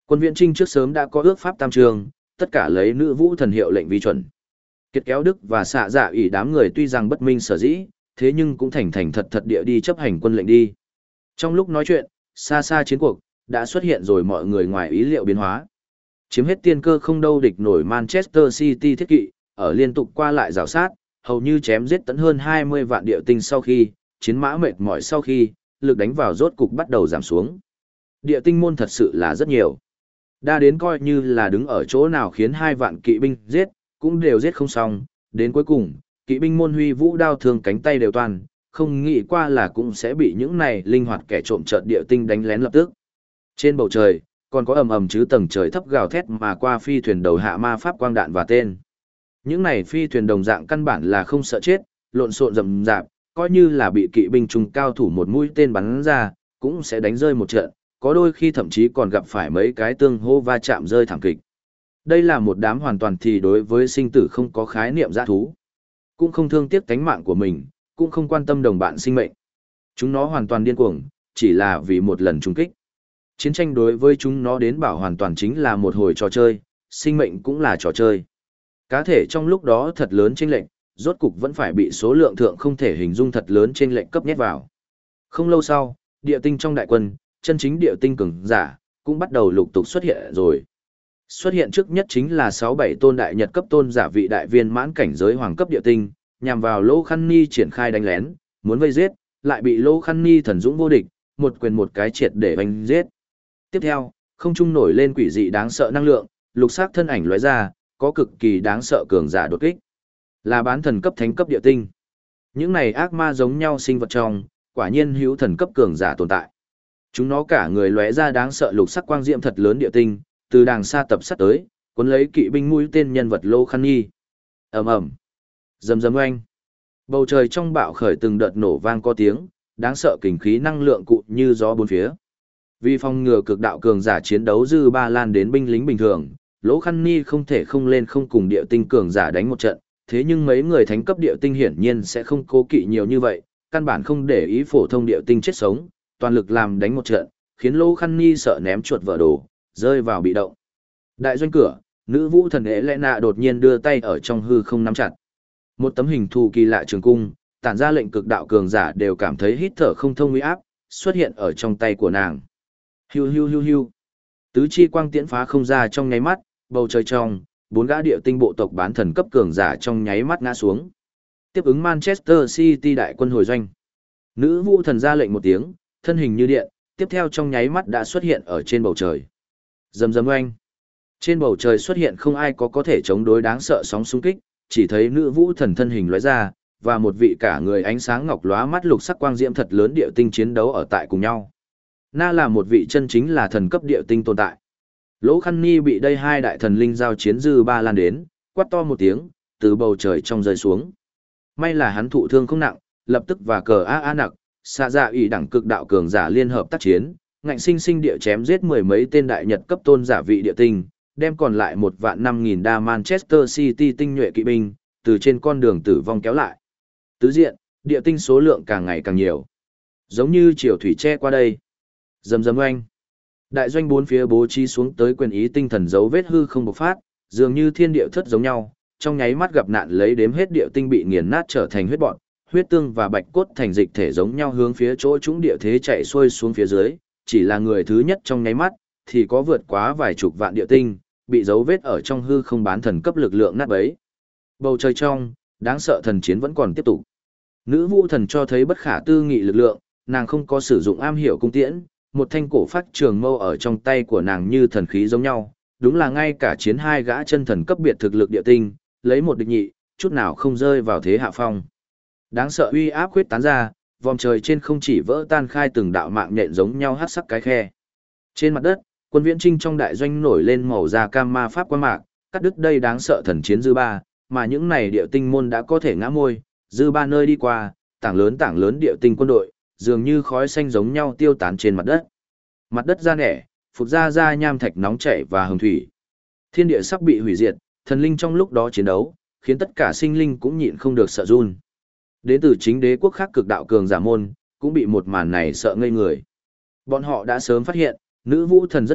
Quân Viễn Trinh trước sớm đã có ước pháp tam trường, tất cả lấy nữ vũ thần hiệu lệnh vi chuẩn. Kiệt Kéo Đức và xạ dạ ủy đám người tuy rằng bất minh sở dĩ, thế nhưng cũng thành thành thật thật địa đi chấp hành quân lệnh đi. Trong lúc nói chuyện, xa xa chiến cuộc, đã xuất hiện rồi mọi người ngoài ý liệu biến hóa. Chiếm hết tiên cơ không đâu địch nổi Manchester City thiết kỵ, ở liên tục qua lại rào sát, hầu như chém giết tận hơn 20 vạn địa tinh sau khi, chiến mã mệt mỏi sau khi, lực đánh vào rốt cục bắt đầu giảm xuống. Địa tinh môn thật sự là rất nhiều. Đa đến coi như là đứng ở chỗ nào khiến 2 vạn kỵ binh giết, cũng đều giết không xong, đến cuối cùng, kỵ binh môn huy vũ đao thương cánh tay đều toàn, không nghĩ qua là cũng sẽ bị những này linh hoạt kẻ trộm chợt địa tinh đánh lén lập tức. Trên bầu trời, còn có ầm ầm chứ tầng trời thấp gào thét mà qua phi thuyền đầu hạ ma pháp quang đạn và tên. Những này phi thuyền đồng dạng căn bản là không sợ chết, lộn xộn rầm rạp, coi như là bị kỵ binh trung cao thủ một mũi tên bắn ra, cũng sẽ đánh rơi một trận, có đôi khi thậm chí còn gặp phải mấy cái tương hô va chạm rơi thảm kịch. Đây là một đám hoàn toàn thì đối với sinh tử không có khái niệm dã thú, cũng không thương tiếc tánh mạng của mình, cũng không quan tâm đồng bạn sinh mệnh. Chúng nó hoàn toàn điên cuồng, chỉ là vì một lần trúng kích. Chiến tranh đối với chúng nó đến bảo hoàn toàn chính là một hồi trò chơi, sinh mệnh cũng là trò chơi. Cá thể trong lúc đó thật lớn chênh lệnh, rốt cục vẫn phải bị số lượng thượng không thể hình dung thật lớn chênh lệnh cấp nhét vào. Không lâu sau, địa tinh trong đại quân, chân chính địa tinh cường giả, cũng bắt đầu lục tục xuất hiện rồi. Xuất hiện trước nhất chính là 6-7 tôn đại nhật cấp tôn giả vị đại viên mãn cảnh giới hoàng cấp địa tinh, nhằm vào Lô Khăn Ni triển khai đánh lén, muốn vây giết, lại bị Lô Khăn Ni thần dũng vô địch, một quyền một cái triệt để đánh giết. Tiếp theo, không trung nổi lên quỷ dị đáng sợ năng lượng, lục sắc thân ảnh lóe ra, có cực kỳ đáng sợ cường giả đột kích. Là bán thần cấp thánh cấp địa tinh. Những này ác ma giống nhau sinh vật trong, quả nhiên hữu thần cấp cường giả tồn tại. Chúng nó cả người lóe ra đáng sợ lục sắc quang diệm thật lớn địa tinh, từ đàng xa tập sát tới, cuốn lấy kỵ binh mũi tên nhân vật Lô Khăn Nhi. Ầm ầm, rầm rầm oanh. Bầu trời trong bạo khởi từng đợt nổ vang có tiếng, đáng sợ kình khí năng lượng cụ như gió bốn phía. Vì phòng ngừa cực đạo cường giả chiến đấu dư ba lan đến binh lính bình thường, Lỗ Khăn Ni không thể không lên không cùng địa tinh cường giả đánh một trận, thế nhưng mấy người thánh cấp địa tinh hiển nhiên sẽ không cố kỵ nhiều như vậy, căn bản không để ý phổ thông địa tinh chết sống, toàn lực làm đánh một trận, khiến Lỗ Khăn Ni sợ ném chuột vỡ đồ, rơi vào bị động. Đại doanh cửa, nữ vũ thần Elena đột nhiên đưa tay ở trong hư không nắm chặt. Một tấm hình thù kỳ lạ trường cung, tản ra lệnh cực đạo cường giả đều cảm thấy hít thở không thông uy áp, xuất hiện ở trong tay của nàng. Hiu hiu hiu hiu. Tứ chi quang tiễn phá không ra trong nháy mắt, bầu trời trong, 4 gã địa tinh bộ tộc bán thần cấp cường giả trong nháy mắt ngã xuống. Tiếp ứng Manchester City đại quân hồi doanh. Nữ vũ thần ra lệnh một tiếng, thân hình như điện, tiếp theo trong nháy mắt đã xuất hiện ở trên bầu trời. Rầm rầm oanh. Trên bầu trời xuất hiện không ai có thể chống đối đáng sợ sóng xung kích, chỉ thấy nữ vũ thần thân hình lóe ra, và một vị cả người ánh sáng ngọc lóa mắt lục sắc quang diễm thật lớn địa tinh chiến đấu ở tại cùng nhau. Na là một vị chân chính là thần cấp địa tinh tồn tại. Lỗ Khăn Ni bị đây hai đại thần linh giao chiến dư ba lan đến, quát to một tiếng, từ bầu trời trong rơi xuống. May là hắn thụ thương không nặng, lập tức và cờ a nặc, xạ dạ ủy đẳng cực đạo cường giả liên hợp tác chiến, ngạnh sinh sinh địa chém giết mười mấy tên đại nhật cấp tôn giả vị địa tinh, đem còn lại 1.500.000 đa Manchester City tinh nhuệ kỵ binh, từ trên con đường tử vong kéo lại. Tứ diện, địa tinh số lượng càng ngày càng nhiều. Giống như triều thủy che qua đây. Rầm rầm oanh. Đại doanh bốn phía bố trí xuống tới quyền ý tinh thần dấu vết hư không bộc phát, dường như thiên địa thất giống nhau, trong nháy mắt gặp nạn lấy đếm hết địa tinh bị nghiền nát trở thành huyết bọn, huyết tương và bạch cốt thành dịch thể giống nhau hướng phía chỗ chúng địa thế chạy xuôi xuống phía dưới, chỉ là người thứ nhất trong nháy mắt thì có vượt quá vài chục vạn địa tinh, bị dấu vết ở trong hư không bán thần cấp lực lượng nát bấy. Bầu trời trong, đáng sợ thần chiến vẫn còn tiếp tục. Nữ vũ thần cho thấy bất khả tư nghị lực lượng, nàng không có sử dụng am hiểu cung tiễn, một thanh cổ phát trường mâu ở trong tay của nàng như thần khí giống nhau, đúng là ngay cả chiến hai gã chân thần cấp biệt thực lực địa tinh, lấy một địch nhị, chút nào không rơi vào thế hạ phong. Đáng sợ uy áp khuyết tán ra, vòng trời trên không chỉ vỡ tan khai từng đạo mạng nhện giống nhau hắc sắc cái khe. Trên mặt đất, quân Viễn Trinh trong đại doanh nổi lên màu da cam ma pháp quan mạc, cắt đứt đây đáng sợ thần chiến dư ba, mà những này địa tinh môn đã có thể ngã môi, dư ba nơi đi qua, tảng lớn địa tinh quân đội, dường như khói xanh giống nhau tiêu tán trên mặt đất. Mặt đất ra nẻ, phụt ra nham thạch nóng chảy và hồng thủy. Thiên địa sắp bị hủy diệt, thần linh trong lúc đó chiến đấu, khiến tất cả sinh linh cũng nhịn không được sợ run. Đến từ chính đế quốc khác cực đạo cường giả môn, cũng bị một màn này sợ ngây người. Bọn họ đã sớm phát hiện, nữ vũ thần rất mạnh,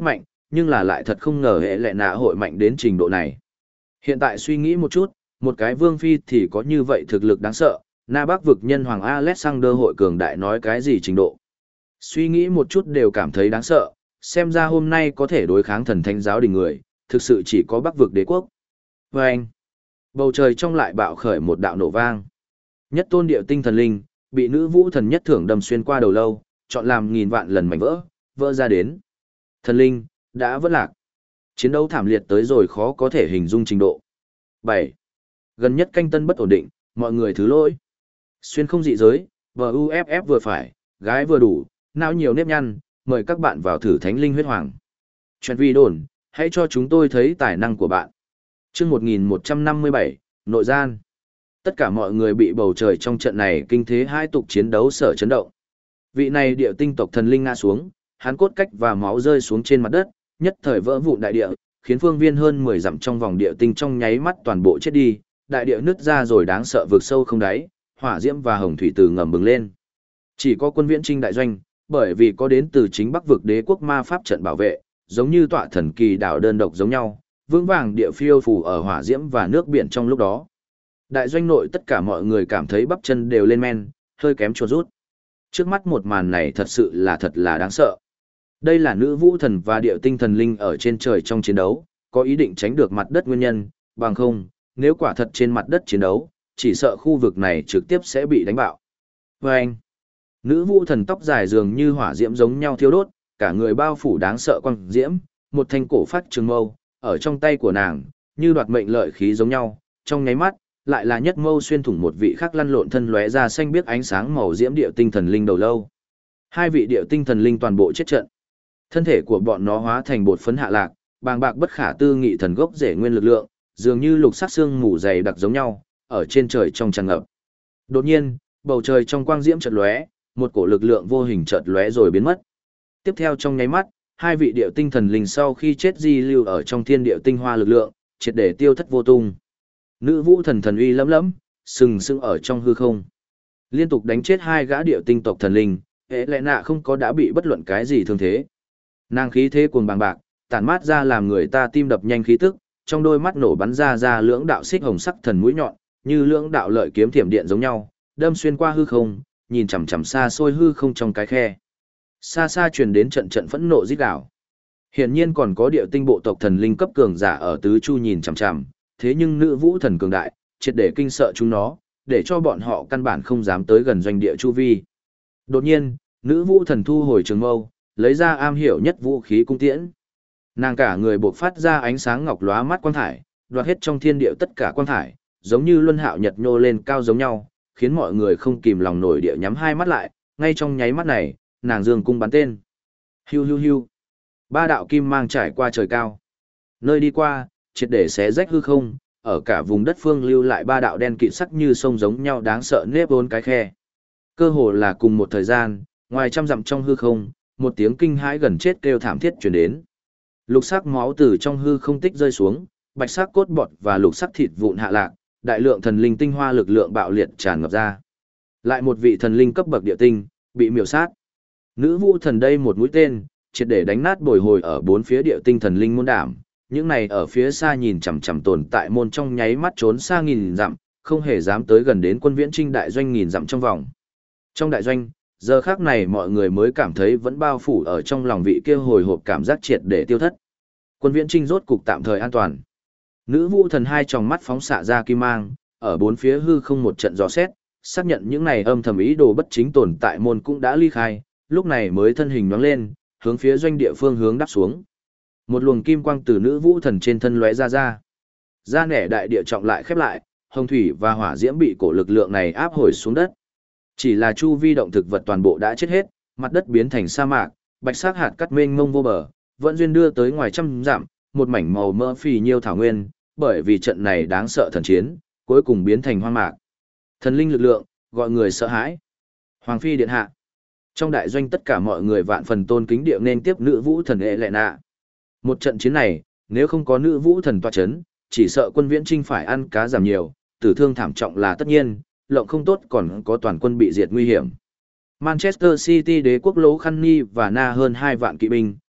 nhưng là lại thật không ngờ hệ lệ nạ hội mạnh đến trình độ này. Hiện tại suy nghĩ một chút, một cái vương phi thì có như vậy thực lực đáng sợ, Na Bắc vực nhân hoàng Alexander hội cường đại nói cái gì trình độ. Suy nghĩ một chút đều cảm thấy đáng sợ, xem ra hôm nay có thể đối kháng thần thánh giáo đình người, thực sự chỉ có Bắc vực đế quốc. Và anh, bầu trời trong lại bạo khởi một đạo nổ vang. Nhất tôn điệu tinh thần linh, bị nữ vũ thần nhất thưởng đâm xuyên qua đầu lâu, chọn làm nghìn vạn lần mảnh vỡ, vỡ ra đến. Thần linh, đã vỡ lạc. Chiến đấu thảm liệt tới rồi khó có thể hình dung trình độ. 7. Gần nhất canh tân bất ổn định, mọi người thứ lỗi. Xuyên không dị giới, VUFF vừa phải, gái vừa đủ, não nhiều nếp nhăn, mời các bạn vào thử thánh linh huyết hoàng. Chuyện vi đồn, hãy cho chúng tôi thấy tài năng của bạn. Chương 1157, Nội gian. Tất cả mọi người bị bầu trời trong trận này kinh thế hai tục chiến đấu sở chấn động. Vị này địa tinh tộc thần linh ngã xuống, hắn cốt cách và máu rơi xuống trên mặt đất, nhất thời vỡ vụn đại địa, khiến phương viên hơn 10 dặm trong vòng địa tinh trong nháy mắt toàn bộ chết đi, đại địa nứt ra rồi đáng sợ vực sâu không đáy, hỏa diễm và hồng thủy từ ngầm bừng lên. Chỉ có quân viễn trinh đại doanh, bởi vì có đến từ chính Bắc vực đế quốc ma pháp trận bảo vệ, giống như tọa thần kỳ đảo đơn độc giống nhau, vững vàng địa phiêu phù ở hỏa diễm và nước biển trong lúc đó. Đại doanh nội tất cả mọi người cảm thấy bắp chân đều lên men, hơi kém chuột rút. Trước mắt một màn này thật sự là thật là đáng sợ. Đây là nữ vũ thần và địa tinh thần linh ở trên trời trong chiến đấu, có ý định tránh được mặt đất nguyên nhân, bằng không, nếu quả thật trên mặt đất chiến đấu, chỉ sợ khu vực này trực tiếp sẽ bị đánh bạo. Và anh, nữ vũ thần tóc dài dường như hỏa diễm giống nhau thiêu đốt, cả người bao phủ đáng sợ quang diễm, một thanh cổ phát trường mâu, ở trong tay của nàng, như đoạt mệnh lợi khí giống nhau, trong nháy mắt, lại là nhất mâu xuyên thủng một vị khác lăn lộn thân lóe ra xanh biếc ánh sáng màu diễm địa tinh thần linh đầu lâu. Hai vị địa tinh thần linh toàn bộ chết trận. Thân thể của bọn nó hóa thành bột phấn hạ lạc, bàng bạc bất khả tư nghị thần gốc rễ nguyên lực lượng, dường như lục sắc xương mù dày đặc giống nhau, ở trên trời trong tràn ngập. Đột nhiên, bầu trời trong quang diễm chợt lóe, một cổ lực lượng vô hình chợt lóe rồi biến mất. Tiếp theo trong nháy mắt, hai vị điệu tinh thần linh sau khi chết di lưu ở trong thiên điệu tinh hoa lực lượng, triệt để tiêu thất vô tung. Nữ vũ thần thần uy lẫm lẫm, sừng sững ở trong hư không. Liên tục đánh chết hai gã điệu tinh tộc thần linh, hệ lẽ nạ không có đã bị bất luận cái gì thương thế. Nàng khí thế cuồng bàng bạc, tản mát ra làm người ta tim đập nhanh khí tức, trong đôi mắt nổ bắn ra lưỡng đạo xích hồng sắc thần mũi nhọn, như lưỡng đạo lợi kiếm thiểm điện giống nhau, đâm xuyên qua hư không, nhìn chằm chằm xa xôi hư không trong cái khe. Xa xa truyền đến trận trận phẫn nộ rít gào. Hiển nhiên còn có điệu tinh bộ tộc thần linh cấp cường giả ở tứ chu nhìn chằm chằm, thế nhưng nữ vũ thần cường đại, triệt để kinh sợ chúng nó, để cho bọn họ căn bản không dám tới gần doanh địa chu vi. Đột nhiên, nữ vũ thần thu hồi trường mâu, lấy ra am hiểu nhất vũ khí cung tiễn. Nàng cả người bộc phát ra ánh sáng ngọc lóa mắt quang thải, đoạt hết trong thiên địa tất cả quang thải, giống như luân hạo nhật nhô lên cao giống nhau, khiến mọi người không kìm lòng nổi địa nhắm hai mắt lại, ngay trong nháy mắt này, nàng dương cung bắn tên. Hiu hiu hiu. Ba đạo kim mang trải qua trời cao. Nơi đi qua, triệt để xé rách hư không, ở cả vùng đất phương lưu lại ba đạo đen kịt sắc như sông giống nhau đáng sợ nếp vốn cái khe. Cơ hồ là cùng một thời gian, ngoài trăm dặm trong hư không, một tiếng kinh hãi gần chết kêu thảm thiết truyền đến. Lục sắc máu từ trong hư không tích rơi xuống, bạch sắc cốt bọt và lục sắc thịt vụn hạ lạc, đại lượng thần linh tinh hoa lực lượng bạo liệt tràn ngập ra. Lại một vị thần linh cấp bậc địa tinh bị miểu sát. Nữ vũ thần đây một mũi tên, triệt để đánh nát bồi hồi ở bốn phía địa tinh thần linh môn đảm. Những này ở phía xa nhìn chằm chằm tồn tại môn trong nháy mắt trốn xa nghìn dặm, không hề dám tới gần đến quân viễn trinh đại doanh nghìn dặm trong vòng. Trong đại doanh, giờ khác này mọi người mới cảm thấy vẫn bao phủ ở trong lòng vị kia hồi hộp cảm giác triệt để tiêu thất. Quân viễn trinh rốt cục tạm thời an toàn. Nữ vũ thần hai tròng mắt phóng xạ ra kim mang, ở bốn phía hư không một trận dò xét, xác nhận những này âm thầm ý đồ bất chính tồn tại môn cũng đã ly khai, lúc này mới thân hình nhoáng lên, hướng phía doanh địa phương hướng đáp xuống. Một luồng kim quang từ nữ vũ thần trên thân lóe ra. Da nẻ đại địa trọng lại khép lại, hồng thủy và hỏa diễm bị cổ lực lượng này áp hồi xuống đất. Chỉ là chu vi động thực vật toàn bộ đã chết hết, mặt đất biến thành sa mạc, bạch sắc hạt cát mênh mông vô bờ, vẫn duyên đưa tới ngoài trăm dặm, một mảnh màu mỡ phì nhiêu thảo nguyên, bởi vì trận này đáng sợ thần chiến, cuối cùng biến thành hoang mạc. Thần linh lực lượng, gọi người sợ hãi. Hoàng phi điện hạ. Trong đại doanh tất cả mọi người vạn phần tôn kính địa nên tiếp nữ vũ thần lệ nạ. Một trận chiến này, nếu không có nữ vũ thần tọa chấn, chỉ sợ quân viễn trinh phải ăn cá giảm nhiều, tử thương thảm trọng là tất nhiên, lộng không tốt còn có toàn quân bị diệt nguy hiểm. Manchester City đế quốc lỗ khăn ni và na hơn 2 vạn kỵ binh,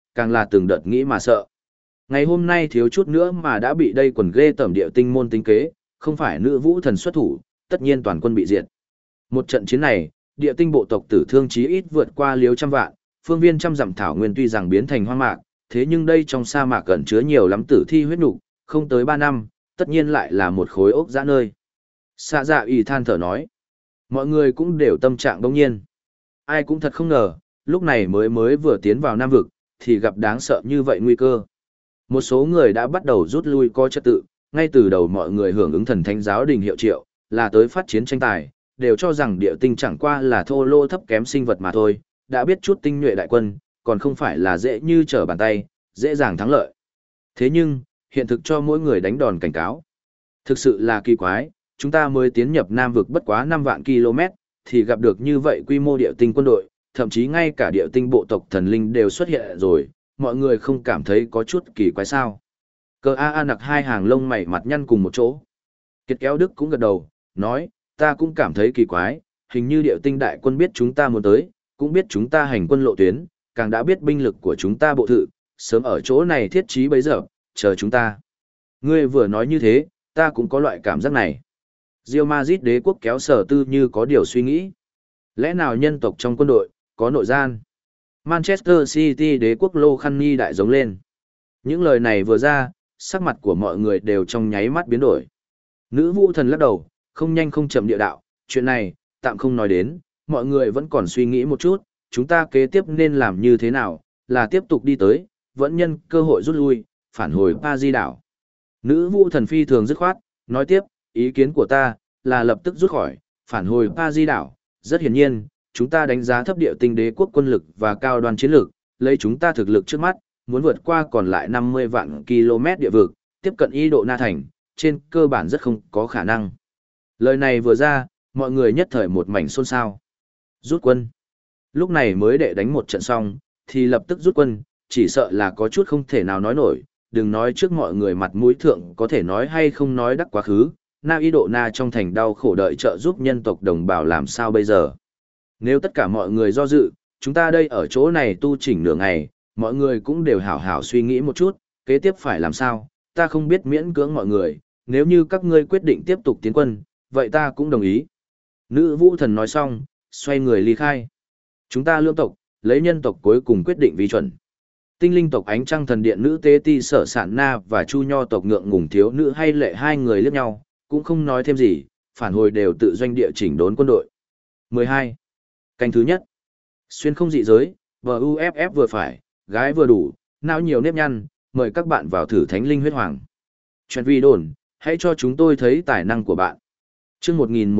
càng là từng đợt nghĩ mà sợ. Ngày hôm nay thiếu chút nữa mà đã bị đây quần ghê tởm địa tinh môn tính kế, không phải nữ vũ thần xuất thủ, tất nhiên toàn quân bị diệt. Một trận chiến này, địa tinh bộ tộc tử thương chí ít vượt qua liếu trăm vạn, phương viên trăm dặm thảo nguyên tuy rằng biến thành hoang mạc, thế nhưng đây trong sa mạc ẩn chứa nhiều lắm tử thi huyết nục, không tới 3 năm, tất nhiên lại là một khối ốc dã nơi. Xạ dạ ủy than thở nói, mọi người cũng đều tâm trạng đông nhiên. Ai cũng thật không ngờ, lúc này mới vừa tiến vào Nam Vực, thì gặp đáng sợ như vậy nguy cơ. Một số người đã bắt đầu rút lui có trật tự, ngay từ đầu mọi người hưởng ứng thần thánh giáo đình hiệu triệu, là tới phát chiến tranh tài, đều cho rằng địa tinh chẳng qua là thô lô thấp kém sinh vật mà thôi, đã biết chút tinh nhuệ đại quân, còn không phải là dễ như trở bàn tay, dễ dàng thắng lợi. Thế nhưng, hiện thực cho mỗi người đánh đòn cảnh cáo. Thực sự là kỳ quái, chúng ta mới tiến nhập Nam Vực bất quá 5 vạn km, thì gặp được như vậy quy mô địa tinh quân đội, thậm chí ngay cả địa tinh bộ tộc thần linh đều xuất hiện rồi, mọi người không cảm thấy có chút kỳ quái sao. Cờ A nặc hai hàng lông mày mặt nhăn cùng một chỗ. Kiệt Kéo Đức cũng gật đầu, nói, ta cũng cảm thấy kỳ quái, hình như địa tinh đại quân biết chúng ta muốn tới, cũng biết chúng ta hành quân lộ tuyến, càng đã biết binh lực của chúng ta bộ thự, sớm ở chỗ này thiết trí bấy giờ, chờ chúng ta. Ngươi vừa nói như thế, ta cũng có loại cảm giác này. Real Madrid đế quốc kéo Sở Tư như có điều suy nghĩ. Lẽ nào nhân tộc trong quân đội, có nội gian? Manchester City đế quốc Lô Khăn Nhi đại giống lên. Những lời này vừa ra, sắc mặt của mọi người đều trong nháy mắt biến đổi. Nữ vũ thần lắc đầu, không nhanh không chậm địa đạo, chuyện này, tạm không nói đến, mọi người vẫn còn suy nghĩ một chút, chúng ta kế tiếp nên làm như thế nào, là tiếp tục đi tới, vẫn nhân cơ hội rút lui, phản hồi Pa Di đảo. Nữ vũ thần phi thường dứt khoát, nói tiếp, ý kiến của ta, là lập tức rút khỏi, phản hồi Pa Di đảo, rất hiển nhiên, chúng ta đánh giá thấp địa tinh đế quốc quân lực và cao đoan chiến lược, lấy chúng ta thực lực trước mắt, muốn vượt qua còn lại 50 vạn km địa vực, tiếp cận Ý Độ Na Thành, trên cơ bản rất không có khả năng. Lời này vừa ra, mọi người nhất thời một mảnh xôn xao. Rút quân. Lúc này mới đệ đánh một trận xong, thì lập tức rút quân, chỉ sợ là có chút không thể nào nói nổi, đừng nói trước mọi người mặt mũi thượng có thể nói hay không nói đắc quá khứ, Na Ý Độ Na trong thành đau khổ đợi trợ giúp nhân tộc đồng bào làm sao bây giờ. Nếu tất cả mọi người do dự, chúng ta đây ở chỗ này tu chỉnh nửa ngày, mọi người cũng đều hảo hảo suy nghĩ một chút, kế tiếp phải làm sao, ta không biết miễn cưỡng mọi người, nếu như các ngươi quyết định tiếp tục tiến quân, vậy ta cũng đồng ý. Nữ vũ thần nói xong, xoay người ly khai. Chúng ta lưỡng tộc, lấy nhân tộc cuối cùng quyết định vi chuẩn. Tinh linh tộc ánh trăng thần điện nữ tế ti sở sản na và chu nho tộc ngượng ngùng thiếu nữ hay lệ hai người liếc nhau, cũng không nói thêm gì, phản hồi đều tự doanh địa chỉnh đốn quân đội. 12. Canh thứ nhất. Xuyên không dị giới, VUFF vừa phải, gái vừa đủ, não nhiều nếp nhăn, mời các bạn vào thử thánh linh huyết hoàng. Chuyện vi đồn, hãy cho chúng tôi thấy tài năng của bạn. Chương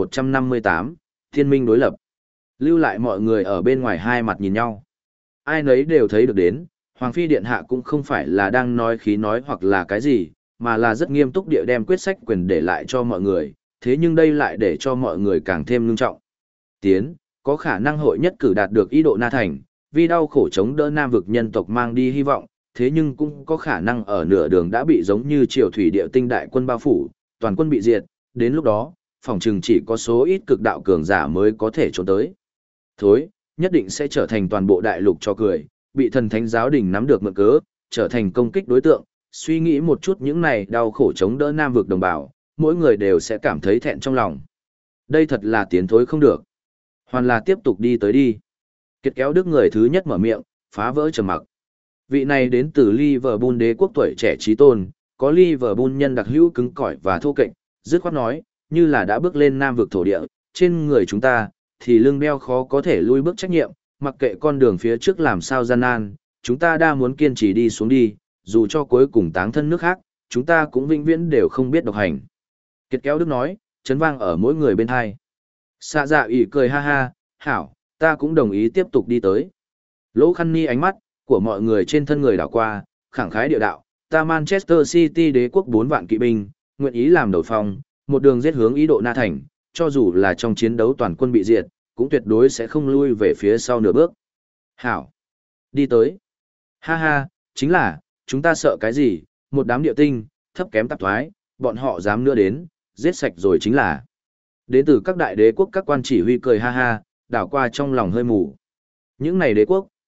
1158, Thiên minh đối lập. Lưu lại mọi người ở bên ngoài hai mặt nhìn nhau. Ai nấy đều thấy được đến, Hoàng Phi Điện Hạ cũng không phải là đang nói khí nói hoặc là cái gì, mà là rất nghiêm túc địa đem quyết sách quyền để lại cho mọi người, thế nhưng đây lại để cho mọi người càng thêm ngưng trọng. Tiến, có khả năng hội nhất cử đạt được Ý Độ Na Thành, vì đau khổ chống đỡ Nam vực nhân tộc mang đi hy vọng, thế nhưng cũng có khả năng ở nửa đường đã bị giống như triều thủy địa tinh đại quân bao phủ, toàn quân bị diệt, đến lúc đó, phòng trừng chỉ có số ít cực đạo cường giả mới có thể trốn tới. Thối, nhất định sẽ trở thành toàn bộ đại lục cho cười, bị thần thánh giáo đình nắm được mượn cớ, trở thành công kích đối tượng, suy nghĩ một chút những này đau khổ chống đỡ Nam vực đồng bào, mỗi người đều sẽ cảm thấy thẹn trong lòng. Đây thật là tiến thối không được. Hoàn là tiếp tục đi tới đi. Kiệt Kéo Đức người thứ nhất mở miệng, phá vỡ trầm mặc. Vị này đến từ Liverpool đế quốc tuổi trẻ trí tôn, có Liverpool nhân đặc hữu cứng cỏi và thô kệch, dứt khoát nói, như là đã bước lên Nam vực thổ địa, trên người chúng ta, thì lưng đeo khó có thể lui bước trách nhiệm, mặc kệ con đường phía trước làm sao gian nan, chúng ta đã muốn kiên trì đi xuống đi, dù cho cuối cùng táng thân nước khác, chúng ta cũng vĩnh viễn đều không biết độc hành. Kiệt Kéo Đức nói, chấn vang ở mỗi người bên hai. Xạ dạ ủy cười ha ha, hảo, ta cũng đồng ý tiếp tục đi tới. Lỗ Khăn Ni ánh mắt của mọi người trên thân người đảo qua, khẳng khái địa đạo, ta Manchester City đế quốc 4 vạn kỵ binh, nguyện ý làm đầu phòng, một đường giết hướng Ý Độ Na Thành, cho dù là trong chiến đấu toàn quân bị diệt, cũng tuyệt đối sẽ không lui về phía sau nửa bước. Hảo, đi tới. Ha ha, chính là, chúng ta sợ cái gì, một đám địa tinh, thấp kém tạp thoái, bọn họ dám nữa đến, giết sạch rồi chính là. Đến từ các đại đế quốc các quan chỉ huy cười ha ha, đảo qua trong lòng hơi mù. Những này đế quốc,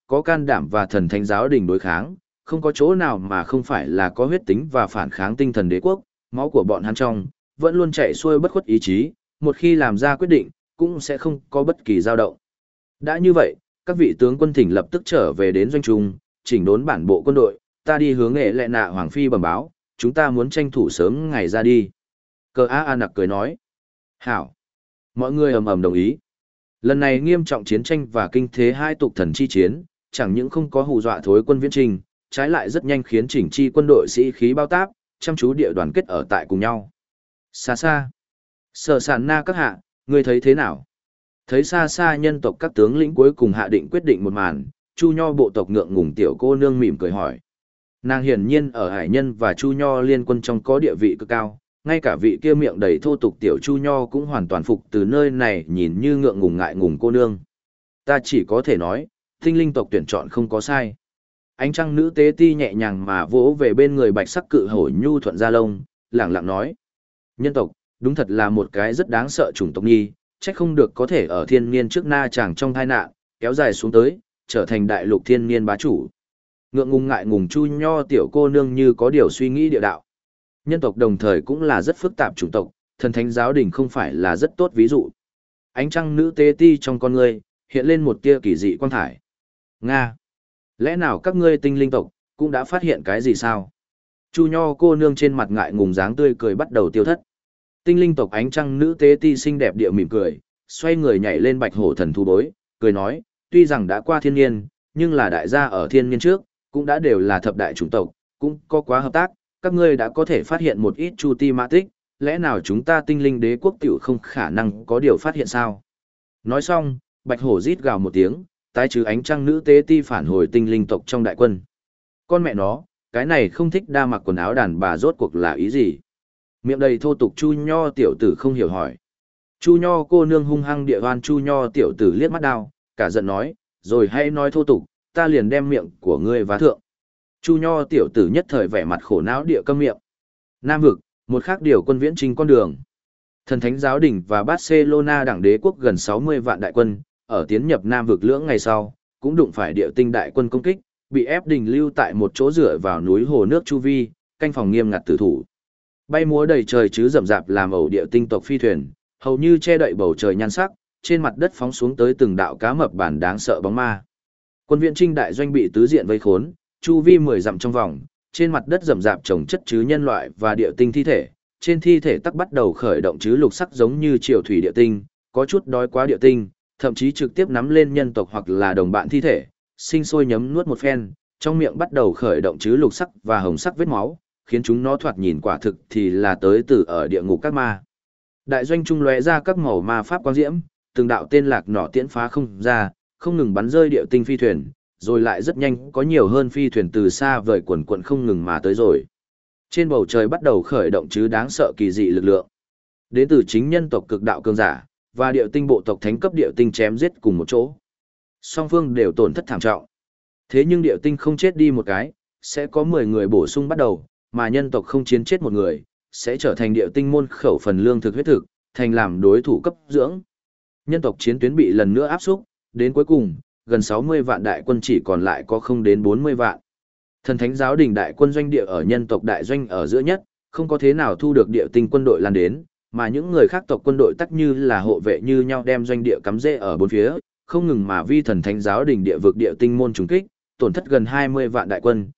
có can đảm và thần thánh giáo đình đối kháng, không có chỗ nào mà không phải là có huyết tính và phản kháng tinh thần đế quốc, máu của bọn hắn trong, vẫn luôn chạy xuôi bất khuất ý chí, một khi làm ra quyết định, cũng sẽ không có bất kỳ dao động. Đã như vậy, các vị tướng quân thỉnh lập tức trở về đến doanh trung, chỉnh đốn bản bộ quân đội, ta đi hướng nghệ lệ nạ Hoàng Phi bẩm báo, chúng ta muốn tranh thủ sớm ngày ra đi. Cờ A Nặc cười nói. Hảo. Mọi người ầm ầm đồng ý. Lần này nghiêm trọng chiến tranh và kinh thế hai tục thần chi chiến, chẳng những không có hù dọa thối quân viễn trình, trái lại rất nhanh khiến chỉnh chi quân đội sĩ khí bao táp, chăm chú địa đoàn kết ở tại cùng nhau. Xa xa. Sở sản na các hạ, ngươi thấy thế nào? Thấy xa xa nhân tộc các tướng lĩnh cuối cùng hạ định quyết định một màn, Chu Nho bộ tộc ngượng ngùng tiểu cô nương mỉm cười hỏi. Nàng hiển nhiên ở hải nhân và Chu Nho liên quân trong có địa vị cực cao, ngay cả vị kia miệng đầy thô tục tiểu Chu Nho cũng hoàn toàn phục từ nơi này nhìn như ngượng ngùng ngại ngùng cô nương. Ta chỉ có thể nói, tinh linh tộc tuyển chọn không có sai. Ánh trăng nữ tế ti nhẹ nhàng mà vỗ về bên người bạch sắc cự hổ nhu thuận gia lông, lẳng lặng nói. Nhân tộc, đúng thật là một cái rất đáng sợ chủng tộc nhi, trách không được có thể ở thiên niên trước na chàng trong tai nạn, kéo dài xuống tới, trở thành đại lục thiên niên bá chủ. Ngượng ngùng ngại ngùng Chu Nho tiểu cô nương như có điều suy nghĩ địa đạo. Nhân tộc đồng thời cũng là rất phức tạp chủng tộc, thần thánh giáo đình không phải là rất tốt ví dụ. Ánh trăng nữ tế ti trong con ngươi, hiện lên một tia kỳ dị quang thải. Nga! Lẽ nào các ngươi tinh linh tộc, cũng đã phát hiện cái gì sao? Chu Nho cô nương trên mặt ngại ngùng dáng tươi cười bắt đầu tiêu thất. Tinh linh tộc ánh trăng nữ tế ti xinh đẹp địa mỉm cười, xoay người nhảy lên bạch hổ thần thú bối, cười nói, tuy rằng đã qua thiên niên, nhưng là đại gia ở thiên niên trước, cũng đã đều là thập đại chủng tộc, cũng có quá hợp tác, các ngươi đã có thể phát hiện một ít chu ti mã tích, lẽ nào chúng ta tinh linh đế quốc tiểu không khả năng có điều phát hiện sao? Nói xong, bạch hổ rít gào một tiếng, tái trừ ánh trăng nữ tế ti phản hồi tinh linh tộc trong đại quân. Con mẹ nó, cái này không thích đa mặc quần áo đàn bà rốt cuộc là ý gì? Miệng đầy thô tục Chu Nho tiểu tử không hiểu hỏi. Chu Nho cô nương hung hăng địa hoan Chu Nho tiểu tử liếc mắt đao, cả giận nói, rồi hãy nói thô tục, ta liền đem miệng của ngươi vá thượng. Chu Nho tiểu tử nhất thời vẻ mặt khổ não địa câm miệng. Nam vực, một khác điều quân viễn trình con đường. Thần thánh giáo đình và Barcelona đảng đế quốc gần 60 vạn đại quân, ở tiến nhập Nam vực lưỡng ngày sau, cũng đụng phải địa tinh đại quân công kích, bị ép đình lưu tại một chỗ dựa vào núi hồ nước chu vi, canh phòng nghiêm ngặt tử thủ. Bay múa đầy trời chứ rậm rạp làm ẩu địa tinh tộc phi thuyền, hầu như che đậy bầu trời nhan sắc, trên mặt đất phóng xuống tới từng đạo cá mập bản đáng sợ bóng ma. Quân viện trinh đại doanh bị tứ diện vây khốn, chu vi 10 dặm trong vòng, trên mặt đất rậm rạp trồng chất chứ nhân loại và địa tinh thi thể, trên thi thể tắc bắt đầu khởi động chứ lục sắc giống như triều thủy địa tinh, có chút đói quá địa tinh, thậm chí trực tiếp nắm lên nhân tộc hoặc là đồng bạn thi thể, sinh sôi nhấm nuốt một phen, trong miệng bắt đầu khởi động chứ lục sắc và hồng sắc vết máu, khiến chúng nó thoạt nhìn quả thực thì là tới từ ở địa ngục các ma. Đại doanh trung lóe ra các màu ma pháp quang diễm, từng đạo tên lạc nỏ tiễn phá không ra, không ngừng bắn rơi địa tinh phi thuyền, rồi lại rất nhanh có nhiều hơn phi thuyền từ xa vời quần quận không ngừng mà tới rồi. Trên bầu trời bắt đầu khởi động chứ đáng sợ kỳ dị lực lượng. Đến từ chính nhân tộc cực đạo cường giả, và địa tinh bộ tộc thánh cấp địa tinh chém giết cùng một chỗ. Song phương đều tổn thất thảm trọng. Thế nhưng địa tinh không chết đi một cái, sẽ có 10 người bổ sung bắt đầu, mà nhân tộc không chiến chết một người, sẽ trở thành địa tinh môn khẩu phần lương thực huyết thực, thành làm đối thủ cấp dưỡng. Nhân tộc chiến tuyến bị lần nữa áp xúc, đến cuối cùng, gần 60 vạn đại quân chỉ còn lại có không đến 40 vạn. Thần thánh giáo đình đại quân doanh địa ở nhân tộc đại doanh ở giữa nhất, không có thế nào thu được địa tinh quân đội lan đến, mà những người khác tộc quân đội tắc như là hộ vệ như nhau đem doanh địa cắm rễ ở bốn phía, không ngừng mà vi thần thánh giáo đình địa vực địa tinh môn trùng kích, tổn thất gần 20 vạn đại quân,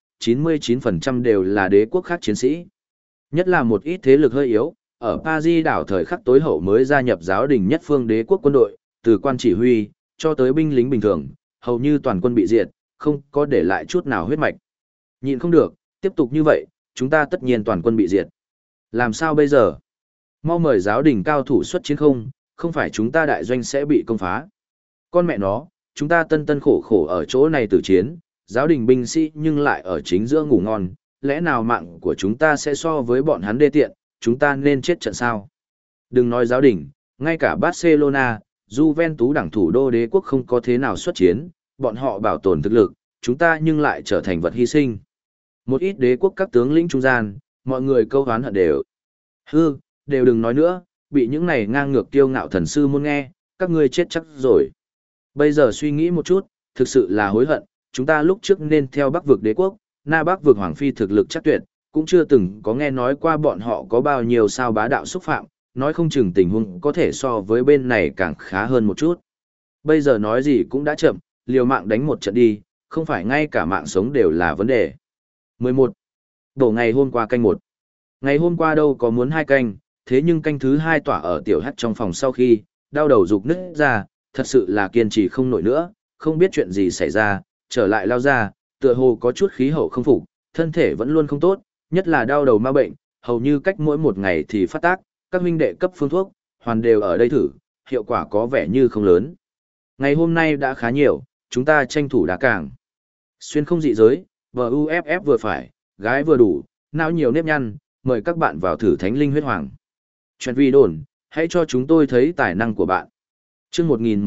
99% đều là đế quốc khác chiến sĩ. Nhất là một ít thế lực hơi yếu, ở Paris đảo thời khắc tối hậu mới gia nhập giáo đình nhất phương đế quốc quân đội, từ quan chỉ huy, cho tới binh lính bình thường, hầu như toàn quân bị diệt, không có để lại chút nào huyết mạch. Nhịn không được, tiếp tục như vậy, chúng ta tất nhiên toàn quân bị diệt. Làm sao bây giờ? Mau mời giáo đình cao thủ xuất chiến không phải chúng ta đại doanh sẽ bị công phá. Con mẹ nó, chúng ta tân tân khổ khổ ở chỗ này tử chiến, giáo đình binh sĩ nhưng lại ở chính giữa ngủ ngon, lẽ nào mạng của chúng ta sẽ so với bọn hắn đê tiện, chúng ta nên chết trận sao? Đừng nói giáo đình, ngay cả Barcelona, Juventus đảng thủ đô đế quốc không có thế nào xuất chiến, bọn họ bảo tồn thực lực, chúng ta nhưng lại trở thành vật hy sinh. Một ít đế quốc các tướng lĩnh trung gian, mọi người câu hán hận đều. Đều đừng nói nữa, bị những này ngang ngược kiêu ngạo thần sư muốn nghe, các ngươi chết chắc rồi. Bây giờ suy nghĩ một chút, thực sự là hối hận, chúng ta lúc trước nên theo Bắc vực đế quốc, Na Bắc vực hoàng phi thực lực chắc tuyệt, cũng chưa từng có nghe nói qua bọn họ có bao nhiêu sao bá đạo xúc phạm, nói không chừng tình huống có thể so với bên này càng khá hơn một chút. Bây giờ nói gì cũng đã chậm, liều mạng đánh một trận đi, không phải ngay cả mạng sống đều là vấn đề. 11. Đổ ngày hôm qua canh 1. Ngày hôm qua đâu có muốn 2 canh, thế nhưng canh thứ 2 tỏa ở tiểu hắt trong phòng sau khi, đau đầu rục nứt ra, thật sự là kiên trì không nổi nữa, không biết chuyện gì xảy ra, trở lại lao ra, tựa hồ có chút khí hậu không phục, thân thể vẫn luôn không tốt, nhất là đau đầu ma bệnh, hầu như cách mỗi một ngày thì phát tác, các huynh đệ cấp phương thuốc, hoàn đều ở đây thử, hiệu quả có vẻ như không lớn. Ngày hôm nay đã khá nhiều, chúng ta tranh thủ đá càng. Xuyên không dị giới, VUFF vừa phải, gái vừa đủ, não nhiều nếp nhăn, mời các bạn vào thử Thánh Linh Huyết Hoàng. Chuyện vi đồn, hãy cho chúng tôi thấy tài năng của bạn. Chương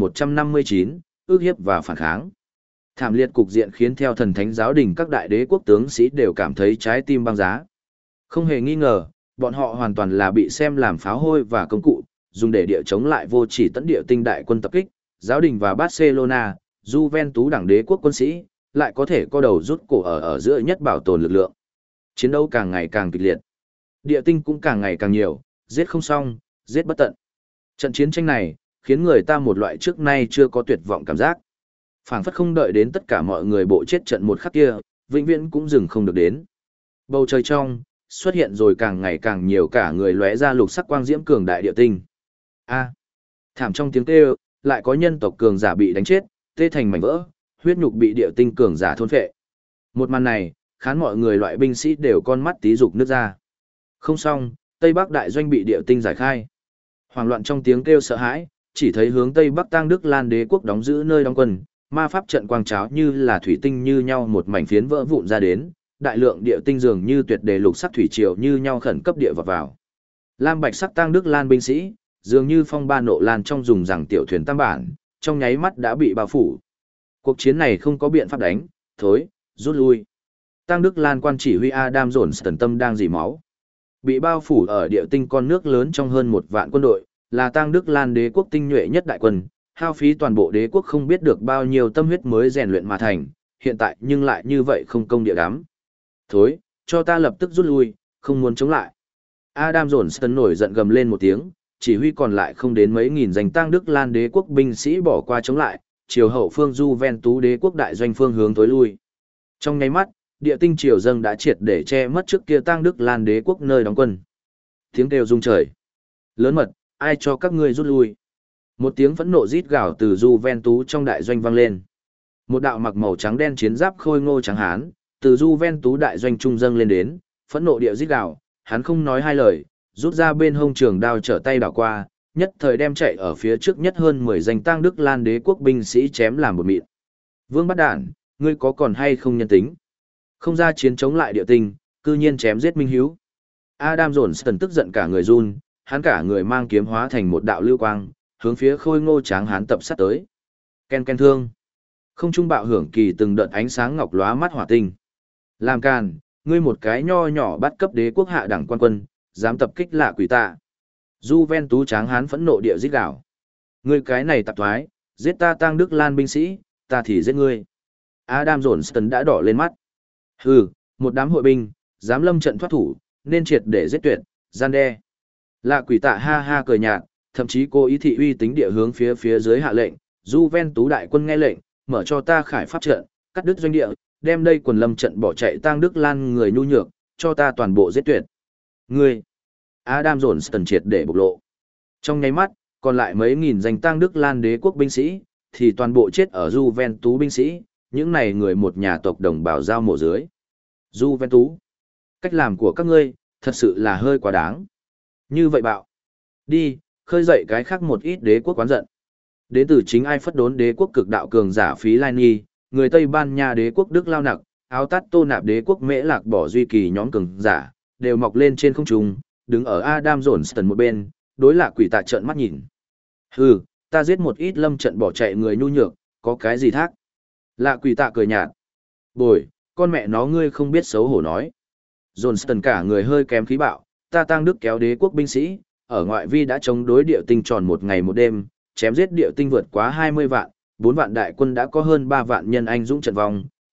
1159, ước hiếp và phản kháng. Thảm liệt cục diện khiến theo thần thánh giáo đình các đại đế quốc tướng sĩ đều cảm thấy trái tim băng giá. Không hề nghi ngờ, bọn họ hoàn toàn là bị xem làm pháo hôi và công cụ, dùng để địa chống lại vô chỉ tấn địa tinh đại quân tập kích, giáo đình và Barcelona, Juventus đảng đế quốc quân sĩ, lại có thể co đầu rút cổ ở giữa nhất bảo tồn lực lượng. Chiến đấu càng ngày càng kịch liệt. Địa tinh cũng càng ngày càng nhiều, giết không xong, giết bất tận. Trận chiến tranh này, khiến người ta một loại trước nay chưa có tuyệt vọng cảm giác. Phảng phất không đợi đến tất cả mọi người bộ chết trận một khắc kia, vĩnh viễn cũng dừng không được đến. Bầu trời trong, xuất hiện rồi càng ngày càng nhiều cả người lóe ra lục sắc quang diễm cường đại địa tinh. A. Thảm trong tiếng kêu, lại có nhân tộc cường giả bị đánh chết, tê thành mảnh vỡ, huyết nhục bị địa tinh cường giả thôn phệ. Một màn này, khán mọi người loại binh sĩ đều con mắt tí dục nước ra. Không xong, Tây Bắc đại doanh bị địa tinh giải khai. Hoảng loạn trong tiếng kêu sợ hãi, chỉ thấy hướng Tây Bắc Tang Đức Lan đế quốc đóng giữ nơi đóng quân, ma pháp trận quang cháo như là thủy tinh như nhau một mảnh phiến vỡ vụn ra đến, đại lượng địa tinh dường như tuyệt đề lục sắc thủy triều như nhau khẩn cấp địa vọt vào. Lam bạch sắc Tang Đức Lan binh sĩ, dường như phong ba nộ lan trong dùng rằng tiểu thuyền tam bản, trong nháy mắt đã bị bao phủ. Cuộc chiến này không có biện pháp đánh, thối, rút lui. Tang Đức Lan quan chỉ huy Adam Johnston tâm đang dỉ máu. Bị bao phủ ở địa tinh con nước lớn trong hơn 1 vạn quân đội, là Tang Đức Lan đế quốc tinh nhuệ nhất đại quân, hao phí toàn bộ đế quốc không biết được bao nhiêu tâm huyết mới rèn luyện mà thành, hiện tại nhưng lại như vậy không công địa đám. Thối, cho ta lập tức rút lui, không muốn chống lại. Adam Johnston nổi giận gầm lên một tiếng, chỉ huy còn lại không đến mấy nghìn danh Tang Đức Lan đế quốc binh sĩ bỏ qua chống lại, chiều hậu phương Juventus đế quốc đại doanh phương hướng tối lui. Trong nháy mắt, địa tinh triều dâng đã triệt để che mất trước kia Tang Đức Lan đế quốc nơi đóng quân. Tiếng kêu rung trời. Lớn mật, ai cho các ngươi rút lui? Một tiếng phẫn nộ rít gào từ Juventus trong đại doanh vang lên. Một đạo mặc màu trắng đen chiến giáp khôi ngô trắng hán, từ Juventus đại doanh trung dâng lên đến, phẫn nộ địa rít gào, hắn không nói hai lời, rút ra bên hông trường đao trở tay đảo qua, nhất thời đem chạy ở phía trước nhất hơn 10 danh Tang Đức Lan đế quốc binh sĩ chém làm một mịn. Vương bắt đản, ngươi có còn hay không nhân tính? Không ra chiến chống lại địa tinh, cư nhiên chém giết minh hiếu. Adam Johnston tức giận cả người run, hắn cả người mang kiếm hóa thành một đạo lưu quang, hướng phía khôi ngô tráng hán tập sát tới. Ken ken thương. Không trung bạo hưởng kỳ từng đợt ánh sáng ngọc lóa mắt hỏa tinh. Làm càn, ngươi một cái nho nhỏ bắt cấp đế quốc hạ đẳng quan quân, dám tập kích lạ quỷ tạ. Juventus tráng hán phẫn nộ địa giết gào. Ngươi cái này tạp thoái, giết ta Tang Đức Lan binh sĩ, ta thì giết ngươi. Adam Johnston đã đỏ lên mắt. Hừ, một đám hội binh, dám lâm trận thoát thủ, nên triệt để giết tuyệt, gian đe. Lạ quỷ tạ ha ha cười nhạt, thậm chí cố ý thị uy tính địa hướng phía dưới hạ lệnh, Juventus đại quân nghe lệnh, mở cho ta khải pháp trận, cắt đứt doanh địa, đem đây quần lâm trận bỏ chạy Tang Đức Lan người nhu nhược, cho ta toàn bộ giết tuyệt. Ngươi, Adam Johnston triệt để bộc lộ. Trong nháy mắt, còn lại mấy nghìn danh Tang Đức Lan đế quốc binh sĩ, thì toàn bộ chết ở Juventus binh sĩ, những này người một nhà tộc đồng bào giao mộ dưới. Juventus, cách làm của các ngươi, thật sự là hơi quá đáng. Như vậy bạo, đi, khơi dậy cái khác một ít đế quốc quán giận. Đến từ chính ai phất đốn đế quốc cực đạo cường giả Phí Lai Nhi, người Tây Ban Nha đế quốc Đức Lao Nặc, áo tát tô nạp đế quốc Mễ Lạc bỏ duy kỳ nhóm cường giả, đều mọc lên trên không trung, đứng ở Adam Johnston một bên, đối Lạ quỷ tạ trợn mắt nhìn. Hừ, ta giết một ít lâm trận bỏ chạy người nhu nhược, có cái gì thác? Lạ quỷ tạ cười nhạt. Bồi, con mẹ nó ngươi không biết xấu hổ nói. Johnston cả người hơi kém khí bạo, ta Tang Đức kéo đế quốc binh sĩ, ở ngoại vi đã chống đối địa tinh tròn một ngày một đêm, chém giết địa tinh vượt quá 20 vạn, 4 vạn đại quân đã có hơn 3 vạn nhân anh dũng trận vong,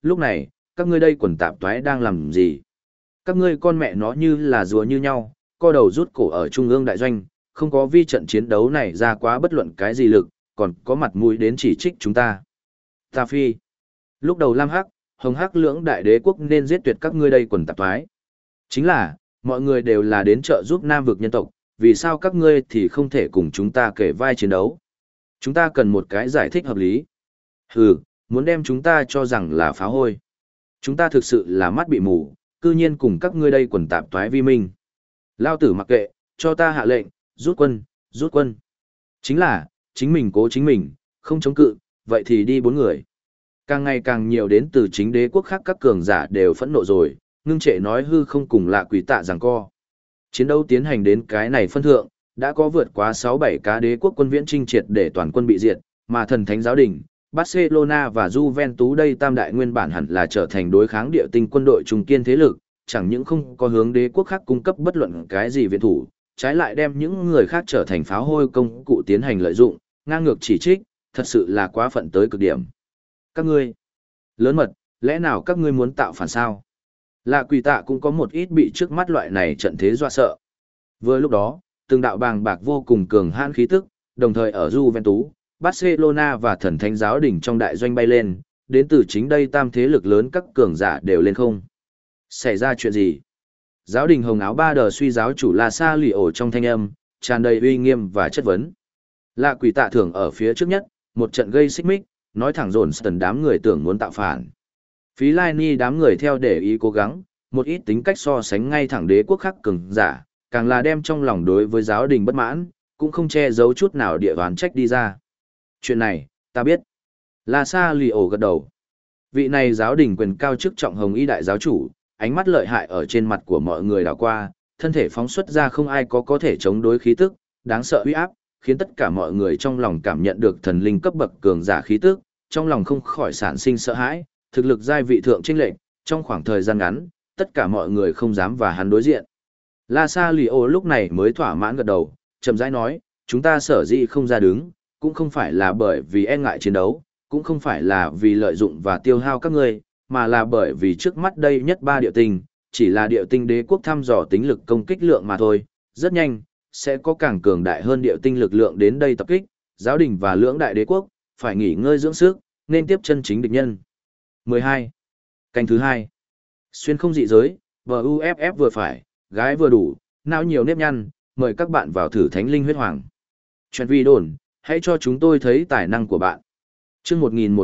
lúc này, các ngươi đây quần tạp toái đang làm gì? Các ngươi con mẹ nó như là rùa như nhau, co đầu rút cổ ở trung ương đại doanh, không có vi trận chiến đấu này ra quá bất luận cái gì lực, còn có mặt mũi đến chỉ trích chúng ta. Ta phi. Lúc đầu Lam Hắc, Hồng Hắc lưỡng đại đế quốc nên giết tuyệt các ngươi đây quần tạp toái. Chính là, mọi người đều là đến trợ giúp Nam vực nhân tộc, vì sao các ngươi thì không thể cùng chúng ta kể vai chiến đấu? Chúng ta cần một cái giải thích hợp lý. Hừ, muốn đem chúng ta cho rằng là phá hôi. Chúng ta thực sự là mắt bị mù, cư nhiên cùng các ngươi đây quần tạp toái vi minh. Lao tử mặc kệ, cho ta hạ lệnh, rút quân, rút quân. Chính là, chính mình cố chính mình, không chống cự, vậy thì đi 4 người. Càng ngày càng nhiều đến từ chính đế quốc khác các cường giả đều phẫn nộ rồi, ngưng trệ nói hư không cùng lạ quỷ tạ giằng co. Chiến đấu tiến hành đến cái này phân thượng, đã có vượt quá 6-7 cá đế quốc quân viễn chinh triệt để toàn quân bị diệt, mà thần thánh giáo đình, Barcelona và Juventus đây tam đại nguyên bản hẳn là trở thành đối kháng địa tinh quân đội trung kiên thế lực, chẳng những không có hướng đế quốc khác cung cấp bất luận cái gì viện thủ, trái lại đem những người khác trở thành pháo hôi công cụ tiến hành lợi dụng, ngang ngược chỉ trích, thật sự là quá phận tới cực điểm. Các ngươi, lớn mật, lẽ nào các ngươi muốn tạo phản sao? Lạ quỷ tạ cũng có một ít bị trước mắt loại này trận thế dọa sợ. Vừa lúc đó, từng đạo bàng bạc vô cùng cường hãn khí tức, đồng thời ở Juventus, Barcelona và thần thánh giáo đỉnh trong đại doanh bay lên, đến từ chính đây tam thế lực lớn các cường giả đều lên không. Xảy ra chuyện gì? Giáo đình hồng áo ba đờ suy giáo chủ La Sa lì ổ trong thanh âm, tràn đầy uy nghiêm và chất vấn. Lạ quỷ tạ thưởng ở phía trước nhất, một trận gây xích mích, nói thẳng dồn sần đám người tưởng muốn tạo phản. Phí Lai Ni đám người theo để ý cố gắng, một ít tính cách so sánh ngay thẳng đế quốc khác cường giả, càng là đem trong lòng đối với giáo đình bất mãn, cũng không che giấu chút nào địa đoán trách đi ra. Chuyện này, ta biết. La Sa lì ổ gật đầu. Vị này giáo đình quyền cao chức trọng hồng y đại giáo chủ, ánh mắt lợi hại ở trên mặt của mọi người đảo qua, thân thể phóng xuất ra không ai có thể chống đối khí tức, đáng sợ uy áp, khiến tất cả mọi người trong lòng cảm nhận được thần linh cấp bậc cường giả khí tức, trong lòng không khỏi sản sinh sợ hãi, thực lực giai vị thượng chênh lệch, trong khoảng thời gian ngắn, tất cả mọi người không dám và hắn đối diện. La Sa lì ổ lúc này mới thỏa mãn gật đầu, chậm rãi nói, chúng ta sở dĩ không ra đứng, cũng không phải là bởi vì e ngại chiến đấu, cũng không phải là vì lợi dụng và tiêu hao các ngươi, mà là bởi vì trước mắt đây nhất ba địa tinh, chỉ là địa tinh đế quốc thăm dò tính lực công kích lượng mà thôi, rất nhanh, sẽ có càng cường đại hơn địa tinh lực lượng đến đây tập kích, giáo đình và lưỡng đại đế quốc, phải nghỉ ngơi dưỡng sức, nên tiếp chân chính địch nhân. 12. Canh thứ 2. Xuyên không dị giới, VUFF vừa phải, gái vừa đủ, não nhiều nếp nhăn, mời các bạn vào thử thánh linh huyết hoàng. Chuyện vi đồn, hãy cho chúng tôi thấy tài năng của bạn. Chương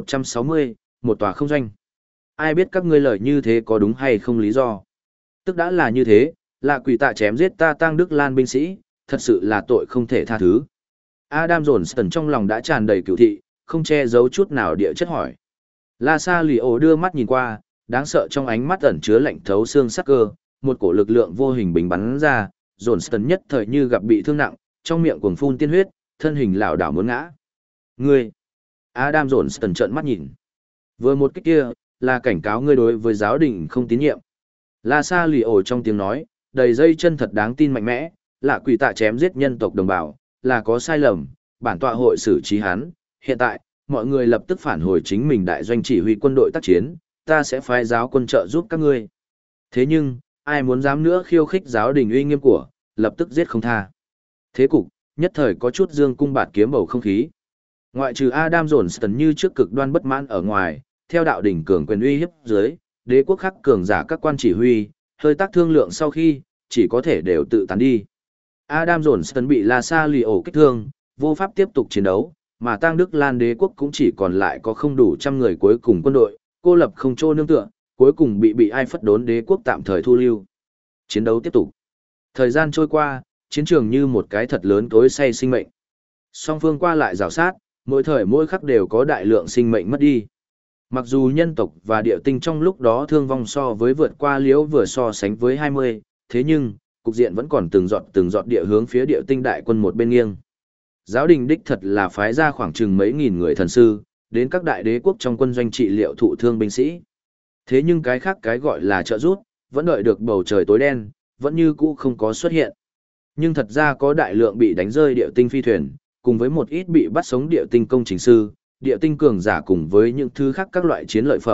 1160, một tòa không doanh. Ai biết các ngươi lời như thế có đúng hay không lý do? Tức đã là như thế, là quỷ tạ chém giết ta Tăng Đức Lan binh sĩ, thật sự là tội không thể tha thứ. Adam Johnston trong lòng đã tràn đầy cửu thị, không che giấu chút nào địa chất hỏi. La Sa lì ổ đưa mắt nhìn qua, đáng sợ trong ánh mắt ẩn chứa lạnh thấu xương sắc cơ, một cổ lực lượng vô hình bình bắn ra, Johnston nhất thời như gặp bị thương nặng, trong miệng cuồng phun tiên huyết, thân hình lảo đảo muốn ngã. Ngươi! Adam Johnston trợn mắt nhìn. Vừa một cái kia, là cảnh cáo ngươi đối với giáo đình không tín nhiệm. La Sa lì ổ trong tiếng nói, đầy dây chân thật đáng tin mạnh mẽ, là quỷ tạ chém giết nhân tộc đồng bào, là có sai lầm, bản tọa hội xử trí hắn. Hiện tại, mọi người lập tức phản hồi chính mình đại doanh chỉ huy quân đội tác chiến, ta sẽ phái giáo quân trợ giúp các ngươi. Thế nhưng, ai muốn dám nữa khiêu khích giáo đình uy nghiêm của, lập tức giết không tha. Thế cục, nhất thời có chút dương cung bạt kiếm bầu không khí. Ngoại trừ Adam Johnston như trước cực đoan bất mãn ở ngoài, theo đạo đỉnh cường quyền uy hiếp dưới, đế quốc khắc cường giả các quan chỉ huy, hơi tác thương lượng sau khi, chỉ có thể đều tự tán đi. Adam Johnston bị La Sa lì ổ kích thương, vô pháp tiếp tục chiến đấu, mà Tăng Đức Lan đế quốc cũng chỉ còn lại có không đủ trăm người cuối cùng quân đội, cô lập không chỗ nương tựa, cuối cùng bị ai phất đốn đế quốc tạm thời thu lưu. Chiến đấu tiếp tục. Thời gian trôi qua, chiến trường như một cái thật lớn tối say sinh mệnh. Song phương qua lại rào sát, mỗi thời mỗi khắc đều có đại lượng sinh mệnh mất đi. Mặc dù nhân tộc và địa tinh trong lúc đó thương vong so với vượt qua liễu vừa so sánh với 20, thế nhưng, cục diện vẫn còn từng giọt địa hướng phía địa tinh đại quân một bên nghiêng. Giáo đình đích thật là phái ra khoảng chừng mấy nghìn người thần sư, đến các đại đế quốc trong quân doanh trị liệu thụ thương binh sĩ. Thế nhưng cái khác cái gọi là trợ giúp, vẫn đợi được bầu trời tối đen, vẫn như cũ không có xuất hiện. Nhưng thật ra có đại lượng bị đánh rơi địa tinh phi thuyền, cùng với một ít bị bắt sống địa tinh công trình sư, địa tinh cường giả cùng với những thứ khác các loại chiến lợi phẩm,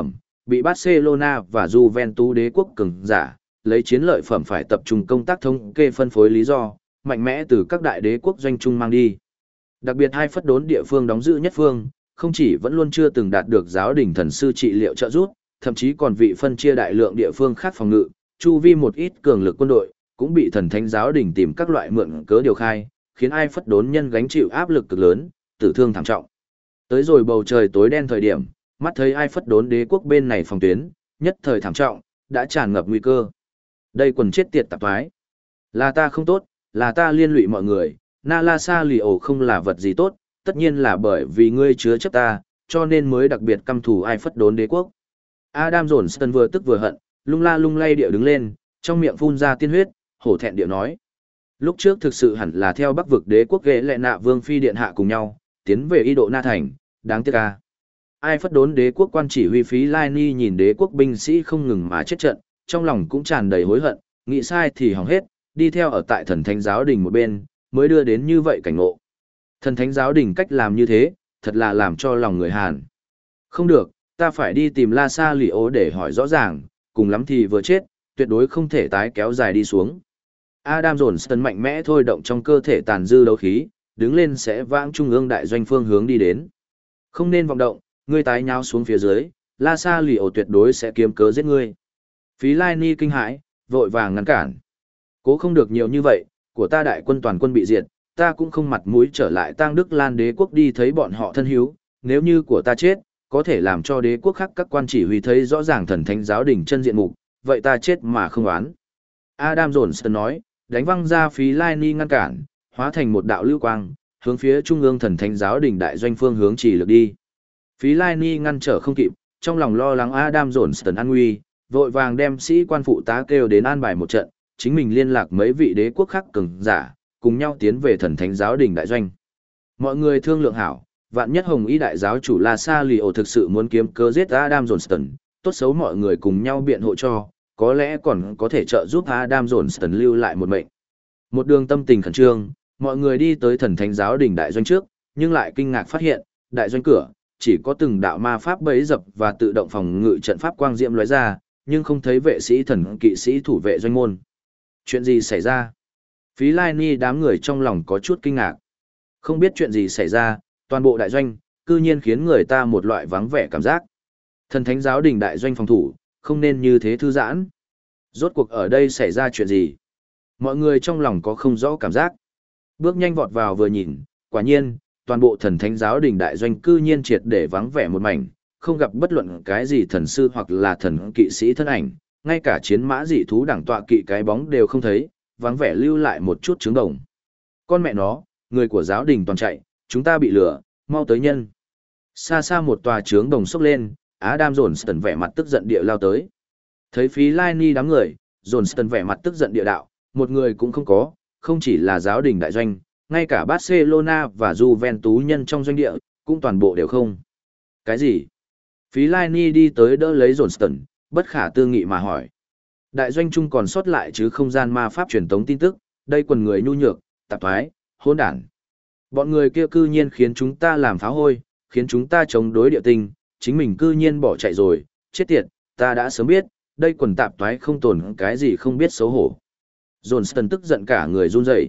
bị Barcelona và Juventus đế quốc cường giả, lấy chiến lợi phẩm phải tập trung công tác thống kê phân phối lý do, mạnh mẽ từ các đại đế quốc doanh trung mang đi. Đặc biệt hai phất đốn địa phương đóng giữ nhất phương, không chỉ vẫn luôn chưa từng đạt được giáo đình thần sư trị liệu trợ giúp, thậm chí còn vị phân chia đại lượng địa phương khác phòng ngự, chu vi một ít cường lực quân đội, cũng bị thần thánh giáo đình tìm các loại mượn cớ điều khai, khiến ai phất đốn nhân gánh chịu áp lực cực lớn, tử thương thảm trọng. Tới rồi bầu trời tối đen thời điểm, mắt thấy ai phất đốn đế quốc bên này phòng tuyến, nhất thời thảm trọng, đã tràn ngập nguy cơ. Đây quần chết tiệt tạp thoái. Là ta không tốt, là ta liên lụy mọi người, Nalasa lì ổ không là vật gì tốt, tất nhiên là bởi vì ngươi chứa chấp ta, cho nên mới đặc biệt căm thù ai phất đốn đế quốc. Adam Johnston vừa tức vừa hận, lung la lung lay điệu đứng lên, trong miệng phun ra tiên huyết, hổ thẹn điệu nói. Lúc trước thực sự hẳn là theo bắc vực đế quốc ghế lệ nạ vương phi điện hạ cùng nhau, tiến về y độ Na Thành, đáng tiếc ca. Ai phất đốn đế quốc quan chỉ huy phí Lai Ni nhìn đế quốc binh sĩ không ngừng mà chết trận, trong lòng cũng tràn đầy hối hận, nghĩ sai thì hỏng hết, đi theo ở tại thần thánh giáo đình một bên, mới đưa đến như vậy cảnh ngộ. Thần thánh giáo đình cách làm như thế, thật là làm cho lòng người Hàn. Không được, ta phải đi tìm La Sa Lì Ố để hỏi rõ ràng, cùng lắm thì vừa chết, tuyệt đối không thể tái kéo dài đi xuống. Adam Johnston mạnh mẽ thôi động trong cơ thể tàn dư đấu khí, đứng lên sẽ vãng trung ương đại doanh phương hướng đi đến. Không nên vọng động, ngươi tái nháo xuống phía dưới, La Sa Lì Ổ tuyệt đối sẽ kiếm cớ giết ngươi. Phí Lai Ni kinh hãi, vội vàng ngăn cản. Cố không được nhiều như vậy, của ta đại quân toàn quân bị diệt, ta cũng không mặt mũi trở lại Tang Đức Lan đế quốc đi thấy bọn họ thân hiếu, nếu như của ta chết, có thể làm cho đế quốc khác các quan chỉ huy thấy rõ ràng thần thánh giáo đình chân diện mục, vậy ta chết mà không oán. Adam Johnston nói, đánh văng ra Phí Lai Ni ngăn cản, hóa thành một đạo lưu quang, hướng phía trung ương thần thánh giáo đình đại doanh phương hướng chỉ lực đi. Phí Lai Ni ngăn trở không kịp, trong lòng lo lắng Adam Johnston an nguy, vội vàng đem sĩ quan phụ tá kêu đến an bài một trận, chính mình liên lạc mấy vị đế quốc khác cường giả, cùng nhau tiến về thần thánh giáo đình đại doanh. Mọi người thương lượng hảo, vạn nhất Hồng Y đại giáo chủ La Sa Lì Ổ thực sự muốn kiếm cớ giết Adam Johnston, tốt xấu mọi người cùng nhau biện hộ cho, có lẽ còn có thể trợ giúp Adam Johnston lưu lại một mệnh. Một đường tâm tình khẩn trương, mọi người đi tới thần thánh giáo đình đại doanh trước, nhưng lại kinh ngạc phát hiện, đại doanh cửa chỉ có từng đạo ma pháp bẫy dập và tự động phòng ngự trận pháp quang diệm lóe ra, nhưng không thấy vệ sĩ thần kỵ sĩ thủ vệ doanh môn. Chuyện gì xảy ra? Phí Lai Ni đám người trong lòng có chút kinh ngạc. Không biết chuyện gì xảy ra, toàn bộ đại doanh, cư nhiên khiến người ta một loại vắng vẻ cảm giác. Thần thánh giáo đình đại doanh phòng thủ, không nên như thế thư giãn. Rốt cuộc ở đây xảy ra chuyện gì? Mọi người trong lòng có không rõ cảm giác. Bước nhanh vọt vào vừa nhìn, quả nhiên, toàn bộ thần thánh giáo đình đại doanh cư nhiên triệt để vắng vẻ một mảnh, không gặp bất luận cái gì thần sư hoặc là thần kỵ sĩ thân ảnh, ngay cả chiến mã dị thú đẳng tọa kỵ cái bóng đều không thấy, vắng vẻ lưu lại một chút trứng đồng. Con mẹ nó, người của giáo đình toàn chạy, chúng ta bị lừa, mau tới nhân. Xa xa một tòa trướng đồng sốc lên, Adam Johnston vẻ mặt tức giận địa lao tới. Thấy Phí Lai Ni đám người, Johnston vẻ mặt tức giận địa đạo, một người cũng không có, không chỉ là giáo đình đại doanh, ngay cả Barcelona và Juventus nhân trong doanh địa, cũng toàn bộ đều không. Cái gì? Phí Lai Ni đi tới đỡ lấy Johnston, bất khả tư nghị mà hỏi. Đại doanh chung còn sót lại chứ không gian ma pháp truyền tống tin tức, đây quần người nhu nhược, tạp thoái, hỗn đản. Bọn người kia cư nhiên khiến chúng ta làm phá hôi, khiến chúng ta chống đối địa tinh, chính mình cư nhiên bỏ chạy rồi, chết tiệt, ta đã sớm biết, đây quần tạp thoái không tồn cái gì không biết xấu hổ. Johnston tức giận cả người run rẩy.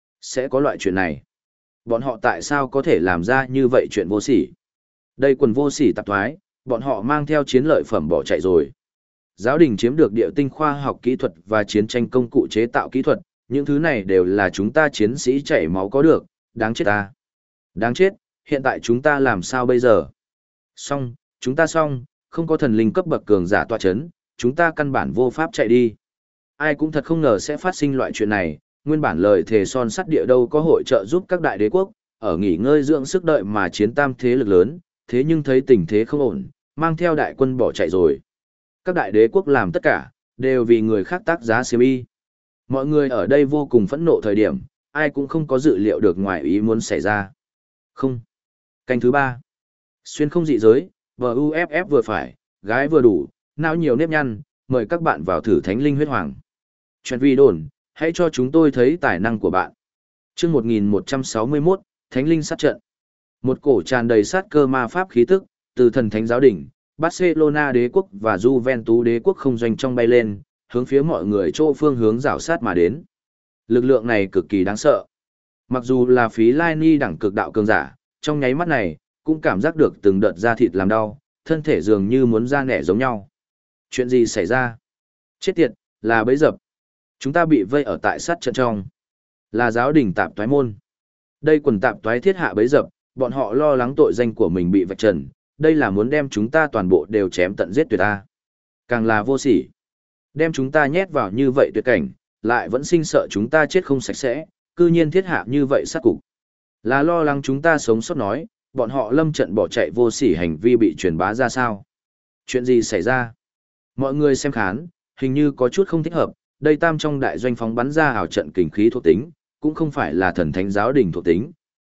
Sẽ có loại chuyện này. Bọn họ tại sao có thể làm ra như vậy chuyện vô sỉ? Đây quần vô sỉ tạp thoái, bọn họ mang theo chiến lợi phẩm bỏ chạy rồi. Giáo đình chiếm được địa tinh khoa học kỹ thuật và chiến tranh công cụ chế tạo kỹ thuật, những thứ này đều là chúng ta chiến sĩ chảy máu có được, đáng chết ta. Đáng chết, hiện tại chúng ta làm sao bây giờ? Chúng ta xong, không có thần linh cấp bậc cường giả tọa chấn, chúng ta căn bản vô pháp chạy đi. Ai cũng thật không ngờ sẽ phát sinh loại chuyện này, nguyên bản lời thề son sắt địa đâu có hội trợ giúp các đại đế quốc, ở nghỉ ngơi dưỡng sức đợi mà chiến tam thế lực lớn, thế nhưng thấy tình thế không ổn, mang theo đại quân bỏ chạy rồi. Các đại đế quốc làm tất cả, đều vì người khác tác giá xiêm y. Mọi người ở đây vô cùng phẫn nộ thời điểm, ai cũng không có dự liệu được ngoài ý muốn xảy ra. Không. Canh thứ 3. Xuyên không dị giới, VUFF vừa phải, gái vừa đủ, não nhiều nếp nhăn, mời các bạn vào thử Thánh Linh Huyết Hoàng. Chuyện vi đồn, hãy cho chúng tôi thấy tài năng của bạn. Chương 1161, Thánh Linh sát trận. Một cổ tràn đầy sát cơ ma pháp khí tức, từ thần thánh giáo đỉnh, Barcelona đế quốc và Juventus đế quốc không doanh trong bay lên, hướng phía mọi người chỗ phương hướng rảo sát mà đến. Lực lượng này cực kỳ đáng sợ. Mặc dù là phí lai ni đẳng cực đạo cường giả, trong nháy mắt này, cũng cảm giác được từng đợt da thịt làm đau, thân thể dường như muốn ra nẻ giống nhau. Chuyện gì xảy ra? Chết tiệt, là bẫy dập. Chúng ta bị vây ở tại sát trận trong. Là giáo đình tạp toái môn. Đây quần tạp toái thiết hạ bẫy dập, bọn họ lo lắng tội danh của mình bị vạch trần, đây là muốn đem chúng ta toàn bộ đều chém tận giết tuyệt ta. Càng là vô sỉ. Đem chúng ta nhét vào như vậy tuyệt cảnh, lại vẫn sinh sợ chúng ta chết không sạch sẽ, cư nhiên thiết hạ như vậy sát cục. Là lo lắng chúng ta sống sót nói, bọn họ lâm trận bỏ chạy vô sỉ hành vi bị truyền bá ra sao. Chuyện gì xảy ra? Mọi người xem khán, hình như có chút không thích hợp, đây tam trong đại doanh phóng bắn ra ảo trận kình khí thuộc tính, cũng không phải là thần thánh giáo đình thuộc tính.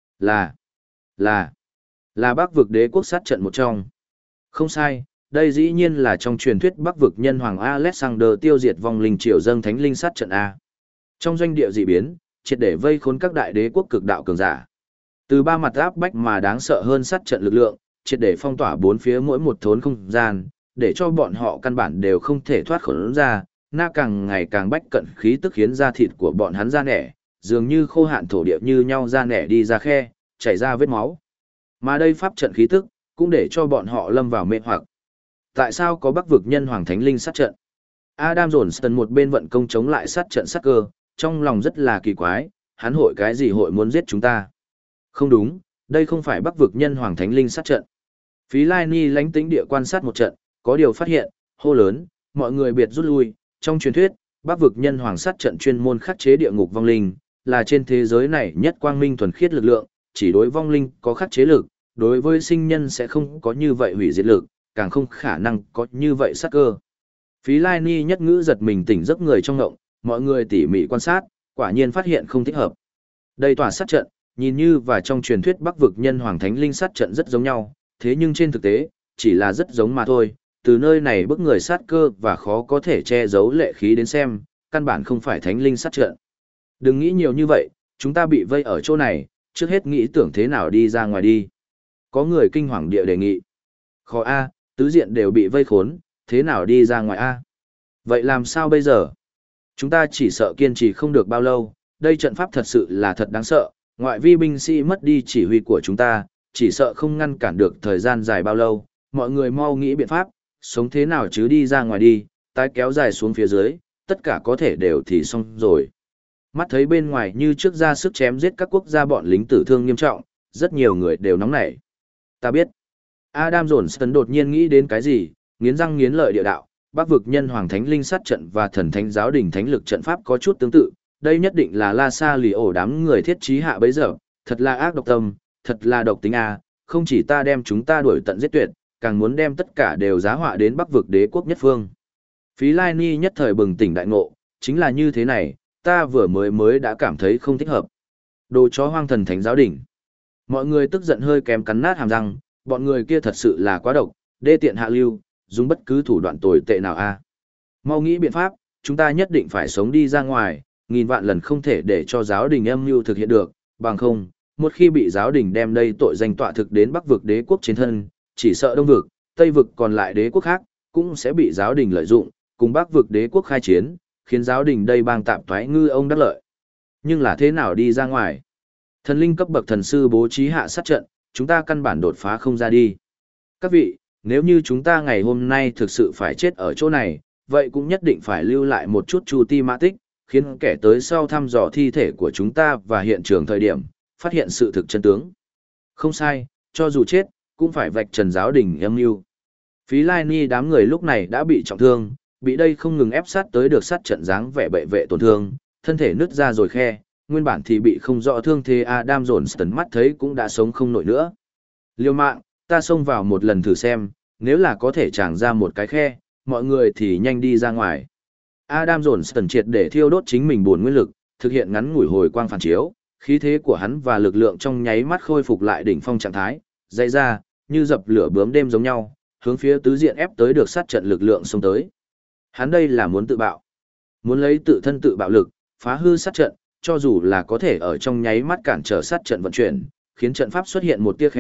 Là Bắc vực đế quốc sát trận một trong. Không sai, đây dĩ nhiên là trong truyền thuyết Bắc vực nhân hoàng Alexander tiêu diệt vong linh triều dâng thánh linh sát trận A. Trong doanh địa dị biến, triệt để vây khốn các đại đế quốc cực đạo cường giả. Từ ba mặt áp bách mà đáng sợ hơn sát trận lực lượng, triệt để phong tỏa bốn phía mỗi một thốn không gian, để cho bọn họ căn bản đều không thể thoát khốn ra, na càng ngày càng bách cận khí tức khiến da thịt của bọn hắn ra nẻ, dường như khô hạn thổ địa như nhau ra nẻ đi ra khe, chảy ra vết máu. Mà đây pháp trận khí tức, cũng để cho bọn họ lâm vào mê hoặc. Tại sao có Bắc vực nhân hoàng thánh linh sát trận? Adam Johnston một bên vận công chống lại sát trận sát cơ, trong lòng rất là kỳ quái, hắn hội cái gì hội muốn giết chúng ta? Không đúng, đây không phải Bắc vực nhân hoàng thánh linh sát trận. Phí Lai Ni lánh tĩnh địa quan sát một trận, có điều phát hiện, hô lớn, mọi người biệt rút lui. Trong truyền thuyết, Bắc vực nhân hoàng sát trận chuyên môn khắc chế địa ngục vong linh, là trên thế giới này nhất quang minh thuần khiết lực lượng, chỉ đối vong linh có khắc chế lực, đối với sinh nhân sẽ không có như vậy hủy diệt lực, càng không khả năng có như vậy sát cơ. Phí Lai Ni nhất ngữ giật mình tỉnh giấc người trong ngộng, mọi người tỉ mỉ quan sát, quả nhiên phát hiện không thích hợp. Đây tòa sát trận, nhìn như và trong truyền thuyết Bắc vực nhân hoàng thánh linh sát trận rất giống nhau, thế nhưng trên thực tế, chỉ là rất giống mà thôi. Từ nơi này bức người sát cơ và khó có thể che giấu lệ khí đến xem, căn bản không phải thánh linh sát trận. Đừng nghĩ nhiều như vậy, chúng ta bị vây ở chỗ này, trước hết nghĩ tưởng thế nào đi ra ngoài đi. Có người kinh hoàng địa đề nghị. Khó A, tứ diện đều bị vây khốn, thế nào đi ra ngoài A? Vậy làm sao bây giờ? Chúng ta chỉ sợ kiên trì không được bao lâu, đây trận pháp thật sự là thật đáng sợ, ngoại vi binh sĩ mất đi chỉ huy của chúng ta, chỉ sợ không ngăn cản được thời gian dài bao lâu, mọi người mau nghĩ biện pháp, sống thế nào chứ đi ra ngoài đi, tái kéo dài xuống phía dưới, tất cả có thể đều thì xong rồi. Mắt thấy bên ngoài như trước ra sức chém giết các quốc gia bọn lính tử thương nghiêm trọng, rất nhiều người đều nóng nảy. Ta biết. Adam Johnston đột nhiên nghĩ đến cái gì, nghiến răng nghiến lợi địa đạo, Bắc vực nhân hoàng thánh linh sát trận và thần thánh giáo đình thánh lực trận pháp có chút tương tự, đây nhất định là La Sa lì ổ đám người thiết trí hạ bấy giờ, thật là ác độc tâm, thật là độc tính a, không chỉ ta đem chúng ta đuổi tận giết tuyệt, càng muốn đem tất cả đều giá họa đến Bắc vực đế quốc nhất phương. Phí Lai Ni nhất thời bừng tỉnh đại ngộ, chính là như thế này, ta vừa mới đã cảm thấy không thích hợp. Đồ chó hoang thần thánh giáo đình. Mọi người tức giận hơi kém cắn nát hàm răng, bọn người kia thật sự là quá độc, đê tiện hạ lưu, dùng bất cứ thủ đoạn tồi tệ nào a. Mau nghĩ biện pháp, chúng ta nhất định phải sống đi ra ngoài, nghìn vạn lần không thể để cho giáo đình âm mưu thực hiện được, bằng không, một khi bị giáo đình đem đây tội danh tọa thực đến Bắc vực đế quốc trên thân, chỉ sợ Đông vực, Tây vực còn lại đế quốc khác, cũng sẽ bị giáo đình lợi dụng, cùng Bắc vực đế quốc khai chiến, khiến giáo đình đây bang tạm thoái ngư ông đắc lợi. Nhưng là thế nào đi ra ngoài? Thần linh cấp bậc thần sư bố trí hạ sát trận, chúng ta căn bản đột phá không ra đi. Các vị, nếu như chúng ta ngày hôm nay thực sự phải chết ở chỗ này, vậy cũng nhất định phải lưu lại một chút chu ti mã tích, khiến kẻ tới sau thăm dò thi thể của chúng ta và hiện trường thời điểm, phát hiện sự thực chân tướng. Không sai, cho dù chết, cũng phải vạch trần giáo đình âm mưu. Phí Lai Ni đám người lúc này đã bị trọng thương, bị đây không ngừng ép sát tới được sát trận dáng vẻ bệ vệ tổn thương, thân thể nứt ra rồi khe, nguyên bản thì bị không rõ thương thế Adam Johnston mắt thấy cũng đã sống không nổi nữa. Liêu mạng, ta xông vào một lần thử xem, nếu là có thể tràng ra một cái khe, mọi người thì nhanh đi ra ngoài. Adam Johnston triệt để thiêu đốt chính mình buồn nguyên lực, thực hiện ngắn ngủi hồi quang phản chiếu, khí thế của hắn và lực lượng trong nháy mắt khôi phục lại đỉnh phong trạng thái, dây ra, như dập lửa bướm đêm giống nhau, hướng phía tứ diện ép tới được sát trận lực lượng xông tới. Hắn đây là muốn tự bạo, muốn lấy tự thân tự bạo lực, phá hư sát trận, cho dù là có thể ở trong nháy mắt cản trở sát trận vận chuyển, khiến trận pháp xuất hiện một tia khe,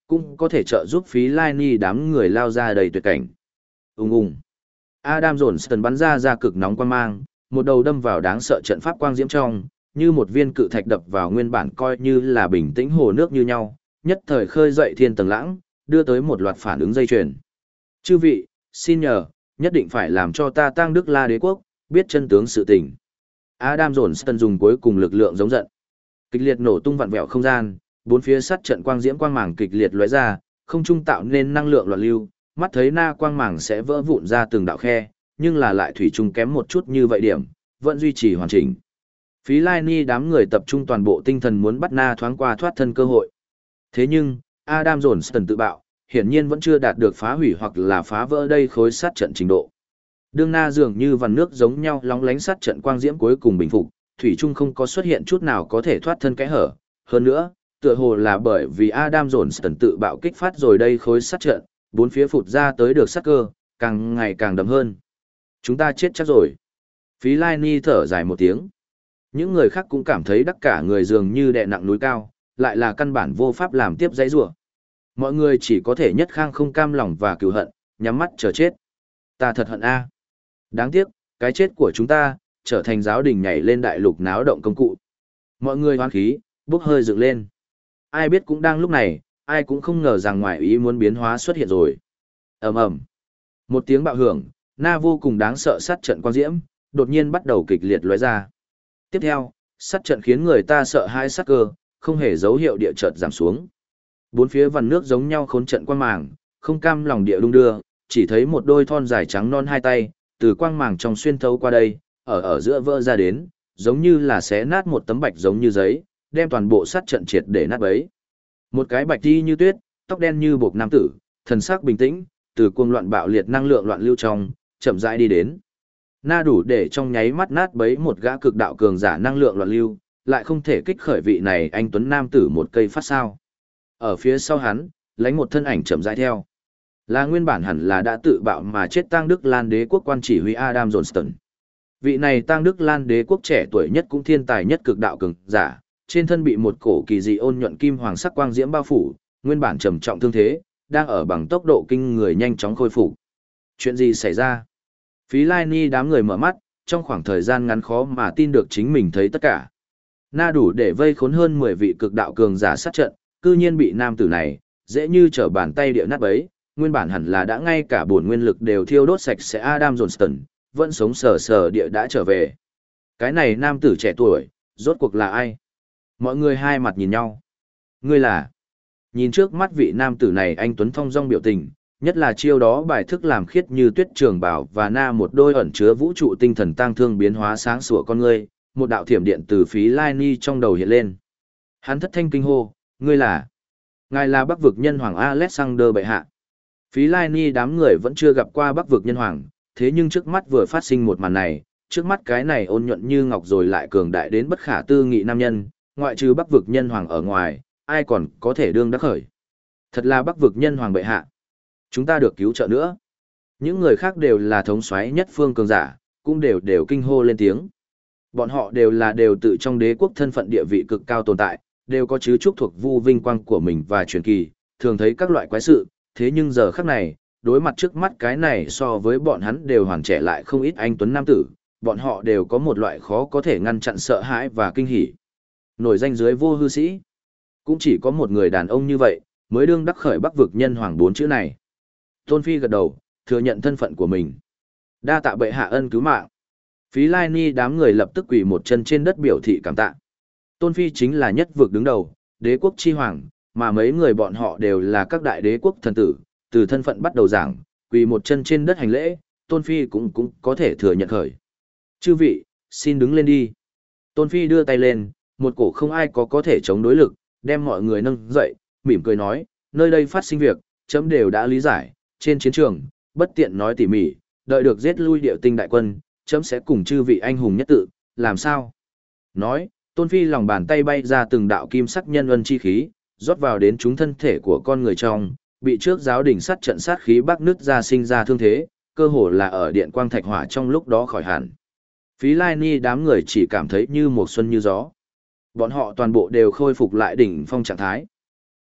cũng có thể trợ giúp phí lai ni đám người lao ra đầy tuyệt cảnh. Ung ung. Adam Johnston bắn ra cực nóng quang mang, một đầu đâm vào đáng sợ trận pháp quang diễm trong, như một viên cự thạch đập vào nguyên bản coi như là bình tĩnh hồ nước như nhau, nhất thời khơi dậy thiên tầng lãng, đưa tới một loạt phản ứng dây chuyền. Chư vị, xin nhờ, nhất định phải làm cho ta Tang Đức La Đế quốc biết chân tướng sự tình. Adam Johnston dùng cuối cùng lực lượng giống giận. Kịch liệt nổ tung vặn vẹo không gian, bốn phía sát trận quang diễm quang màng kịch liệt lóe ra, không trung tạo nên năng lượng loạn lưu, mắt thấy na quang màng sẽ vỡ vụn ra từng đạo khe, nhưng là lại thủy chung kém một chút như vậy điểm, vẫn duy trì hoàn chỉnh. Phí Lai Ni đám người tập trung toàn bộ tinh thần muốn bắt na thoáng qua thoát thân cơ hội. Thế nhưng, Adam Johnston tự bạo, hiển nhiên vẫn chưa đạt được phá hủy hoặc là phá vỡ đây khối sát trận trình độ. Đương na dường như vằn nước giống nhau lóng lánh sát trận quang diễm cuối cùng bình phục, thủy chung không có xuất hiện chút nào có thể thoát thân kẽ hở. Hơn nữa, tựa hồ là bởi vì Adam Johnston tự bạo kích phát rồi đây khối sát trận, bốn phía phụt ra tới được sát cơ, càng ngày càng đậm hơn. Chúng ta chết chắc rồi. Phí Lai Ni thở dài một tiếng. Những người khác cũng cảm thấy đắc cả người dường như đè nặng núi cao, lại là căn bản vô pháp làm tiếp dãy rủa. Mọi người chỉ có thể nhất khang không cam lòng và cừu hận, nhắm mắt chờ chết. Ta thật hận a. Đáng tiếc, cái chết của chúng ta trở thành giáo đình nhảy lên đại lục náo động công cụ. Mọi người hoan khí, bốc hơi dựng lên. Ai biết cũng đang lúc này, ai cũng không ngờ rằng ngoại ý muốn biến hóa xuất hiện rồi. Ầm ầm. Một tiếng bạo hưởng, na vô cùng đáng sợ sát trận quang diễm, đột nhiên bắt đầu kịch liệt lóe ra. Tiếp theo, sát trận khiến người ta sợ hãi sát cơ, không hề dấu hiệu địa chợt giảm xuống. Bốn phía vằn nước giống nhau khốn trận quang màng, không cam lòng địa đung đưa, chỉ thấy một đôi thon dài trắng non hai tay, từ quang màng trong xuyên thấu qua đây, ở giữa vỡ ra đến, giống như là xé nát một tấm bạch giống như giấy, đem toàn bộ sát trận triệt để nát bấy. Một cái bạch đi như tuyết, tóc đen như buộc nam tử, thần sắc bình tĩnh, từ cuồng loạn bạo liệt năng lượng loạn lưu trong, chậm rãi đi đến. Na đủ để trong nháy mắt nát bấy một gã cực đạo cường giả năng lượng loạn lưu, lại không thể kích khởi vị này anh tuấn nam tử một cây phát sao. Ở phía sau hắn, lánh một thân ảnh chậm rãi theo. Là nguyên bản hẳn là đã tự bạo mà chết Tang Đức Lan đế quốc quan chỉ huy Adam Johnston. Vị này Tang Đức Lan đế quốc trẻ tuổi nhất cũng thiên tài nhất cực đạo cường giả, trên thân bị một cổ kỳ dị ôn nhuận kim hoàng sắc quang diễm bao phủ, nguyên bản trầm trọng thương thế, đang ở bằng tốc độ kinh người nhanh chóng khôi phục. Chuyện gì xảy ra? Phí Lai Ni đám người mở mắt, trong khoảng thời gian ngắn khó mà tin được chính mình thấy tất cả. Na đủ để vây khốn hơn 10 vị cực đạo cường giả sát trận, cư nhiên bị nam tử này, dễ như trở bàn tay địa nát bấy, nguyên bản hẳn là đã ngay cả bổn nguyên lực đều thiêu đốt sạch sẽ Adam Johnston, vẫn sống sờ sờ địa đã trở về. Cái này nam tử trẻ tuổi, rốt cuộc là ai? Mọi người hai mặt nhìn nhau. Ngươi là? Nhìn trước mắt vị nam tử này anh tuấn thong dong biểu tình, nhất là chiêu đó bài thức làm khiết như tuyết trường bảo và na một đôi ẩn chứa vũ trụ tinh thần tang thương biến hóa sáng sủa con ngươi, một đạo thiểm điện từ phí Lai Ni trong đầu hiện lên. Hắn thất thanh kinh hô, ngươi là? Ngài là Bắc vực nhân hoàng Alexander bệ hạ. Phí Lai Ni đám người vẫn chưa gặp qua Bắc vực nhân hoàng, thế nhưng trước mắt vừa phát sinh một màn này, trước mắt cái này ôn nhuận như ngọc rồi lại cường đại đến bất khả tư nghị nam nhân, ngoại trừ Bắc vực nhân hoàng ở ngoài, ai còn có thể đương đắc khởi. Thật là Bắc vực nhân hoàng bệ hạ. Chúng ta được cứu trợ nữa. Những người khác đều là thống soái nhất phương cường giả, cũng đều kinh hô lên tiếng. Bọn họ đều tự trong đế quốc thân phận địa vị cực cao tồn tại, đều có chứ chúc thuộc vu vinh quang của mình và truyền kỳ, thường thấy các loại quái sự, thế nhưng giờ khắc này, đối mặt trước mắt cái này so với bọn hắn đều hoàn trẻ lại không ít anh tuấn nam tử, bọn họ đều có một loại khó có thể ngăn chặn sợ hãi và kinh hỉ. Nổi danh dưới vô hư sĩ, cũng chỉ có một người đàn ông như vậy, mới đương đắc khởi Bắc vực nhân hoàng 4 chữ này. Tôn Phi gật đầu, thừa nhận thân phận của mình. Đa tạ bệ hạ ân cứu mạng. Phí Lai Ni đám người lập tức quỳ một chân trên đất biểu thị cảm tạ. Tôn Phi chính là nhất vực đứng đầu, đế quốc chi hoàng, mà mấy người bọn họ đều là các đại đế quốc thần tử, từ thân phận bắt đầu giảng, quỳ một chân trên đất hành lễ, Tôn Phi cũng có thể thừa nhận khởi. Chư vị, xin đứng lên đi. Tôn Phi đưa tay lên, một cổ không ai có thể chống đối lực, đem mọi người nâng dậy, mỉm cười nói, nơi đây phát sinh việc, chấm đều đã lý giải, trên chiến trường, bất tiện nói tỉ mỉ, đợi được giết lui điệu tinh đại quân, chấm sẽ cùng chư vị anh hùng nhất tự, làm sao? Nói, Tôn Phi lòng bàn tay bay ra từng đạo kim sắc nhân ân chi khí, rót vào đến chúng thân thể của con người trong, bị trước giáo đình sát trận sát khí bắc nứt ra sinh ra thương thế, cơ hồ là ở điện quang thạch hỏa trong lúc đó khỏi hẳn. Phí Lai Ni đám người chỉ cảm thấy như một xuân như gió. Bọn họ toàn bộ đều khôi phục lại đỉnh phong trạng thái.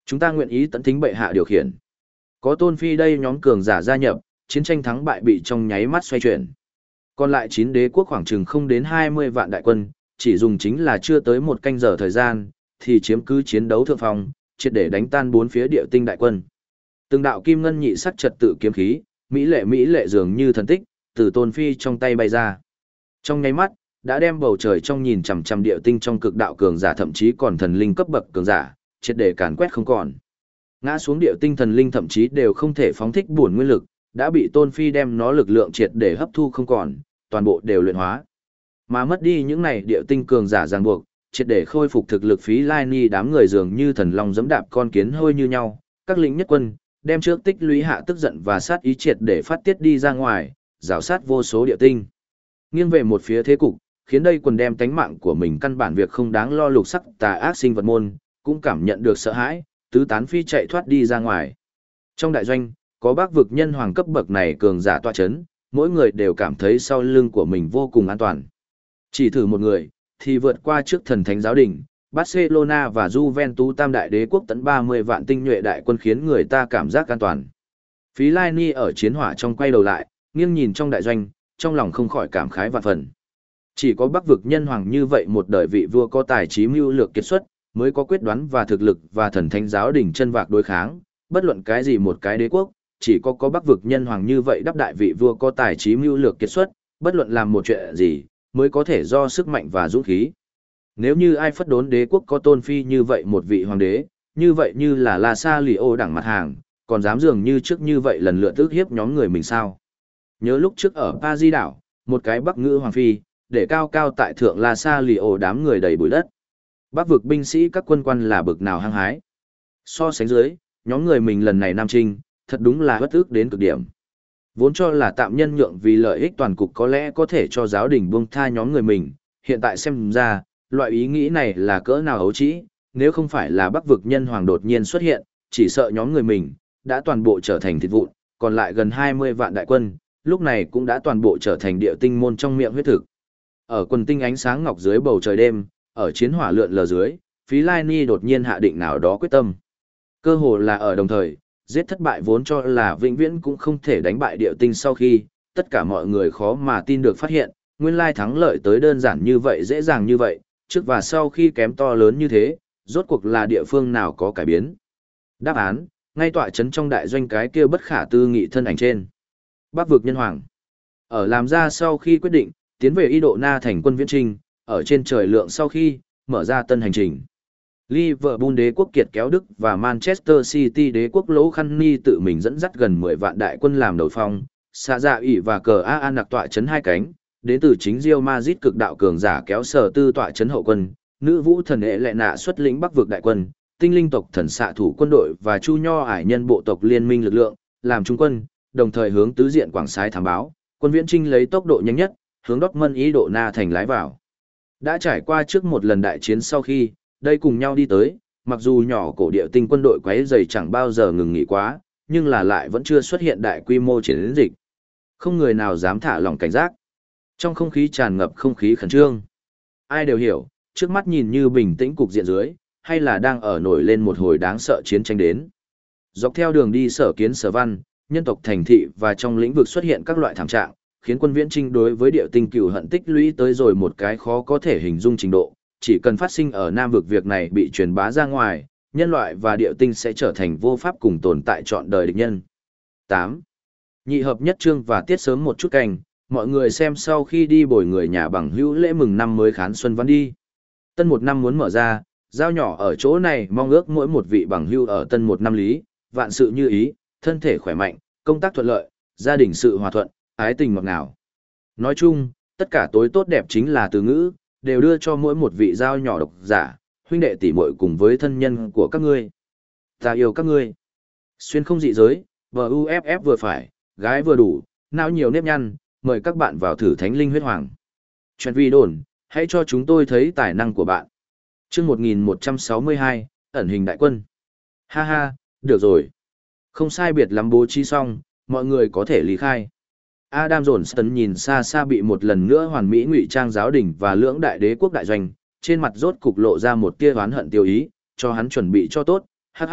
Chúng ta nguyện ý tận thính bệ hạ điều khiển. Có Tôn Phi đây nhóm cường giả gia nhập, chiến tranh thắng bại bị trong nháy mắt xoay chuyển. Còn lại 9 đế quốc khoảng chừng không đến 20 vạn đại quân, chỉ dùng chính là chưa tới một canh giờ thời gian, thì chiếm cứ chiến đấu thượng phong, triệt để đánh tan bốn phía địa tinh đại quân. Từng đạo kim ngân nhị sắc trật tự kiếm khí, mỹ lệ dường như thần tích, từ Tôn Phi trong tay bay ra. Trong nháy mắt, đã đem bầu trời trong nhìn chằm chằm địa tinh trong cực đạo cường giả thậm chí còn thần linh cấp bậc cường giả, triệt để càn quét không còn. Ngã xuống địa tinh thần linh thậm chí đều không thể phóng thích bổn nguyên lực, đã bị Tôn Phi đem nó lực lượng triệt để hấp thu không còn, toàn bộ đều luyện hóa. Mà mất đi những này địa tinh cường giả ràng buộc, triệt để khôi phục thực lực Phí Lai Ni đám người dường như thần long giẫm đạp con kiến hôi như nhau, các lính nhất quân, đem trước tích lũy hạ tức giận và sát ý triệt để phát tiết đi ra ngoài, rào sát vô số địa tinh. Nghiêng về một phía thế cục, khiến đây quần đem tánh mạng của mình căn bản việc không đáng lo lục sắc tà ác sinh vật môn, cũng cảm nhận được sợ hãi, tứ tán phi chạy thoát đi ra ngoài. Trong đại doanh, có bác vực nhân hoàng cấp bậc này cường giả tọa chấn, mỗi người đều cảm thấy sau lưng của mình vô cùng an toàn. Chỉ thử một người, thì vượt qua trước thần thánh giáo đình, Barcelona và Juventus tam đại đế quốc tận 30 vạn tinh nhuệ đại quân khiến người ta cảm giác an toàn. Phí Lai Ni ở chiến hỏa trong quay đầu lại, nghiêng nhìn trong đại doanh, trong lòng không khỏi cảm khái vạn phần. Chỉ có bắc vực nhân hoàng như vậy một đời vị vua có tài trí mưu lược kiệt xuất, mới có quyết đoán và thực lực và thần thánh giáo đình chân vạc đối kháng, bất luận cái gì một cái đế quốc, chỉ có bắc vực nhân hoàng như vậy đắp đại vị vua có tài trí mưu lược kiệt xuất, bất luận làm một chuyện gì, mới có thể do sức mạnh và dũng khí. Nếu như ai phất đốn đế quốc có Tôn Phi như vậy một vị hoàng đế, như vậy như là La Sa Lì Ô đẳng mặt hàng, còn dám dường như trước như vậy lần lượt ức hiếp nhóm người mình sao. Nhớ lúc trước ở Pa Di đảo, một cái bắc ngữ hoàng phi, để cao cao tại thượng La Sa Lì Ô đám người đầy bụi đất. Bắc vực binh sĩ các quân quan là bực nào hăng hái. So sánh dưới, nhóm người mình lần này nam trinh, thật đúng là bất ức đến cực điểm. Vốn cho là tạm nhân nhượng vì lợi ích toàn cục có lẽ có thể cho giáo đình buông tha nhóm người mình, hiện tại xem ra, loại ý nghĩ này là cỡ nào ấu trĩ, nếu không phải là bắc vực nhân hoàng đột nhiên xuất hiện, chỉ sợ nhóm người mình, đã toàn bộ trở thành thịt vụn, còn lại gần 20 vạn đại quân, lúc này cũng đã toàn bộ trở thành địa tinh môn trong miệng huyết thực. Ở quần tinh ánh sáng ngọc dưới bầu trời đêm, ở chiến hỏa lượn lờ dưới, Phí Lai Ni đột nhiên hạ định nào đó quyết tâm. Cơ hồ là ở đồng thời, giết thất bại vốn cho là vĩnh viễn cũng không thể đánh bại địa tinh sau khi, tất cả mọi người khó mà tin được phát hiện, nguyên lai thắng lợi tới đơn giản như vậy dễ dàng như vậy, trước và sau khi kém to lớn như thế, rốt cuộc là địa phương nào có cải biến. Đáp án, ngay tọa chấn trong đại doanh cái kia bất khả tư nghị thân ảnh trên. Bắc vực nhân hoàng. Ở làm ra sau khi quyết định, tiến về Y Độ Na thành quân viễn trinh, ở trên trời lượng sau khi, mở ra tân hành trình. Liverpool đế quốc kiệt kéo Đức và Manchester City đế quốc Lỗ Khăn Ni tự mình dẫn dắt gần 10 vạn đại quân làm đầu phong, Sa Dạ ỷ và Cờ A nặc tọa chấn hai cánh, đến từ chính Real Madrid cực đạo cường giả kéo sở tư tọa chấn hậu quân, nữ vũ thần hệ lệ nạ xuất lĩnh Bắc vực đại quân, tinh linh tộc thần xạ thủ quân đội và Chu Nho ải nhân bộ tộc liên minh lực lượng, làm trung quân, đồng thời hướng tứ diện quảng sái thám báo, quân viễn trinh lấy tốc độ nhanh nhất, hướng Dortmund Y Độ Na thành lái vào. Đã trải qua trước một lần đại chiến sau khi, đây cùng nhau đi tới, mặc dù nhỏ cổ địa tinh quân đội quấy dày chẳng bao giờ ngừng nghỉ quá, nhưng là lại vẫn chưa xuất hiện đại quy mô chiến dịch. Không người nào dám thả lỏng cảnh giác. Trong không khí tràn ngập không khí khẩn trương. Ai đều hiểu, trước mắt nhìn như bình tĩnh cục diện dưới, hay là đang ở nổi lên một hồi đáng sợ chiến tranh đến. Dọc theo đường đi sở kiến sở văn, nhân tộc thành thị và trong lĩnh vực xuất hiện các loại thảm trạng, khiến quân viễn trinh đối với địa tinh cửu hận tích lũy tới rồi một cái khó có thể hình dung trình độ, chỉ cần phát sinh ở Nam vực việc này bị truyền bá ra ngoài, nhân loại và địa tinh sẽ trở thành vô pháp cùng tồn tại trọn đời địch nhân. 8. Nhị hợp nhất trương và tiết sớm một chút canh, mọi người xem sau khi đi bồi người nhà bằng hữu lễ mừng năm mới khán xuân văn đi. Tân một năm muốn mở ra, giao nhỏ ở chỗ này mong ước mỗi một vị bằng hữu ở tân một năm lý, vạn sự như ý, thân thể khỏe mạnh, công tác thuận lợi, gia đình sự hòa thuận, ái tình ngọt ngào. Nói chung, tất cả tối tốt đẹp chính là từ ngữ, đều đưa cho mỗi một vị giao nhỏ độc giả, huynh đệ tỷ muội cùng với thân nhân của các ngươi. Ta yêu các ngươi. Xuyên không dị giới, VUFF vừa phải, gái vừa đủ, não nhiều nếp nhăn, mời các bạn vào thử thánh linh huyết hoàng. Chuyện vi đồn, hãy cho chúng tôi thấy tài năng của bạn. Chương 1162, ẩn hình đại quân. Ha ha, được rồi. Không sai biệt lắm bố trí xong, mọi người có thể lý khai. Adam Johnston nhìn xa xa bị một lần nữa hoàn mỹ ngụy trang giáo đình và lưỡng đại đế quốc đại doanh, trên mặt rốt cục lộ ra một tia oán hận tiêu ý, cho hắn chuẩn bị cho tốt, hắc hắc,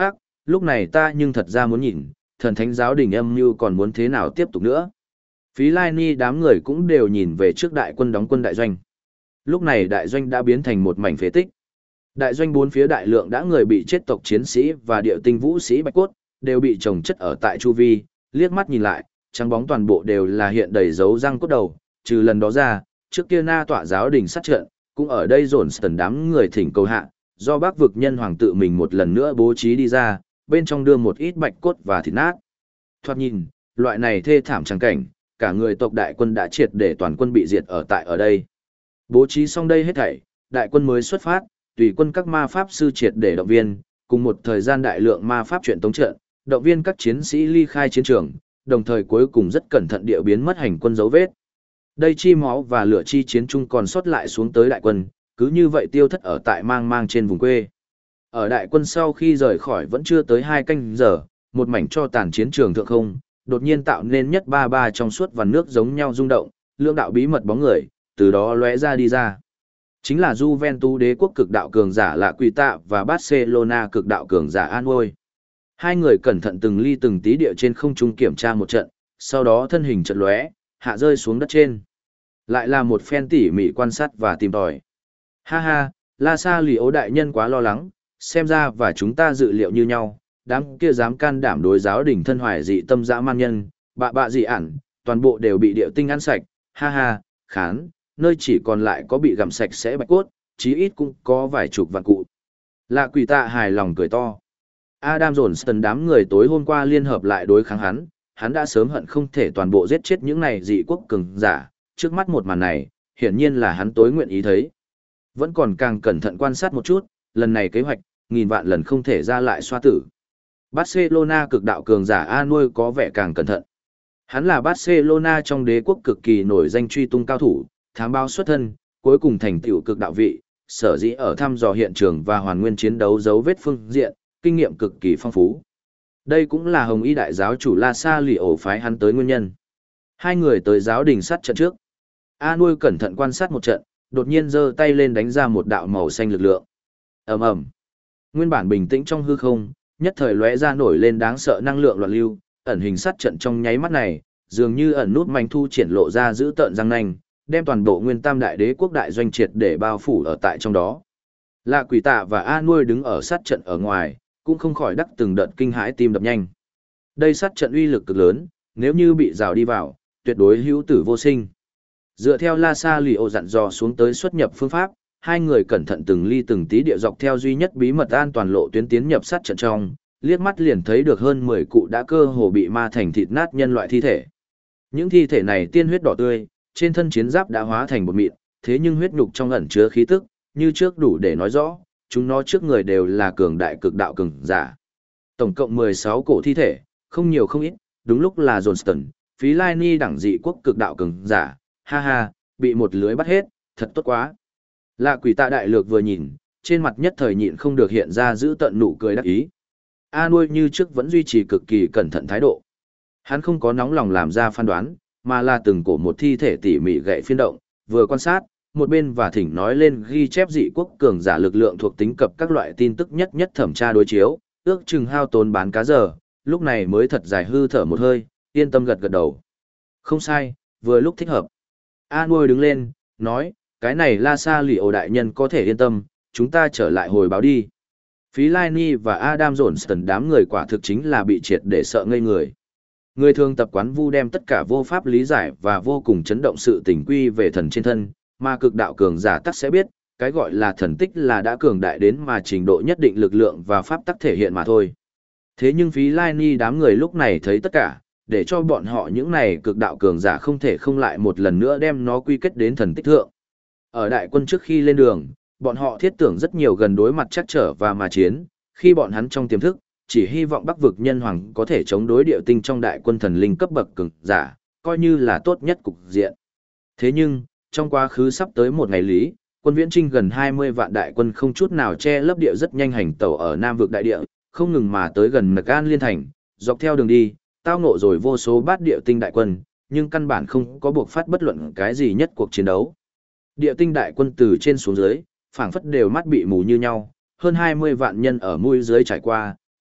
lúc này ta nhưng thật ra muốn nhìn, thần thánh giáo đình âm mưu còn muốn thế nào tiếp tục nữa. Phí Lai Ni đám người cũng đều nhìn về trước đại quân đóng quân đại doanh. Lúc này đại doanh đã biến thành một mảnh phế tích. Đại doanh bốn phía đại lượng đã người bị chết tộc chiến sĩ và điệu tinh vũ sĩ bạch cốt, đều bị chồng chất ở tại chu vi, liếc mắt nhìn lại, trắng bóng toàn bộ đều là hiện đầy dấu răng cốt đầu, trừ lần đó ra, trước kia na tọa giáo đình sát trận, cũng ở đây dồn tần đám người thỉnh cầu hạ, do bác vực nhân hoàng tự mình một lần nữa bố trí đi ra, bên trong đưa một ít bạch cốt và thịt nát. Thoạt nhìn, loại này thê thảm trắng cảnh, cả người tộc đại quân đã triệt để toàn quân bị diệt ở đây. Bố trí xong đây hết thảy, đại quân mới xuất phát, tùy quân các ma pháp sư triệt để động viên, cùng một thời gian đại lượng ma pháp truyền tống trận, động viên các chiến sĩ ly khai chiến trường, đồng thời cuối cùng rất cẩn thận địa biến mất hành quân dấu vết. Đây chi máu và lửa chi chiến chung còn sót lại xuống tới đại quân, cứ như vậy tiêu thất ở tại mang mang trên vùng quê. Ở đại quân sau khi rời khỏi vẫn chưa tới 2 canh giờ, một mảnh cho tàn chiến trường thượng không, đột nhiên tạo nên nhất ba trong suốt và nước giống nhau rung động, lưỡng đạo bí mật bóng người, từ đó lóe ra đi ra. Chính là Juventus đế quốc cực đạo cường giả Lạ Quỷ Tạ và Barcelona cực đạo cường giả An Ôi. Hai người cẩn thận từng ly từng tí địa trên không trung kiểm tra một trận, sau đó thân hình chợt lóe, hạ rơi xuống đất trên. Lại là một phen tỉ mỉ quan sát và tìm tòi. Ha ha, La Sa Lì Ố đại nhân quá lo lắng, xem ra và chúng ta dự liệu như nhau, đám kia dám can đảm đối giáo đỉnh thân hoài dị tâm dã man nhân, bạ dị ản, toàn bộ đều bị điệu tinh ăn sạch, ha ha, khán, nơi chỉ còn lại có bị gặm sạch sẽ bạch cốt, chí ít cũng có vài chục vạn cụ. Lạ Quỷ Tạ hài lòng cười to. Adam Johnston đám người tối hôm qua liên hợp lại đối kháng hắn đã sớm hận không thể toàn bộ giết chết những này dị quốc cường giả, trước mắt một màn này, hiển nhiên là hắn tối nguyện ý thấy. Vẫn còn càng cẩn thận quan sát một chút, lần này kế hoạch, nghìn vạn lần không thể ra lại xoa tử. Barcelona cực đạo cường giả A nuôi có vẻ càng cẩn thận. Hắn là Barcelona trong đế quốc cực kỳ nổi danh truy tung cao thủ, thám báo xuất thân, cuối cùng thành tựu cực đạo vị, sở dĩ ở thăm dò hiện trường và hoàn nguyên chiến đấu dấu vết phương diện, kinh nghiệm cực kỳ phong phú. Đây cũng là Hồng Y đại giáo chủ La Sa Lì Ổ phái hắn tới nguyên nhân. Hai người tới giáo đình sát trận trước. A nuôi cẩn thận quan sát một trận, đột nhiên giơ tay lên đánh ra một đạo màu xanh lực lượng. Ầm ầm. Nguyên bản bình tĩnh trong hư không, nhất thời lóe ra nổi lên đáng sợ năng lượng loạn lưu, ẩn hình sát trận trong nháy mắt này, dường như ẩn nút manh thu triển lộ ra giữ tợn răng nanh, đem toàn bộ Nguyên Tam đại đế quốc đại doanh triệt để bao phủ ở tại trong đó. Lạ Quỷ Tạ và A nuôi đứng ở sát trận ở ngoài, cũng không khỏi đắc từng đợt kinh hãi tim đập nhanh. Đây sát trận uy lực cực lớn, nếu như bị rào đi vào, tuyệt đối hữu tử vô sinh. Dựa theo La Sa Lì Ổ dặn dò xuống tới xuất nhập phương pháp, hai người cẩn thận từng ly từng tí địa dọc theo duy nhất bí mật an toàn lộ tuyến tiến nhập sát trận trong, liếc mắt liền thấy được hơn 10 cụ đã cơ hồ bị ma thành thịt nát nhân loại thi thể. Những thi thể này tiên huyết đỏ tươi, trên thân chiến giáp đã hóa thành bột mịn, thế nhưng huyết nhục trong ẩn chứa khí tức, như trước đủ để nói rõ, chúng nó trước người đều là cường đại cực đạo cường giả. Tổng cộng 16 cổ thi thể, không nhiều không ít, đúng lúc là Johnston, Phí Lai Ni đẳng dị quốc cực đạo cường giả, ha ha, bị một lưới bắt hết, thật tốt quá. Lạ Quỷ Tạ đại lược vừa nhìn, trên mặt nhất thời nhịn không được hiện ra giữ tận nụ cười đắc ý. A nuôi như trước vẫn duy trì cực kỳ cẩn thận thái độ. Hắn không có nóng lòng làm ra phán đoán, mà là từng cổ một thi thể tỉ mỉ gậy phiên động, vừa quan sát, một bên và thỉnh nói lên ghi chép dị quốc cường giả lực lượng thuộc tính cập các loại tin tức nhất nhất thẩm tra đối chiếu, ước chừng hao tốn bán cá giờ, lúc này mới thật dài hư thở một hơi, yên tâm gật gật đầu. Không sai, vừa lúc thích hợp. A nuôi đứng lên, nói, cái này La Sa Lì Ổ đại nhân có thể yên tâm, chúng ta trở lại hồi báo đi. Phí Lai Ni và Adam Johnston đám người quả thực chính là bị triệt để sợ ngây người. Người thường tập quán vu đem tất cả vô pháp lý giải và vô cùng chấn động sự tình quy về thần trên thân, mà cực đạo cường giả tắc sẽ biết, cái gọi là thần tích là đã cường đại đến mà trình độ nhất định lực lượng và pháp tắc thể hiện mà thôi. Thế nhưng Phí Lai Ni đám người lúc này thấy tất cả, để cho bọn họ những này cực đạo cường giả không thể không lại một lần nữa đem nó quy kết đến thần tích thượng. Ở đại quân trước khi lên đường, bọn họ thiết tưởng rất nhiều gần đối mặt chắc trở và mà chiến, khi bọn hắn trong tiềm thức, chỉ hy vọng Bắc vực nhân hoàng có thể chống đối điệu tinh trong đại quân thần linh cấp bậc cường giả, coi như là tốt nhất cục diện. Thế nhưng, trong quá khứ sắp tới một ngày lý, quân viễn trinh gần 20 vạn đại quân không chút nào che lấp địa rất nhanh hành tẩu ở Nam vực đại địa, không ngừng mà tới gần Mật An Liên Thành, dọc theo đường đi, tao ngộ rồi vô số bát điệu tinh đại quân, nhưng căn bản không có buộc phát bất luận cái gì nhất cuộc chiến đấu. Điệu tinh đại quân từ trên xuống dưới, phảng phất đều mắt bị mù như nhau, hơn 20 vạn nhân ở mũi dưới trải qua,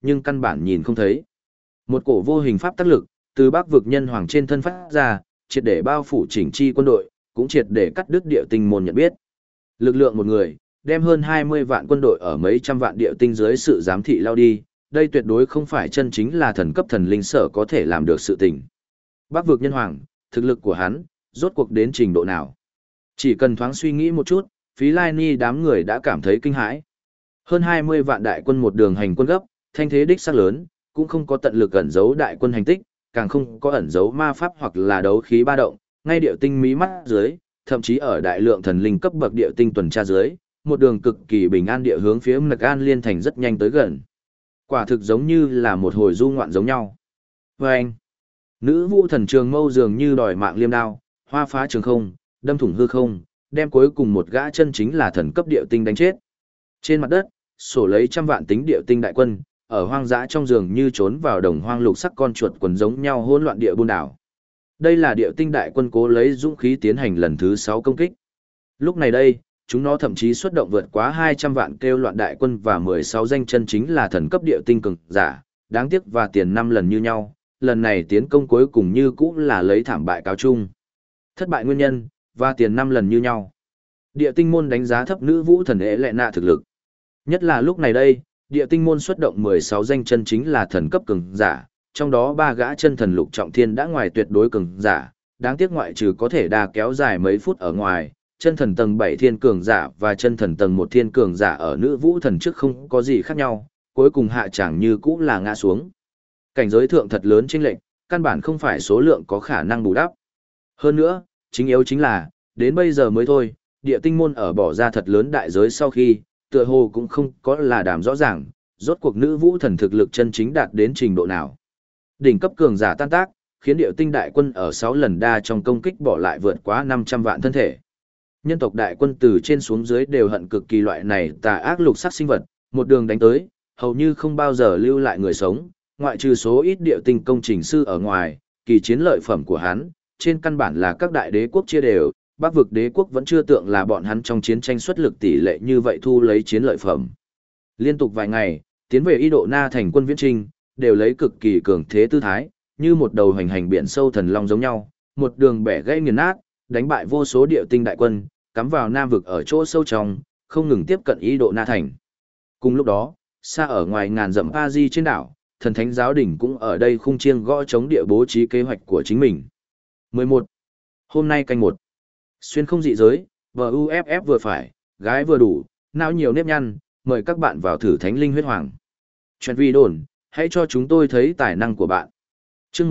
nhưng căn bản nhìn không thấy. Một cổ vô hình pháp tác lực, từ Bắc vực nhân hoàng trên thân phát ra, triệt để bao phủ chỉnh chi quân đội, cũng triệt để cắt đứt địa tinh môn nhận biết. Lực lượng một người, đem hơn 20 vạn quân đội ở mấy trăm vạn địa tinh dưới sự giám thị lao đi, đây tuyệt đối không phải chân chính là thần cấp thần linh sở có thể làm được sự tình. Bắc vực nhân hoàng, thực lực của hắn, rốt cuộc đến trình độ nào? Chỉ cần thoáng suy nghĩ một chút, Phí Lai Ni đám người đã cảm thấy kinh hãi. Hơn 20 vạn đại quân một đường hành quân gấp, thanh thế đích sắc lớn, cũng không có tận lực ẩn giấu đại quân hành tích, càng không có ẩn giấu ma pháp hoặc là đấu khí ba động, ngay điệu tinh mí mắt dưới, thậm chí ở đại lượng thần linh cấp bậc điệu tinh tuần tra dưới, một đường cực kỳ bình an địa hướng phía Mạc An Liên thành rất nhanh tới gần. Quả thực giống như là một hồi du ngoạn giống nhau. Vâng! Nữ vũ thần trường mâu dường như đòi mạng liêm đao, hoa phá trường không, đâm thủng hư không, đem cuối cùng một gã chân chính là thần cấp điệu tinh đánh chết. Trên mặt đất, sổ lấy trăm vạn tính điệu tinh đại quân, ở hoang dã trong giường như trốn vào đồng hoang lục sắc con chuột quần giống nhau hỗn loạn địa buôn đảo. Đây là điệu tinh đại quân cố lấy dũng khí tiến hành lần thứ 6 công kích. Lúc này đây, chúng nó thậm chí xuất động vượt quá 200 vạn kêu loạn đại quân và 16 danh chân chính là thần cấp điệu tinh cường giả, đáng tiếc và tiền 5 lần như nhau, lần này tiến công cuối cùng như cũ là lấy thảm bại cáo chung. Thất bại nguyên nhân, và tiền 5 lần như nhau. Địa tinh môn đánh giá thấp nữ vũ thần ế lệ nạ thực lực. Nhất là lúc này đây, địa tinh môn xuất động 16 danh chân chính là thần cấp cường giả, trong đó 3 gã chân thần lục trọng thiên đã ngoài tuyệt đối cường giả, đáng tiếc ngoại trừ có thể đa kéo dài mấy phút ở ngoài, chân thần tầng 7 thiên cường giả và chân thần tầng 1 thiên cường giả ở nữ vũ thần trước không có gì khác nhau, cuối cùng hạ chẳng như cũ là ngã xuống. Cảnh giới thượng thật lớn chênh lệch, căn bản không phải số lượng có khả năng bù đắp. Hơn nữa, chính yếu chính là, đến bây giờ mới thôi, địa tinh môn ở bỏ ra thật lớn đại giới sau khi, tựa hồ cũng không có là đảm rõ ràng, rốt cuộc nữ vũ thần thực lực chân chính đạt đến trình độ nào. Đỉnh cấp cường giả tan tác, khiến địa tinh đại quân ở 6 lần đa trong công kích bỏ lại vượt quá 500 vạn thân thể. Nhân tộc đại quân từ trên xuống dưới đều hận cực kỳ loại này tà ác lục sắc sinh vật, một đường đánh tới, hầu như không bao giờ lưu lại người sống, ngoại trừ số ít địa tinh công trình sư ở ngoài, kỳ chiến lợi phẩm của hắn, trên căn bản là các đại đế quốc chia đều, Bắc vực đế quốc vẫn chưa tượng là bọn hắn trong chiến tranh xuất lực tỷ lệ như vậy thu lấy chiến lợi phẩm. Liên tục vài ngày, tiến về Y Độ Na thành quân viễn trinh, đều lấy cực kỳ cường thế tư thái, như một đầu hành hành biển sâu thần long giống nhau, một đường bẻ gãy nghiền nát, đánh bại vô số địa tinh đại quân, cắm vào Nam vực ở chỗ sâu trong, không ngừng tiếp cận Y Độ Na thành. Cùng lúc đó, xa ở ngoài ngàn dặm A Di trên đảo, thần thánh giáo đỉnh cũng ở đây khung chiêng gõ chống địa bố trí kế hoạch của chính mình. 11. Hôm nay canh 1. Xuyên không dị giới, VUFF vừa phải, gái vừa đủ, não nhiều nếp nhăn, mời các bạn vào thử thánh linh huyết hoàng. Chuyện vi đồn, hãy cho chúng tôi thấy tài năng của bạn. Chương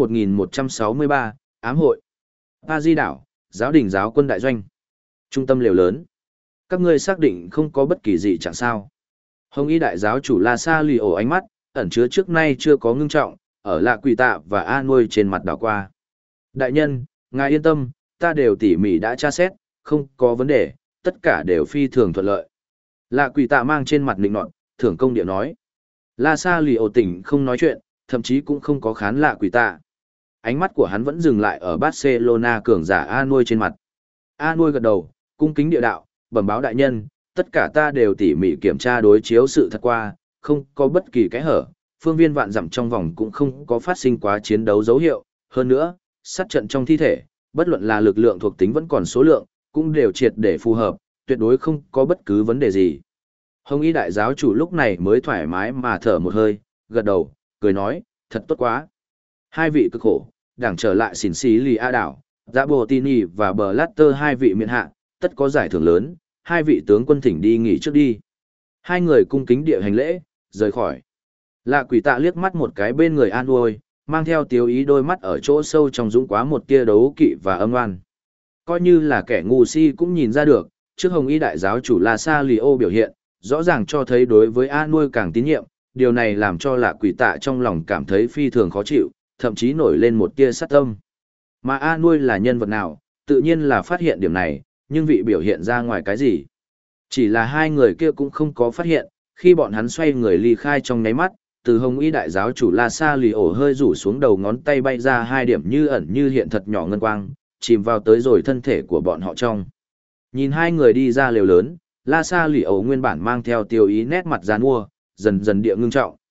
1163, ám hội. A Di đảo, giáo đình giáo quân đại doanh. Trung tâm liều lớn. Các ngươi xác định không có bất kỳ gì chẳng sao. Hồng y đại giáo chủ La Sa lì ổ ánh mắt, ẩn chứa trước nay chưa có ngưng trọng, ở Lạ Quỷ Tạ và A Nuôi trên mặt đảo qua. Đại nhân, ngài yên tâm, ta đều tỉ mỉ đã tra xét, không có vấn đề, tất cả đều phi thường thuận lợi. Lạ Quỷ Tạ mang trên mặt nịnh nọt, thưởng công điệu nói. La Sa lì ổ tỉnh không nói chuyện, thậm chí cũng không có khán Lạ Quỷ Tạ. Ánh mắt của hắn vẫn dừng lại ở Barcelona cường giả A Nuôi trên mặt. A Nuôi gật đầu, cung kính địa đạo, bẩm báo đại nhân, tất cả ta đều tỉ mỉ kiểm tra đối chiếu sự thật qua, không có bất kỳ cái hở, phương viên vạn dặm trong vòng cũng không có phát sinh quá chiến đấu dấu hiệu, hơn nữa, sát trận trong thi thể, bất luận là lực lượng thuộc tính vẫn còn số lượng, cũng đều triệt để phù hợp, tuyệt đối không có bất cứ vấn đề gì. Hồng y đại giáo chủ lúc này mới thoải mái mà thở một hơi, gật đầu, cười nói, thật tốt quá. Hai vị cực khổ, đảng trở lại xỉn xí lì A đảo, Dạ Bồ Tini và Bờ Lát Tơ hai vị miện hạ, tất có giải thưởng lớn, hai vị tướng quân thỉnh đi nghỉ trước đi. Hai người cung kính địa hành lễ, rời khỏi. Lạ Quỷ Tạ liếc mắt một cái bên người An Uôi, mang theo tiêu ý đôi mắt ở chỗ sâu trong dũng quá một tia đấu kỵ và âm oan. Coi như là kẻ ngu si cũng nhìn ra được, trước Hồng y đại giáo chủ La Sa lì ô biểu hiện, rõ ràng cho thấy đối với An Uôi càng tín nhiệm, điều này làm cho Lạ Quỷ Tạ trong lòng cảm thấy phi thường khó chịu, thậm chí nổi lên một tia sát tâm. Mà An Uôi là nhân vật nào, tự nhiên là phát hiện điểm này, nhưng vị biểu hiện ra ngoài cái gì. Chỉ là hai người kia cũng không có phát hiện, khi bọn hắn xoay người ly khai trong nháy mắt, từ Hồng y đại giáo chủ La Sa lì ổ hơi rủ xuống đầu ngón tay bay ra hai điểm như ẩn như hiện thật nhỏ ngân quang, chìm vào tới rồi thân thể của bọn họ trong. Nhìn hai người đi ra lều lớn, La Sa lì ổ nguyên bản mang theo tiêu ý nét mặt giàn mua, dần dần địa ngưng trọng.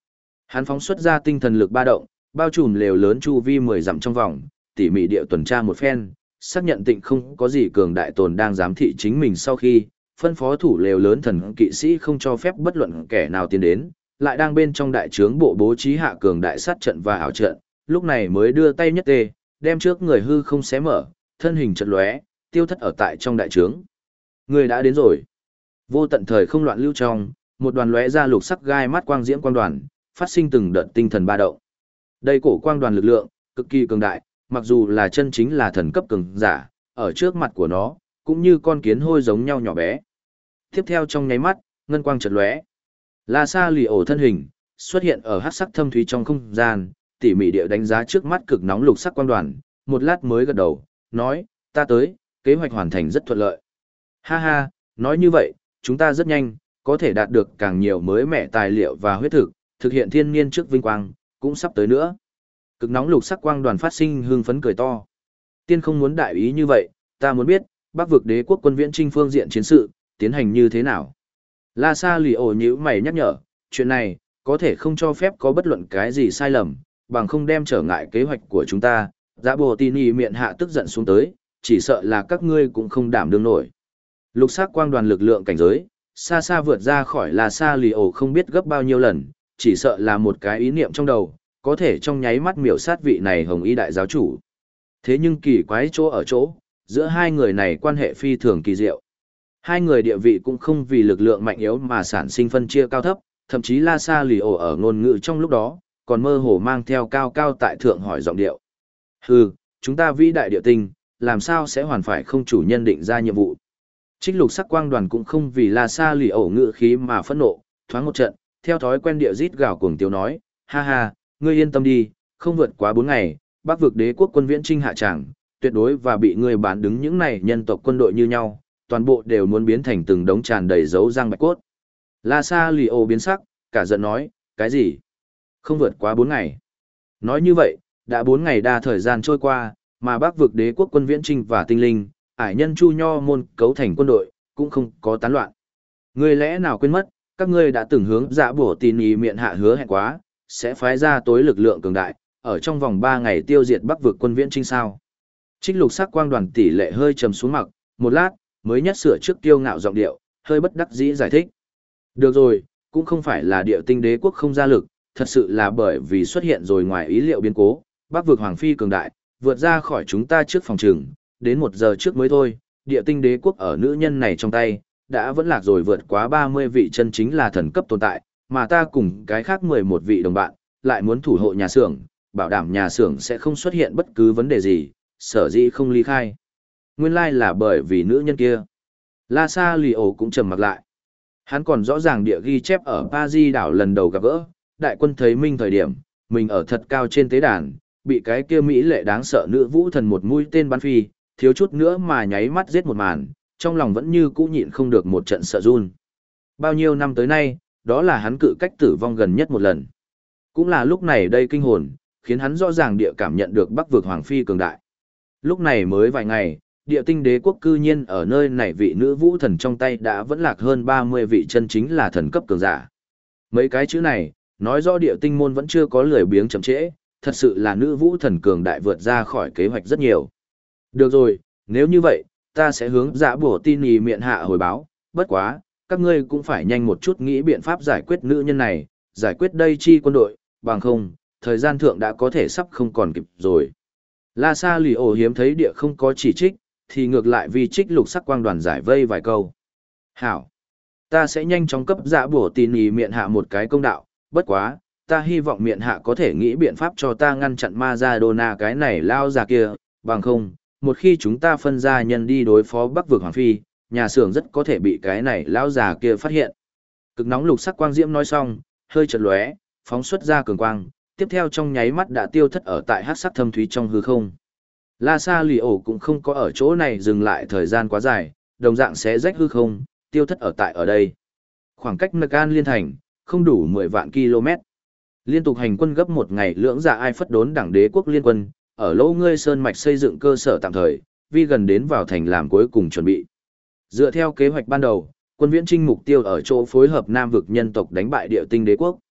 Hắn phóng xuất ra tinh thần lực ba động, bao trùm lều lớn chu vi 10 dặm trong vòng, tỉ mỉ địa tuần tra một phen, xác nhận tịnh không có gì cường đại tồn đang giám thị chính mình sau khi, phân phó thủ lều lớn thần kỵ sĩ không cho phép bất luận kẻ nào tiến đến, lại đang bên trong đại trướng bộ bố trí hạ cường đại sát trận và ảo trận, lúc này mới đưa tay nhất tê, đem trước người hư không xé mở, thân hình chợt lóe, tiêu thất ở tại trong đại trướng. Người đã đến rồi. Vô tận thời không loạn lưu trong, một đoàn lóe ra lục sắc gai mắt quang diễm quang đoàn, phát sinh từng đợt tinh thần ba động. Đây cổ quang đoàn lực lượng, cực kỳ cường đại, mặc dù là chân chính là thần cấp cường giả, ở trước mặt của nó, cũng như con kiến hôi giống nhau nhỏ bé. Tiếp theo trong nháy mắt, ngân quang chợt lóe. La Sa lì ổ thân hình, xuất hiện ở hắc sắc thâm thúy trong không gian, tỉ mỉ địa đánh giá trước mắt cực nóng lục sắc quang đoàn, một lát mới gật đầu, nói, ta tới, kế hoạch hoàn thành rất thuận lợi. Ha ha, nói như vậy, chúng ta rất nhanh, có thể đạt được càng nhiều mới mẻ tài liệu và huyết thực, thực hiện thiên niên trước vinh quang, cũng sắp tới nữa. Cực nóng lục sắc quang đoàn phát sinh hưng phấn cười to. Tiên không muốn đại ý như vậy, ta muốn biết, Bắc vực đế quốc quân viễn chinh phương diện chiến sự, tiến hành như thế nào. La Sa lì ổ nhíu mày nhắc nhở, chuyện này, có thể không cho phép có bất luận cái gì sai lầm, bằng không đem trở ngại kế hoạch của chúng ta. Dạ bồ tin y miệng hạ tức giận xuống tới, chỉ sợ là các ngươi cũng không đảm đương nổi. Lục sắc quang đoàn lực lượng cảnh giới, xa xa vượt ra khỏi La Sa lì ổ không biết gấp bao nhiêu lần, chỉ sợ là một cái ý niệm trong đầu, có thể trong nháy mắt miểu sát vị này hồng y đại giáo chủ. Thế nhưng kỳ quái chỗ ở chỗ, giữa hai người này quan hệ phi thường kỳ diệu. Hai người địa vị cũng không vì lực lượng mạnh yếu mà sản sinh phân chia cao thấp, thậm chí La Sa lì ổ ở ngôn ngữ trong lúc đó, còn mơ hồ mang theo cao cao tại thượng hỏi giọng điệu. Hừ, chúng ta vĩ đại địa tinh, làm sao sẽ hoàn phải không chủ nhân định ra nhiệm vụ. Trích lục sắc quang đoàn cũng không vì La Sa lì ổ ngữ khí mà phẫn nộ, thoáng một trận, theo thói quen địa rít gào cuồng tiếu nói, ha ha, ngươi yên tâm đi, không vượt quá 4 ngày, Bắc vực đế quốc quân viễn chinh hạ tràng, tuyệt đối và bị ngươi bán đứng những này nhân tộc quân đội như nhau, toàn bộ đều muốn biến thành từng đống tràn đầy dấu răng bạch cốt. La Sa lì ổ biến sắc, cả giận nói, cái gì? Không vượt quá 4 ngày. Nói như vậy, đã 4 ngày đa thời gian trôi qua, mà Bắc vực đế quốc quân viễn chinh và tinh linh, ải nhân chu nho môn cấu thành quân đội, cũng không có tán loạn. Ngươi lẽ nào quên mất, các ngươi đã từng hướng dạ bổ tin ý miệng hạ hứa hẹn quá, sẽ phái ra tối lực lượng cường đại, ở trong vòng 3 ngày tiêu diệt Bắc vực quân viễn chinh sao. Trích lục sắc quang đoàn tỷ lệ hơi trầm xuống mặt, một lát, mới nhất sửa trước tiêu ngạo giọng điệu, hơi bất đắc dĩ giải thích. Được rồi, cũng không phải là địa tinh đế quốc không ra lực, thật sự là bởi vì xuất hiện rồi ngoài ý liệu biến cố, Bắc vực hoàng phi cường đại, vượt ra khỏi chúng ta trước phòng trường, đến 1 giờ trước mới thôi, địa tinh đế quốc ở nữ nhân này trong tay, đã vẫn lạc rồi vượt quá 30 vị chân chính là thần cấp tồn tại, mà ta cùng cái khác 11 vị đồng bạn, lại muốn thủ hộ nhà xưởng, bảo đảm nhà xưởng sẽ không xuất hiện bất cứ vấn đề gì, sở dĩ không ly khai. Nguyên lai là bởi vì nữ nhân kia. La Sa lì ổ cũng trầm mặc lại. Hắn còn rõ ràng địa ghi chép ở Paris đảo lần đầu gặp gỡ, đại quân thấy minh thời điểm, mình ở thật cao trên tế đàn, bị cái kia mỹ lệ đáng sợ nữ vũ thần một mũi tên bắn phi, thiếu chút nữa mà nháy mắt giết một màn, trong lòng vẫn như cũ nhịn không được một trận sợ run. Bao nhiêu năm tới nay, đó là hắn cự cách tử vong gần nhất một lần. Cũng là lúc này đây kinh hồn, khiến hắn rõ ràng địa cảm nhận được Bắc vực hoàng phi cường đại. Lúc này mới vài ngày, địa tinh đế quốc cư nhiên ở nơi này vị nữ vũ thần trong tay đã vẫn lạc hơn 30 vị chân chính là thần cấp cường giả. Mấy cái chữ này, nói rõ địa tinh môn vẫn chưa có lười biếng chậm trễ, thật sự là nữ vũ thần cường đại vượt ra khỏi kế hoạch rất nhiều. Được rồi, nếu như vậy, ta sẽ hướng dạ bổ tin ý miệng hạ hồi báo, bất quá, các ngươi cũng phải nhanh một chút nghĩ biện pháp giải quyết nữ nhân này, giải quyết đây chi quân đội, bằng không, thời gian thượng đã có thể sắp không còn kịp rồi. La Sa lì ổ hiếm thấy địa không có chỉ trích, thì ngược lại vì trích lục sắc quang đoàn giải vây vài câu. Hảo! Ta sẽ nhanh chóng cấp dạ bổ tin ý miệng hạ một cái công đạo, bất quá, ta hy vọng miệng hạ có thể nghĩ biện pháp cho ta ngăn chặn Maradona cái này lao ra kia, bằng không, một khi chúng ta phân ra nhân đi đối phó Bắc vực hoàng phi, nhà xưởng rất có thể bị cái này lao già kia phát hiện. Cực nóng lục sắc quang diễm nói xong, hơi chợt lóe, phóng xuất ra cường quang, tiếp theo trong nháy mắt đã tiêu thất ở tại hắc sắc thâm thúy trong hư không. La Sa lì ổ cũng không có ở chỗ này dừng lại thời gian quá dài, đồng dạng sẽ rách hư không, tiêu thất ở tại ở đây. Khoảng cách Nakan liên thành, không đủ 10 vạn km. Liên tục hành quân gấp 1 ngày lưỡng dạ ai phất đốn đảng đế quốc liên quân, ở Lỗ Ngươi Sơn mạch xây dựng cơ sở tạm thời, vì gần đến vào thành làm cuối cùng chuẩn bị. Dựa theo kế hoạch ban đầu, quân viễn chinh mục tiêu ở chỗ phối hợp Nam vực nhân tộc đánh bại địa tinh đế quốc.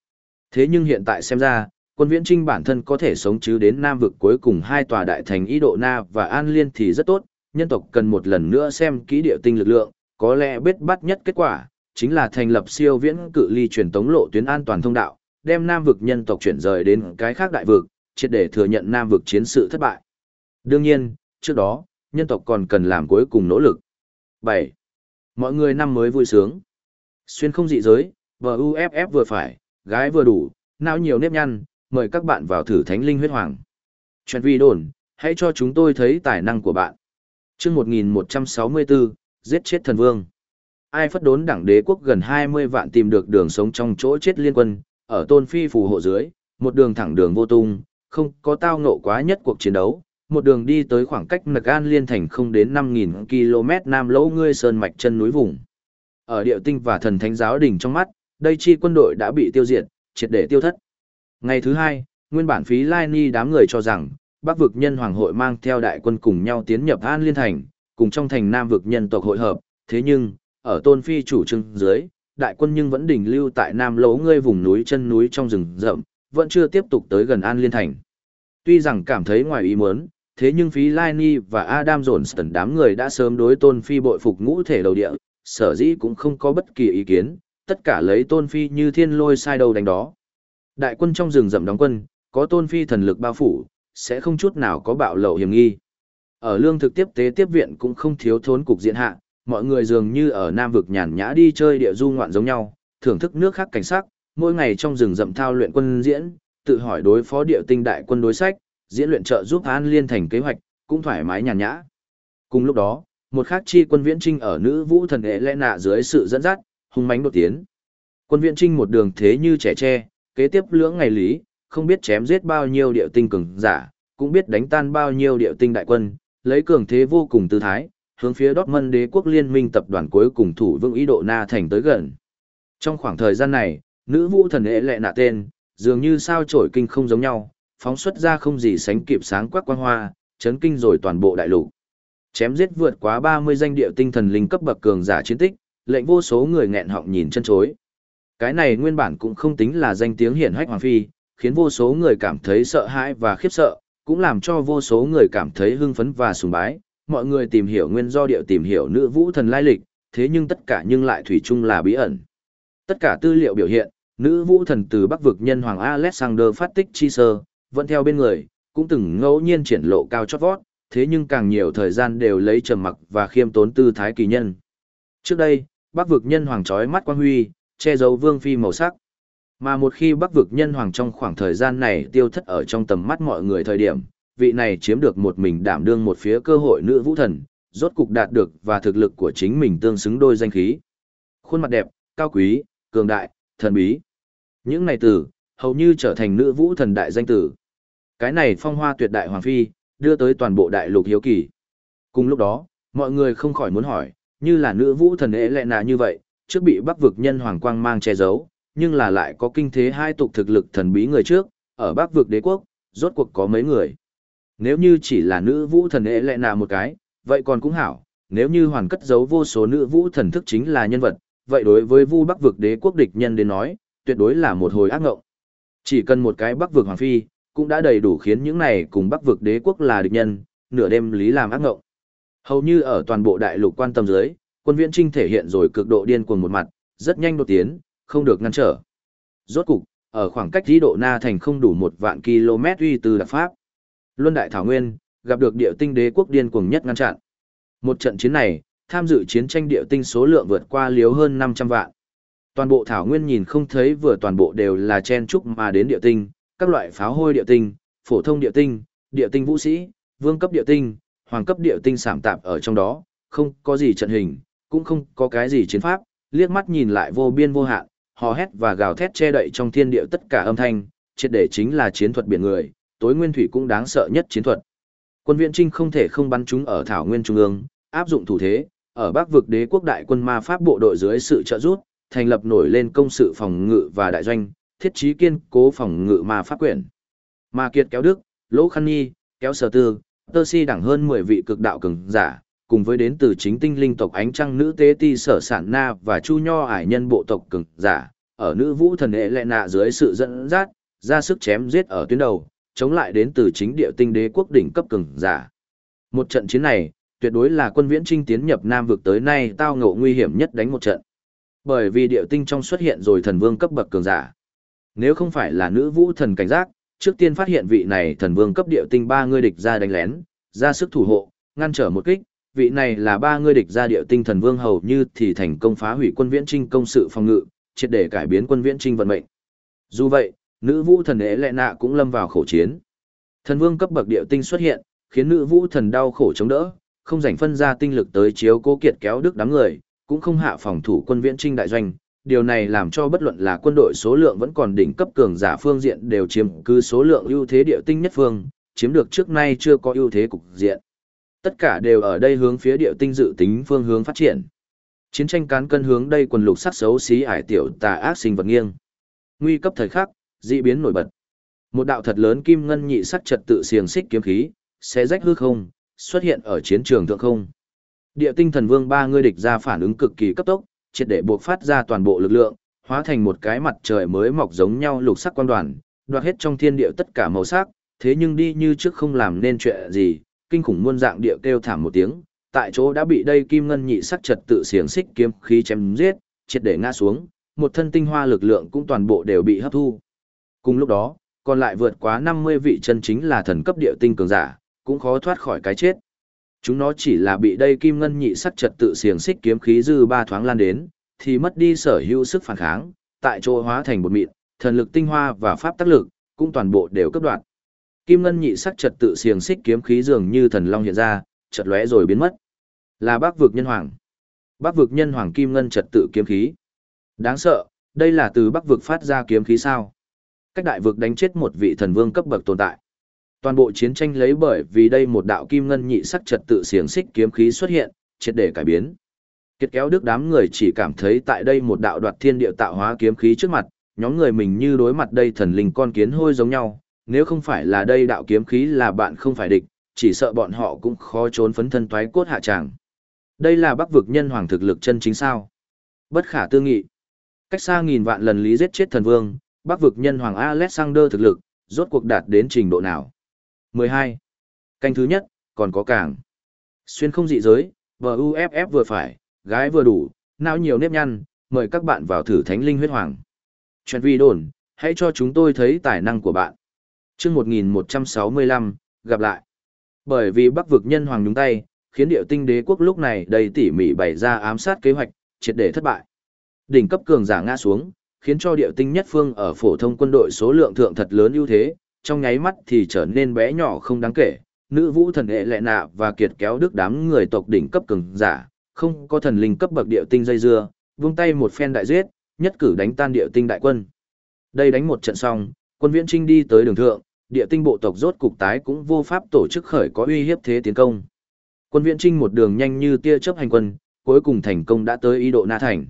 Thế nhưng hiện tại xem ra, quân Viễn Trinh bản thân có thể sống chứ đến Nam vực cuối cùng hai tòa đại thành Ý Độ Na và An Liên thì rất tốt, nhân tộc cần một lần nữa xem kỹ địa tinh lực lượng, có lẽ bết bắt nhất kết quả, chính là thành lập siêu viễn cự ly truyền tống lộ tuyến an toàn thông đạo, đem Nam vực nhân tộc chuyển rời đến cái khác đại vực, triệt để thừa nhận Nam vực chiến sự thất bại. Đương nhiên, trước đó, nhân tộc còn cần làm cuối cùng nỗ lực. 7. Mọi người năm mới vui sướng. Xuyên không dị giới, VUFF vừa phải, gái vừa đủ, não nhiều nếp nhăn, mời các bạn vào thử Thánh Linh Huyết Hoàng. Chuyện vi đồn, hãy cho chúng tôi thấy tài năng của bạn. Chương 1164, giết chết thần vương. Ai phất đốn đảng đế quốc gần 20 vạn tìm được đường sống trong chỗ chết liên quân, ở Tôn Phi phù hộ dưới, một đường thẳng đường vô tung, không có tao ngộ quá nhất cuộc chiến đấu, một đường đi tới khoảng cách Nặc An Liên thành không đến 5.000 km nam lỗ ngươi sơn mạch chân núi vùng. Ở Điệu Tinh và Thần Thánh giáo đình trong mắt, đây chi quân đội đã bị tiêu diệt, triệt để tiêu thất. Ngày thứ hai, nguyên bản Phí Lai Ni đám người cho rằng, Bắc vực nhân hoàng hội mang theo đại quân cùng nhau tiến nhập An Liên thành, cùng trong thành Nam vực nhân tộc hội hợp, thế nhưng, ở Tôn Phi chủ trương dưới, đại quân nhưng vẫn đình lưu tại Nam lỗ ngươi vùng núi chân núi trong rừng rậm, vẫn chưa tiếp tục tới gần An Liên thành. Tuy rằng cảm thấy ngoài ý muốn, thế nhưng Phí Lai Ni và Adam Johnston đám người đã sớm đối Tôn Phi bội phục ngũ thể đầu địa, sở dĩ cũng không có bất kỳ ý kiến, tất cả lấy Tôn Phi như thiên lôi sai đầu đánh đó. Đại quân trong rừng rậm đóng quân, có Tôn Phi thần lực bao phủ, sẽ không chút nào có bạo lậu hiểm nghi. Ở lương thực tiếp tế tiếp viện cũng không thiếu thốn cục diện hạ, mọi người dường như ở Nam vực nhàn nhã đi chơi địa du ngoạn giống nhau, thưởng thức nước khác cảnh sắc, mỗi ngày trong rừng rậm thao luyện quân diễn, tự hỏi đối phó địa tinh đại quân đối sách, diễn luyện trợ giúp An Liên thành kế hoạch, cũng thoải mái nhàn nhã. Cùng lúc đó, một khác chi quân Viễn Trinh ở nữ vũ thần hệ lẽ nạ dưới sự dẫn dắt, hung mãnh đột tiến. Quân Viễn Trinh một đường thế như trẻ tre, kế tiếp lưỡng ngày lý, không biết chém giết bao nhiêu địa tinh cường giả, cũng biết đánh tan bao nhiêu địa tinh đại quân, lấy cường thế vô cùng tư thái, hướng phía Dortmund đế quốc liên minh tập đoàn cuối cùng thủ vững Ý Độ Na thành tới gần. Trong khoảng thời gian này, nữ vũ thần hệ lệ nạ tên, dường như sao chổi kinh không giống nhau, phóng xuất ra không gì sánh kịp sáng quắc quang hoa, chấn kinh rồi toàn bộ đại lục. Chém giết vượt quá 30 danh địa tinh thần linh cấp bậc cường giả chiến tích, lệnh vô số người nghẹn họng nhìn chân chối. Cái này nguyên bản cũng không tính là danh tiếng hiển hách hoàng phi, khiến vô số người cảm thấy sợ hãi và khiếp sợ, cũng làm cho vô số người cảm thấy hưng phấn và sùng bái. Mọi người tìm hiểu nguyên do điệu tìm hiểu nữ vũ thần lai lịch, thế nhưng tất cả nhưng lại thủy chung là bí ẩn. Tất cả tư liệu biểu hiện, nữ vũ thần từ Bắc vực nhân hoàng Alexander phát tích chi sơ, vẫn theo bên người, cũng từng ngẫu nhiên triển lộ cao chót vót, thế nhưng càng nhiều thời gian đều lấy trầm mặc và khiêm tốn tư thái kỳ nhân. Trước đây, Bắc vực nhân hoàng trói mắt quang huy, che giấu vương phi màu sắc. Mà một khi Bắc vực nhân hoàng trong khoảng thời gian này tiêu thất ở trong tầm mắt mọi người thời điểm, vị này chiếm được một mình đảm đương một phía cơ hội nữ vũ thần, rốt cục đạt được và thực lực của chính mình tương xứng đôi danh khí. Khuôn mặt đẹp, cao quý, cường đại, thần bí. Những này từ, hầu như trở thành nữ vũ thần đại danh tử. Cái này phong hoa tuyệt đại hoàng phi, đưa tới toàn bộ đại lục hiếu kỳ. Cùng lúc đó, mọi người không khỏi muốn hỏi, như là nữ vũ thần ế lệ nạ như vậy, trước bị Bắc vực nhân hoàng quang mang che giấu, nhưng là lại có kinh thế hai tục thực lực thần bí người trước, ở Bắc vực đế quốc, rốt cuộc có mấy người. Nếu như chỉ là nữ vũ thần ế lệ nạ một cái, vậy còn cũng hảo, nếu như hoàn cất giấu vô số nữ vũ thần thức chính là nhân vật, vậy đối với Vu Bắc vực đế quốc địch nhân đến nói, tuyệt đối là một hồi ác ngộng. Chỉ cần một cái Bắc vực hoàng phi, cũng đã đầy đủ khiến những này cùng Bắc vực đế quốc là địch nhân, nửa đêm lý làm ác ngộng. Hầu như ở toàn bộ đại lục quan tâm dưới, quân Viễn Trinh thể hiện rồi cực độ điên cuồng một mặt, rất nhanh đột tiến, không được ngăn trở. Rốt cục, ở khoảng cách Ý Độ Na thành không đủ 1 vạn km uy từ đặc pháp. Luân Đại Thảo Nguyên, gặp được địa tinh đế quốc điên cuồng nhất ngăn chặn. Một trận chiến này, tham dự chiến tranh địa tinh số lượng vượt qua liếu hơn 500 vạn. Toàn bộ Thảo Nguyên nhìn không thấy vừa toàn bộ đều là chen trúc mà đến địa tinh, các loại pháo hôi địa tinh, phổ thông địa tinh vũ sĩ, vương cấp địa tinh, hoàng cấp địa tinh sảm tạp ở trong đó, không có gì trận hình, cũng không có cái gì chiến pháp, liếc mắt nhìn lại vô biên vô hạn, hò hét và gào thét che đậy trong thiên địa tất cả âm thanh, triệt để chính là chiến thuật biển người, tối nguyên thủy cũng đáng sợ nhất chiến thuật. Quân Viễn Trinh không thể không bắn chúng ở Thảo Nguyên trung ương, áp dụng thủ thế, ở Bắc vực đế quốc đại quân ma pháp bộ đội dưới sự trợ giúp, thành lập nổi lên công sự phòng ngự và đại doanh, thiết trí kiên cố phòng ngự ma pháp quyển. Ma Kiệt kéo Đức, Lỗ Khăn Nhi, kéo Sở Tư, Tơ Si đẳng hơn 10 vị cực đạo cường giả, cùng với đến từ chính tinh linh tộc ánh trăng nữ tế ti Sở Sản Na và Chu Nho ải nhân bộ tộc cường giả, ở nữ vũ thần hệ lệ nạ dưới sự dẫn dắt, ra sức chém giết ở tuyến đầu, chống lại đến từ chính địa tinh đế quốc đỉnh cấp cường giả. Một trận chiến này, tuyệt đối là quân viễn trinh tiến nhập Nam vực tới nay tao ngộ nguy hiểm nhất đánh một trận. Bởi vì địa tinh trong xuất hiện rồi thần vương cấp bậc cường giả. Nếu không phải là nữ vũ thần cảnh giác, trước tiên phát hiện vị này thần vương cấp địa tinh ba người địch ra đánh lén, ra sức thủ hộ, ngăn trở một kích, vị này là ba người địch ra địa tinh thần vương hầu như thì thành công phá hủy quân viễn trinh công sự phòng ngự, triệt để cải biến quân viễn trinh vận mệnh. Dù vậy, nữ vũ thần ế lệ nạ cũng lâm vào khổ chiến. Thần vương cấp bậc địa tinh xuất hiện, khiến nữ vũ thần đau khổ chống đỡ, không dành phân ra tinh lực tới chiếu cố kiệt kéo đức đám người, cũng không hạ phòng thủ quân viễn trinh đại doanh. Điều này làm cho bất luận là quân đội số lượng vẫn còn đỉnh cấp cường giả phương diện đều chiếm cứ số lượng ưu thế địa tinh nhất phương, chiếm được trước nay chưa có ưu thế cục diện. Tất cả đều ở đây hướng phía địa tinh dự tính phương hướng phát triển. Chiến tranh cán cân hướng đây quần lục sắc xấu xí ải tiểu tà ác sinh vật nghiêng. Nguy cấp thời khắc, dị biến nổi bật. Một đạo thật lớn kim ngân nhị sắc trật tự xiềng xích kiếm khí, xé rách hư không, xuất hiện ở chiến trường thượng không. Địa tinh thần vương ba người địch ra phản ứng cực kỳ cấp tốc, triệt để buộc phát ra toàn bộ lực lượng, hóa thành một cái mặt trời mới mọc giống nhau lục sắc quang đoàn, đoạt hết trong thiên địa tất cả màu sắc, thế nhưng đi như trước không làm nên chuyện gì, kinh khủng muôn dạng địa kêu thảm một tiếng, tại chỗ đã bị đây kim ngân nhị sắc trật tự xiềng xích kiếm khí chém giết, triệt để ngã xuống, một thân tinh hoa lực lượng cũng toàn bộ đều bị hấp thu. Cùng lúc đó, còn lại vượt quá 50 vị chân chính là thần cấp địa tinh cường giả, cũng khó thoát khỏi cái chết. Chúng nó chỉ là bị đây kim ngân nhị sắc trật tự xiềng xích kiếm khí dư ba thoáng lan đến, thì mất đi sở hữu sức phản kháng, tại chỗ hóa thành bột mịn, thần lực tinh hoa và pháp tác lực cũng toàn bộ đều cấp đoạn. Kim ngân nhị sắc trật tự xiềng xích kiếm khí dường như thần long hiện ra, chợt lóe rồi biến mất. Là Bắc vực nhân hoàng. Bắc vực nhân hoàng kim ngân trật tự kiếm khí. Đáng sợ, đây là từ Bắc vực phát ra kiếm khí sao? Cách đại vực đánh chết một vị thần vương cấp bậc tồn tại. Toàn bộ chiến tranh lấy bởi vì đây một đạo kim ngân nhị sắc trật tự xiềng xích kiếm khí xuất hiện, triệt để cải biến. Kiệt kéo đức đám người chỉ cảm thấy tại đây một đạo đoạt thiên địa tạo hóa kiếm khí trước mặt, nhóm người mình như đối mặt đây thần linh con kiến hôi giống nhau, nếu không phải là đây đạo kiếm khí là bạn không phải địch, chỉ sợ bọn họ cũng khó trốn phấn thân toái cốt hạ tràng. Đây là Bắc vực nhân hoàng thực lực chân chính sao? Bất khả tư nghị. Cách xa nghìn vạn lần lý giết chết thần vương, Bắc vực nhân hoàng Alexander thực lực, rốt cuộc đạt đến trình độ nào? 12. Canh thứ nhất, còn có càng. Xuyên không dị giới, VUFF vừa phải, gái vừa đủ, não nhiều nếp nhăn, mời các bạn vào thử thánh linh huyết hoàng. Chuyện vi đồn, hãy cho chúng tôi thấy tài năng của bạn. Chương 1165, gặp lại. Bởi vì Bắc vực nhân hoàng nhúng tay, khiến Điệu Tinh Đế quốc lúc này đầy tỉ mỉ bày ra ám sát kế hoạch, triệt để thất bại. Đỉnh cấp cường giả ngã xuống, khiến cho Điệu Tinh nhất phương ở phổ thông quân đội số lượng thượng thật lớn ưu thế, trong nháy mắt thì trở nên bé nhỏ không đáng kể. Nữ vũ thần hệ lệ nạ và kiệt kéo đức đám người tộc đỉnh cấp cường giả, không có thần linh cấp bậc Điệu Tinh dây dưa, vung tay một phen đại giết, nhất cử đánh tan Điệu Tinh đại quân. Đây đánh một trận xong, quân viễn trinh đi tới đường thượng, Địa Tinh bộ tộc rốt cục tái cũng vô pháp tổ chức khởi có uy hiếp thế tiến công. Quân viễn trinh một đường nhanh như tia chớp hành quân, cuối cùng thành công đã tới Ý Độ Na Thành.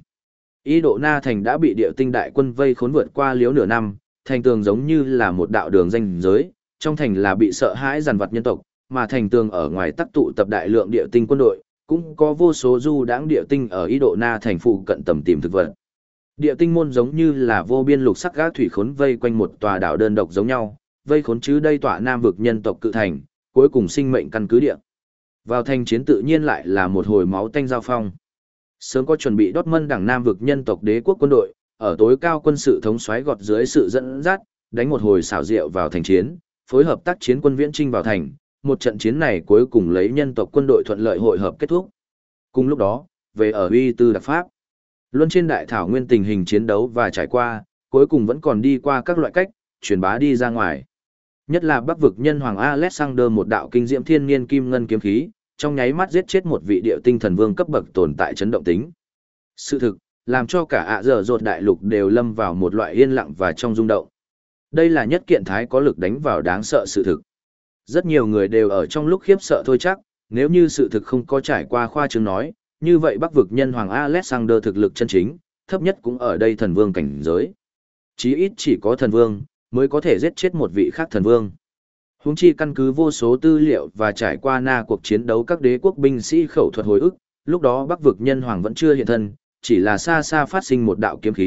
Ý Độ Na Thành đã bị Địa Tinh đại quân vây khốn vượt qua liếu nửa năm, thành tường giống như là một đạo đường ranh giới, trong thành là bị sợ hãi dằn vặt nhân tộc, mà thành tường ở ngoài tắc tụ tập đại lượng Địa Tinh quân đội, cũng có vô số du đãng Địa Tinh ở Ý Độ Na Thành phụ cận tầm tìm thực vật. Địa Tinh môn giống như là vô biên lục sắc gác thủy khốn vây quanh một tòa đảo đơn độc giống nhau, vây khốn chứ đây tỏa Nam vực nhân tộc cự thành, cuối cùng sinh mệnh căn cứ địa. Vào thành chiến tự nhiên lại là một hồi máu tanh giao phong. Sớm có chuẩn bị Dortmund đảng Nam vực nhân tộc đế quốc quân đội, ở tối cao quân sự thống soái gọt dưới sự dẫn dắt, đánh một hồi xảo diệu vào thành chiến, phối hợp tác chiến quân viễn trinh vào thành, một trận chiến này cuối cùng lấy nhân tộc quân đội thuận lợi hội hợp kết thúc. Cùng lúc đó, về ở Uy Tư Đặc Pháp, luân trên đại thảo nguyên tình hình chiến đấu và trải qua, cuối cùng vẫn còn đi qua các loại cách, truyền bá đi ra ngoài. Nhất là Bắc vực nhân hoàng Alexander một đạo kinh diễm thiên niên kim ngân kiếm khí, trong nháy mắt giết chết một vị Điệu Tinh thần vương cấp bậc tồn tại chấn động tính. Sự thực, làm cho cả ạ dở dột đại lục đều lâm vào một loại yên lặng và trong rung động. Đây là nhất kiện thái có lực đánh vào đáng sợ sự thực. Rất nhiều người đều ở trong lúc khiếp sợ thôi chắc, nếu như sự thực không có trải qua khoa trương nói, như vậy Bắc vực nhân hoàng Alexander thực lực chân chính, thấp nhất cũng ở đây thần vương cảnh giới. Chí ít chỉ có thần vương mới có thể giết chết một vị khác thần vương. Huống chi căn cứ vô số tư liệu và trải qua cuộc chiến đấu các đế quốc binh sĩ khẩu thuật hồi ức, lúc đó Bắc vực nhân hoàng vẫn chưa hiện thân, chỉ là xa xa phát sinh một đạo kiếm khí,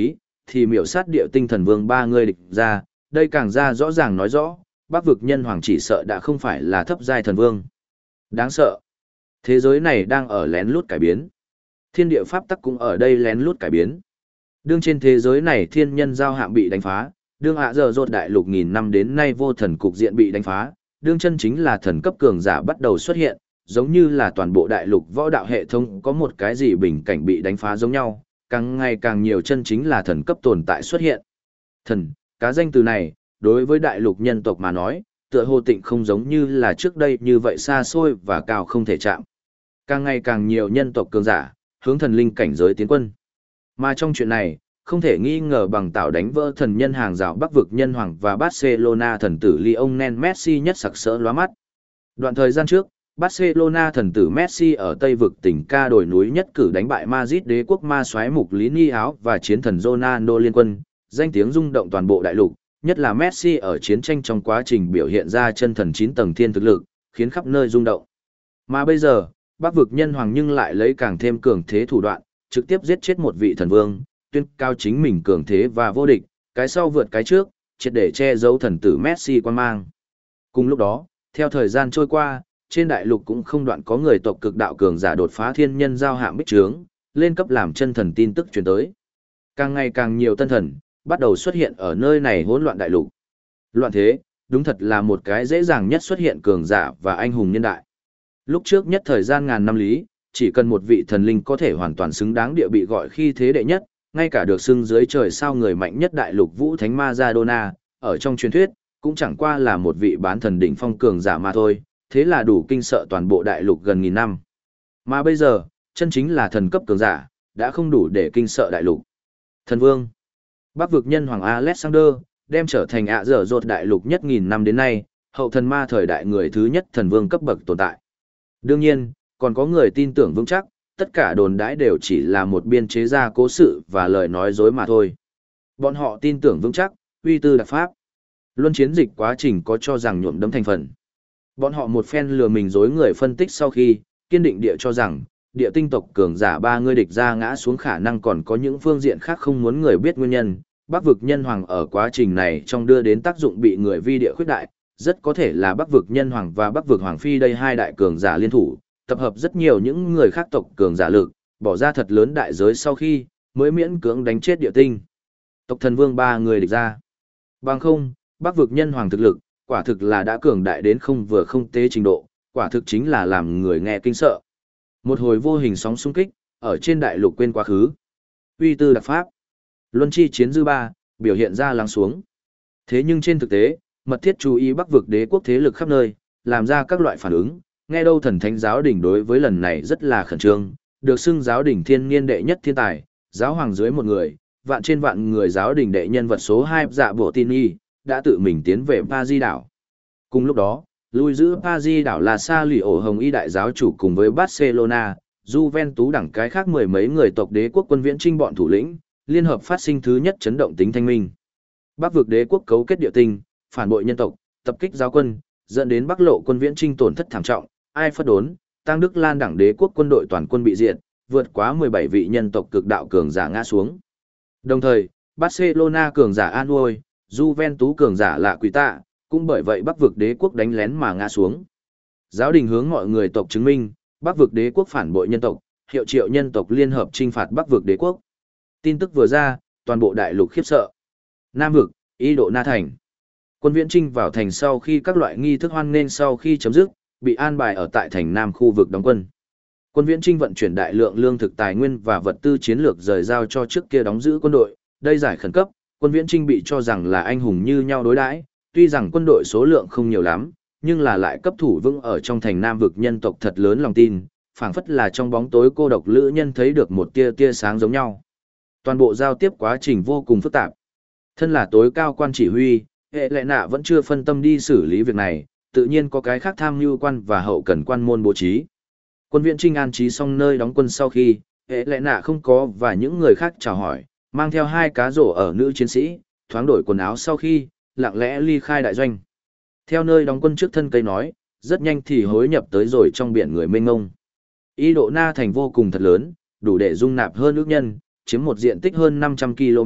thì miểu sát địa tinh thần vương ba người địch ra, đây càng ra rõ ràng nói rõ, Bắc vực nhân hoàng chỉ sợ đã không phải là thấp giai thần vương. Đáng sợ. Thế giới này đang ở lén lút cải biến. Thiên địa pháp tắc cũng ở đây lén lút cải biến. Đương trên thế giới này thiên nhân giao hạm bị đánh phá, đương ạ giờ rột đại lục nghìn năm đến nay vô thần cục diện bị đánh phá, đương chân chính là thần cấp cường giả bắt đầu xuất hiện, giống như là toàn bộ đại lục võ đạo hệ thống có một cái gì bình cảnh bị đánh phá giống nhau, càng ngày càng nhiều chân chính là thần cấp tồn tại xuất hiện. Thần, cá danh từ này, đối với đại lục nhân tộc mà nói, tựa hồ tịnh không giống như là trước đây như vậy xa xôi và cao không thể chạm. Càng ngày càng nhiều nhân tộc cường giả, hướng thần linh cảnh giới tiến quân. Mà trong chuyện này, không thể nghi ngờ bằng tạo đánh vỡ thần nhân hàng rào Bắc vực nhân hoàng và Barcelona thần tử Lionel Messi nhất sặc sỡ lóa mắt. Đoạn thời gian trước, Barcelona thần tử Messi ở Tây vực tỉnh ca đồi núi nhất cử đánh bại Madrid đế quốc ma soái mục lý ni áo và chiến thần Ronaldo liên quân, danh tiếng rung động toàn bộ đại lục, nhất là Messi ở chiến tranh trong quá trình biểu hiện ra chân thần 9 tầng thiên thực lực, khiến khắp nơi rung động. Mà bây giờ, Bắc vực nhân hoàng nhưng lại lấy càng thêm cường thế thủ đoạn, trực tiếp giết chết một vị thần vương, tuyên cao chính mình cường thế và vô địch, cái sau vượt cái trước, triệt để che giấu thần tử Messi quan mang. Cùng lúc đó, theo thời gian trôi qua, trên đại lục cũng không đoạn có người tộc cực đạo cường giả đột phá thiên nhân giao hạng bích trướng, lên cấp làm chân thần tin tức truyền tới. Càng ngày càng nhiều tân thần, bắt đầu xuất hiện ở nơi này hỗn loạn đại lục. Loạn thế, đúng thật là một cái dễ dàng nhất xuất hiện cường giả và anh hùng nhân đại. Lúc trước nhất thời gian ngàn năm lý, chỉ cần một vị thần linh có thể hoàn toàn xứng đáng địa bị gọi khi thế đệ nhất, ngay cả được xưng dưới trời sao người mạnh nhất đại lục vũ thánh Maradona, ở trong truyền thuyết, cũng chẳng qua là một vị bán thần đỉnh phong cường giả mà thôi, thế là đủ kinh sợ toàn bộ đại lục gần nghìn năm. Mà bây giờ, chân chính là thần cấp cường giả, đã không đủ để kinh sợ đại lục. Thần vương, Bắc vực nhân hoàng Alexander, đem trở thành ạ dở dột đại lục nhất nghìn năm đến nay, hậu thần ma thời đại người thứ nhất thần vương cấp bậc tồn tại. Đương nhiên, còn có người tin tưởng vững chắc, tất cả đồn đãi đều chỉ là một biên chế ra cố sự và lời nói dối mà thôi. Bọn họ tin tưởng vững chắc, uy tư đặc pháp. Luân chiến dịch quá trình có cho rằng nhuộm đấm thành phần. Bọn họ một phen lừa mình dối người phân tích sau khi, kiên định địa cho rằng, địa tinh tộc cường giả ba người địch ra ngã xuống khả năng còn có những phương diện khác không muốn người biết nguyên nhân. Bắc vực nhân hoàng ở quá trình này trong đưa đến tác dụng bị người vi địa khuyết đại, rất có thể là Bắc vực nhân hoàng và Bắc vực hoàng phi đây hai đại cường giả liên thủ, tập hợp rất nhiều những người khác tộc cường giả lực, bỏ ra thật lớn đại giới sau khi, mới miễn cưỡng đánh chết địa tinh. Tộc thần vương ba người địch ra. Bằng không, Bắc vực nhân hoàng thực lực, quả thực là đã cường đại đến không vừa không tế trình độ, quả thực chính là làm người nghe kinh sợ. Một hồi vô hình sóng xung kích, ở trên đại lục quên quá khứ. Uy tư đặc pháp. Luân chi chiến dư ba, biểu hiện ra lắng xuống. Thế nhưng trên thực tế, mật thiết chú ý Bắc vực đế quốc thế lực khắp nơi, làm ra các loại phản ứng, nghe đâu thần thánh giáo đỉnh đối với lần này rất là khẩn trương, được xưng giáo đỉnh thiên niên đệ nhất thiên tài, giáo hoàng dưới một người, vạn trên vạn người giáo đỉnh đệ nhân vật số 2 dạ bộ tin y, đã tự mình tiến về Paris đảo. Cùng lúc đó, lui giữ Paris đảo là Sa Lì ổ Hồng y đại giáo chủ cùng với Barcelona, Juventus đẳng cái khác mười mấy người tộc đế quốc quân viễn trinh bọn thủ lĩnh, liên hợp phát sinh thứ nhất chấn động tính thanh minh. Bắc vực đế quốc cấu kết địa tinh, phản bội nhân tộc, tập kích giáo quân, dẫn đến Bắc lộ quân viễn trinh tổn thất thảm trọng, ai phất đốn, Tăng Đức Lan đảng đế quốc quân đội toàn quân bị diệt, vượt quá 17 vị nhân tộc cực đạo cường giả ngã xuống. Đồng thời, Barcelona cường giả An Uôi, Juventus cường giả Lạ Quỷ Tạ, cũng bởi vậy Bắc vực đế quốc đánh lén mà ngã xuống. Giáo đình hướng mọi người tộc chứng minh, Bắc vực đế quốc phản bội nhân tộc, hiệu triệu nhân tộc liên hợp chinh phạt Bắc vực đế quốc. Tin tức vừa ra, toàn bộ đại lục khiếp sợ. Nam vực, Y Độ Na thành. Quân viễn trinh vào thành sau khi các loại nghi thức hoan nghênh sau khi chấm dứt, bị an bài ở tại thành Nam khu vực đóng quân. Quân viễn trinh vận chuyển đại lượng lương thực tài nguyên và vật tư chiến lược rời giao cho trước kia đóng giữ quân đội, đây giải khẩn cấp, quân viễn trinh bị cho rằng là anh hùng như nhau đối đãi, tuy rằng quân đội số lượng không nhiều lắm, nhưng là lại cấp thủ vững ở trong thành Nam vực nhân tộc thật lớn lòng tin, phảng phất là trong bóng tối cô độc lữ nhân thấy được một tia tia sáng giống nhau. Toàn bộ giao tiếp quá trình vô cùng phức tạp. Thân là tối cao quan chỉ huy, hệ lệ nạ vẫn chưa phân tâm đi xử lý việc này, tự nhiên có cái khác tham mưu quan và hậu cần quan môn bố trí. Quân viễn trinh an trí xong nơi đóng quân sau khi, hệ lệ nạ không có và những người khác chào hỏi, mang theo 2 cá rổ ở nữ chiến sĩ, thoáng đổi quần áo sau khi, lặng lẽ ly khai đại doanh. Theo nơi đóng quân trước thân cây nói, rất nhanh thì hối nhập tới rồi trong biển người mênh ngông. Y Độ Na thành vô cùng thật lớn, đủ để dung nạp hơn ước nhân, chiếm một diện tích hơn 500 km,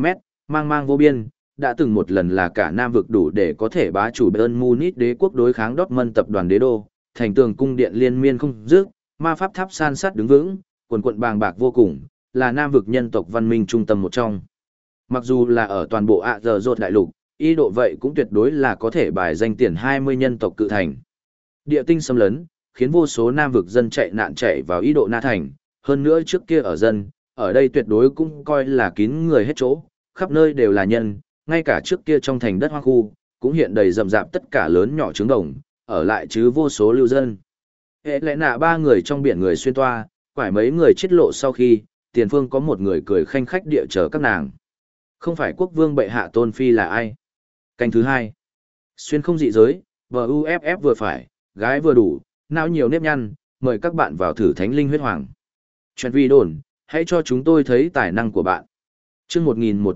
mang mang vô biên, đã từng một lần là cả Nam vực đủ để có thể bá chủ Bayern Munich đế quốc đối kháng Dortmund tập đoàn đế đô, thành tường cung điện liên miên không dứt, ma pháp tháp san sát đứng vững, quần quận bàng bạc vô cùng, là Nam vực nhân tộc văn minh trung tâm một trong. Mặc dù là ở toàn bộ ạ giờ rột đại lục, ý độ vậy cũng tuyệt đối là có thể bài danh tiền 20 nhân tộc cự thành. Địa tinh xâm lấn, khiến vô số Nam vực dân chạy nạn chạy vào ý độ Na thành, hơn nữa trước kia ở dân, ở đây tuyệt đối cũng coi là kín người hết chỗ, khắp nơi đều là nhân, ngay cả trước kia trong thành đất hoang khu, cũng hiện đầy rậm rạp tất cả lớn nhỏ trứng đồng, ở lại chứ vô số lưu dân. Hệ lẽ nạ ba người trong biển người xuyên toa, quải mấy người chết lộ sau khi, tiền phương có một người cười khanh khách địa chờ các nàng. Không phải quốc vương bệ hạ Tôn Phi là ai? Canh thứ hai. Xuyên không dị giới, VUFF vừa phải, gái vừa đủ, não nhiều nếp nhăn, mời các bạn vào thử thánh linh huyết hoàng. Chuyện vi đồn, hãy cho chúng tôi thấy tài năng của bạn. Chương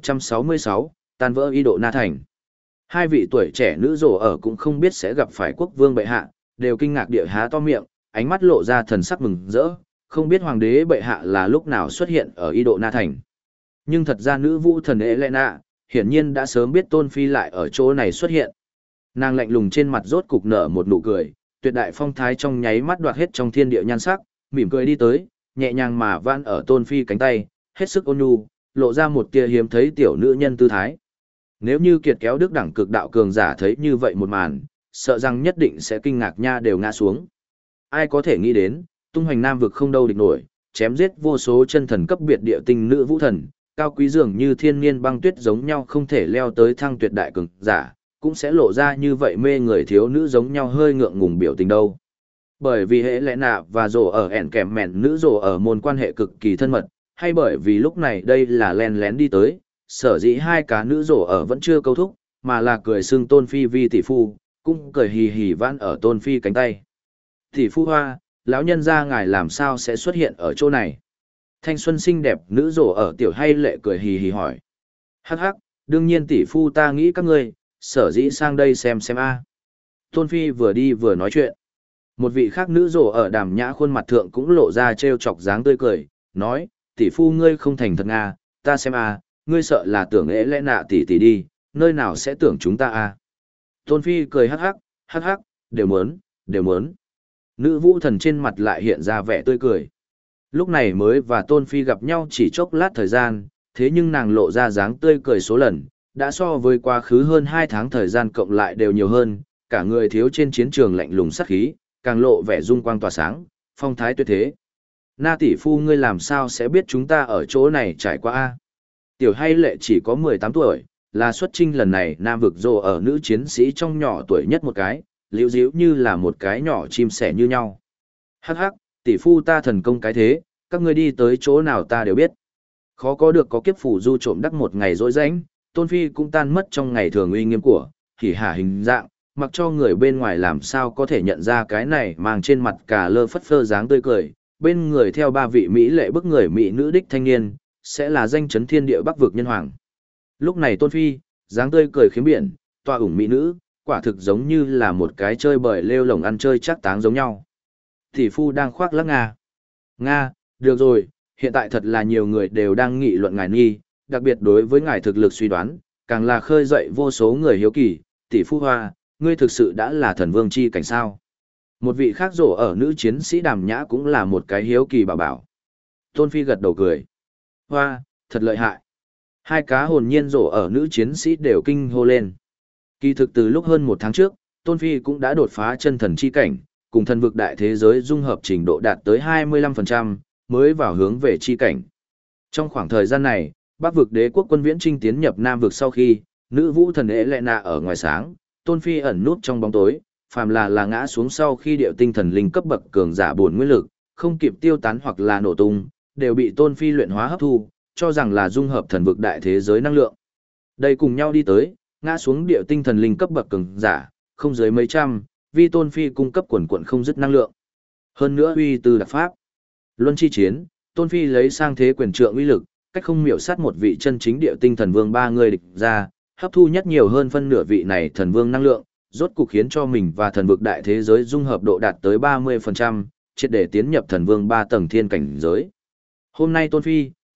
1166, tan vỡ ý độ Na thành. Hai vị tuổi trẻ nữ rồ ở cũng không biết sẽ gặp phải quốc vương bệ hạ, đều kinh ngạc địa há to miệng, ánh mắt lộ ra thần sắc mừng rỡ, không biết hoàng đế bệ hạ là lúc nào xuất hiện ở ý độ Na thành. Nhưng thật ra nữ vũ thần Elena, hiển nhiên đã sớm biết Tôn Phi lại ở chỗ này xuất hiện. Nàng lạnh lùng trên mặt rốt cục nở một nụ cười, tuyệt đại phong thái trong nháy mắt đoạt hết trong thiên địa nhan sắc, mỉm cười đi tới, nhẹ nhàng mà vãn ở Tôn Phi cánh tay, hết sức ôn nhu, lộ ra một tia hiếm thấy tiểu nữ nhân tư thái. Nếu như kiệt kéo đức đẳng cực đạo cường giả thấy như vậy một màn, sợ rằng nhất định sẽ kinh ngạc nha đều ngã xuống. Ai có thể nghĩ đến, tung hoành Nam vực không đâu địch nổi, chém giết vô số chân thần cấp biệt địa tinh nữ vũ thần, cao quý dường như thiên nhiên băng tuyết giống nhau không thể leo tới thăng tuyệt đại cường giả, cũng sẽ lộ ra như vậy mê người thiếu nữ giống nhau hơi ngượng ngùng biểu tình đâu. Bởi vì hệ lẽ nạ và rồ ở ẻn kèm mẹn nữ rồ ở môn quan hệ cực kỳ thân mật, hay bởi vì lúc này đây là len lén đi tới, sở dĩ hai cá nữ rồ ở vẫn chưa câu thúc, mà là cười xưng Tôn Phi vi tỷ phu, cũng cười hì hì vãn ở Tôn Phi cánh tay. Tỷ phu hoa, lão nhân gia ngài làm sao sẽ xuất hiện ở chỗ này? Thanh xuân xinh đẹp nữ rồ ở tiểu hay lệ cười hì hì hỏi. Hắc hắc, đương nhiên tỷ phu ta nghĩ các ngươi, sở dĩ sang đây xem a. Tôn Phi vừa đi vừa nói chuyện. Một vị khác nữ rồ ở đàm nhã khuôn mặt thượng cũng lộ ra trêu chọc dáng tươi cười, nói, tỷ phu ngươi không thành thật Nga, ta xem a, ngươi sợ là tưởng ế lẽ nạ tỷ tỷ đi, nơi nào sẽ tưởng chúng ta a. Tôn Phi cười hắc hắc, đều muốn. Nữ vũ thần trên mặt lại hiện ra vẻ tươi cười. Lúc này mới và Tôn Phi gặp nhau chỉ chốc lát thời gian, thế nhưng nàng lộ ra dáng tươi cười số lần, đã so với quá khứ hơn 2 tháng thời gian cộng lại đều nhiều hơn, cả người thiếu trên chiến trường lạnh lùng sắc khí, càng lộ vẻ dung quang tỏa sáng, phong thái tuyệt thế. Na tỷ phu ngươi làm sao sẽ biết chúng ta ở chỗ này trải qua a? Tiểu hay lệ chỉ có 18 tuổi, là xuất chinh lần này Nam vực rồ ở nữ chiến sĩ trong nhỏ tuổi nhất một cái, liễu díu như là một cái nhỏ chim sẻ như nhau. Hắc hắc, tỷ phu ta thần công cái thế, các ngươi đi tới chỗ nào ta đều biết. Khó có được có kiếp phủ du trộm đắc một ngày rỗi rãnh, Tôn Phi cũng tan mất trong ngày thường uy nghiêm của, hỉ hả hình dạng, mặc cho người bên ngoài làm sao có thể nhận ra cái này mang trên mặt cả lơ phất phơ dáng tươi cười, bên người theo 3 vị Mỹ lệ bức người Mỹ nữ đích thanh niên, sẽ là danh chấn thiên địa bắc vực nhân hoàng. Lúc này Tôn Phi, dáng tươi cười khiếm biển, tọa ủng Mỹ nữ, quả thực giống như là một cái chơi bời lêu lồng ăn chơi chắc táng giống nhau. Tỷ phu đang khoác lác Nga. Nga, được rồi, hiện tại thật là nhiều người đều đang nghị luận ngài nghi, đặc biệt đối với ngài thực lực suy đoán, càng là khơi dậy vô số người hiếu kỳ, tỷ phu hoa, ngươi thực sự đã là thần vương chi cảnh sao. Một vị khác rổ ở nữ chiến sĩ đàm nhã cũng là một cái hiếu kỳ bảo bảo. Tôn Phi gật đầu cười. Hoa, thật lợi hại. Hai cá hồn nhiên rổ ở nữ chiến sĩ đều kinh hô lên. Kỳ thực từ lúc hơn 1 tháng trước, Tôn Phi cũng đã đột phá chân thần chi cảnh, cùng thần vực đại thế giới dung hợp trình độ đạt tới 25%, mới vào hướng về chi cảnh. Trong khoảng thời gian này, Bắc vực đế quốc quân viễn chinh tiến nhập Nam vực sau khi, nữ vũ thần Elena ở ngoài sáng, Tôn Phi ẩn nút trong bóng tối, phàm là ngã xuống sau khi điệu tinh thần linh cấp bậc cường giả bổn nguyên lực, không kịp tiêu tán hoặc là nổ tung, đều bị Tôn Phi luyện hóa hấp thu, cho rằng là dung hợp thần vực đại thế giới năng lượng. Đây cùng nhau đi tới, ngã xuống điệu tinh thần linh cấp bậc cường giả, không dưới mấy trăm, vì Tôn Phi cung cấp quần quần không dứt năng lượng. Hơn nữa uy từ đặc pháp. Luân chi chiến, Tôn Phi lấy sang thế quyền trượng uy lực, cách không miểu sát một vị chân chính điệu tinh thần vương 3 người địch ra, hấp thu nhất nhiều hơn phân nửa vị này thần vương năng lượng, rốt cục khiến cho mình và thần vực đại thế giới dung hợp độ đạt tới 30%, triệt để tiến nhập thần vương 3 tầng thiên cảnh giới. Hôm nay Tôn Phi,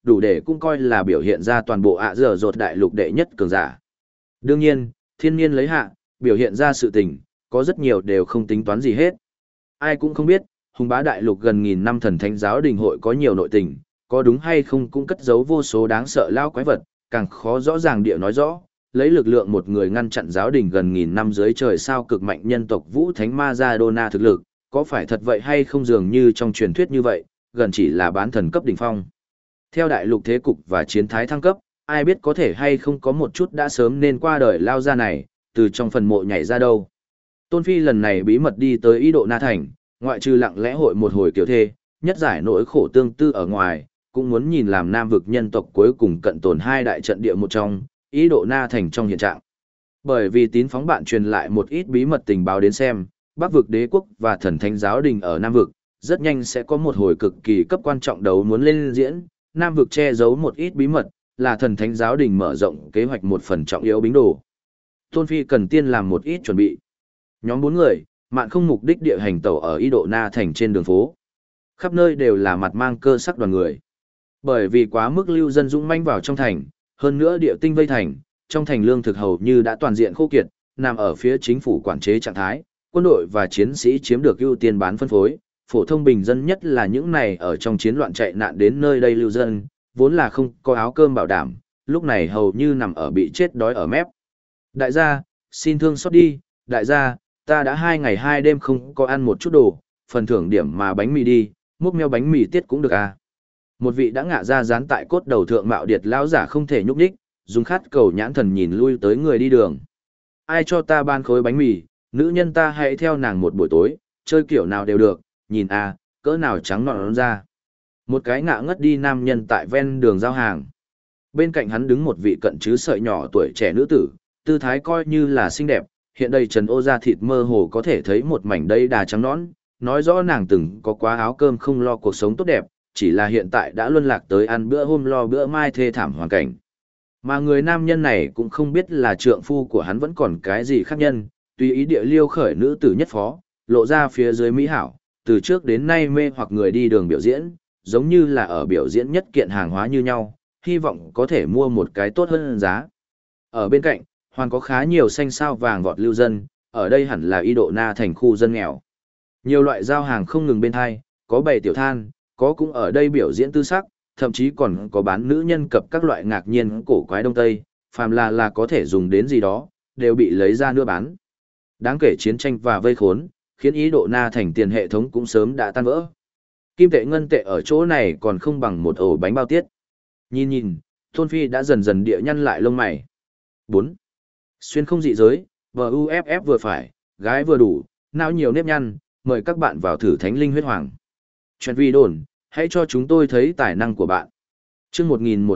đủ để cũng coi là biểu hiện ra toàn bộ ạ dở dột đại lục đệ nhất cường giả. Đương nhiên, thiên nhiên lấy hạ, biểu hiện ra sự tình, có rất nhiều đều không tính toán gì hết. Ai cũng không biết, hùng bá đại lục gần nghìn năm thần thánh giáo đình hội có nhiều nội tình, có đúng hay không cũng cất giấu vô số đáng sợ lao quái vật, càng khó rõ ràng địa nói rõ, lấy lực lượng một người ngăn chặn giáo đình gần nghìn năm dưới trời sao cực mạnh nhân tộc Vũ Thánh Maradona thực lực, có phải thật vậy hay không dường như trong truyền thuyết như vậy, gần chỉ là bán thần cấp đỉnh phong. Theo đại lục thế cục và chiến thái thăng cấp, ai biết có thể hay không có một chút đã sớm nên qua đời lao ra này, từ trong phần mộ nhảy ra đâu. Tôn Phi lần này bí mật đi tới Ý Độ Na Thành, ngoại trừ lặng lẽ hội một hồi kiểu thê, nhất giải nỗi khổ tương tư ở ngoài, cũng muốn nhìn làm Nam vực nhân tộc cuối cùng cận tồn hai đại trận địa một trong, Ý Độ Na Thành trong hiện trạng. Bởi vì tín phóng bạn truyền lại một ít bí mật tình báo đến xem, Bắc vực đế quốc và thần thánh giáo đình ở Nam vực, rất nhanh sẽ có một hồi cực kỳ cấp quan trọng đấu muốn lên diễn, Nam vực che giấu một ít bí mật, là thần thánh giáo đình mở rộng kế hoạch một phần trọng yếu bính đồ. Tôn Phi cần tiên làm một ít chuẩn bị. Nhóm 4 người, mạn không mục đích địa hành tẩu ở Ý Độ Na Thành trên đường phố. Khắp nơi đều là mặt mang cơ sắc đoàn người. Bởi vì quá mức lưu dân dũng manh vào trong thành, hơn nữa địa tinh vây thành, trong thành lương thực hầu như đã toàn diện khô kiệt, nằm ở phía chính phủ quản chế trạng thái, quân đội và chiến sĩ chiếm được ưu tiên bán phân phối, phổ thông bình dân nhất là những này ở trong chiến loạn chạy nạn đến nơi đây lưu dân, vốn là không có áo cơm bảo đảm, lúc này hầu như nằm ở bị chết đói ở mép. Đại gia, xin thương xót đi, đại gia, ta đã 2 ngày 2 đêm không có ăn một chút đồ, phần thưởng điểm mà bánh mì đi, múc meo bánh mì tiết cũng được à. Một vị đã ngã ra dán tại cốt đầu thượng mạo điệt lão giả không thể nhúc nhích, dùng khát cầu nhãn thần nhìn lui tới người đi đường. Ai cho ta ban khối bánh mì, nữ nhân ta hãy theo nàng một buổi tối, chơi kiểu nào đều được, nhìn à, cỡ nào trắng nõn ra. Một cái ngã ngất đi nam nhân tại ven đường giao hàng. Bên cạnh hắn đứng một vị cận chứ sợi nhỏ tuổi trẻ nữ tử, tư thái coi như là xinh đẹp, hiện đây trần ô da thịt mơ hồ có thể thấy một mảnh đầy đà trắng nõn, nói rõ nàng từng có quá áo cơm không lo cuộc sống tốt đẹp, chỉ là hiện tại đã luân lạc tới ăn bữa hôm lo bữa mai thê thảm hoàn cảnh. Mà người nam nhân này cũng không biết là trượng phu của hắn vẫn còn cái gì khác nhân, tùy ý địa liêu khởi nữ tử nhất phó, lộ ra phía dưới mỹ hảo, từ trước đến nay mê hoặc người đi đường biểu diễn, giống như là ở biểu diễn nhất kiện hàng hóa như nhau, hy vọng có thể mua một cái tốt hơn giá. Ở bên cạnh, hoàn có khá nhiều xanh sao vàng vọt lưu dân, ở đây hẳn là Ý Độ Na Thành khu dân nghèo. Nhiều loại giao hàng không ngừng bên hai, có bày tiểu than, có cũng ở đây biểu diễn tư sắc, thậm chí còn có bán nữ nhân cập các loại ngạc nhiên cổ quái đông tây, phàm là có thể dùng đến gì đó, đều bị lấy ra nữa bán. Đáng kể chiến tranh và vây khốn, khiến Ý Độ Na Thành tiền hệ thống cũng sớm đã tan vỡ. Kim tệ ngân tệ ở chỗ này còn không bằng một ổ bánh bao tiết. Nhìn, Tôn Phi đã dần dần địa nhăn lại lông mày. 4. Xuyên không dị giới, VUFF vừa phải, gái vừa đủ, não nhiều nếp nhăn, mời các bạn vào thử Thánh Linh Huyết Hoàng. Chuyện vi đồn, hãy cho chúng tôi thấy tài năng của bạn. Chương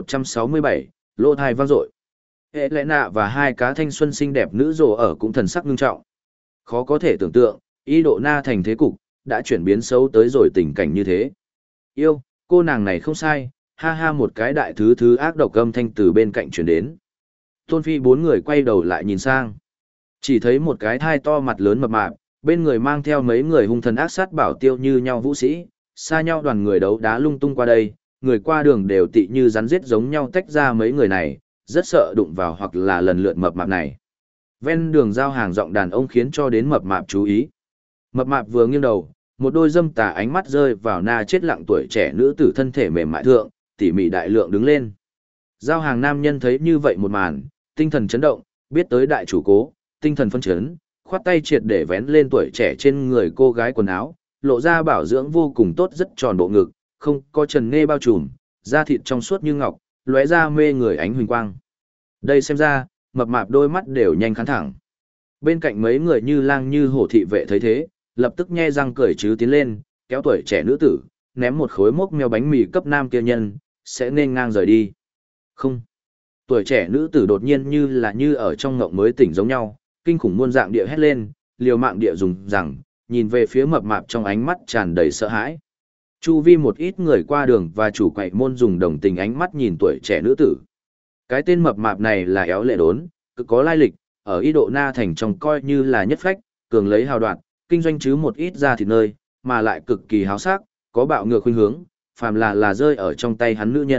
1167, lô thai vang dội. Hệ lẽ nạ và hai cá thanh xuân xinh đẹp nữ rồ ở cũng thần sắc ngưng trọng. Khó có thể tưởng tượng, Ý Độ Na Thành thế cục, đã chuyển biến xấu tới rồi tình cảnh như thế. Yêu, cô nàng này không sai, ha ha một cái đại thứ ác độc âm thanh từ bên cạnh chuyển đến. Tôn Phi 4 người quay đầu lại nhìn sang. Chỉ thấy một cái thai to mặt lớn mập mạp, bên người mang theo mấy người hung thần ác sát bảo tiêu như nhau vũ sĩ, xa nhau đoàn người đấu đá lung tung qua đây, người qua đường đều tị như rắn giết giống nhau tách ra mấy người này, rất sợ đụng vào hoặc là lần lượt mập mạp này. Ven đường giao hàng giọng đàn ông khiến cho đến mập mạp chú ý. Mập mạp vừa nghiêng đầu, một đôi dâm tà ánh mắt rơi vào na chết lặng tuổi trẻ nữ tử thân thể mềm mại thượng, tỉ mỉ đại lượng đứng lên. Giao hàng nam nhân thấy như vậy một màn, tinh thần chấn động, biết tới đại chủ cố, tinh thần phân chấn, khoát tay triệt để vén lên tuổi trẻ trên người cô gái quần áo, lộ ra bảo dưỡng vô cùng tốt rất tròn bộ ngực, không có trần nê bao trùm, da thịt trong suốt như ngọc, lóe ra mê người ánh huỳnh quang. Đây xem ra, mập mạp đôi mắt đều nhanh khán thẳng. Bên cạnh mấy người như lang như hổ thị vệ thấy thế, lập tức nhe răng cười chứ tiến lên, kéo tuổi trẻ nữ tử, ném một khối mốc meo bánh mì cấp nam kia nhân, sẽ nên ngang rời đi. Không. Tuổi trẻ nữ tử đột nhiên như ở trong ngộng mới tỉnh giống nhau, kinh khủng muôn dạng địa hét lên, liều mạng địa dùng rằng, nhìn về phía mập mạp trong ánh mắt tràn đầy sợ hãi. Chu vi một ít người qua đường và chủ quầy môn dùng đồng tình ánh mắt nhìn tuổi trẻ nữ tử. Cái tên mập mạp này là Éo Lệ Đốn, cực có lai lịch, ở Ý Độ Na Thành trong coi như là nhất phách, cường lấy hào đoạt, kinh doanh chứ một ít ra thịt nơi, mà lại cực kỳ háo sắc, có bạo ngược khuynh hướng, phàm là rơi ở trong tay hắn nữ nhân,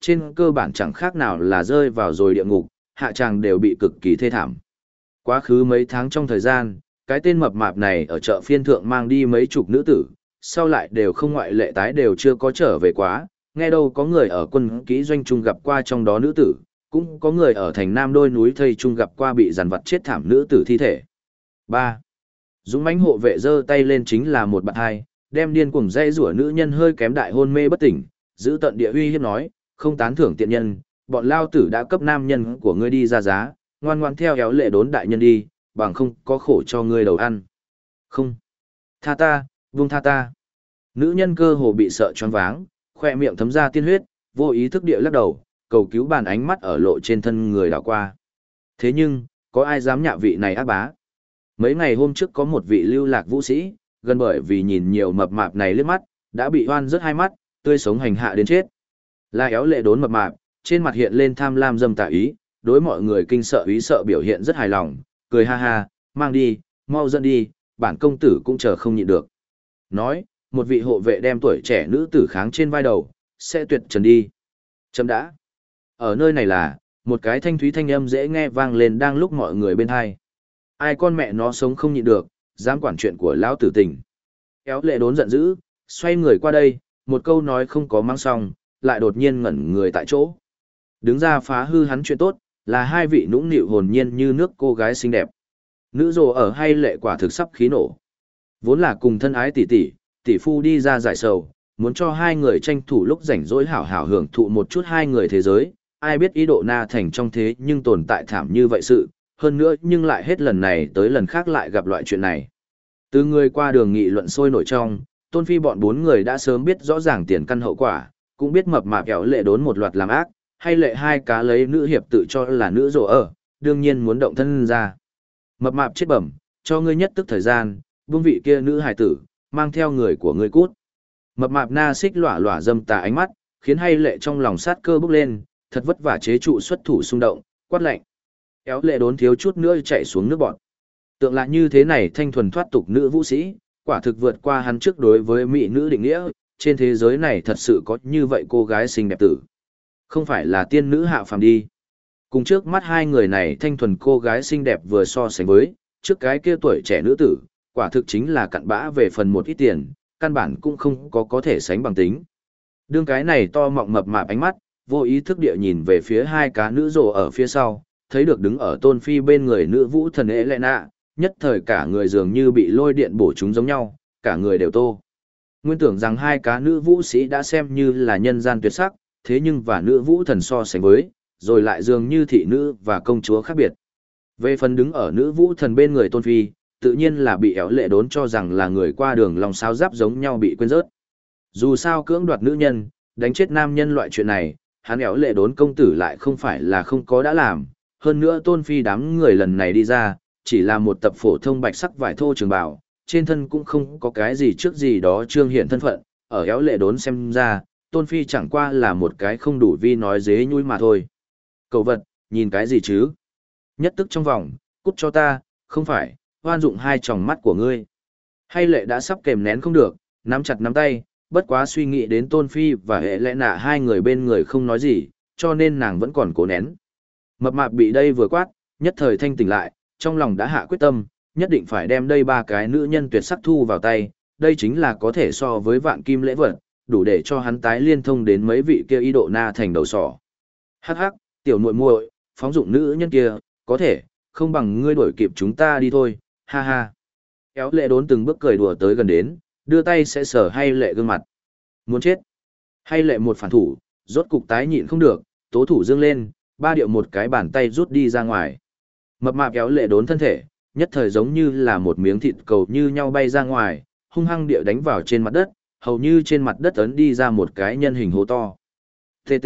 trên cơ bản chẳng khác nào là rơi vào rồi địa ngục, hạ tràng đều bị cực kỳ thê thảm. Quá khứ mấy tháng trong thời gian, cái tên mập mạp này ở chợ phiên thượng mang đi mấy chục nữ tử, sau lại đều không ngoại lệ tái đều chưa có trở về quá, nghe đâu có người ở quân kỹ doanh trung gặp qua trong đó nữ tử, cũng có người ở thành Nam đôi núi thây trung gặp qua bị giàn vật chết thảm nữ tử thi thể. 3. Dũng mãnh hộ vệ giơ tay lên chính là một bạn hai, đem điên cuồng dây rủa nữ nhân hơi kém đại hôn mê bất tỉnh, giữ tận địa uy hiếp nói, không tán thưởng tiện nhân, bọn lao tử đã cấp nam nhân của ngươi đi ra giá, ngoan ngoan theo éo lệ đốn đại nhân đi, bằng không có khổ cho ngươi đầu ăn. Không. Tha ta, buông tha ta. Nữ nhân cơ hồ bị sợ choáng váng, khoe miệng thấm ra tiên huyết, vô ý thức địa lắc đầu, cầu cứu bàn ánh mắt ở lộ trên thân người đảo qua. Thế nhưng, có ai dám nhạ vị này ác bá? Mấy ngày hôm trước có một vị lưu lạc vũ sĩ, gần bởi vì nhìn nhiều mập mạp này liếc mắt, đã bị hoan rớt hai mắt, tươi sống hành hạ đến chết. Là éo lệ đốn mập mạp, trên mặt hiện lên tham lam dâm tà ý, đối mọi người kinh sợ ý sợ biểu hiện rất hài lòng, cười ha ha, mang đi, mau dẫn đi, bản công tử cũng chờ không nhịn được. Nói, một vị hộ vệ đem tuổi trẻ nữ tử kháng trên vai đầu, sẽ tuyệt trần đi. Chấm đã. Ở nơi này là, một cái thanh thúy thanh âm dễ nghe vang lên đang lúc mọi người bên hai. Ai con mẹ nó sống không nhịn được, dám quản chuyện của lão tử tình. Éo lệ đốn giận dữ, xoay người qua đây, một câu nói không có mang xong, lại đột nhiên ngẩn người tại chỗ. Đứng ra phá hư hắn chuyện tốt, là hai vị nũng nịu hồn nhiên như nước cô gái xinh đẹp. Nữ rồ ở hay lệ quả thực sắp khí nổ. Vốn là cùng thân ái tỷ phu đi ra giải sầu, muốn cho hai người tranh thủ lúc rảnh rỗi hảo hảo hưởng thụ một chút hai người thế giới, ai biết ý độ na thành trong thế nhưng tồn tại thảm như vậy sự, hơn nữa nhưng lại hết lần này tới lần khác lại gặp loại chuyện này. Từ người qua đường nghị luận sôi nổi trong, Tôn Phi bọn bốn người đã sớm biết rõ ràng tiền căn hậu quả, cũng biết mập mạp éo lệ đốn một loạt làm ác, hay lệ hai cá lấy nữ hiệp tự cho là nữ rồ ở, đương nhiên muốn động thân ra. Mập mạp chết bẩm, cho ngươi nhất tức thời gian, buông vị kia nữ hài tử, mang theo người của ngươi cút. Mập mạp na xích lỏa lỏa dâm tà ánh mắt, khiến hay lệ trong lòng sát cơ bốc lên, thật vất vả chế trụ xuất thủ xung động, quát lạnh. Éo lệ đốn thiếu chút nữa chạy xuống nước bọt. Tượng là như thế này thanh thuần thoát tục nữ vũ sĩ, quả thực vượt qua hắn trước đối với mỹ nữ định nghĩa, trên thế giới này thật sự có như vậy cô gái xinh đẹp tử. Không phải là tiên nữ hạ phàm đi. Cùng trước mắt hai người này thanh thuần cô gái xinh đẹp vừa so sánh với, trước cái kia tuổi trẻ nữ tử, quả thực chính là cặn bã về phần một ít tiền, căn bản cũng không có thể sánh bằng tính. Đương cái này to mọng mập mạp ánh mắt, vô ý thức địa nhìn về phía hai cá nữ rồ ở phía sau, thấy được đứng ở Tôn Phi bên người nữ vũ thần Elena, nhất thời cả người dường như bị lôi điện bổ chúng giống nhau, cả người đều tô. Nguyên tưởng rằng hai cá nữ vũ sĩ đã xem như là nhân gian tuyệt sắc, thế nhưng và nữ vũ thần so sánh với, rồi lại dường như thị nữ và công chúa khác biệt. Về phần đứng ở nữ vũ thần bên người Tôn Phi, tự nhiên là bị éo lệ đốn cho rằng là người qua đường lòng sao giáp giống nhau bị quên rớt. Dù sao cưỡng đoạt nữ nhân, đánh chết nam nhân loại chuyện này, hắn éo lệ đốn công tử lại không phải là không có đã làm. Hơn nữa Tôn Phi đám người lần này đi ra, chỉ là một tập phổ thông bạch sắc vải thô trường bào, trên thân cũng không có cái gì trước gì đó trương hiện thân phận, ở éo lệ đốn xem ra, Tôn Phi chẳng qua là một cái không đủ vi nói dế nhui mà thôi. Cầu vật, nhìn cái gì chứ? Nhất tức trong vòng, cút cho ta, không phải, hoan dụng hai tròng mắt của ngươi. Hay lệ đã sắp kềm nén không được, nắm chặt nắm tay, bất quá suy nghĩ đến Tôn Phi và hệ lẽ nạ hai người bên người không nói gì, cho nên nàng vẫn còn cố nén. Mập mạp bị đây vừa quát, nhất thời thanh tỉnh lại, trong lòng đã hạ quyết tâm, nhất định phải đem đây ba cái nữ nhân tuyệt sắc thu vào tay, đây chính là có thể so với vạn kim lễ vật, đủ để cho hắn tái liên thông đến mấy vị kia ý độ na thành đầu sỏ. Hắc hắc, tiểu muội muội, phóng dụng nữ nhân kia, có thể, không bằng ngươi đuổi kịp chúng ta đi thôi, ha ha. Kéo lệ đốn từng bước cười đùa tới gần đến, đưa tay sẽ sờ hay lệ gương mặt. Muốn chết. Hay lệ một phản thủ, rốt cục tái nhịn không được, tố thủ dương lên, ba điệu một cái bàn tay rút đi ra ngoài. Mập mạp kéo lệ đốn thân thể, nhất thời giống như là một miếng thịt cầu như nhau bay ra ngoài, hung hăng địa đánh vào trên mặt đất, hầu như trên mặt đất ấn đi ra một cái nhân hình hố to. TT.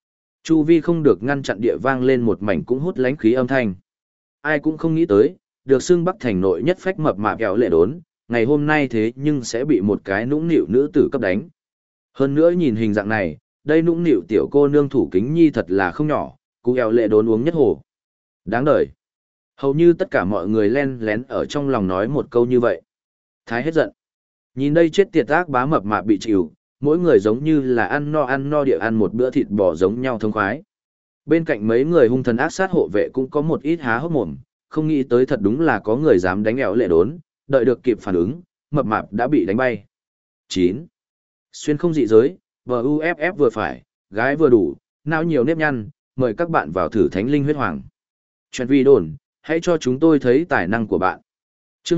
Chu vi không được ngăn chặn địa vang lên một mảnh cũng hút lánh khí âm thanh. Ai cũng không nghĩ tới, được xưng Bắc thành nội nhất phách mập mạp kéo lệ đốn, ngày hôm nay thế nhưng sẽ bị một cái nũng nịu nữ tử cấp đánh. Hơn nữa nhìn hình dạng này, đây nũng nịu tiểu cô nương thủ kính nhi thật là không nhỏ, cú kéo lệ đốn uống nhất hồ. Đáng đời. Hầu như tất cả mọi người len lén ở trong lòng nói một câu như vậy. Thái hết giận. Nhìn đây chết tiệt ác bá mập mạp bị chịu, mỗi người giống như là ăn no địa ăn một bữa thịt bò giống nhau thông khoái. Bên cạnh mấy người hung thần ác sát hộ vệ cũng có một ít há hốc mồm, không nghĩ tới thật đúng là có người dám đánh éo lệ đốn, đợi được kịp phản ứng, mập mạp đã bị đánh bay. 9. Xuyên không dị giới, VUFF vừa phải, gái vừa đủ, não nhiều nếp nhăn, mời các bạn vào thử Thánh Linh Huyết Hoàng. Chuyện vi đồn, hãy cho chúng tôi thấy tài năng của bạn. Chương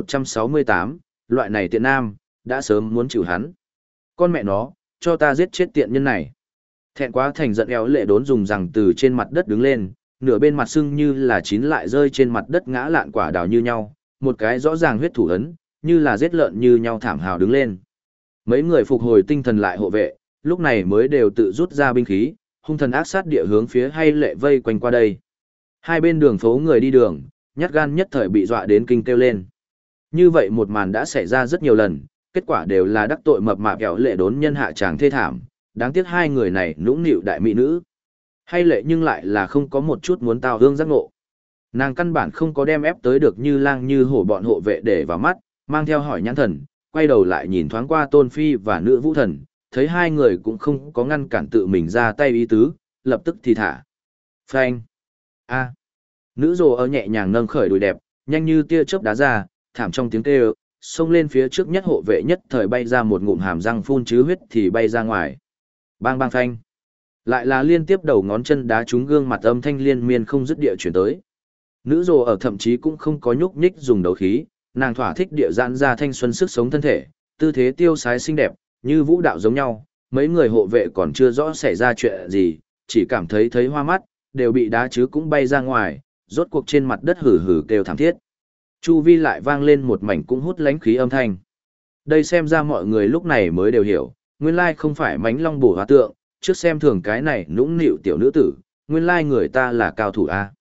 1168, loại này tiện nam, đã sớm muốn chịu hắn. Con mẹ nó, cho ta giết chết tiện nhân này. Thẹn quá thành giận éo lệ đốn dùng rằng từ trên mặt đất đứng lên, nửa bên mặt sưng như là chín lại rơi trên mặt đất ngã lạn quả đào như nhau, một cái rõ ràng huyết thủ ấn, như là giết lợn như nhau thảm hào đứng lên. Mấy người phục hồi tinh thần lại hộ vệ, lúc này mới đều tự rút ra binh khí, hung thần ác sát địa hướng phía hay lệ vây quanh qua đây. Hai bên đường phố người đi đường, nhát gan nhất thời bị dọa đến kinh kêu lên. Như vậy một màn đã xảy ra rất nhiều lần, kết quả đều là đắc tội mập mạp éo lệ đốn nhân hạ tràng thê thảm, đáng tiếc hai người này nũng nịu đại mỹ nữ. Hay lệ nhưng lại là không có một chút muốn tao hương giác ngộ. Nàng căn bản không có đem ép tới được như lang như hổ bọn hộ vệ để vào mắt, mang theo hỏi nhãn thần, quay đầu lại nhìn thoáng qua Tôn Phi và nữ vũ thần, thấy hai người cũng không có ngăn cản tự mình ra tay ý tứ, lập tức thì thả. Phanh. A. Nữ rồ ở nhẹ nhàng nâng khởi đùi đẹp, nhanh như tia chớp đá ra, thảm trong tiếng kêu, xông lên phía trước nhất hộ vệ nhất thời bay ra một ngụm hàm răng phun chứ huyết thì bay ra ngoài. Bang bang phanh. Lại là liên tiếp đầu ngón chân đá trúng gương mặt âm thanh liên miên không dứt địa chuyển tới. Nữ rồ ở thậm chí cũng không có nhúc nhích dùng đấu khí, nàng thỏa thích địa giãn ra thanh xuân sức sống thân thể, tư thế tiêu sái xinh đẹp, như vũ đạo giống nhau. Mấy người hộ vệ còn chưa rõ xảy ra chuyện gì, chỉ cảm thấy hoa mắt, đều bị đá chứ cũng bay ra ngoài, rốt cuộc trên mặt đất hử hử kêu thảm thiết. Chu vi lại vang lên một mảnh cũng hút lánh khí âm thanh. Đây xem ra mọi người lúc này mới đều hiểu, nguyên lai không phải mánh long bổ hóa tượng, trước xem thường cái này nũng nịu tiểu nữ tử, nguyên lai người ta là cao thủ a.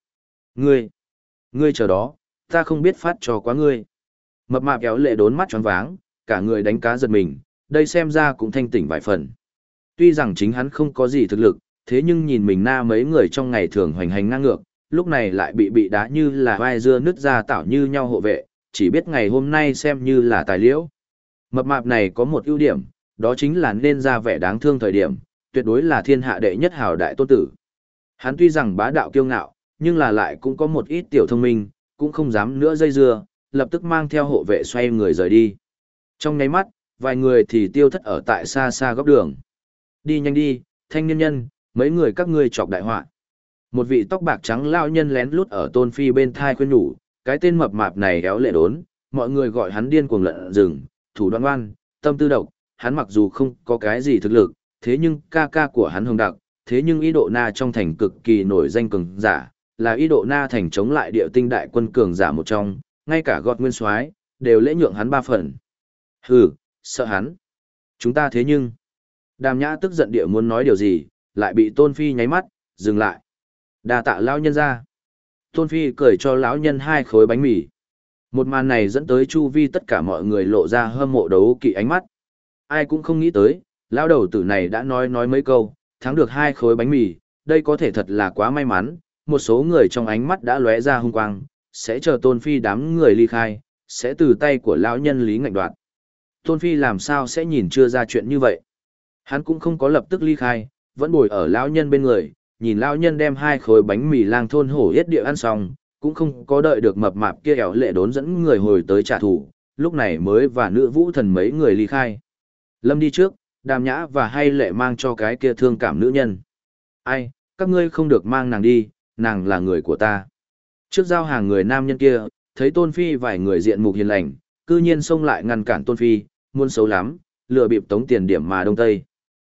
Ngươi chờ đó, ta không biết phát cho quá ngươi. Mập mạp éo lệ đốn mắt choáng váng, cả người đánh cá giật mình, đây xem ra cũng thanh tỉnh vài phần. Tuy rằng chính hắn không có gì thực lực, thế nhưng nhìn mình na mấy người trong ngày thường hoành hành ngang ngược, lúc này lại bị đá như là vai dưa nứt ra tạo như nhau hộ vệ, chỉ biết ngày hôm nay xem như là tài liễu. Mập mạp này có một ưu điểm, đó chính là nên ra vẻ đáng thương thời điểm, tuyệt đối là thiên hạ đệ nhất hào đại tôn tử. Hắn tuy rằng bá đạo kiêu ngạo, nhưng là lại cũng có một ít tiểu thông minh, cũng không dám nữa dây dưa, lập tức mang theo hộ vệ xoay người rời đi. Trong nháy mắt, vài người thì tiêu thất ở tại xa xa góc đường. Đi nhanh đi, thanh niên nhân, mấy người các ngươi chọc đại họa. Một vị tóc bạc trắng lao nhân lén lút ở Tôn Phi bên thai khuyên nhủ, cái tên mập mạp này éo lệ đốn, mọi người gọi hắn điên cuồng lợn rừng, thủ đoạn oan, tâm tư độc, hắn mặc dù không có cái gì thực lực, thế nhưng ca ca của hắn hồng đặc, thế nhưng ý độ na trong thành cực kỳ nổi danh cường giả, là ý độ na thành chống lại địa tinh đại quân cường giả một trong, ngay cả gọt nguyên soái đều lễ nhượng hắn 3 phần. Hừ, sợ hắn. Chúng ta thế nhưng. Đàm Nhã tức giận địa muốn nói điều gì, lại bị Tôn Phi nháy mắt, dừng lại. Đà tạ lão nhân ra. Tôn Phi cười cho lão nhân 2 khối bánh mì. Một màn này dẫn tới chu vi tất cả mọi người lộ ra hâm mộ đấu kỵ ánh mắt. Ai cũng không nghĩ tới, lão đầu tử này đã nói mấy câu, thắng được 2 khối bánh mì, đây có thể thật là quá may mắn. Một số người trong ánh mắt đã lóe ra hung quang, sẽ chờ Tôn Phi đám người ly khai, sẽ từ tay của lão nhân Lý ngạnh đoạt. Tôn Phi làm sao sẽ nhìn chưa ra chuyện như vậy. Hắn cũng không có lập tức ly khai, vẫn bồi ở lão nhân bên người, nhìn lão nhân đem 2 khối bánh mì lang thôn hổ yết địa ăn xong, cũng không có đợi được mập mạp kia éo lệ đốn dẫn người hồi tới trả thù, lúc này mới và nữ vũ thần mấy người ly khai. Lâm đi trước, Đàm Nhã và hay lệ mang cho cái kia thương cảm nữ nhân. Ai, các ngươi không được mang nàng đi, nàng là người của ta. Trước giao hàng người nam nhân kia, thấy Tôn Phi vài người diện mục hiền lành, cư nhiên xông lại ngăn cản Tôn Phi, muốn xấu lắm, lừa bịp tống tiền điểm mà đông tây.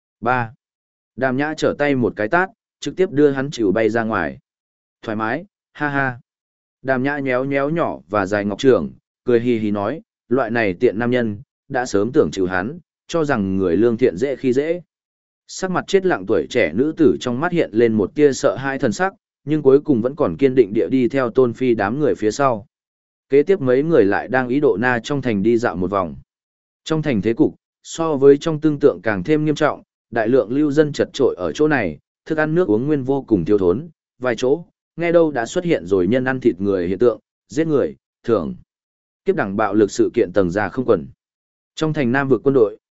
3. Đàm Nhã trở tay một cái tát, trực tiếp đưa hắn chịu bay ra ngoài. Thoải mái, ha ha. Đàm Nhã nhéo nhéo nhỏ và dài ngọc trưởng, cười hì hì nói, loại này tiện nam nhân, đã sớm tưởng chịu hắn, cho rằng người lương thiện dễ khi dễ. Sắc mặt chết lặng tuổi trẻ nữ tử trong mắt hiện lên một tia sợ hãi thần sắc, nhưng cuối cùng vẫn còn kiên định địa đi theo Tôn Phi đám người phía sau. Kế tiếp mấy người lại đang ý đồ na trong thành đi dạo một vòng. Trong thành thế cục, so với trong tương tượng càng thêm nghiêm trọng, đại lượng lưu dân chật trội ở chỗ này, thức ăn nước uống nguyên vô cùng thiếu thốn, vài chỗ, nghe đâu đã xuất hiện rồi nhân ăn thịt người hiện tượng, giết người, thưởng. Kiếp đẳng bạo lực sự kiện tầng ra không quần. Trong thành Nam vực quân đội,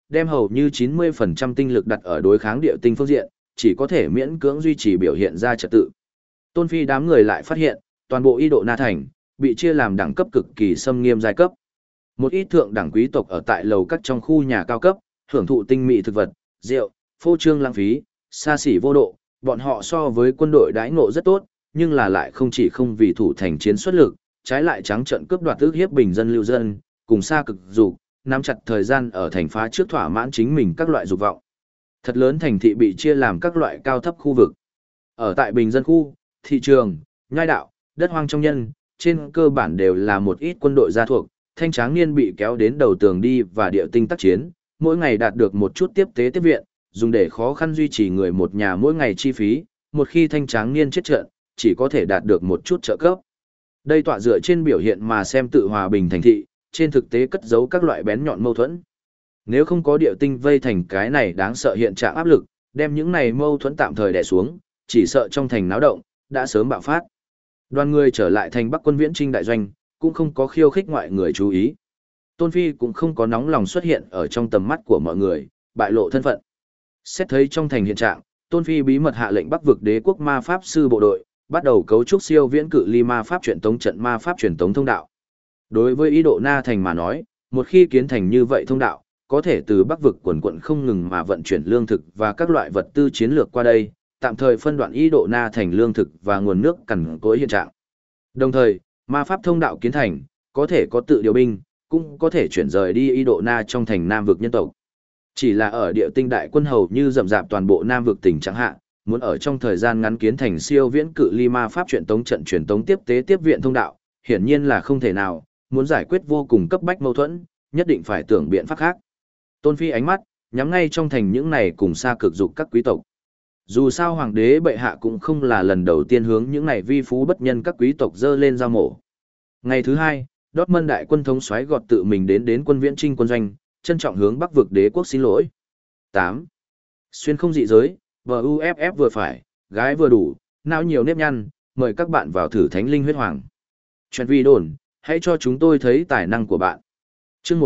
đem hầu như 90% tinh lực đặt ở đối kháng địa tinh phương diện, chỉ có thể miễn cưỡng duy trì biểu hiện ra trật tự. Tôn Phi đám người lại phát hiện, toàn bộ Y Độ Na Thành bị chia làm đẳng cấp cực kỳ xâm nghiêm giai cấp. Một ít thượng đẳng quý tộc ở tại lầu các trong khu nhà cao cấp, hưởng thụ tinh mỹ thực vật, rượu, phô trương lãng phí, xa xỉ vô độ, bọn họ so với quân đội đãi ngộ rất tốt, nhưng là lại không chỉ không vì thủ thành chiến xuất lực, trái lại trắng trợn cướp đoạt ức hiếp bình dân lưu dân, cùng xa cực dục, nắm chặt thời gian ở thành phá trước thỏa mãn chính mình các loại dục vọng. Thật lớn thành thị bị chia làm các loại cao thấp khu vực. Ở tại bình dân khu, thị trường, nhai đạo, đất hoang trong nhân, trên cơ bản đều là một ít quân đội gia thuộc, thanh tráng niên bị kéo đến đầu tường đi và địa tinh tác chiến, mỗi ngày đạt được một chút tiếp tế tiếp viện, dùng để khó khăn duy trì người một nhà mỗi ngày chi phí, một khi thanh tráng niên chết trận, chỉ có thể đạt được một chút trợ cấp. Đây tọa dựa trên biểu hiện mà xem tự hòa bình thành thị, trên thực tế cất giấu các loại bén nhọn mâu thuẫn. Nếu không có địa tinh vây thành cái này đáng sợ hiện trạng áp lực, đem những này mâu thuẫn tạm thời đè xuống, chỉ sợ trong thành náo động, đã sớm bạo phát. Đoàn người trở lại thành Bắc quân viễn trinh đại doanh, cũng không có khiêu khích ngoại người chú ý. Tôn Phi cũng không có nóng lòng xuất hiện ở trong tầm mắt của mọi người, bại lộ thân phận. Xét thấy trong thành hiện trạng, Tôn Phi bí mật hạ lệnh Bắc vực đế quốc ma pháp sư bộ đội, bắt đầu cấu trúc siêu viễn cự ly ma pháp truyền tống trận ma pháp truyền tống thông đạo. Đối với ý độ Na thành mà nói, một khi kiến thành như vậy thông đạo, có thể từ Bắc vực quần quận không ngừng mà vận chuyển lương thực và các loại vật tư chiến lược qua đây, tạm thời phân đoạn ý độ Na thành lương thực và nguồn nước cằn cỗi hiện trạng. Đồng thời, ma pháp thông đạo kiến thành, có thể có tự điều binh, cũng có thể chuyển rời đi ý độ Na trong thành Nam vực nhân tộc. Chỉ là ở địa tinh đại quân hầu như rậm rạp toàn bộ Nam vực tỉnh chẳng hạn, muốn ở trong thời gian ngắn kiến thành siêu viễn cự ly ma pháp truyền tống trận truyền tống tiếp tế tiếp viện thông đạo, hiển nhiên là không thể nào, muốn giải quyết vô cùng cấp bách mâu thuẫn, nhất định phải tưởng biện pháp khác. Tôn Phi ánh mắt nhắm ngay trong thành những này cùng xa cực dục các quý tộc. Dù sao hoàng đế bệ hạ cũng không là lần đầu tiên hướng những này vi phú bất nhân các quý tộc dơ lên giao mổ. Ngày thứ hai, Dortmund đại quân thống soái gọt tự mình đến quân viễn trinh quân doanh, trân trọng hướng Bắc vực đế quốc xin lỗi. 8. Xuyên không dị giới, BUFF vừa phải, gái vừa đủ, não nhiều nếp nhăn, mời các bạn vào thử thánh linh huyết hoàng. Chuyện vi đồn, hãy cho chúng tôi thấy tài năng của bạn. Chương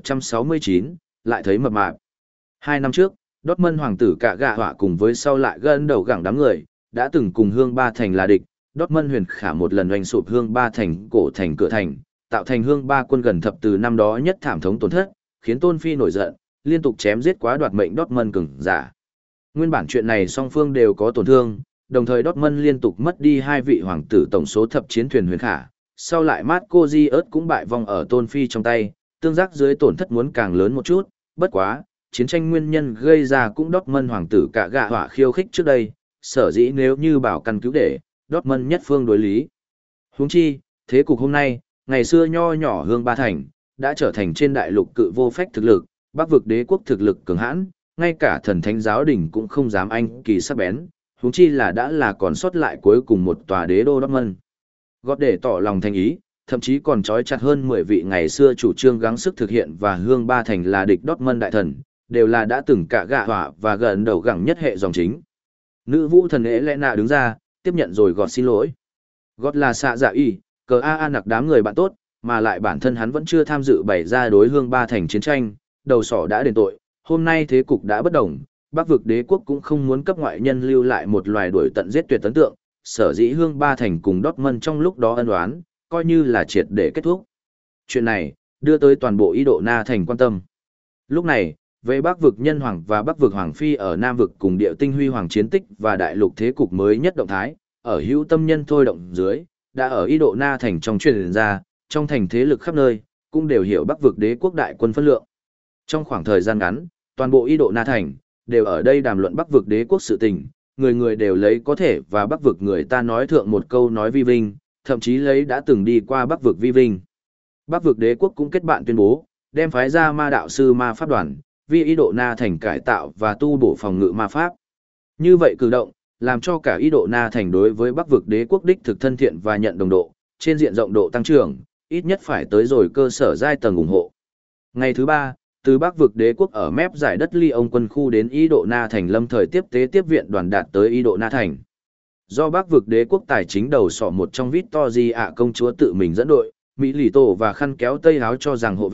1169, lại thấy mập mạp. 2 năm trước, Dortmund hoàng tử cả gạ họa cùng với sau lại gần đầu gẳng đám người, đã từng cùng Hương Ba Thành là địch, Dortmund huyền khả một lần oanh sụp Hương Ba Thành cổ thành cửa thành, tạo thành Hương Ba quân gần thập từ năm đó nhất thảm thống tổn thất, khiến Tôn Phi nổi giận, liên tục chém giết quá đoạt mệnh Dortmund cường giả. Nguyên bản chuyện này song phương đều có tổn thương, đồng thời Dortmund liên tục mất đi 2 vị hoàng tử tổng số thập chiến thuyền huyền khả, sau lại Marco Giớt cũng bại vong ở Tôn Phi trong tay, tương giác dưới tổn thất muốn càng lớn một chút, bất quá, chiến tranh nguyên nhân gây ra cũng Dortmund hoàng tử cả gạ họa khiêu khích trước đây, sở dĩ nếu như bảo căn cứu để, Dortmund nhất phương đối lý. Huống chi, thế cục hôm nay, ngày xưa nho nhỏ Hương Ba Thành, đã trở thành trên đại lục cự vô phách thực lực, Bắc vực đế quốc thực lực cường hãn, ngay cả thần thánh giáo đình cũng không dám anh kỳ sắc bén, huống chi là đã là còn sót lại cuối cùng một tòa đế đô Dortmund. Gót để tỏ lòng thành ý, thậm chí còn trói chặt hơn 10 vị ngày xưa chủ trương gắng sức thực hiện và Hương Ba Thành là địch Dortmund đại thần, đều là đã từng cả gạ họa và gần đầu gẳng nhất hệ dòng chính. Nữ vũ thần Elena đứng ra, tiếp nhận rồi Gót xin lỗi. Gót là xạ dạ y, cờ A nặc đám người bạn tốt, mà lại bản thân hắn vẫn chưa tham dự bày ra đối Hương Ba Thành chiến tranh, đầu sỏ đã đền tội, hôm nay thế cục đã bất đồng, Bắc vực đế quốc cũng không muốn cấp ngoại nhân lưu lại một loài đuổi tận giết tuyệt ấn tượng, sở dĩ Hương Ba Thành cùng Dortmund trong lúc đó ân oán, coi như là triệt để kết thúc. Chuyện này, đưa tới toàn bộ ý độ Na Thành quan tâm. Lúc này, về Bắc vực nhân hoàng và Bắc vực hoàng phi ở Nam vực cùng địa tinh huy hoàng chiến tích và đại lục thế cục mới nhất động thái, ở hữu tâm nhân thôi động dưới, đã ở ý độ Na Thành trong truyền ra, trong thành thế lực khắp nơi, cũng đều hiểu Bắc vực đế quốc đại quân phân lượng. Trong khoảng thời gian ngắn, toàn bộ ý độ Na Thành, đều ở đây đàm luận Bắc vực đế quốc sự tình, người người đều lấy có thể và Bắc vực người ta nói thượng một câu nói vi vinh, thậm chí lấy đã từng đi qua Bắc vực vi vinh. Bắc vực đế quốc cũng kết bạn tuyên bố, đem phái ra ma đạo sư ma pháp đoàn, vì ý độ Na Thành cải tạo và tu bổ phòng ngự ma pháp. Như vậy cử động, làm cho cả ý độ Na Thành đối với Bắc vực đế quốc đích thực thân thiện và nhận đồng độ, trên diện rộng độ tăng trưởng, ít nhất phải tới rồi cơ sở giai tầng ủng hộ. Ngày thứ 3, từ Bắc vực đế quốc ở mép giải đất Ly ông quân khu đến ý độ Na Thành lâm thời tiếp tế tiếp viện đoàn đạt tới ý độ Na Thành. Do Bắc vực đế quốc tài chính đầu sọ một trong Victory ạ công chúa tự mình dẫn đội, Mỹ lì tổ và khăn kéo tây áo cho rằng hộ vệ,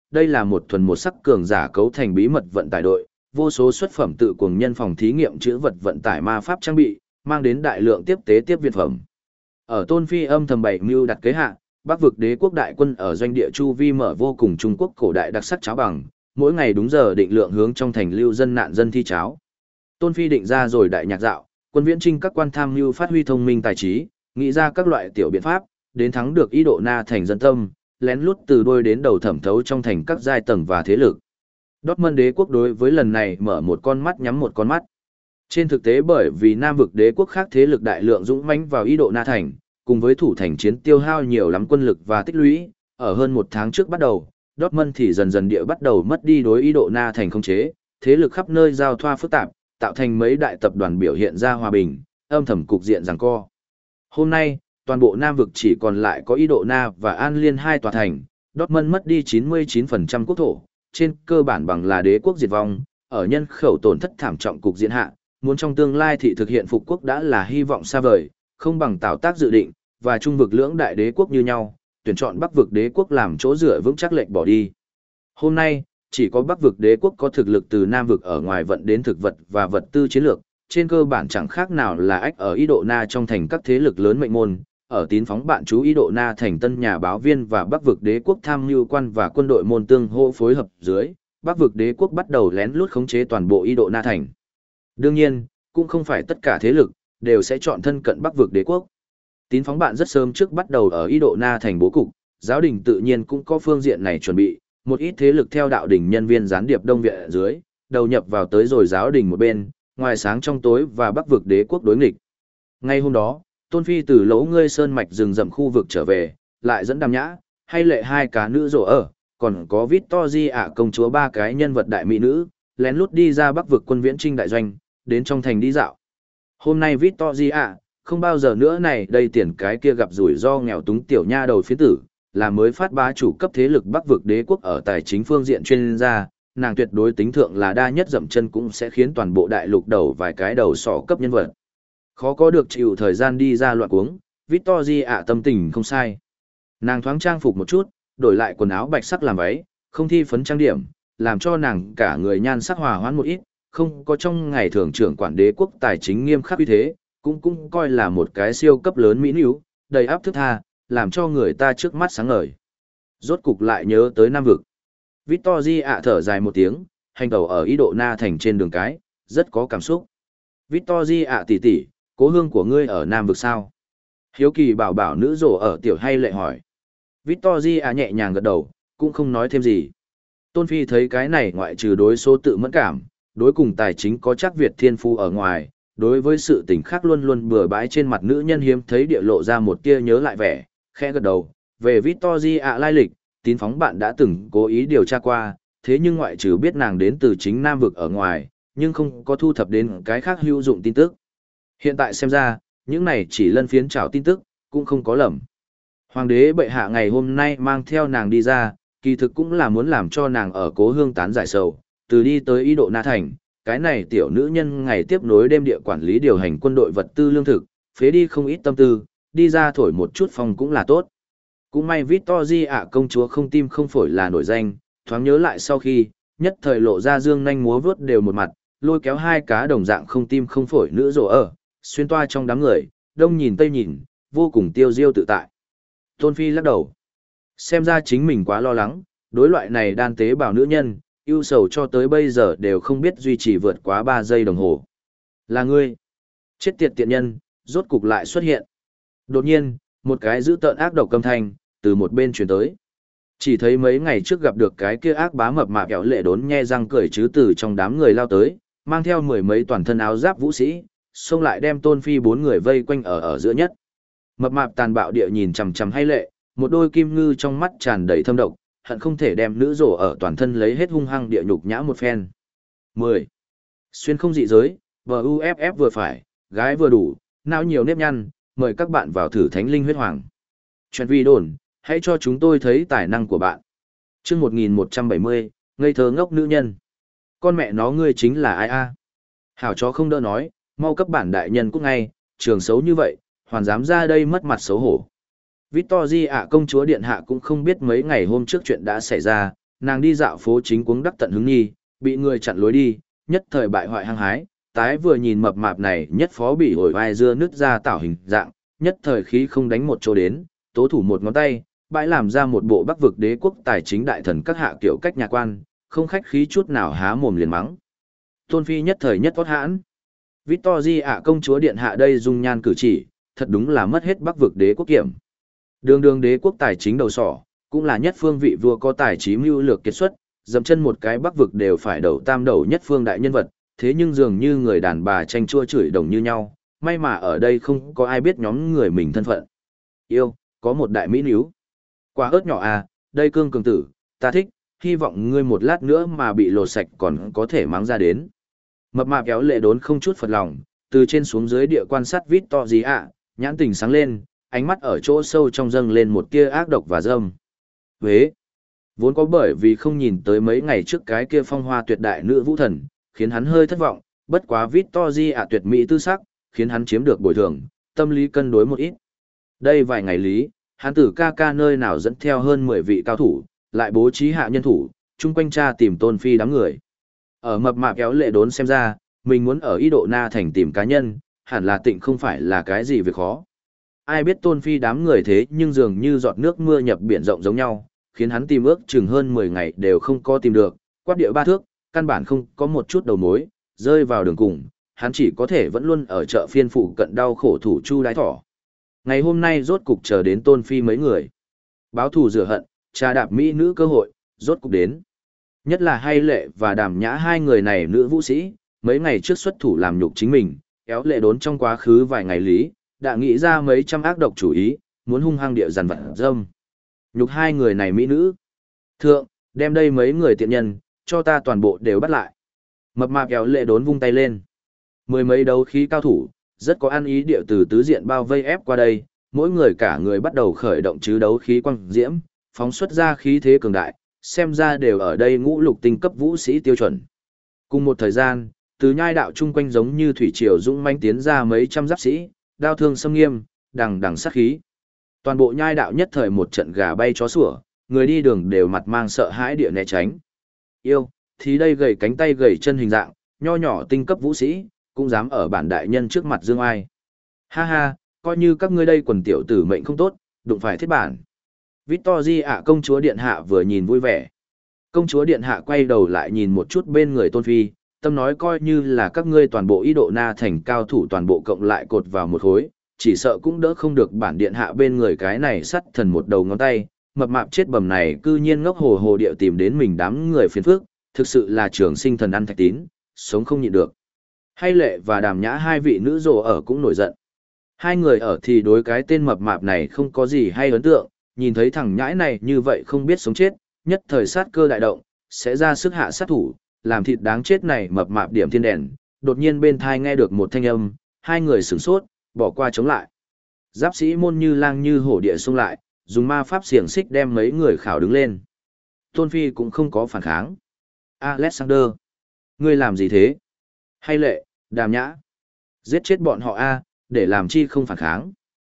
đây là một thuần một sắc cường giả cấu thành bí mật vận tải đội, vô số xuất phẩm tự cuồng nhân phòng thí nghiệm chữa vật vận tải ma pháp trang bị, mang đến đại lượng tiếp tế tiếp viện phẩm. Ở Tôn Phi âm thầm bày mưu đặt kế hạ, Bắc vực đế quốc đại quân ở doanh địa chu vi mở vô cùng Trung Quốc cổ đại đặc sắc cháo bằng, mỗi ngày đúng giờ định lượng hướng trong thành lưu dân nạn dân thi cháo. Tôn Phi định ra rồi đại nhạc dạo, quân viễn trinh các quan tham mưu phát huy thông minh tài trí, nghĩ ra các loại tiểu biện pháp, đến thắng được ý độ na thành dân tâm, lén lút từ đuôi đến đầu thẩm thấu trong thành các giai tầng và thế lực. Dortmund đế quốc đối với lần này mở một con mắt nhắm một con mắt. Trên thực tế bởi vì Nam vực đế quốc khác thế lực đại lượng dũng mãnh vào ý độ na thành, cùng với thủ thành chiến tiêu hao nhiều lắm quân lực và tích lũy, ở hơn một tháng trước bắt đầu, Dortmund thì dần dần địa bắt đầu mất đi đối ý độ na thành khống chế, thế lực khắp nơi giao thoa phức tạp, tạo thành mấy đại tập đoàn biểu hiện ra hòa bình, âm thầm cục diện giằng co. Hôm nay, toàn bộ Nam vực chỉ còn lại có ý độ na và An Liên hai tòa thành, Dortmund mất đi 99% quốc thổ, trên cơ bản bằng là đế quốc diệt vong, ở nhân khẩu tổn thất thảm trọng cục diện hạ, muốn trong tương lai thị thực hiện phục quốc đã là hy vọng xa vời, không bằng Tào Tác dự định, và Trung vực lưỡng đại đế quốc như nhau, tuyển chọn Bắc vực đế quốc làm chỗ dựa vững chắc lệnh bỏ đi. Hôm nay, chỉ có Bắc vực đế quốc có thực lực từ Nam vực ở ngoài vận đến thực vật và vật tư chiến lược, trên cơ bản chẳng khác nào là ách ở ý độ na trong thành các thế lực lớn mệnh môn, ở tín phóng bạn chú ý độ na thành tân nhà báo viên và Bắc vực đế quốc tham mưu quan và quân đội môn tương hô phối hợp dưới, Bắc vực đế quốc bắt đầu lén lút khống chế toàn bộ ý độ na thành. Đương nhiên, cũng không phải tất cả thế lực đều sẽ chọn thân cận Bắc vực đế quốc. Tín phóng bạn rất sớm trước bắt đầu ở ý độ na thành bố cục, giáo đình tự nhiên cũng có phương diện này chuẩn bị, một ít thế lực theo đạo đình nhân viên gián điệp đông viện ở dưới, đầu nhập vào tới rồi giáo đình một bên, ngoài sáng trong tối và Bắc vực đế quốc đối nghịch. Ngay hôm đó, Tôn Phi từ Lỗ Ngươi Sơn mạch rừng rậm khu vực trở về, lại dẫn Đàm Nhã, hay lệ hai cá nữ rổ ở, còn có Victory ạ công chúa ba cái nhân vật đại mỹ nữ, lén lút đi ra Bắc vực quân viễn trinh đại doanh, đến trong thành đi dạo. Hôm nay Victory ạ, không bao giờ nữa này đây tiền cái kia gặp rủi ro nghèo túng tiểu nha đầu phiến tử, là mới phát bá chủ cấp thế lực Bắc vực đế quốc ở tài chính phương diện chuyên gia, nàng tuyệt đối tính thượng là đa nhất dậm chân cũng sẽ khiến toàn bộ đại lục đầu vài cái đầu sỏ cấp nhân vật. Khó có được chịu thời gian đi ra loạn cuống, Victory ạ tâm tình không sai. Nàng thoáng trang phục một chút, đổi lại quần áo bạch sắc làm váy, không thi phấn trang điểm, làm cho nàng cả người nhan sắc hòa hoãn một ít, không có trong ngày thường trưởng quản đế quốc tài chính nghiêm khắc uy thế, cũng coi là một cái siêu cấp lớn mỹ nữ, đầy áp thức tha, làm cho người ta trước mắt sáng ngời. Rốt cục lại nhớ tới Nam vực. Victory ạ thở dài một tiếng, hành tẩu ở ý độ na thành trên đường cái, rất có cảm xúc. Victory ạ tỷ tỷ, cố hương của ngươi ở Nam vực sao? Hiếu kỳ bảo bảo nữ rổ ở tiểu hay lệ hỏi. Victory ạ nhẹ nhàng gật đầu, cũng không nói thêm gì. Tôn Phi thấy cái này ngoại trừ đối số tự mẫn cảm, đối cùng tài chính có chắc Việt thiên phu ở ngoài, đối với sự tình khác luôn luôn bừa bãi trên mặt nữ nhân hiếm thấy địa lộ ra một tia nhớ lại vẻ, khẽ gật đầu. Về Victory ạ lai lịch, tín phóng bạn đã từng cố ý điều tra qua, thế nhưng ngoại trừ biết nàng đến từ chính Nam vực ở ngoài, nhưng không có thu thập đến cái khác hữu dụng tin tức. Hiện tại xem ra, những này chỉ lân phiến trào tin tức, cũng không có lầm. Hoàng đế bệ hạ ngày hôm nay mang theo nàng đi ra, kỳ thực cũng là muốn làm cho nàng ở cố hương tán giải sầu, từ đi tới ý độ na thành, cái này tiểu nữ nhân ngày tiếp nối đêm địa quản lý điều hành quân đội vật tư lương thực, phế đi không ít tâm tư, đi ra thổi một chút phòng cũng là tốt. Cũng may Victory ạ công chúa không tim không phổi là nổi danh, thoáng nhớ lại sau khi, nhất thời lộ ra dương nhanh múa vớt đều một mặt, lôi kéo hai cá đồng dạng không tim không phổi nữ rồ ở, xuyên toa trong đám người, đông nhìn tây nhìn, vô cùng tiêu diêu tự tại. Tôn Phi lắc đầu. Xem ra chính mình quá lo lắng, đối loại này đan tế bào nữ nhân, ưu sầu cho tới bây giờ đều không biết duy trì vượt quá 3 giây đồng hồ. Là ngươi. Chết tiệt tiện nhân, rốt cục lại xuất hiện. Đột nhiên, một cái dữ tợn ác độc âm thanh, từ một bên truyền tới. Chỉ thấy mấy ngày trước gặp được cái kia ác bá mập mạp kẹo lệ đốn nhe răng cười chứ từ trong đám người lao tới, mang theo mười mấy toàn thân áo giáp vũ sĩ, xông lại đem Tôn Phi 4 người vây quanh ở giữa nhất. Mập mạp tàn bạo địa nhìn chằm chằm hay lệ, một đôi kim ngư trong mắt tràn đầy thâm độc, hận không thể đem nữ rổ ở toàn thân lấy hết hung hăng địa nhục nhã một phen. 10. Xuyên không dị giới, VUFF vừa phải, gái vừa đủ, não nhiều nếp nhăn, mời các bạn vào thử thánh linh huyết hoàng. Chuyện vi đồn, hãy cho chúng tôi thấy tài năng của bạn. Chương 1170, ngây thơ ngốc nữ nhân. Con mẹ nó ngươi chính là ai a? Hảo chó không đỡ nói, mau cấp bản đại nhân cũng ngay, trường xấu như vậy, hoàn dám ra đây mất mặt xấu hổ. Victory ạ công chúa điện hạ cũng không biết mấy ngày hôm trước chuyện đã xảy ra, nàng đi dạo phố chính cuống đắc tận hứng nghi, bị người chặn lối đi, nhất thời bại hoại hăng hái, tái vừa nhìn mập mạp này nhất phó bị ổi vai dưa nứt ra tạo hình dạng, nhất thời khí không đánh một chỗ đến, tố thủ một ngón tay, bãi làm ra một bộ Bắc vực đế quốc tài chính đại thần các hạ kiểu cách nhà quan, không khách khí chút nào há mồm liền mắng. Tôn Phi nhất thời nhất hót hãn. Victory ạ công chúa điện hạ đây dung nhan cử chỉ, thật đúng là mất hết Bắc vực đế quốc kiểm. Đường đường đế quốc tài chính đầu sỏ, cũng là nhất phương vị vua có tài trí mưu lược kiệt xuất, dậm chân một cái Bắc vực đều phải đầu tam đầu nhất phương đại nhân vật, thế nhưng dường như người đàn bà tranh chua chửi đồng như nhau, may mà ở đây không có ai biết nhóm người mình thân phận. Yêu, có một đại mỹ níu. Quả ớt nhỏ à, đây cương cường tử, ta thích, hy vọng ngươi một lát nữa mà bị lột sạch còn có thể mắng ra đến. Mập mạp kéo lệ đốn không chút phật lòng, từ trên xuống dưới địa quan sát Victory ạ, nhãn tình sáng lên, ánh mắt ở chỗ sâu trong dâng lên một tia ác độc và dâm. Huế, vốn có bởi vì không nhìn tới mấy ngày trước cái kia phong hoa tuyệt đại nữ vũ thần, khiến hắn hơi thất vọng, bất quá Victory ạ tuyệt mỹ tư sắc, khiến hắn chiếm được bồi thường, tâm lý cân đối một ít. Đây vài ngày lý, hắn tử ca ca nơi nào dẫn theo hơn 10 vị cao thủ, lại bố trí hạ nhân thủ, chung quanh tra tìm Tôn Phi đám người. Ở mập mạp kéo lệ đốn xem ra, mình muốn ở Ý Độ Na thành tìm cá nhân, hẳn là tịnh không phải là cái gì việc khó. Ai biết Tôn Phi đám người thế nhưng dường như giọt nước mưa nhập biển rộng giống nhau, khiến hắn tìm ước chừng hơn 10 ngày đều không có tìm được, quát địa ba thước, căn bản không có một chút đầu mối, rơi vào đường cùng, hắn chỉ có thể vẫn luôn ở chợ phiên phụ cận đau khổ thủ chu đái thỏ. Ngày hôm nay rốt cục chờ đến Tôn Phi mấy người. Báo thù rửa hận, trà đạp mỹ nữ cơ hội, rốt cục đến. Nhất là Hay Lệ và Đàm Nhã hai người này nữ vũ sĩ, mấy ngày trước xuất thủ làm nhục chính mình, kéo lệ đốn trong quá khứ vài ngày lý, đã nghĩ ra mấy trăm ác độc chủ ý, muốn hung hăng địa dằn vặt dâm. Nhục hai người này mỹ nữ. Thượng, đem đây mấy người tiện nhân, cho ta toàn bộ đều bắt lại. Mập mạp kéo lệ đốn vung tay lên. Mười mấy đấu khí cao thủ, rất có ăn ý địa từ tứ diện bao vây ép qua đây, mỗi người cả người bắt đầu khởi động chứ đấu khí quang diễm, phóng xuất ra khí thế cường đại, xem ra đều ở đây ngũ lục tinh cấp vũ sĩ tiêu chuẩn. Cùng một thời gian, từ nhai đạo chung quanh giống như thủy triều dũng mãnh tiến ra mấy trăm giáp sĩ, đao thương xâm nghiêm, đằng đằng sát khí. Toàn bộ nhai đạo nhất thời một trận gà bay chó sủa, người đi đường đều mặt mang sợ hãi địa né tránh. Yêu, thì đây gầy cánh tay gầy chân hình dạng, nho nhỏ tinh cấp vũ sĩ, cũng dám ở bản đại nhân trước mặt dương ai. Ha ha, coi như các ngươi đây quần tiểu tử mệnh không tốt, đụng phải thiết bản. Victory ạ công chúa điện hạ vừa nhìn vui vẻ. Công chúa điện hạ quay đầu lại nhìn một chút bên người Tôn Phi, tâm nói coi như là các ngươi toàn bộ Ý Độ Na thành cao thủ toàn bộ cộng lại cột vào một khối, chỉ sợ cũng đỡ không được bản điện hạ bên người cái này sắt thần một đầu ngón tay, mập mạp chết bầm này cư nhiên ngốc hồ hồ điệu tìm đến mình đám người phiền phức, thực sự là trường sinh thần ăn thạch tín, sống không nhịn được. Hay Lệ và Đàm Nhã hai vị nữ rồ ở cũng nổi giận. Hai người ở thì đối cái tên mập mạp này không có gì hay ấn tượng, nhìn thấy thằng nhãi này như vậy không biết sống chết, nhất thời sát cơ đại động, sẽ ra sức hạ sát thủ, làm thịt đáng chết này mập mạp điểm thiên đèn, đột nhiên bên thai nghe được một thanh âm, hai người sửng sốt, bỏ qua chống lại. Giáp sĩ môn như lang như hổ địa xông lại, dùng ma pháp xiềng xích đem mấy người khảo đứng lên. Tôn Phi cũng không có phản kháng. Alexander, ngươi làm gì thế? Hay Lệ, Đàm Nhã, giết chết bọn họ a, để làm chi không phản kháng.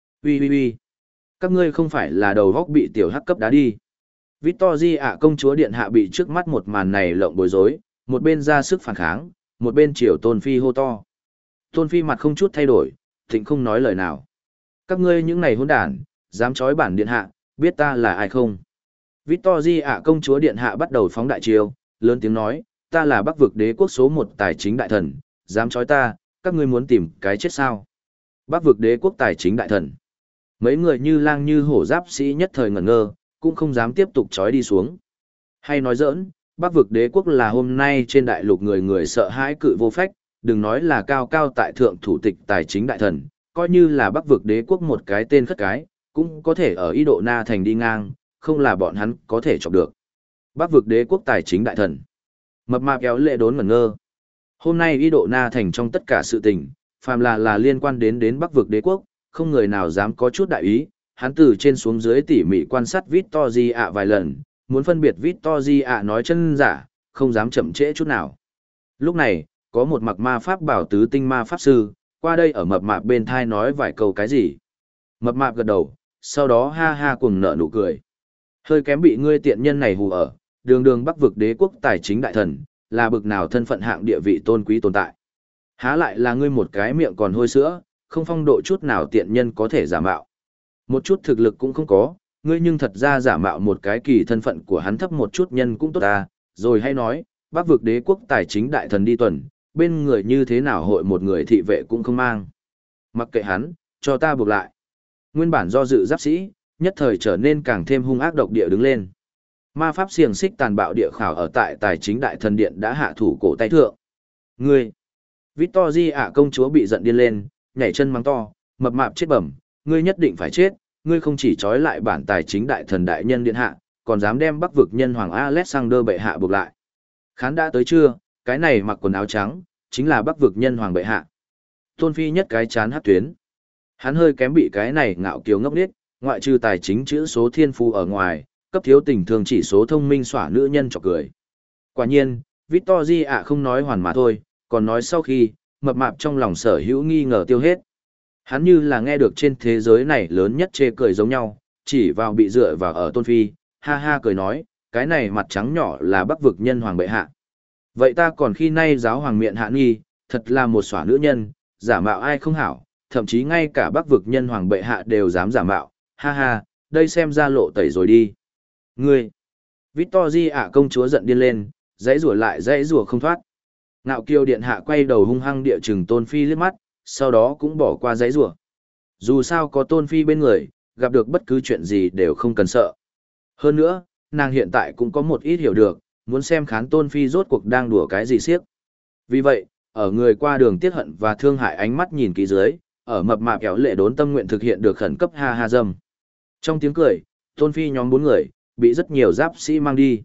Ui, các ngươi không phải là đầu góc bị tiểu hắc cấp đá đi. Victory ạ công chúa điện hạ bị trước mắt một màn này lộng bối rối, một bên ra sức phản kháng, một bên chiều Tôn Phi hô to. Tôn Phi mặt không chút thay đổi, thịnh không nói lời nào. Các ngươi những này hỗn đản, dám chói bản điện hạ, biết ta là ai không? Victory ạ công chúa điện hạ bắt đầu phóng đại chiêu, lớn tiếng nói, ta là Bắc vực đế quốc số 1 tài chính đại thần, dám chói ta, các ngươi muốn tìm cái chết sao? Bắc vực đế quốc tài chính đại thần. Mấy người như lang như hổ giáp sĩ nhất thời ngẩn ngơ, cũng không dám tiếp tục chói đi xuống. Hay nói giỡn, Bắc vực đế quốc là hôm nay trên đại lục người người sợ hãi cự vô phách, đừng nói là cao cao tại thượng thủ tịch tài chính đại thần, coi như là Bắc vực đế quốc một cái tên khất cái, cũng có thể ở Ý Độ Na thành đi ngang, không là bọn hắn có thể chọc được. Bắc vực đế quốc tài chính đại thần. Mập mạp kéo lệ đốn ngẩn ngơ. Hôm nay Ý Độ Na thành trong tất cả sự tình, phàm là liên quan đến Bắc vực đế quốc, không người nào dám có chút đại ý, hắn từ trên xuống dưới tỉ mỉ quan sát Victory ạ vài lần, muốn phân biệt Victory ạ nói chân giả, không dám chậm trễ chút nào. Lúc này, có một mặc ma pháp bảo tứ tinh ma pháp sư, qua đây ở mập mạp bên thai nói vài câu cái gì. Mập mạp gật đầu, sau đó ha ha cùng nở nụ cười. Hơi kém bị ngươi tiện nhân này hù ở, đường đường Bắc vực đế quốc tài chính đại thần, là bực nào thân phận hạng địa vị tôn quý tồn tại. Há lại là ngươi một cái miệng còn hôi sữa, không phong độ chút nào tiện nhân có thể giả mạo. Một chút thực lực cũng không có, ngươi nhưng thật ra giả mạo một cái kỳ thân phận của hắn thấp một chút nhân cũng tốt ta, rồi hay nói, Bắc vực đế quốc tài chính đại thần đi tuần, bên người như thế nào hội một người thị vệ cũng không mang. Mặc kệ hắn, cho ta buộc lại. Nguyên bản do dự giáp sĩ, nhất thời trở nên càng thêm hung ác độc địa đứng lên. Ma pháp xiềng xích tàn bạo địa khảo ở tại tài chính đại thần điện đã hạ thủ cổ tay thượng. Ngươi! Victory ạ công chúa bị giận điên lên, nhảy chân mắng to, mập mạp chết bẩm, ngươi nhất định phải chết, ngươi không chỉ trói lại bản tài chính đại thần đại nhân điện hạ, còn dám đem Bắc vực nhân hoàng Alexander bệ hạ buộc lại. Khán đã tới chưa, cái này mặc quần áo trắng, chính là Bắc vực nhân hoàng bệ hạ. Tôn Phi nhất cái chán hát tuyến. Hắn hơi kém bị cái này ngạo kiều ngốc điếc, ngoại trừ tài chính chữ số thiên phu ở ngoài, cấp thiếu tình thường chỉ số thông minh xỏa nữ nhân chọc cười. Quả nhiên, Victory ạ không nói hoàn mà thôi, còn nói sau khi, mập mạp trong lòng sở hữu nghi ngờ tiêu hết. Hắn như là nghe được trên thế giới này lớn nhất chê cười giống nhau, chỉ vào bị dựa vào ở Tôn Phi, ha ha cười nói, cái này mặt trắng nhỏ là Bắc vực nhân hoàng bệ hạ. Vậy ta còn khi nay giáo hoàng miệng hạ nghi, thật là một xỏa nữ nhân, giả mạo ai không hảo, thậm chí ngay cả Bắc vực nhân hoàng bệ hạ đều dám giả mạo, ha ha, đây xem ra lộ tẩy rồi đi. Ngươi! Victory ạ công chúa giận điên lên, dãy rủa không thoát. Ngạo kiều điện hạ quay đầu hung hăng địa chừng Tôn Phi liếc mắt, sau đó cũng bỏ qua dãy rủa. Dù sao có Tôn Phi bên người, gặp được bất cứ chuyện gì đều không cần sợ. Hơn nữa, nàng hiện tại cũng có một ít hiểu được, muốn xem Khán Tôn Phi rốt cuộc đang đùa cái gì siếc. Vì vậy, ở người qua đường tiết hận và thương hại ánh mắt nhìn kỹ dưới, ở mập mạp kéo lệ đốn tâm nguyện thực hiện được khẩn cấp ha ha dâm. Trong tiếng cười, Tôn Phi nhóm 4 người, bị rất nhiều giáp sĩ mang đi.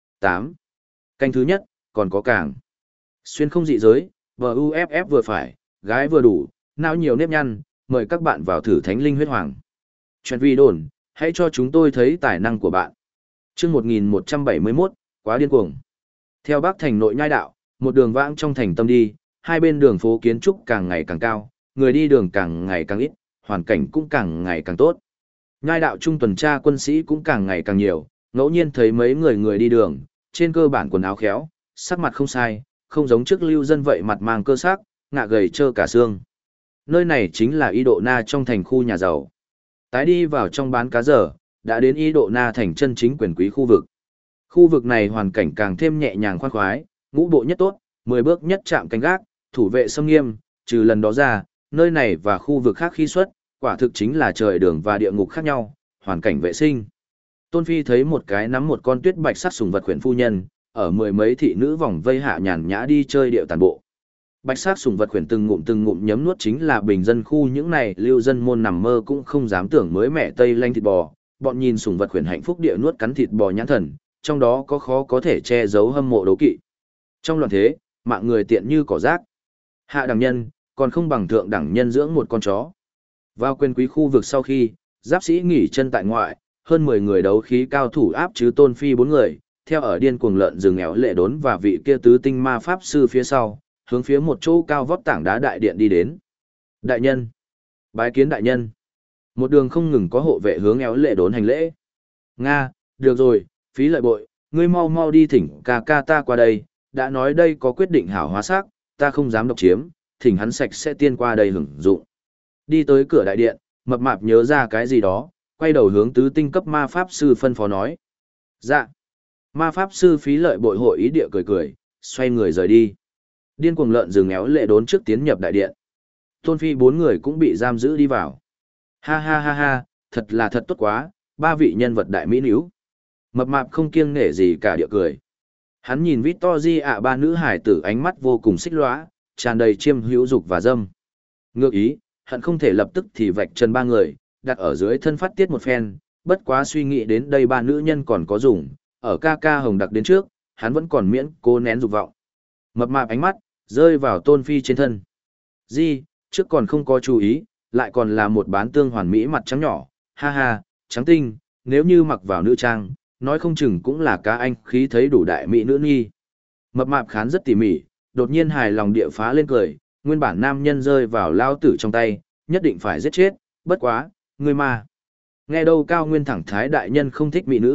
8. Canh thứ nhất, còn có càng. Xuyên không dị giới, VUFF vừa phải, gái vừa đủ, não nhiều nếp nhăn, mời các bạn vào thử thánh linh huyết hoàng. Chuyện vi đồn, hãy cho chúng tôi thấy tài năng của bạn. Chương 1171, quá điên cuồng. Theo Bắc thành nội nhai đạo, một đường vãng trong thành tâm đi, hai bên đường phố kiến trúc càng ngày càng cao, người đi đường càng ngày càng ít, hoàn cảnh cũng càng ngày càng tốt. Nhai đạo trung tuần tra quân sĩ cũng càng ngày càng nhiều, ngẫu nhiên thấy mấy người đi đường, trên cơ bản quần áo khéo, sắc mặt không sai, không giống trước lưu dân vậy mặt mang cơ sắc, ngạ gầy trơ cả xương. Nơi này chính là Ý Độ Na trong thành khu nhà giàu. Tái đi vào trong bán cá giờ, đã đến Ý Độ Na thành chân chính quyền quý khu vực. Khu vực này hoàn cảnh càng thêm nhẹ nhàng khoan khoái, ngũ bộ nhất tốt, 10 bước nhất chạm canh gác, thủ vệ xâm nghiêm, trừ lần đó ra, nơi này và khu vực khác khi xuất, quả thực chính là trời đường và địa ngục khác nhau, hoàn cảnh vệ sinh. Tôn Phi thấy một cái nắm một con tuyết bạch sắc sùng vật khuyển phu nhân, ở mười mấy thị nữ vòng vây hạ nhàn nhã đi chơi điệu tàn bộ. Bạch sắc sùng vật khuyển từng ngụm nhấm nuốt chính là bình dân khu những này lưu dân môn nằm mơ cũng không dám tưởng mới mẻ tây lanh thịt bò, bọn nhìn sùng vật khuyển hạnh phúc địa nuốt cắn thịt bò nhãn thần, trong đó có khó có thể che giấu hâm mộ đố kỵ. Trong loạn thế, mạng người tiện như cỏ rác. Hạ đẳng nhân, còn không bằng thượng đẳng nhân dưỡng một con chó. Vào quyền quý khu vực sau khi, giáp sĩ nghỉ chân tại ngoại, hơn 10 người đấu khí cao thủ áp chứ Tôn Phi 4 người, theo ở điên cuồng lợn rừng éo lệ đốn và vị kia tứ tinh ma pháp sư phía sau, hướng phía một chỗ cao vóc tảng đá đại điện đi đến. Đại nhân! Bái kiến đại nhân! Một đường không ngừng có hộ vệ hướng éo lệ đốn hành lễ. Nga, được rồi, phí lợi bội, ngươi mau mau đi thỉnh ca ca ta qua đây, đã nói đây có quyết định hảo hóa sắc, ta không dám độc chiếm, thỉnh hắn sạch sẽ tiên qua đây hưởng dụng. Đi tới cửa đại điện, mập mạp nhớ ra cái gì đó, quay đầu hướng tứ tinh cấp ma pháp sư phân phó nói. Dạ. Ma pháp sư phí lợi bội hội ý địa cười, xoay người rời đi. Điên cuồng lợn rừng éo lệ đốn trước tiến nhập đại điện. Tôn Phi 4 người cũng bị giam giữ đi vào. Ha ha ha ha, thật là thật tốt quá, 3 vị nhân vật đại mỹ nữ. Mập mạp không kiêng nể gì cả địa cười. Hắn nhìn Victory ạ 3 nữ hải tử ánh mắt vô cùng xích lóa, tràn đầy chiêm hữu dục và dâm. Ngược ý, hận không thể lập tức thì vạch chân 3 người, đặt ở dưới thân phát tiết một phen, bất quá suy nghĩ đến đây 3 nữ nhân còn có dùng, ở ca ca hồng đặc đến trước, hắn vẫn còn miễn cố nén dục vọng. Mập mạp ánh mắt, rơi vào Tôn Phi trên thân. Di, trước còn không có chú ý, lại còn là một bán tương hoàn mỹ mặt trắng nhỏ, ha ha, trắng tinh, nếu như mặc vào nữ trang, nói không chừng cũng là cá anh khí thấy đủ đại mỹ nữ nghi. Mập mạp khán rất tỉ mỉ, đột nhiên hài lòng địa phá lên cười, nguyên bản nam nhân rơi vào lao tử trong tay, nhất định phải giết chết, bất quá, ngươi mà. Nghe đâu cao nguyên thẳng thái đại nhân không thích mỹ nữ,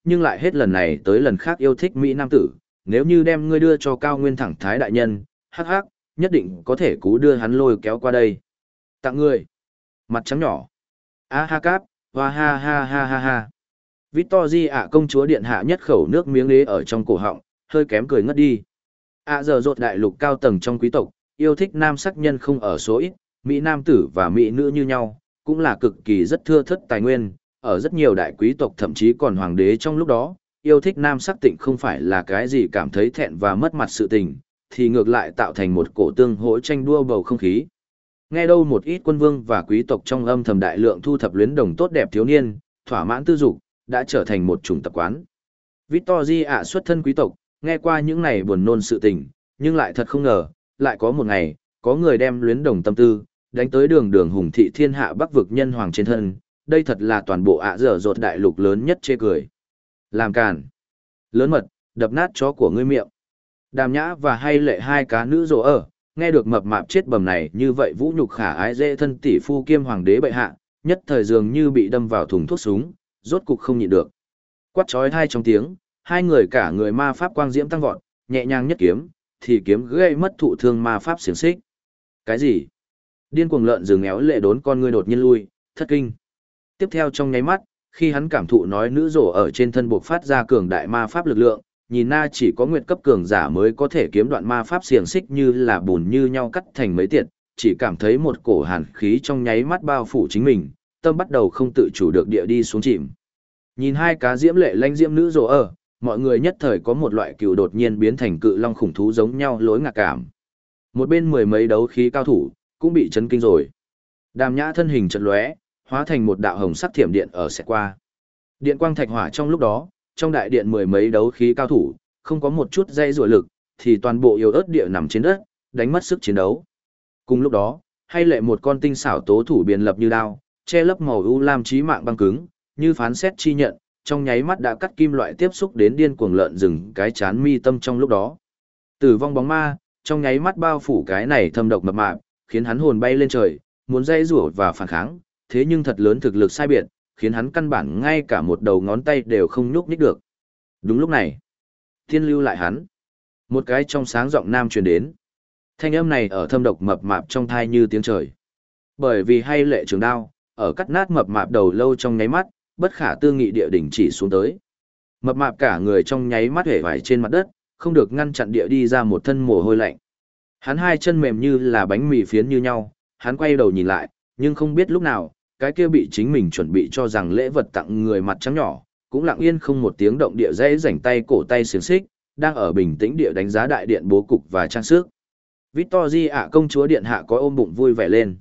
nhưng lại hết lần này tới lần khác yêu thích Mỹ Nam tử, nếu như đem ngươi đưa cho Cao Nguyên thẳng thái đại nhân, hắc hắc, nhất định có thể cứu đưa hắn lôi kéo qua đây. Tặng ngươi. Mặt trắng nhỏ. A ha cáp, hoa ha ha ha ha ha. Victory ạ công chúa điện hạ nhất khẩu nước miếng ế ở trong cổ họng, hơi kém cười ngất đi. ạ giờ rột đại lục cao tầng trong quý tộc, yêu thích nam sắc nhân không ở số ít, Mỹ nam tử và Mỹ nữ như nhau, cũng là cực kỳ rất thưa thớt tài nguyên, ở rất nhiều đại quý tộc thậm chí còn hoàng đế trong lúc đó, yêu thích nam sắc tịnh không phải là cái gì cảm thấy thẹn và mất mặt sự tình, thì ngược lại tạo thành một cổ tương hỗ tranh đua bầu không khí. Nghe đâu một ít quân vương và quý tộc trong âm thầm đại lượng thu thập luyến đồng tốt đẹp thiếu niên, thỏa mãn tư dục, đã trở thành một chủng tập quán. Victory ạ xuất thân quý tộc, nghe qua những này buồn nôn sự tình, nhưng lại thật không ngờ, lại có một ngày, có người đem luyến đồng tâm tư, đánh tới đường đường hùng thị thiên hạ bắc vực nhân hoàng trên thân, đây thật là toàn bộ ạ dở dột đại lục lớn nhất chê cười. Làm càn. Lớn mật, đập nát chó của ngươi miệng. Đàm Nhã và Hay Lệ hai cá nữ rồ ở, nghe được mập mạp chết bầm này như vậy vũ nhục khả ái dễ thân tỷ phu kiêm hoàng đế bệ hạ, nhất thời dường như bị đâm vào thùng thuốc súng, rốt cục không nhịn được. Quát chói tai trong tiếng, hai người cả người ma pháp quang diễm tăng vọt, nhẹ nhàng nhất kiếm, thì kiếm gây mất thụ thương ma pháp xiềng xích. Cái gì? Điên cuồng lợn rừng éo lệ đốn con ngươi đột nhiên lui, thất kinh. Tiếp theo trong nháy mắt, khi hắn cảm thụ nói nữ rổ ở trên thân buộc phát ra cường đại ma pháp lực lượng, nhìn na chỉ có nguyệt cấp cường giả mới có thể kiếm đoạn ma pháp xiềng xích như là bùn như nhau cắt thành mấy tiệt, chỉ cảm thấy một cổ hàn khí trong nháy mắt bao phủ chính mình, tâm bắt đầu không tự chủ được địa đi xuống chìm. Nhìn hai cá diễm lệ lanh diễm nữ rổ ở, mọi người nhất thời có một loại cừu đột nhiên biến thành cự long khủng thú giống nhau lối ngạc cảm. Một bên mười mấy đấu khí cao thủ, cũng bị chấn kinh rồi. Đàm Nhã thân hình chợt lóe, hóa thành một đạo hồng sắc thiểm điện ở xẹt qua. Điện quang thạch hỏa trong lúc đó, trong đại điện mười mấy đấu khí cao thủ, không có một chút dây rủa lực, thì toàn bộ yếu ớt địa nằm trên đất, đánh mất sức chiến đấu. Cùng lúc đó, Hay Lệ một con tinh xảo tố thủ biên lập như đao, che lấp màu u lam chí mạng băng cứng, như phán xét chi nhận, trong nháy mắt đã cắt kim loại tiếp xúc đến điên cuồng lợn rừng cái chán mi tâm trong lúc đó. Tử vong bóng ma, trong nháy mắt bao phủ cái này thâm độc mập mạp, khiến hắn hồn bay lên trời, muốn dây rủa và phản kháng, thế nhưng thật lớn thực lực sai biệt, khiến hắn căn bản ngay cả một đầu ngón tay đều không nhúc nhích được. Đúng lúc này, thiên lưu lại hắn. Một cái trong sáng giọng nam truyền đến. Thanh âm này ở thâm độc mập mạp trong thai như tiếng trời. Bởi vì Hay Lệ trường đao, ở cắt nát mập mạp đầu lâu trong nháy mắt, bất khả tư nghị địa đỉnh chỉ xuống tới. Mập mạp cả người trong nháy mắt hể vải trên mặt đất, không được ngăn chặn địa đi ra một thân mồ hôi lạnh. Hắn hai chân mềm như là bánh mì phiến như nhau, hắn quay đầu nhìn lại, nhưng không biết lúc nào, cái kia bị chính mình chuẩn bị cho rằng lễ vật tặng người mặt trắng nhỏ, cũng lặng yên không một tiếng động địa dễ rảnh tay cổ tay xiềng xích, đang ở bình tĩnh địa đánh giá đại điện bố cục và trang sức. Victory ạ công chúa điện hạ có ôm bụng vui vẻ lên.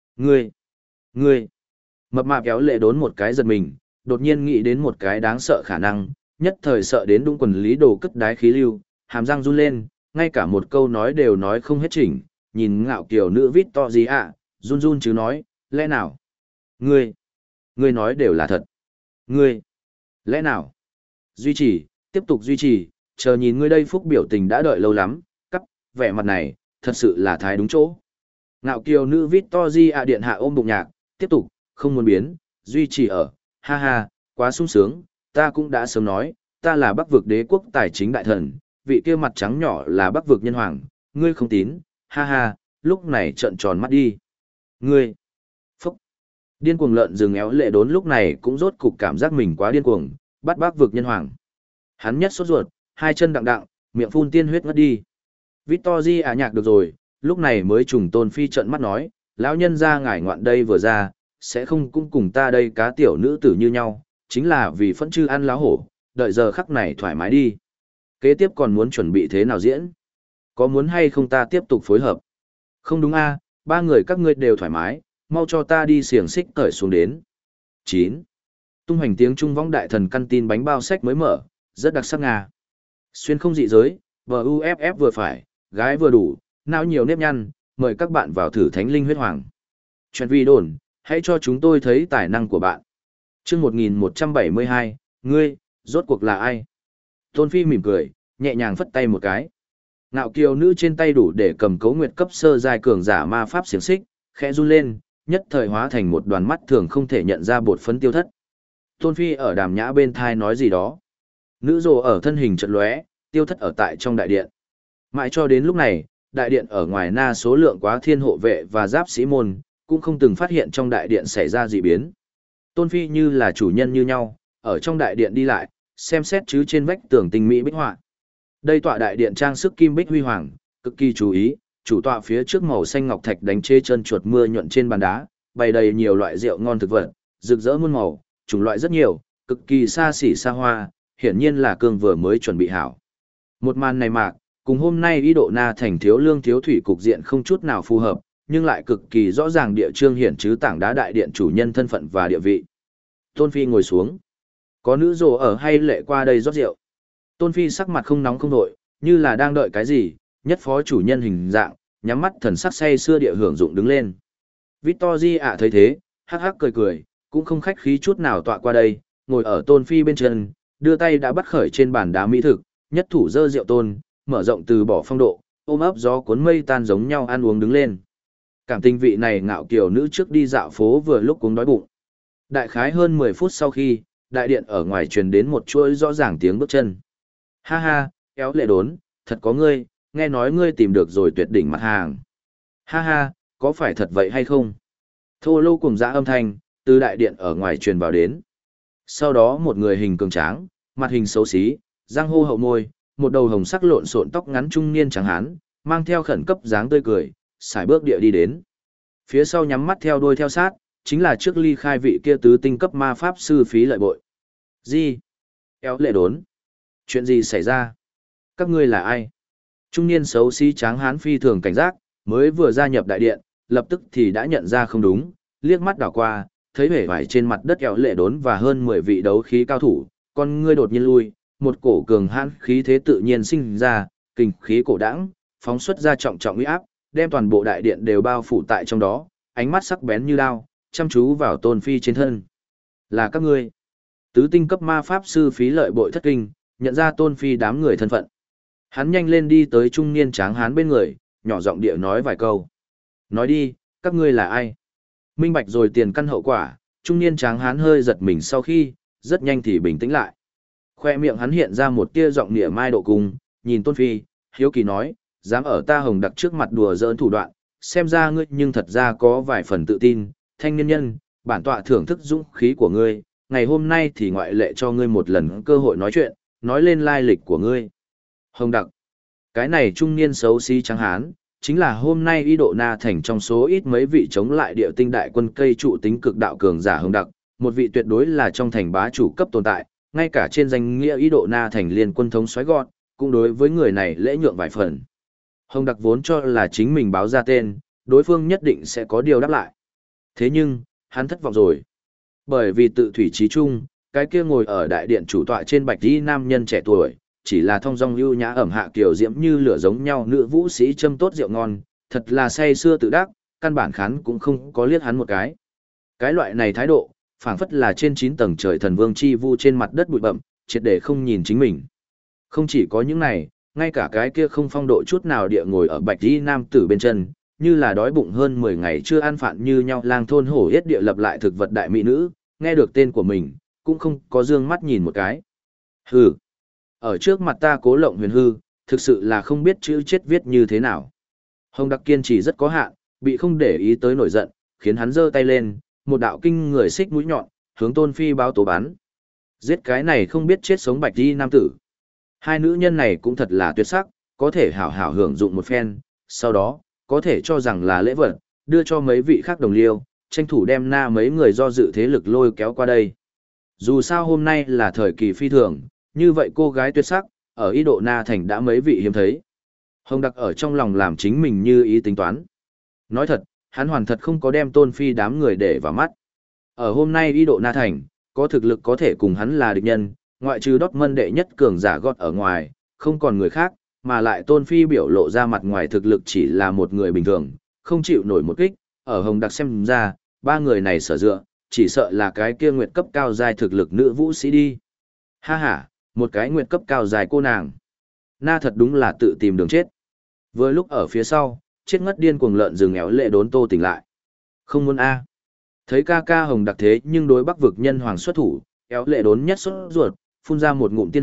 Ngươi, mập mạp kéo lệ đốn một cái giật mình, đột nhiên nghĩ đến một cái đáng sợ khả năng, nhất thời sợ đến đúng quần lý đồ cất đái khí lưu, hàm răng run lên, ngay cả một câu nói đều nói không hết chỉnh, nhìn ngạo kiều nữ Victory ạ, run run chứ nói, lẽ nào? Ngươi nói đều là thật. Lẽ nào? Duy trì, tiếp tục duy trì, chờ nhìn ngươi đây phúc biểu tình đã đợi lâu lắm, cắp, vẻ mặt này, thật sự là thái đúng chỗ. Ngạo kiều nữ Victory ạ điện hạ ôm bụng nhạc, tiếp tục, không muốn biến, duy trì ở, ha ha, quá sung sướng, ta cũng đã sớm nói, ta là Bắc vực đế quốc tài chính đại thần, vị kia mặt trắng nhỏ là Bắc vực nhân hoàng, ngươi không tín, ha ha, lúc này trợn tròn mắt đi. Phúc. Điên cuồng lợn rừng éo lệ đốn lúc này cũng rốt cục cảm giác mình quá điên cuồng, bắt Bắc vực nhân hoàng. Hắn nhất sốt ruột, hai chân đặng đặng, miệng phun tiên huyết ngất đi. Victory nhạc được rồi, lúc này mới trùng tôn phi trận mắt nói, lão nhân ra ngải ngoạn đây vừa ra, sẽ không cũng cùng ta đây cá tiểu nữ tử như nhau, chính là vì phẫn chư ăn láo hổ, đợi giờ khắc này thoải mái đi. Kế tiếp còn muốn chuẩn bị thế nào diễn? Có muốn hay không ta tiếp tục phối hợp? Không đúng a, ba người các ngươi đều thoải mái, mau cho ta đi xiềng xích cởi xuống đến. 9. Tung hoành tiếng Trung võng đại thần căn tin bánh bao sách mới mở, rất đặc sắc Nga. Xuyên không dị giới, BUFF vừa phải, gái vừa đủ, não nhiều nếp nhăn, mời các bạn vào thử thánh linh huyết hoàng. Chuyện vi đồn, hãy cho chúng tôi thấy tài năng của bạn. Chương 1172, ngươi, rốt cuộc là ai? Tôn Phi mỉm cười, nhẹ nhàng phất tay một cái. Ngạo kiều nữ trên tay đủ để cầm cấu nguyệt cấp sơ giai cường giả ma pháp xiềng xích, khẽ run lên, nhất thời hóa thành một đoàn mắt thường không thể nhận ra bột phấn tiêu thất. Tôn Phi ở Đàm Nhã bên thai nói gì đó. Nữ rồ ở thân hình chợt lóe, tiêu thất ở tại trong đại điện. Mãi cho đến lúc này, đại điện ở ngoài na số lượng quá thiên hộ vệ và giáp sĩ môn, cũng không từng phát hiện trong đại điện xảy ra dị biến. Tôn Phi như là chủ nhân như nhau, ở trong đại điện đi lại, xem xét chứ trên vách tường tinh mỹ bích họa. Đây tọa đại điện trang sức kim bích huy hoàng, cực kỳ chú ý, chủ tọa phía trước màu xanh ngọc thạch đánh chế chân chuột mưa nhuận trên bàn đá, bày đầy nhiều loại rượu ngon thực vật, rực rỡ muôn màu, chủng loại rất nhiều, cực kỳ xa xỉ xa hoa, hiển nhiên là cương vừa mới chuẩn bị hảo. Một màn này mạc, cùng hôm nay ý độ na thành thiếu lương thiếu thủy cục diện không chút nào phù hợp, nhưng lại cực kỳ rõ ràng địa trương hiển chứ tảng đá đại điện chủ nhân thân phận và địa vị. Tôn Phi ngồi xuống. Có nữ rồ ở hay lệ qua đây rót rượu. Tôn Phi sắc mặt không nóng không nội, như là đang đợi cái gì, nhất phó chủ nhân hình dạng, nhắm mắt thần sắc say xưa địa hưởng dụng đứng lên. Victory ạ thấy thế, hắc hắc cười cười, cũng không khách khí chút nào tọa qua đây, ngồi ở Tôn Phi bên chân, đưa tay đã bắt khởi trên bàn đá mỹ thực, nhất thủ dơ rượu tôn, mở rộng từ bỏ phong độ, ôm ấp gió cuốn mây tan giống nhau ăn uống đứng lên. Cảm tình vị này ngạo kiều nữ trước đi dạo phố vừa lúc cũng đói bụng. Đại khái hơn 10 phút sau khi, đại điện ở ngoài truyền đến một chuỗi rõ ràng tiếng bước chân. Ha ha, Éo Lệ Đốn, thật có ngươi, nghe nói ngươi tìm được rồi tuyệt đỉnh mặt hàng. Ha ha, có phải thật vậy hay không? Thô lô cùng dã âm thanh, từ đại điện ở ngoài truyền vào đến. Sau đó một người hình cường tráng, mặt hình xấu xí, răng hô hậu môi, một đầu hồng sắc lộn xộn tóc ngắn trung niên trắng hán, mang theo khẩn cấp dáng tươi cười, sải bước địa đi đến. Phía sau nhắm mắt theo đuôi theo sát, chính là trước ly khai vị kia tứ tinh cấp ma pháp sư Phí Lợi Bội. Gì? Éo Lệ Đốn. Chuyện gì xảy ra? Các ngươi là ai? Trung niên xấu xí tráng hán phi thường cảnh giác, mới vừa gia nhập đại điện, lập tức thì đã nhận ra không đúng, liếc mắt đảo qua, thấy vẻ vải trên mặt đất Éo Lệ Đốn và hơn 10 vị đấu khí cao thủ, con ngươi đột nhiên lui, một cổ cường hãn khí thế tự nhiên sinh ra, kinh khí cổ đãng, phóng xuất ra trọng trọng uy áp, đem toàn bộ đại điện đều bao phủ tại trong đó, ánh mắt sắc bén như đao, chăm chú vào Tôn Phi trên thân. Là các ngươi. Tứ tinh cấp ma pháp sư Phí Lợi Bội thất kinh, nhận ra Tôn Phi đám người thân phận. Hắn nhanh lên đi tới trung niên tráng hán bên người, nhỏ giọng địa nói vài câu. Nói đi, các ngươi là ai? Minh bạch rồi tiền căn hậu quả, trung niên tráng hán hơi giật mình sau khi, rất nhanh thì bình tĩnh lại. Khoe miệng hắn hiện ra một tia giọng nịa mai độ cung, nhìn Tôn Phi, hiếu kỳ nói, dám ở ta Hồng Đặc trước mặt đùa giỡn thủ đoạn, xem ra ngươi nhưng thật ra có vài phần tự tin, thanh niên nhân, bản tọa thưởng thức dũng khí của ngươi, ngày hôm nay thì ngoại lệ cho ngươi một lần cơ hội nói chuyện, nói lên lai lịch của ngươi. Hồng Đặc, cái này trung niên xấu xí trắng hán, chính là hôm nay ý độ na thành trong số ít mấy vị chống lại địa tinh đại quân cây trụ tính cực đạo cường giả Hồng Đặc, một vị tuyệt đối là trong thành bá chủ cấp tồn tại, ngay cả trên danh nghĩa ý độ na thành liên quân thống xoáy gọn, cũng đối với người này lễ nhượng vài phần. Hồng Đặc vốn cho là chính mình báo ra tên, đối phương nhất định sẽ có điều đáp lại. Thế nhưng, hắn thất vọng rồi. Bởi vì tự thủy trí chung, cái kia ngồi ở đại điện chủ tọa trên bạch y nam nhân trẻ tuổi, chỉ là thong dong ưu nhã ẩm hạ kiểu diễm như lửa giống nhau nữ vũ sĩ châm tốt rượu ngon, thật là say xưa tự đắc, căn bản khán cũng không có liếc hắn một cái. Cái loại này thái độ, phảng phất là trên 9 tầng trời thần vương chi vu trên mặt đất bụi bặm, triệt để không nhìn chính mình. Không chỉ có những này, ngay cả cái kia không phong độ chút nào địa ngồi ở bạch y nam tử bên chân, như là đói bụng hơn 10 ngày chưa ăn phạn như nhau lang thôn hổ yết địa lập lại thực vật đại mỹ nữ, nghe được tên của mình, cũng không có dương mắt nhìn một cái. Hừ, ở trước mặt ta cố lộng huyền hư, thực sự là không biết chữ chết viết như thế nào. Hồng Đặc kiên trì rất có hạn, bị không để ý tới nổi giận, khiến hắn giơ tay lên, một đạo kinh người xích mũi nhọn, hướng Tôn Phi báo tố bắn. Giết cái này không biết chết sống bạch y nam tử. Hai nữ nhân này cũng thật là tuyệt sắc, có thể hảo hảo hưởng dụng một phen, sau đó, có thể cho rằng là lễ vật, đưa cho mấy vị khác đồng liêu, tranh thủ đem na mấy người do dự thế lực lôi kéo qua đây. Dù sao hôm nay là thời kỳ phi thường, như vậy cô gái tuyệt sắc, ở ý độ na thành đã mấy vị hiếm thấy. Hồng Đặc ở trong lòng làm chính mình như ý tính toán. Nói thật, hắn hoàn thật không có đem Tôn Phi đám người để vào mắt. Ở hôm nay ý độ na thành, có thực lực có thể cùng hắn là địch nhân, ngoại trừ Dortmund đệ nhất cường giả gót ở ngoài, không còn người khác, mà lại Tôn Phi biểu lộ ra mặt ngoài thực lực chỉ là một người bình thường, không chịu nổi một kích, ở Hồng Đặc xem ra, ba người này sở dựa, chỉ sợ là cái kia nguyệt cấp cao dài thực lực nữ vũ sĩ đi. Ha ha, một cái nguyệt cấp cao dài cô nàng. Na thật đúng là tự tìm đường chết. Vừa lúc ở phía sau, chết ngất điên cuồng lợn rừng Éo Lệ Đốn Tô tỉnh lại. Không muốn a. Thấy ca ca Hồng Đặc thế nhưng đối Bắc vực nhân hoàng xuất thủ, Éo Lệ Đốn nhất sốt ruột, phun ra một ngụm tiên huyết,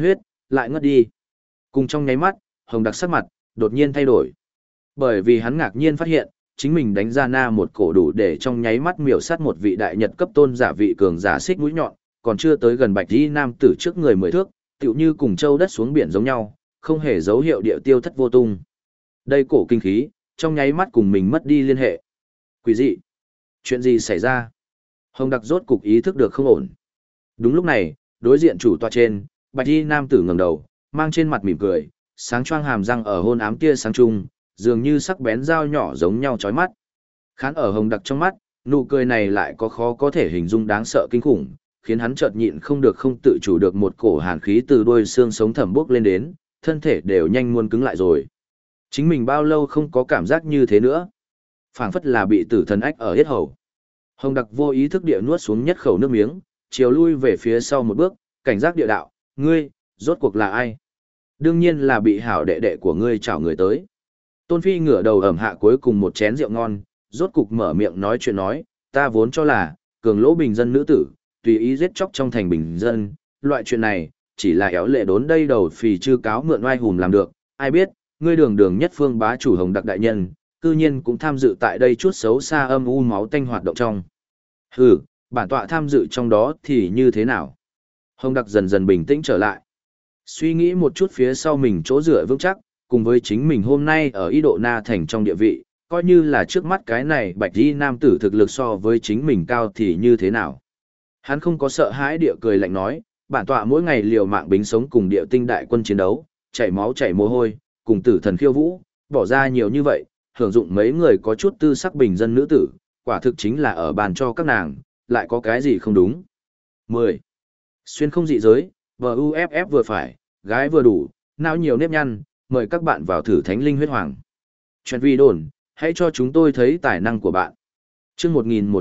lại ngất đi. Cùng trong nháy mắt, Hồng Đặc sắc mặt, đột nhiên thay đổi. Bởi vì hắn ngạc nhiên phát hiện, chính mình đánh ra na một cổ đủ để trong nháy mắt miểu sát một vị đại nhật cấp tôn giả vị cường giả xích mũi nhọn, còn chưa tới gần bạch y nam tử trước người 10 thước, tựu như cùng châu đất xuống biển giống nhau, không hề dấu hiệu địa tiêu thất vô tung. Đây cổ kinh khí, trong nháy mắt cùng mình mất đi liên hệ. Quỷ dị. Chuyện gì xảy ra? Hồng Đặc rốt cục ý thức được không ổn. Đúng lúc này, đối diện chủ tọa trên, bạch y nam tử ngẩng đầu, mang trên mặt mỉm cười, sáng choang hàm răng ở hôn ám tia sáng trung, dường như sắc bén dao nhỏ giống nhau chói mắt. Khán ở Hồng Đặc trong mắt, nụ cười này lại có khó có thể hình dung đáng sợ kinh khủng, khiến hắn chợt nhịn không được không tự chủ được một cổ hàn khí từ đuôi xương sống thẩm bốc lên đến, thân thể đều nhanh muốn cứng lại rồi. Chính mình bao lâu không có cảm giác như thế nữa. Phảng phất là bị tử thần ách ở yết hầu. Hồng Đặc vô ý thức địa nuốt xuống nhất khẩu nước miếng, chiều lui về phía sau một bước, cảnh giác địa đạo, ngươi, rốt cuộc là ai? Đương nhiên là bị hảo đệ đệ của ngươi chào người tới. Tôn Phi ngửa đầu ẩm hạ cuối cùng một chén rượu ngon, rốt cục mở miệng nói chuyện nói, ta vốn cho là, cường lỗ bình dân nữ tử, tùy ý giết chóc trong thành bình dân, loại chuyện này, chỉ là éo lệ đốn đây đầu phì chư cáo mượn oai hùm làm được, ai biết, ngươi đường đường nhất phương bá chủ Hồng Đặc đại nhân, cư nhiên cũng tham dự tại đây chút xấu xa âm u máu tanh hoạt động trong. Hừ, bản tọa tham dự trong đó thì như thế nào? Hồng Đặc dần dần bình tĩnh trở lại. Suy nghĩ một chút phía sau mình chỗ dựa vững chắc, cùng với chính mình hôm nay ở Ý Độ Na thành trong địa vị, coi như là trước mắt cái này bạch y nam tử thực lực so với chính mình cao thì như thế nào. Hắn không có sợ hãi địa cười lạnh nói, bản tọa mỗi ngày liều mạng bính sống cùng địa tinh đại quân chiến đấu, chảy máu chảy mồ hôi, cùng tử thần khiêu vũ, bỏ ra nhiều như vậy, hưởng dụng mấy người có chút tư sắc bình dân nữ tử, quả thực chính là ở bàn cho các nàng, lại có cái gì không đúng. 10. Xuyên không dị giới, VUFF vừa phải, gái vừa đủ, não nhiều nếp nhăn, mời các bạn vào thử thánh linh huyết hoàng. Chuyện vi đồn, hãy cho chúng tôi thấy tài năng của bạn. Chương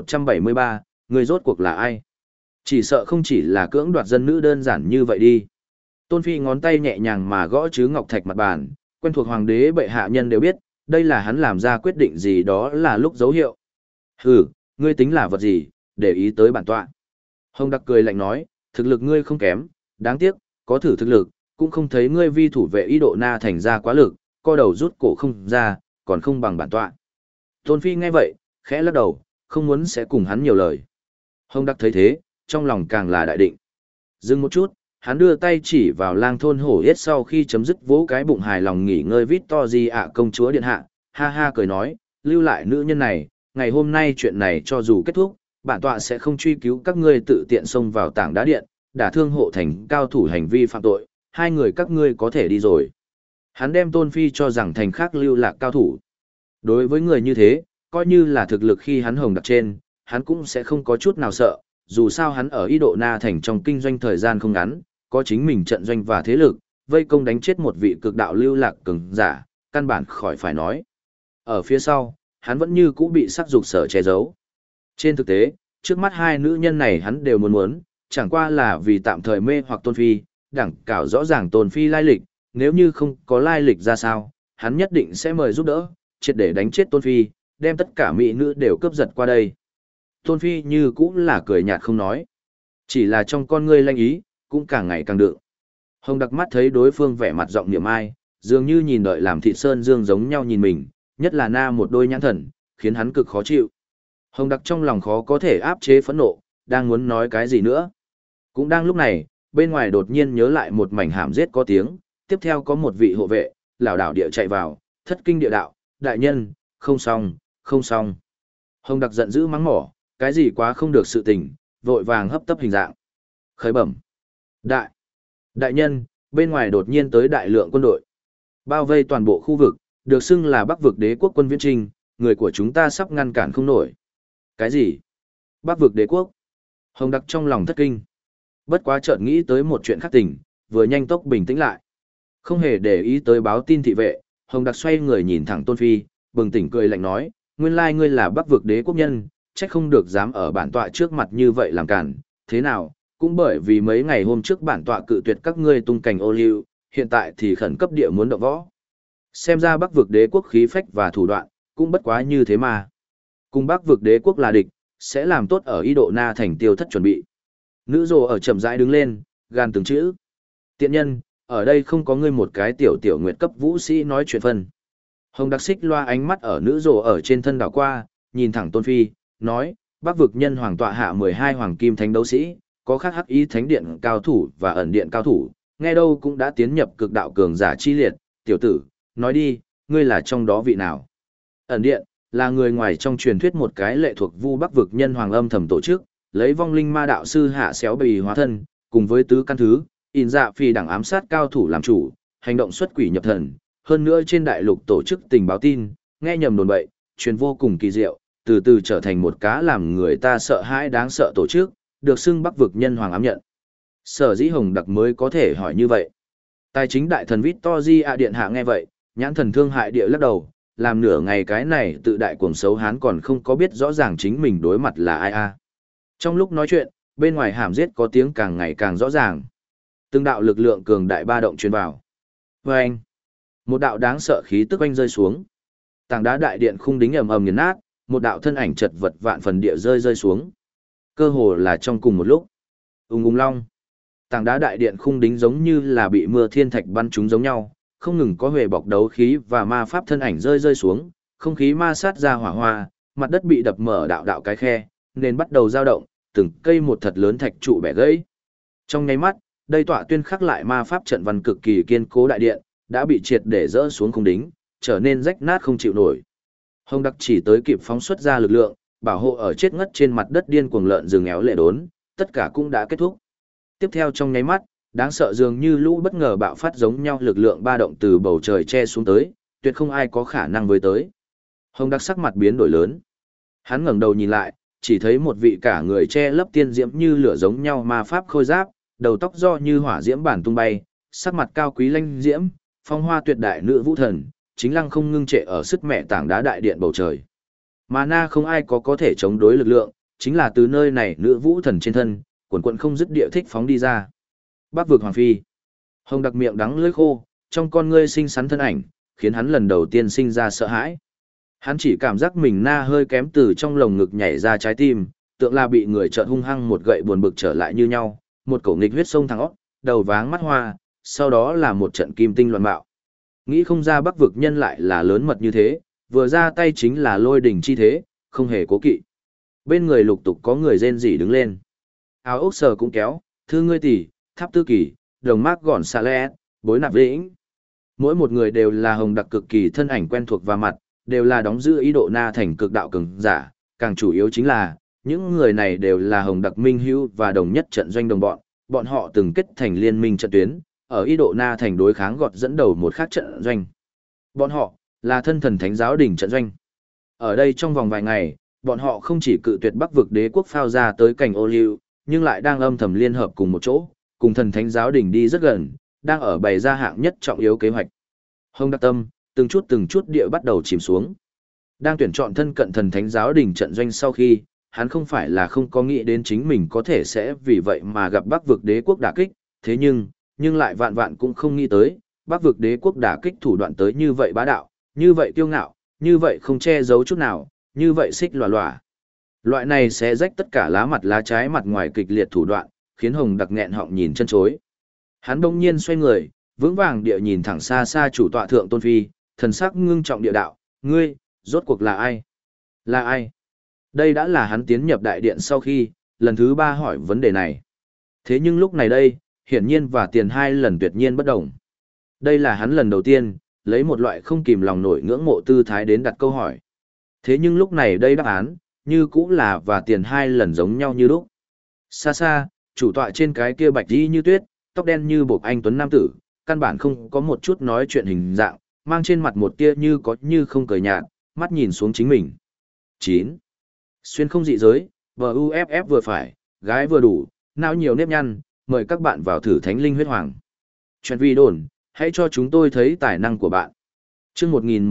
1173, người rốt cuộc là ai? Chỉ sợ không chỉ là cưỡng đoạt dân nữ đơn giản như vậy đi. Tôn Phi ngón tay nhẹ nhàng mà gõ chứ ngọc thạch mặt bàn, quen thuộc hoàng đế bệ hạ nhân đều biết, đây là hắn làm ra quyết định gì đó là lúc dấu hiệu. Hừ, ngươi tính là vật gì, để ý tới bản tọa. Hồng Đặc cười lạnh nói, thực lực ngươi không kém, đáng tiếc, có thử thực lực, cũng không thấy ngươi vi thủ vệ Ý Độ Na thành ra quá lực, co đầu rút cổ không ra, còn không bằng bản tọa. Tôn Phi nghe vậy, khẽ lắc đầu, không muốn sẽ cùng hắn nhiều lời. Hồng Đặc thấy thế, trong lòng càng là đại định. Dừng một chút, hắn đưa tay chỉ vào lang thôn hổ yết sau khi chấm dứt vỗ cái bụng hài lòng nghỉ ngơi Victory ạ công chúa điện hạ, ha ha cười nói, lưu lại nữ nhân này, ngày hôm nay chuyện này cho dù kết thúc, bản tọa sẽ không truy cứu các ngươi tự tiện xông vào tảng đá điện, đả thương hộ thành cao thủ hành vi phạm tội, hai người các ngươi có thể đi rồi. Hắn đem Tôn Phi cho rằng thành khác lưu lạc cao thủ. Đối với người như thế, coi như là thực lực khi hắn Hồng Đặc trên, hắn cũng sẽ không có chút nào sợ, dù sao hắn ở Ý Độ Na thành trong kinh doanh thời gian không ngắn, có chính mình trận doanh và thế lực, vây công đánh chết một vị cực đạo lưu lạc cường giả, căn bản khỏi phải nói. Ở phía sau, hắn vẫn như cũ bị sắc dục sở che giấu. Trên thực tế, trước mắt hai nữ nhân này hắn đều muốn, chẳng qua là vì tạm thời mê hoặc Tôn Phi, đẳng cảo rõ ràng Tôn Phi lai lịch, nếu như không có lai lịch ra sao, hắn nhất định sẽ mời giúp đỡ, triệt để đánh chết Tôn Phi, đem tất cả mỹ nữ đều cướp giật qua đây. Tôn Phi như cũng là cười nhạt không nói. Chỉ là trong con ngươi lanh ý, cũng càng ngày càng đựng. Hồng Đặc mắt thấy đối phương vẻ mặt giọng niệm ai, dường như nhìn đợi làm thịt sơn dương giống nhau nhìn mình, nhất là na một đôi nhãn thần, khiến hắn cực khó chịu. Hồng Đặc trong lòng khó có thể áp chế phẫn nộ, đang muốn nói cái gì nữa. Cũng đang lúc này, bên ngoài đột nhiên nhớ lại một mảnh hàm giết có tiếng, tiếp theo có một vị hộ vệ, lảo đảo địa chạy vào, thất kinh địa đạo, đại nhân, không xong, không xong. Hồng Đặc giận dữ mắng mỏ, cái gì quá không được sự tình, vội vàng hấp tấp hình dạng. Khởi bẩm. Đại nhân, bên ngoài đột nhiên tới đại lượng quân đội. Bao vây toàn bộ khu vực, được xưng là Bắc vực đế quốc quân viễn trinh, người của chúng ta sắp ngăn cản không nổi. Cái gì? Bắc vực đế quốc? Hồng Đặc trong lòng thất kinh. Bất quá chợt nghĩ tới một chuyện khác tỉnh, vừa nhanh tốc bình tĩnh lại. Không hề để ý tới báo tin thị vệ, Hồng Đặc xoay người nhìn thẳng Tôn Phi, bừng tỉnh cười lạnh nói, nguyên lai ngươi là Bắc vực đế quốc nhân, trách không được dám ở bản tọa trước mặt như vậy làm cản, thế nào, cũng bởi vì mấy ngày hôm trước bản tọa cự tuyệt các ngươi tung cảnh ô liu, hiện tại thì khẩn cấp địa muốn động võ. Xem ra Bắc vực đế quốc khí phách và thủ đoạn, cũng bất quá như thế mà. Cùng Bắc vực đế quốc là địch, sẽ làm tốt ở Ý Độ Na thành tiêu thất chuẩn bị. Nữ rồ ở chậm rãi đứng lên, gan từng chữ. Tiện nhân, ở đây không có ngươi một cái tiểu tiểu nguyệt cấp vũ sĩ nói chuyện phân. Hồng Đặc Xích loa ánh mắt ở nữ rồ ở trên thân đảo qua, nhìn thẳng Tôn Phi, nói, Bắc vực nhân hoàng tọa hạ 12 hoàng kim thánh đấu sĩ, có khác hắc ý thánh điện cao thủ và ẩn điện cao thủ, nghe đâu cũng đã tiến nhập cực đạo cường giả chi liệt, tiểu tử, nói đi, ngươi là trong đó vị nào? Ẩn điện, là người ngoài trong truyền thuyết một cái lệ thuộc Vu Bắc vực nhân hoàng âm thầm tổ chức, lấy vong linh ma đạo sư hạ xéo bì hóa thân, cùng với tứ căn thứ, in dạ phi đẳng ám sát cao thủ làm chủ, hành động xuất quỷ nhập thần, hơn nữa trên đại lục tổ chức tình báo tin, nghe nhầm đồn bậy, truyền vô cùng kỳ diệu, từ từ trở thành một cá làm người ta sợ hãi đáng sợ tổ chức, được xưng Bắc vực nhân hoàng ám nhận. Sở dĩ Hồng Đặc mới có thể hỏi như vậy. Tài chính đại thần Victory điện hạ nghe vậy, nhãn thần thương hại địa lắc đầu, làm nửa ngày cái này tự đại cuồng xấu hán còn không có biết rõ ràng chính mình đối mặt là ai a. Trong lúc nói chuyện, bên ngoài hàm giết có tiếng càng ngày càng rõ ràng. Từng đạo lực lượng cường đại ba động truyền vào. Vâng! Một đạo đáng sợ khí tức oanh rơi xuống. Tảng đá đại điện khung đính ầm ầm nghiền nát, một đạo thân ảnh chật vật vạn phần địa rơi xuống. Cơ hồ là trong cùng một lúc. Ung long. Tảng đá đại điện khung đính giống như là bị mưa thiên thạch bắn trúng giống nhau, không ngừng có huề bọc đấu khí và ma pháp thân ảnh rơi xuống, không khí ma sát ra hỏa hoa, mặt đất bị đập mở đạo đạo cái khe, nên bắt đầu dao động, từng cây một thật lớn thạch trụ bẻ gãy. Trong nháy mắt, đây tọa tuyên khắc lại ma pháp trận văn cực kỳ kiên cố đại điện, đã bị triệt để rỡ xuống khung đính, trở nên rách nát không chịu nổi. Hồng Đặc chỉ tới kịp phóng xuất ra lực lượng, bảo hộ ở chết ngất trên mặt đất điên cuồng lợn rừng éo lệ đốn, tất cả cũng đã kết thúc. Tiếp theo trong nháy mắt, đáng sợ dường như lũ bất ngờ bạo phát giống nhau lực lượng ba động từ bầu trời che xuống tới, tuyệt không ai có khả năng với tới. Hồng Đặc sắc mặt biến đổi lớn. Hắn ngẩng đầu nhìn lại, chỉ thấy một vị cả người che lấp tiên diễm như lửa giống nhau ma pháp khôi giáp, đầu tóc do như hỏa diễm bản tung bay, sắc mặt cao quý lanh diễm, phong hoa tuyệt đại nữ vũ thần, chính lăng không ngưng trệ ở sức mẹ tảng đá đại điện bầu trời. Mà na không ai có thể chống đối lực lượng, chính là từ nơi này nữ vũ thần trên thân, quần quần không dứt địa thích phóng đi ra. Bắc vực hoàng phi. Hồng Đặc miệng đắng lưỡi khô, trong con ngươi xinh xắn thân ảnh, khiến hắn lần đầu tiên sinh ra sợ hãi. Hắn chỉ cảm giác mình na hơi kém từ trong lồng ngực nhảy ra trái tim, tượng là bị người chợt hung hăng một gậy buồn bực trở lại như nhau, một cổ nghịch huyết sông thẳng óc, đầu váng mắt hoa, sau đó là một trận kim tinh loạn bạo. Nghĩ không ra Bắc vực nhân lại là lớn mật như thế, vừa ra tay chính là lôi đỉnh chi thế, không hề cố kỵ. Bên người lục tục có người rên rỉ đứng lên. Áo ốc sờ cũng kéo, thư ngươi tỷ, tháp tư kỳ, đồng mác gọn xà lẽ, bối nạp vĩnh. Mỗi một người đều là Hồng Đặc cực kỳ thân ảnh quen thuộc và mặt, đều là đóng giữ ý độ na thành cực đạo cường giả, càng chủ yếu chính là, những người này đều là Hồng Đặc minh hữu và đồng nhất trận doanh đồng bọn họ từng kết thành liên minh trận tuyến, ở ý độ na thành đối kháng gọt dẫn đầu một khác trận doanh. Bọn họ, là thân thần thánh giáo đỉnh trận doanh. Ở đây trong vòng vài ngày, bọn họ không chỉ cự tuyệt Bắc vực đế quốc phao ra tới cảnh ô liu, nhưng lại đang âm thầm liên hợp cùng một chỗ, cùng thần thánh giáo đỉnh đi rất gần, đang ở bày ra hạng nhất trọng yếu kế hoạch. Hồng Đặc tâm, từng chút địa bắt đầu chìm xuống. Đang tuyển chọn thân cận thần thánh giáo đỉnh trận doanh sau khi, hắn không phải là không có nghĩ đến chính mình có thể sẽ vì vậy mà gặp Bắc vực đế quốc đả kích, thế nhưng lại vạn vạn cũng không nghĩ tới, Bắc vực đế quốc đả kích thủ đoạn tới như vậy bá đạo, như vậy kiêu ngạo, như vậy không che giấu chút nào, như vậy xích lòa lòa. Loại này sẽ rách tất cả lá mặt lá trái mặt ngoài kịch liệt thủ đoạn, khiến Hồng Đặc nghẹn họng nhìn chân chối. Hắn bỗng nhiên xoay người, vững vàng địa nhìn thẳng xa xa chủ tọa thượng Tôn Phi, thần sắc ngưng trọng địa đạo, ngươi, rốt cuộc là ai? Là ai? Đây đã là hắn tiến nhập đại điện sau khi, lần thứ 3 hỏi vấn đề này. Thế nhưng lúc này đây, hiển nhiên và tiền 2 lần tuyệt nhiên bất đồng. Đây là hắn lần đầu tiên, lấy một loại không kìm lòng nổi ngưỡng mộ tư thái đến đặt câu hỏi. Thế nhưng lúc này đây đáp án, như cũng là và tiền 2 lần giống nhau như lúc. Xa xa, chủ tọa trên cái kia bạch y như tuyết, tóc đen như bộc anh tuấn nam tử, căn bản không có một chút nói chuyện hình dạng, mang trên mặt một tia như có như không cười nhạt, mắt nhìn xuống chính mình. 9. Xuyên không dị giới, VUFF vừa phải, gái vừa đủ, não nhiều nếp nhăn, mời các bạn vào thử Thánh Linh Huyết Hoàng. Chuyện vi đồn, hãy cho chúng tôi thấy tài năng của bạn. Chương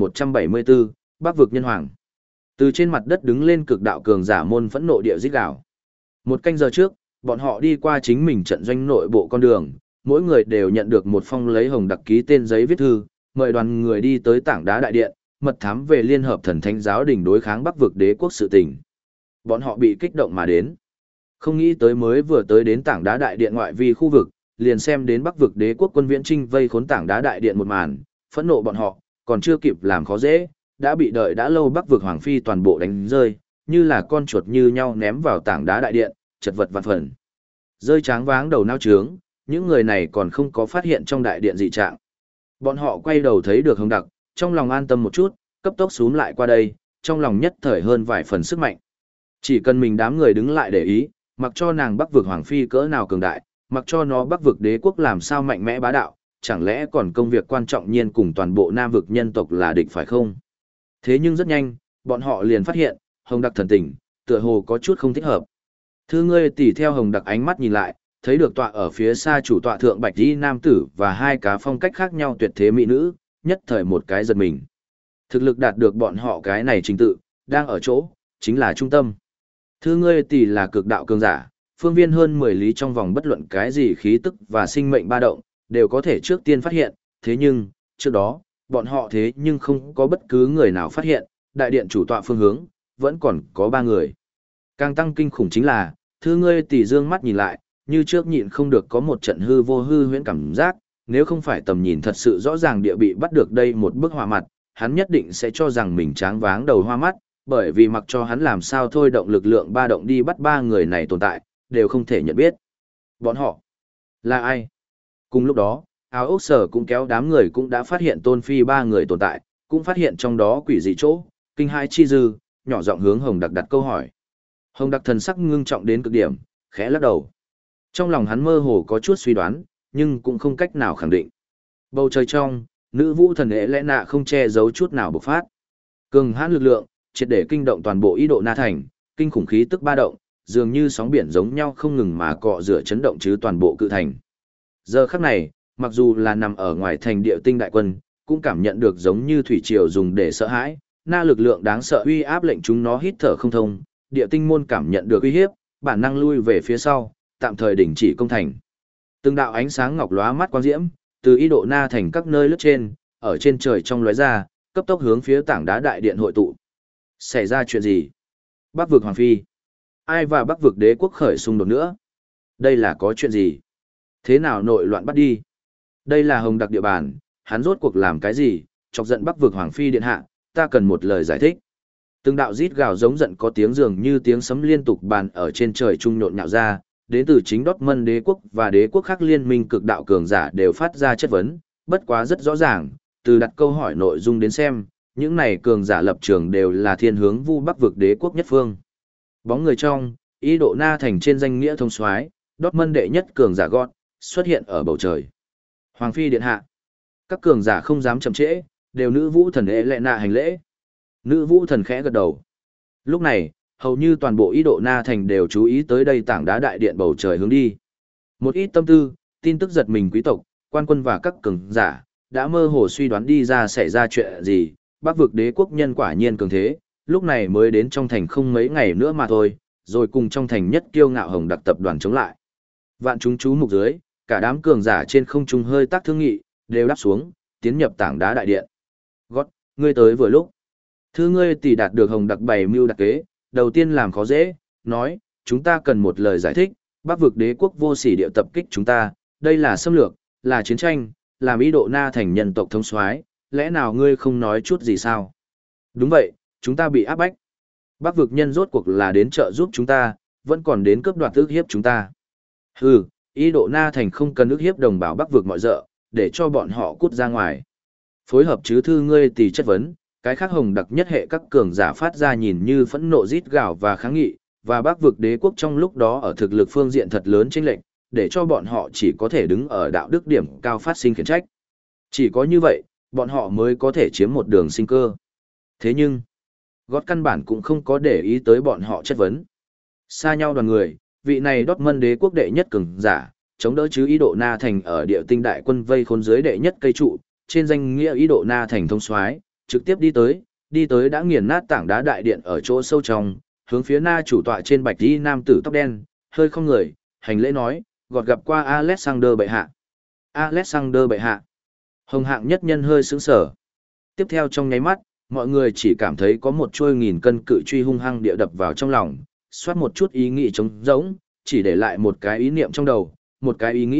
1174, Bắc vực nhân hoàng. Từ trên mặt đất đứng lên cực đạo cường giả môn phẫn nộ địa rít gào. Một canh giờ trước, bọn họ đi qua chính mình trận doanh nội bộ con đường, mỗi người đều nhận được một phong lấy Hồng Đặc ký tên giấy viết thư, mời đoàn người đi tới tảng đá đại điện, mật thám về liên hợp thần thánh giáo đình đối kháng Bắc vực đế quốc sự tình. Bọn họ bị kích động mà đến. Không nghĩ tới mới vừa tới đến tảng đá đại điện ngoại vi khu vực, liền xem đến Bắc vực đế quốc quân viễn trinh vây khốn tảng đá đại điện một màn, phẫn nộ bọn họ, còn chưa kịp làm khó dễ, đã bị đợi đã lâu Bắc vực hoàng phi toàn bộ đánh rơi, như là con chuột như nhau ném vào tảng đá đại điện, chật vật vạn phần. Rơi tráng váng đầu nao trướng, những người này còn không có phát hiện trong đại điện dị trạng. Bọn họ quay đầu thấy được Hồng Đặc, trong lòng an tâm một chút, cấp tốc xúm lại qua đây, trong lòng nhất thời hơn vài phần sức mạnh. Chỉ cần mình đám người đứng lại để ý, mặc cho nàng Bắc vực hoàng phi cỡ nào cường đại, mặc cho nó Bắc vực đế quốc làm sao mạnh mẽ bá đạo, chẳng lẽ còn công việc quan trọng nhiên cùng toàn bộ Nam vực nhân tộc là địch phải không? Thế nhưng rất nhanh, bọn họ liền phát hiện, Hồng Đặc thần tình, tựa hồ có chút không thích hợp. Thư ngươi tỉ theo Hồng Đặc ánh mắt nhìn lại, thấy được tọa ở phía xa chủ tọa thượng bạch y nam tử và hai cá phong cách khác nhau tuyệt thế mỹ nữ, nhất thời một cái giật mình. Thực lực đạt được bọn họ cái này trình tự, đang ở chỗ, chính là trung tâm. Thư ngươi tỷ là cực đạo cường giả, phương viên hơn 10 lý trong vòng bất luận cái gì khí tức và sinh mệnh ba động, đều có thể trước tiên phát hiện, thế nhưng, trước đó, bọn họ thế nhưng không có bất cứ người nào phát hiện, đại điện chủ tọa phương hướng, vẫn còn có 3 người. Càng tăng kinh khủng chính là, thư ngươi tỷ dương mắt nhìn lại, như trước nhịn không được có một trận hư vô hư huyễn cảm giác, nếu không phải tầm nhìn thật sự rõ ràng địa bị bắt được đây một bức họa mặt, hắn nhất định sẽ cho rằng mình tráng váng đầu hoa mắt, bởi vì mặc cho hắn làm sao thôi động lực lượng ba động đi bắt 3 người này tồn tại, đều không thể nhận biết. Bọn họ là ai? Cùng lúc đó, áo ốc sở cũng kéo đám người cũng đã phát hiện tôn phi 3 người tồn tại, cũng phát hiện trong đó quỷ dị chỗ, kinh hai chi dư, nhỏ giọng hướng Hồng Đặc đặt câu hỏi. Hồng Đặc thần sắc ngưng trọng đến cực điểm, khẽ lắc đầu. Trong lòng hắn mơ hồ có chút suy đoán, nhưng cũng không cách nào khẳng định. Bầu trời trong, nữ vũ thần ế lẽ nạ không che giấu chút nào bộc phát. Cường hãn lực lượng, triệt để kinh động toàn bộ ý độ Na Thành, kinh khủng khí tức ba động, dường như sóng biển giống nhau không ngừng mà cọ rửa chấn động chứ toàn bộ cự thành. Giờ khắc này, mặc dù là nằm ở ngoài thành địa tinh đại quân, cũng cảm nhận được giống như thủy triều dùng để sợ hãi, na lực lượng đáng sợ uy áp lệnh chúng nó hít thở không thông, địa tinh môn cảm nhận được uy hiếp, bản năng lui về phía sau, tạm thời đình chỉ công thành. Từng đạo ánh sáng ngọc lóa mắt quang diễm, từ ý độ Na Thành các nơi lướt trên, ở trên trời trong lóe ra, cấp tốc hướng phía tảng đá đại điện hội tụ. Xảy ra chuyện gì? Bắc vực hoàng phi. Ai và Bắc vực đế quốc khởi xung đột nữa? Đây là có chuyện gì? Thế nào nội loạn bắt đi? Đây là Hồng Đặc địa bàn, hắn rốt cuộc làm cái gì? Chọc giận Bắc vực hoàng phi điện hạ, ta cần một lời giải thích. Từng đạo rít gào giống giận có tiếng dường như tiếng sấm liên tục bàn ở trên trời trung nhộn nhạo ra, đến từ chính Dortmund đế quốc và đế quốc khác liên minh cực đạo cường giả đều phát ra chất vấn, bất quá rất rõ ràng, từ đặt câu hỏi nội dung đến xem, những này cường giả lập trường đều là thiên hướng vu Bắc vực đế quốc nhất phương. Bóng người trong, ý độ Na Thành trên danh nghĩa thông soái, Dortmund đệ nhất cường giả gót, xuất hiện ở bầu trời. Hoàng phi điện hạ. Các cường giả không dám chậm trễ, đều nữ vũ thần ế lệ nạ hành lễ. Nữ vũ thần khẽ gật đầu. Lúc này, hầu như toàn bộ ý độ Na Thành đều chú ý tới đây tảng đá đại điện bầu trời hướng đi. Một ít tâm tư, tin tức giật mình quý tộc, quan quân và các cường giả, đã mơ hồ suy đoán đi ra xảy ra chuyện gì, Bắc vực đế quốc nhân quả nhiên cường thế, lúc này mới đến trong thành không mấy ngày nữa mà thôi, rồi cùng trong thành nhất kiêu ngạo Hồng Đặc tập đoàn chống lại. Vạn chúng chú mục dưới, cả đám cường giả trên không trung hơi tác thương nghị, đều đáp xuống, tiến nhập tảng đá đại điện. Gót, ngươi tới vừa lúc. Thư ngươi tỷ đạt được Hồng Đặc bày mưu đặc kế, đầu tiên làm khó dễ, nói, chúng ta cần một lời giải thích, Bắc vực đế quốc vô sỉ điệu tập kích chúng ta, đây là xâm lược, là chiến tranh, làm ý độ Na Thành nhân tộc thống soái, lẽ nào ngươi không nói chút gì sao? Đúng vậy, chúng ta bị áp bách. Bắc vực nhân rốt cuộc là đến trợ giúp chúng ta, vẫn còn đến cướp đoạt ức hiếp chúng ta. Hừ, ý độ Na Thành không cần ức hiếp đồng bào Bắc vực mọi dợ, để cho bọn họ cút ra ngoài. Phối hợp chứ thư ngươi tỷ chất vấn, cái khác Hồng Đặc nhất hệ các cường giả phát ra nhìn như phẫn nộ rít gào và kháng nghị, và Bắc vực đế quốc trong lúc đó ở thực lực phương diện thật lớn chênh lệch, để cho bọn họ chỉ có thể đứng ở đạo đức điểm cao phát sinh khiển trách. Chỉ có như vậy, bọn họ mới có thể chiếm một đường sinh cơ. Thế nhưng, gót căn bản cũng không có để ý tới bọn họ chất vấn. Xa nhau đoàn người, vị này Dortmund đế quốc đệ nhất cường giả, chống đỡ chứ ý độ Na Thành ở địa tinh đại quân vây khốn dưới đệ nhất cây trụ, trên danh nghĩa ý độ Na Thành thông soái, trực tiếp đi tới đã nghiền nát tảng đá đại điện ở chỗ sâu trong, hướng phía na chủ tọa trên bạch y nam tử tóc đen, hơi không người, hành lễ nói, gọt gặp qua Alexander bệ hạ. Alexander bệ hạ. Hồng hạng nhất nhân hơi sững sờ. Tiếp theo trong nháy mắt, mọi người chỉ cảm thấy có một chuôi nghìn cân cự truy hung hăng địa đập vào trong lòng, xoát một chút ý nghĩ trống rỗng, chỉ để lại một cái ý niệm trong đầu, một cái ý nghĩ,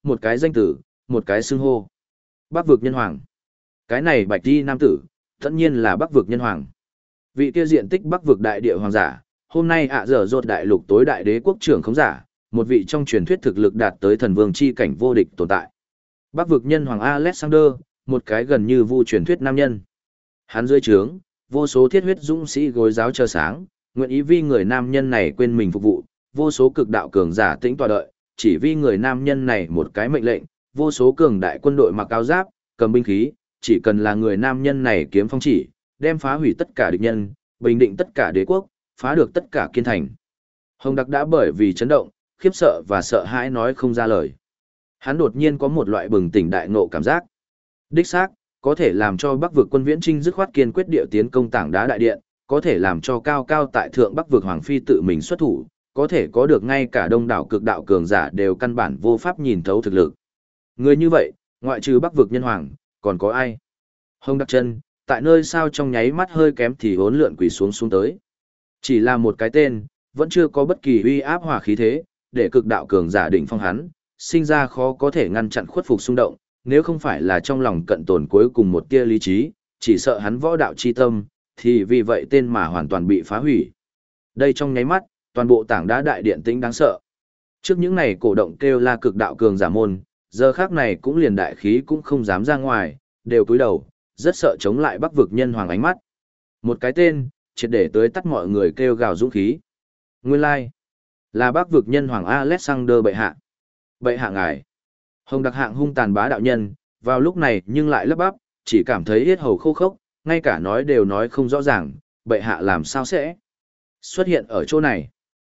một cái danh tử, một cái xưng hô. Bắc vực nhân hoàng. Cái này bạch đi nam tử, tất nhiên là Bắc vực nhân hoàng. Vị kia diện tích Bắc vực đại địa hoàng giả, hôm nay dở dột đại lục tối đại đế quốc trưởng khống giả, một vị trong truyền thuyết thực lực đạt tới thần vương chi cảnh vô địch tồn tại. Bắc vực nhân hoàng Alexander, một cái gần như vu truyền thuyết nam nhân. Hắn dưới trướng, vô số thiết huyết dũng sĩ gối giáo chờ sáng, nguyện ý vì người nam nhân này quên mình phục vụ, vô số cực đạo cường giả tĩnh tọa đợi, chỉ vì người nam nhân này một cái mệnh lệnh, vô số cường đại quân đội mặc áo giáp, cầm binh khí, chỉ cần là người nam nhân này kiếm phong chỉ, đem phá hủy tất cả địch nhân, bình định tất cả đế quốc, phá được tất cả kiên thành. Hồng Đặc đã bởi vì chấn động, khiếp sợ và sợ hãi nói không ra lời. Hắn đột nhiên có một loại bừng tỉnh đại ngộ cảm giác. Đích xác, có thể làm cho Bắc vực quân Viễn Trinh dứt khoát kiên quyết địa tiến công Tảng Đá đại điện, có thể làm cho cao cao tại thượng Bắc vực hoàng phi tự mình xuất thủ, có thể có được ngay cả đông đảo cực đạo cường giả đều căn bản vô pháp nhìn thấu thực lực. Người như vậy, ngoại trừ Bắc vực nhân hoàng, còn có ai? Hồng Đặc chân, tại nơi sao trong nháy mắt hơi kém thì hỗn lượn quỳ xuống tới. Chỉ là một cái tên, vẫn chưa có bất kỳ uy áp hòa khí thế, để cực đạo cường giả đỉnh phong hắn, sinh ra khó có thể ngăn chặn khuất phục xung động, nếu không phải là trong lòng cận tồn cuối cùng một tia lý trí, chỉ sợ hắn võ đạo chi tâm, thì vì vậy tên mà hoàn toàn bị phá hủy. Đây trong nháy mắt, toàn bộ Tảng Đá đại điện tĩnh đáng sợ. Trước những này cổ động kêu la cực đạo cường giả môn, giờ khác này cũng liền đại khí cũng không dám ra ngoài, đều cúi đầu, rất sợ chống lại Bắc vực nhân hoàng ánh mắt. Một cái tên, triệt để tới tắt mọi người kêu gào dũng khí. Nguyên lai, là Bắc vực nhân hoàng Alexander bệ hạ. Bệ hạ ngài. Hồng Đặc hạng hung tàn bá đạo nhân, vào lúc này nhưng lại lắp bắp, chỉ cảm thấy yết hầu khô khốc, ngay cả nói đều nói không rõ ràng, bệ hạ làm sao sẽ xuất hiện ở chỗ này.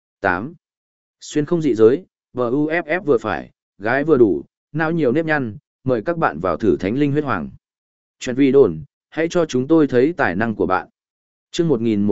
8. Xuyên không dị giới, VUFF vừa phải, gái vừa đủ, não nhiều nếp nhăn, mời các bạn vào thử thánh linh huyết hoàng. Chuyện vi đồn, hãy cho chúng tôi thấy tài năng của bạn. Chương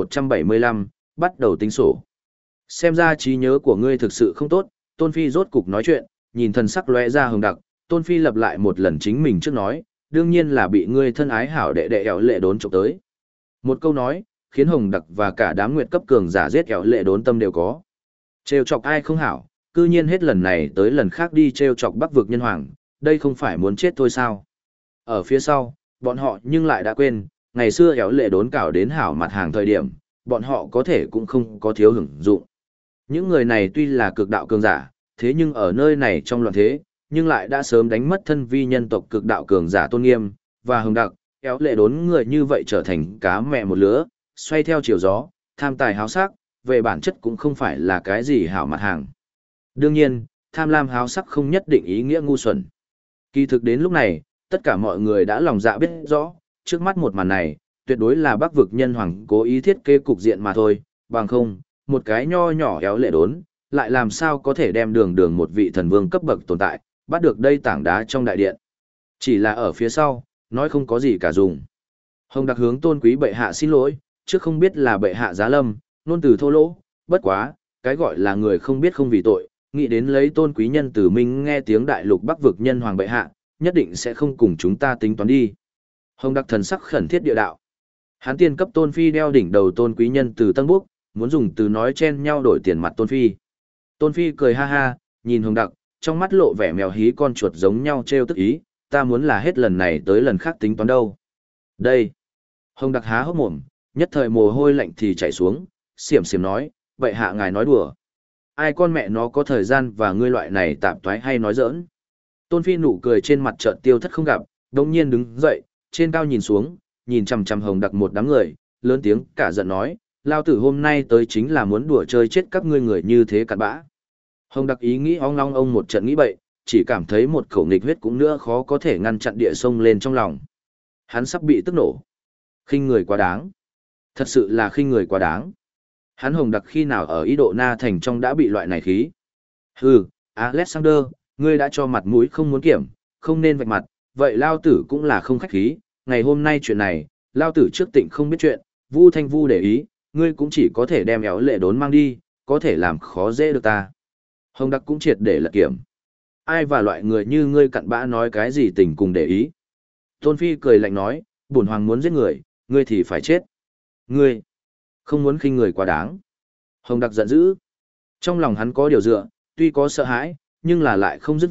1175, bắt đầu tính sổ. Xem ra trí nhớ của ngươi thực sự không tốt, Tôn Phi rốt cục nói chuyện, nhìn thần sắc lóe ra Hồng Đặc, Tôn Phi lặp lại một lần chính mình trước nói, đương nhiên là bị ngươi thân ái hảo đệ đệ éo lệ đốn chụp tới. Một câu nói, khiến Hồng Đặc và cả đám nguyệt cấp cường giả giết éo lệ đốn tâm đều có. Trêu chọc ai không hảo, cư nhiên hết lần này tới lần khác đi trêu chọc Bắc vực nhân hoàng, đây không phải muốn chết thôi sao. Ở phía sau, bọn họ nhưng lại đã quên, ngày xưa éo lệ đốn cảo đến hảo mặt hàng thời điểm, bọn họ có thể cũng không có thiếu hưởng dụng. Những người này tuy là cực đạo cường giả, thế nhưng ở nơi này trong loạn thế, nhưng lại đã sớm đánh mất thân vi nhân tộc cực đạo cường giả tôn nghiêm, và Hồng Đặc, éo lệ đốn người như vậy trở thành cá mẹ một lứa, xoay theo chiều gió, tham tài háo sắc, về bản chất cũng không phải là cái gì hảo mặt hàng. Đương nhiên, tham lam háo sắc không nhất định ý nghĩa ngu xuẩn. Kỳ thực đến lúc này, tất cả mọi người đã lòng dạ biết rõ, trước mắt một màn này, tuyệt đối là Bắc vực nhân hoàng cố ý thiết kế cục diện mà thôi, bằng không, một cái nho nhỏ éo lệ đốn, lại làm sao có thể đem đường một vị thần vương cấp bậc tồn tại, bắt được đây Tảng Đá trong đại điện. Chỉ là ở phía sau, nói không có gì cả dùng. Hồng Đặc hướng Tôn quý bệ hạ xin lỗi, chứ không biết là bệ hạ giá lâm, nôn từ thô lỗ, bất quá, cái gọi là người không biết không vì tội, nghĩ đến lấy Tôn quý nhân từ minh nghe tiếng đại lục Bắc vực nhân hoàng bệ hạ, nhất định sẽ không cùng chúng ta tính toán đi. Hồng Đặc thần sắc khẩn thiết địa đạo. Hán tiên cấp Tôn Phi đeo đỉnh đầu Tôn quý nhân từ Tân Búc, muốn dùng từ nói chen nhau đổi tiền mặt Tôn Phi. Tôn Phi cười ha ha, nhìn Hồng Đặc, trong mắt lộ vẻ mèo hí con chuột giống nhau trêu tức ý, ta muốn là hết lần này tới lần khác tính toán đâu. Đây. Hồng Đặc há hốc mồm, nhất thời mồ hôi lạnh thì chảy xuống, xiểm xiểm nói, vậy hạ ngài nói đùa. Ai con mẹ nó có thời gian và ngươi loại này tạp thoái hay nói giỡn. Tôn Phi nụ cười trên mặt chợt tiêu thất không gặp, đồng nhiên đứng dậy, trên cao nhìn xuống, nhìn chằm chằm Hồng Đặc một đám người, lớn tiếng cả giận nói, lao tử hôm nay tới chính là muốn đùa chơi chết các ngươi người như thế cặn bã. Hồng Đặc ý nghĩ ong long ông một trận nghĩ bậy, chỉ cảm thấy một khẩu nghịch huyết cũng nữa khó có thể ngăn chặn địa sông lên trong lòng. Hắn sắp bị tức nổ. Khinh người quá đáng. Thật sự là khinh người quá đáng. Hắn Hồng Đặc khi nào ở ý độ na thành trong đã bị loại này khí. Hừ, Alexander, ngươi đã cho mặt mũi không muốn kiểm, không nên vạch mặt, vậy lao tử cũng là không khách khí, ngày hôm nay chuyện này, lao tử trước tịnh không biết chuyện, Vu Thanh Vu để ý, ngươi cũng chỉ có thể đem éo lệ đốn mang đi, có thể làm khó dễ được ta. Hồng Đặc cũng triệt để lật kiểm. Ai và loại người như ngươi cặn bã nói cái gì tình cùng để ý. Tôn Phi cười lạnh nói, bổn hoàng muốn giết người, ngươi thì phải chết. Ngươi, không muốn khinh người quá đáng. Hồng Đặc giận dữ. Trong lòng hắn có điều dựa, tuy có sợ hãi, nhưng là lại không dứt vọng,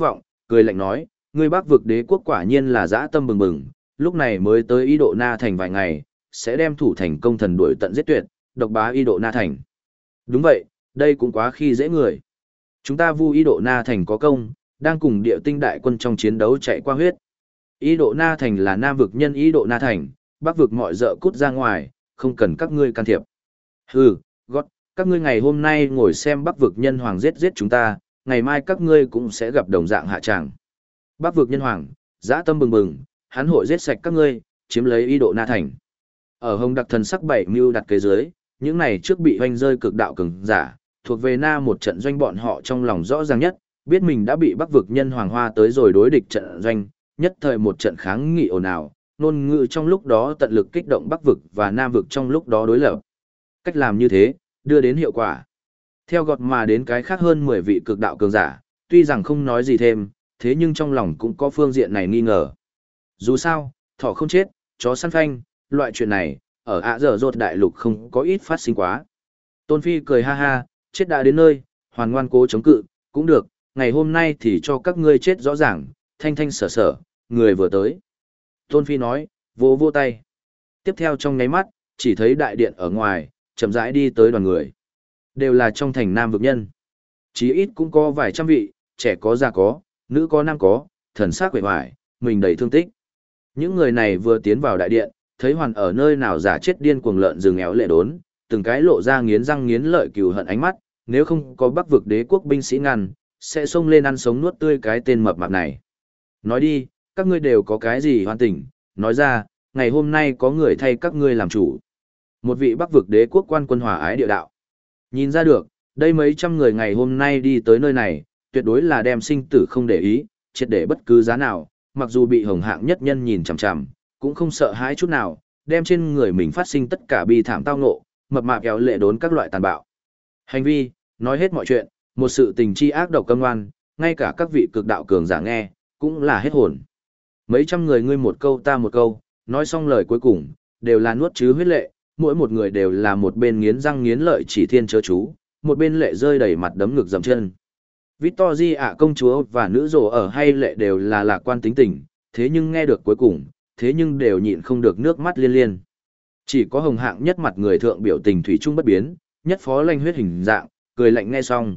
cười lạnh nói, ngươi Bắc vực đế quốc quả nhiên là dã tâm bừng bừng, lúc này mới tới Ý Độ Na thành vài ngày, sẽ đem thủ thành công thần đuổi tận giết tuyệt, độc bá Ý Độ Na thành. Đúng vậy, đây cũng quá khi dễ người. Chúng ta Vu Ý Độ Na thành có công, đang cùng Địa Tinh đại quân trong chiến đấu chạy qua huyết. Ý Độ Na thành là Nam vực nhân Ý Độ Na thành, Bắc vực mọi dợ cút ra ngoài, không cần các ngươi can thiệp. Hừ, gót, các ngươi ngày hôm nay ngồi xem Bắc vực nhân hoàng giết giết chúng ta, ngày mai các ngươi cũng sẽ gặp đồng dạng hạ tràng. Bắc vực nhân hoàng, dã tâm bừng bừng, hắn hội giết sạch các ngươi, chiếm lấy Ý Độ Na thành. Ở Hồng Đặc thần sắc bảy mưu đặt kế dưới, những này trước bị hoanh rơi cực đạo cường giả, thuộc về Na một trận doanh bọn họ trong lòng rõ ràng nhất, biết mình đã bị Bắc vực nhân hoàng hoa tới rồi đối địch trận doanh, nhất thời một trận kháng nghị ồn ào, ngôn ngữ trong lúc đó tận lực kích động Bắc vực và Nam vực trong lúc đó đối lập. Cách làm như thế, đưa đến hiệu quả. Theo gọt mà đến cái khác hơn 10 vị cực đạo cường giả, tuy rằng không nói gì thêm, thế nhưng trong lòng cũng có phương diện này nghi ngờ. Dù sao, thỏ không chết, chó săn phanh, loại chuyện này, ở ạ dở dột đại lục không có ít phát sinh quá. Tôn Phi cười ha ha, chết đã đến nơi, hoàn ngoan cố chống cự, cũng được, ngày hôm nay thì cho các ngươi chết rõ ràng, thanh thanh sở sở, người vừa tới. Tôn Phi nói, vỗ vỗ tay. Tiếp theo trong nháy mắt, chỉ thấy đại điện ở ngoài, chậm rãi đi tới đoàn người. Đều là trong thành Nam vực nhân. Chí ít cũng có vài trăm vị, trẻ có già có, nữ có nam có, thần sắc quệ hoài, mình đầy thương tích. Những người này vừa tiến vào đại điện, thấy hoàn ở nơi nào giả chết điên cuồng lợn rừng éo lệ đốn, từng cái lộ ra nghiến răng nghiến lợi cừu hận ánh mắt, nếu không có Bắc vực đế quốc binh sĩ ngăn, sẽ xông lên ăn sống nuốt tươi cái tên mập mạp này. Nói đi, các ngươi đều có cái gì hoàn tình, nói ra, ngày hôm nay có người thay các ngươi làm chủ. Một vị Bắc vực đế quốc quan quân hòa ái địa đạo. Nhìn ra được, đây mấy trăm người ngày hôm nay đi tới nơi này, tuyệt đối là đem sinh tử không để ý, triệt để bất cứ giá nào, mặc dù bị hồng hạng nhất nhân nhìn chằm chằm, cũng không sợ hãi chút nào, đem trên người mình phát sinh tất cả bi thảm tao ngộ, mập mạp kéo lệ đốn các loại tàn bạo. Hành vi, nói hết mọi chuyện, một sự tình chi ác độc căm ngoan, ngay cả các vị cực đạo cường giả nghe, cũng là hết hồn. Mấy trăm người ngươi một câu ta một câu, nói xong lời cuối cùng, đều là nuốt chứ huyết lệ, mỗi một người đều là một bên nghiến răng nghiến lợi chỉ thiên chớ chú, một bên lệ rơi đầy mặt đấm ngực dầm chân. Victory ạ công chúa và nữ rồ ở hay lệ đều là lạc quan tính tình, thế nhưng nghe được cuối cùng, thế nhưng đều nhịn không được nước mắt liên liên. Chỉ có hồng hạng nhất mặt người thượng biểu tình thủy chung bất biến, nhất phó lanh huyết hình dạng, cười lạnh nghe xong,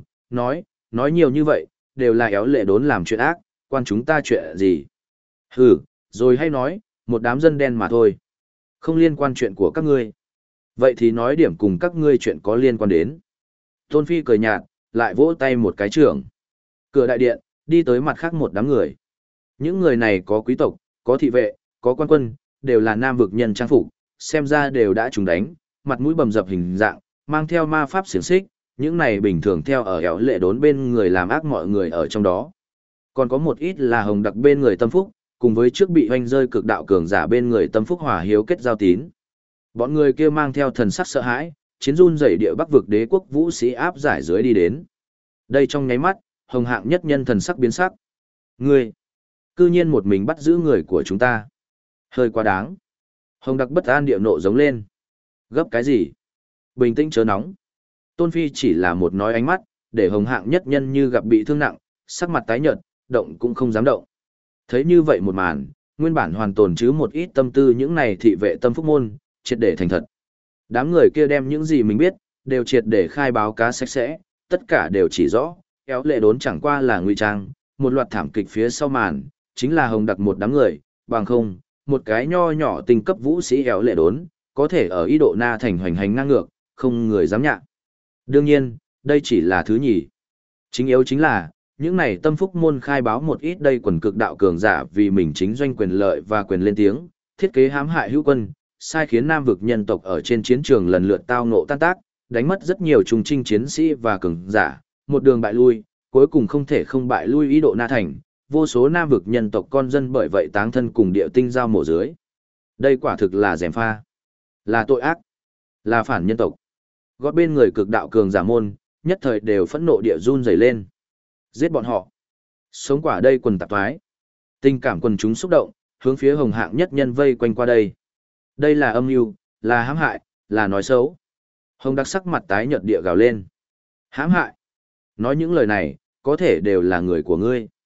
nói nhiều như vậy, đều là éo lệ đốn làm chuyện ác, quan chúng ta chuyện gì. Hừ, rồi hay nói, một đám dân đen mà thôi. Không liên quan chuyện của các ngươi. Vậy thì nói điểm cùng các ngươi chuyện có liên quan đến. Tôn Phi cười nhạt, lại vỗ tay một cái trưởng. Cửa đại điện, đi tới mặt khác một đám người. Những người này có quý tộc, có thị vệ, có quan quân, đều là nam vực nhân trang phục, xem ra đều đã trùng đánh, mặt mũi bầm dập hình dạng, mang theo ma pháp xiềng xích, những này bình thường theo ở éo lệ đốn bên người làm ác mọi người ở trong đó. Còn có một ít là hồng đặc bên người tâm phúc, cùng với trước bị hoanh rơi cực đạo cường giả bên người tâm phúc hòa hiếu kết giao tín. Bọn người kia mang theo thần sắc sợ hãi, chiến run rẩy địa Bắc vực đế quốc vũ sĩ áp giải dưới đi đến. Đây trong nháy mắt, hồng hạng nhất nhân thần sắc biến sắc. Ngươi, cư nhiên một mình bắt giữ người của chúng ta. Hơi quá đáng. Hồng đặc bất an địa nộ giống lên. Gấp cái gì? Bình tĩnh chớ nóng. Tôn Phi chỉ là một nói ánh mắt, để hồng hạng nhất nhân như gặp bị thương nặng, sắc mặt tái nhợt, động cũng không dám động. Thấy như vậy một màn, nguyên bản hoàn tồn chứ một ít tâm tư những này thị vệ tâm phúc môn, triệt để thành thật. Đám người kia đem những gì mình biết, đều triệt để khai báo cá sạch sẽ, tất cả đều chỉ rõ, éo lệ đốn chẳng qua là ngụy trang, một loạt thảm kịch phía sau màn, chính là hồng đặc một đám người, bằng không, một cái nho nhỏ tinh cấp vũ sĩ éo lệ đốn, có thể ở Ý Độ Na thành hoành hành ngang ngược, không người dám nhạ. Đương nhiên, đây chỉ là thứ nhì. Chính yếu chính là, những này tâm phúc môn khai báo một ít đây quần cực đạo cường giả vì mình chính doanh quyền lợi và quyền lên tiếng, thiết kế hãm hại hữu quân, sai khiến nam vực nhân tộc ở trên chiến trường lần lượt tao ngộ tan tác, đánh mất rất nhiều trung trinh chiến sĩ và cường giả, một đường bại lui, cuối cùng không thể không bại lui Ý Độ Na thành, vô số nam vực nhân tộc con dân bởi vậy táng thân cùng địa tinh giao mổ dưới. Đây quả thực là gièm pha, là tội ác, là phản nhân tộc. Gót bên người cực đạo cường giả môn, nhất thời đều phẫn nộ địa run rẩy lên. Giết bọn họ. Sống quả đây quần tạp thoái. Tình cảm quần chúng xúc động, hướng phía hồng hạng nhất nhân vây quanh qua đây. Đây là âm mưu, là hãm hại, là nói xấu. Hồng đặc sắc mặt tái nhợt địa gào lên. Hãm hại. Nói những lời này, có thể đều là người của ngươi.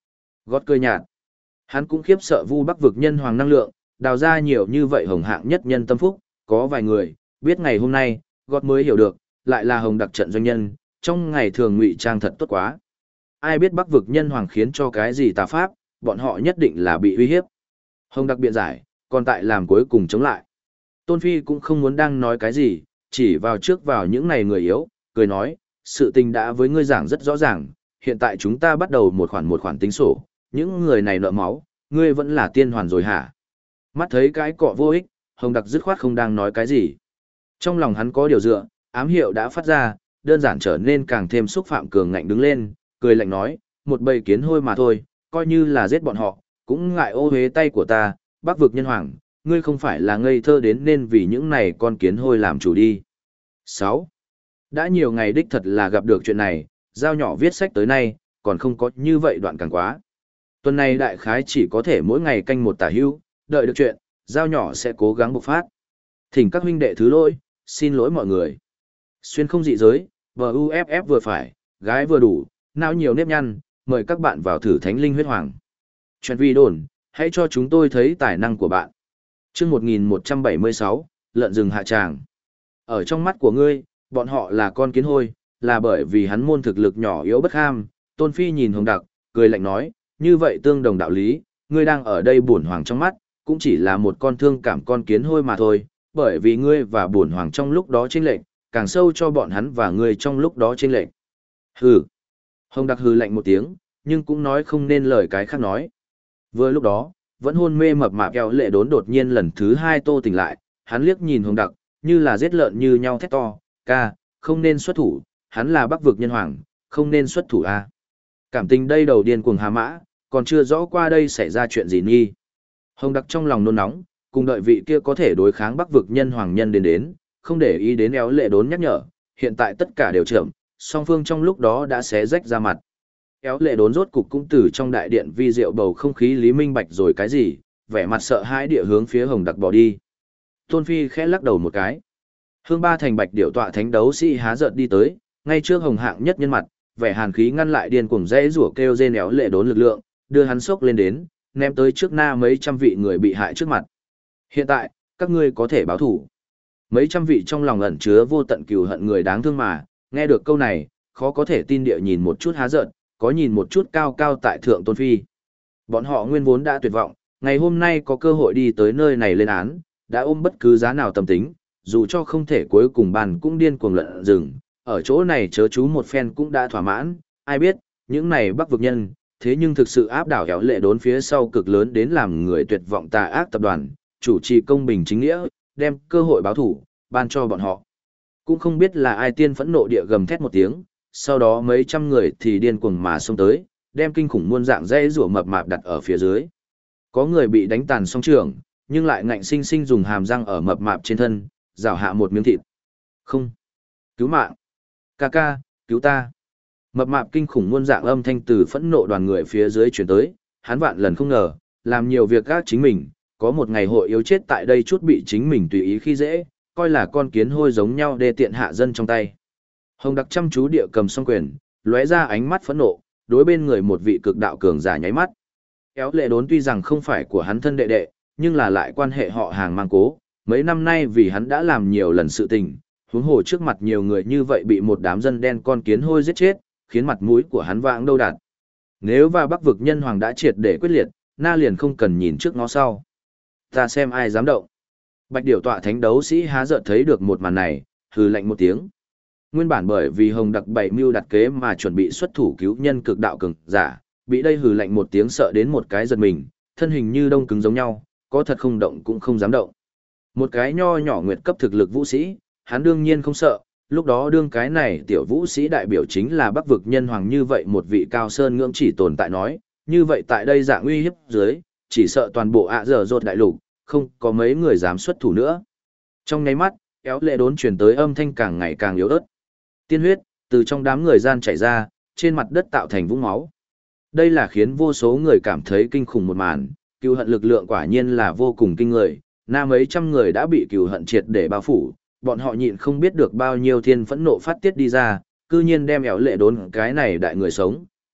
Gót cười nhạt. Hắn cũng khiếp sợ Vu Bắc vực nhân hoàng năng lượng, đào ra nhiều như vậy hồng hạng nhất nhân tâm phúc, có vài người, biết ngày hôm nay, gót mới hiểu được, lại là hồng đặc trận doanh nhân, trong ngày thường ngụy trang thật tốt quá. Ai biết Bắc vực nhân hoàng khiến cho cái gì tà pháp, bọn họ nhất định là bị uy hiếp. Hồng đặc biện giải, còn tại làm cuối cùng chống lại. Tôn Phi cũng không muốn đang nói cái gì, chỉ vào trước vào những này người yếu, cười nói, sự tình đã với ngươi giảng rất rõ ràng, hiện tại chúng ta bắt đầu một khoản tính sổ, những người này nợ máu, ngươi vẫn là tiên hoàn rồi hả? Mắt thấy cái cọ vô ích, Hồng đặc dứt khoát không đang nói cái gì. Trong lòng hắn có điều dựa, ám hiệu đã phát ra, đơn giản trở nên càng thêm xúc phạm cường ngạnh đứng lên, cười lạnh nói, một bầy kiến hôi mà thôi, coi như là giết bọn họ, cũng ngại ô hế tay của ta, Bắc vực nhân hoàng, ngươi không phải là ngây thơ đến nên vì những này con kiến hôi làm chủ đi. 6. Đã nhiều ngày đích thật là gặp được chuyện này, Giao nhỏ viết sách tới nay, còn không có như vậy đoạn càng quá. Tuần này đại khái chỉ có thể mỗi ngày canh một tả hưu, đợi được chuyện, Giao nhỏ sẽ cố gắng bộc phát. Thỉnh các huynh đệ thứ lỗi, xin lỗi mọi người. Xuyên không dị giới, VUFF vừa phải, gái vừa đủ, não nhiều nếp nhăn, mời các bạn vào thử thánh linh huyết hoàng. Chuyện vi đồn, hãy cho chúng tôi thấy tài năng của bạn. Chương 1176, lợn rừng hạ tràng. Ở trong mắt của ngươi, bọn họ là con kiến hôi, là bởi vì hắn môn thực lực nhỏ yếu bất ham. Tôn Phi nhìn Hồng Đặc, cười lạnh nói, như vậy tương đồng đạo lý, ngươi đang ở đây bổn hoàng trong mắt, cũng chỉ là một con thương cảm con kiến hôi mà thôi, bởi vì ngươi và bổn hoàng trong lúc đó chênh lệch, càng sâu cho bọn hắn và ngươi trong lúc đó chênh lệch. Hừ. Hồng Đặc hừ lạnh một tiếng, nhưng cũng nói không nên lời cái khác nói. Vừa lúc đó, vẫn hôn mê mập mạp Éo Lệ Đốn đột nhiên lần thứ hai tô tỉnh lại, hắn liếc nhìn Hồng Đặc, như là giết lợn như nhau thét to, ca, không nên xuất thủ, hắn là Bắc vực nhân hoàng, không nên xuất thủ a. Cảm tình đây đầu điên cuồng hà mã, còn chưa rõ qua đây xảy ra chuyện gì nghi. Hồng Đặc trong lòng nôn nóng, cùng đợi vị kia có thể đối kháng Bắc vực nhân hoàng nhân đến, không để ý đến Éo Lệ Đốn nhắc nhở, hiện tại tất cả đều chậm, song phương trong lúc đó đã xé rách ra mặt. Éo Lệ Đốn rốt cục cũng từ trong đại điện vi diệu bầu không khí lý minh bạch rồi cái gì, vẻ mặt sợ hãi địa hướng phía Hồng Đặc bỏ đi. Tôn Phi khẽ lắc đầu một cái. Hương Ba thành bạch điệu tọa thánh đấu sĩ há giận đi tới, ngay trước Hồng hạng nhất nhân mặt, vẻ hàn khí ngăn lại điên cuồng dãy rủa kêu rên Éo Lệ Đốn lực lượng, đưa hắn sốc lên đến, ném tới trước na mấy trăm vị người bị hại trước mặt. Hiện tại, các ngươi có thể báo thủ. Mấy trăm vị trong lòng ẩn chứa vô tận cừu hận người đáng thương mà, nghe được câu này, khó có thể tin địa nhìn một chút há giận, có nhìn một chút cao cao tại thượng Tôn Phi. Bọn họ nguyên vốn đã tuyệt vọng, ngày hôm nay có cơ hội đi tới nơi này lên án, đã ôm bất cứ giá nào tâm tính, dù cho không thể cuối cùng bàn cũng điên cuồng lợn rừng, ở chỗ này chớ chú một phen cũng đã thỏa mãn, ai biết, những này Bắc vực nhân, thế nhưng thực sự áp đảo Éo Lệ Đốn phía sau cực lớn đến làm người tuyệt vọng tà ác tập đoàn, chủ trì công bình chính nghĩa, đem cơ hội báo thủ, ban cho bọn họ. Cũng không biết là ai tiên phẫn nộ địa gầm thét một tiếng, sau đó mấy trăm người thì điên cuồng mà xông tới, đem kinh khủng muôn dạng dây rủa mập mạp đặt ở phía dưới. Có người bị đánh tàn song trường, nhưng lại ngạnh sinh sinh dùng hàm răng ở mập mạp trên thân, rào hạ một miếng thịt. Không. Cứu mạng. Ca ca, cứu ta. Mập mạp kinh khủng muôn dạng âm thanh từ phẫn nộ đoàn người phía dưới chuyển tới, hắn vạn lần không ngờ, làm nhiều việc gác chính mình, có một ngày hội yếu chết tại đây chút bị chính mình tùy ý khi dễ, coi là con kiến hôi giống nhau để tiện hạ dân trong tay. Hồng Đặc chăm chú địa cầm song quyền, lóe ra ánh mắt phẫn nộ, đối bên người một vị cực đạo cường giả nháy mắt. Éo Lệ Đốn tuy rằng không phải của hắn thân đệ đệ, nhưng là lại quan hệ họ hàng mang cố, mấy năm nay vì hắn đã làm nhiều lần sự tình, huống hồ trước mặt nhiều người như vậy bị một đám dân đen con kiến hôi giết chết, khiến mặt mũi của hắn vãng đâu đạt. Nếu và Bắc vực nhân hoàng đã triệt để quyết liệt, na liền không cần nhìn trước ngó sau. Ta xem ai dám động. Bạch điểu tọa thánh đấu sĩ há giận thấy được một màn này, hừ lạnh một tiếng. Nguyên bản bởi vì Hồng Đặc bày mưu đặt kế mà chuẩn bị xuất thủ cứu nhân cực đạo cường giả, bị đây hừ lạnh một tiếng sợ đến một cái giật mình, thân hình như đông cứng giống nhau, có thật không động cũng không dám động. Một cái nho nhỏ nguyệt cấp thực lực vũ sĩ, hắn đương nhiên không sợ, lúc đó đương cái này tiểu vũ sĩ đại biểu chính là Bắc vực nhân hoàng như vậy một vị cao sơn ngưỡng chỉ tồn tại nói, như vậy tại đây dạng uy hiếp dưới, chỉ sợ toàn bộ ạ dở dột đại lục, không có mấy người dám xuất thủ nữa. Trong nháy mắt, Éo Lệ Đốn truyền tới âm thanh càng ngày càng yếu ớt. Tiên huyết từ trong đám người gian chảy ra, trên mặt đất tạo thành vũng máu. Đây là khiến vô số người cảm thấy kinh khủng một màn, cừu hận lực lượng quả nhiên là vô cùng kinh người, na mấy trăm người đã bị cừu hận triệt để bao phủ, bọn họ nhịn không biết được bao nhiêu thiên phẫn nộ phát tiết đi ra, cư nhiên đem Éo Lệ Đốn cái này đại người sống,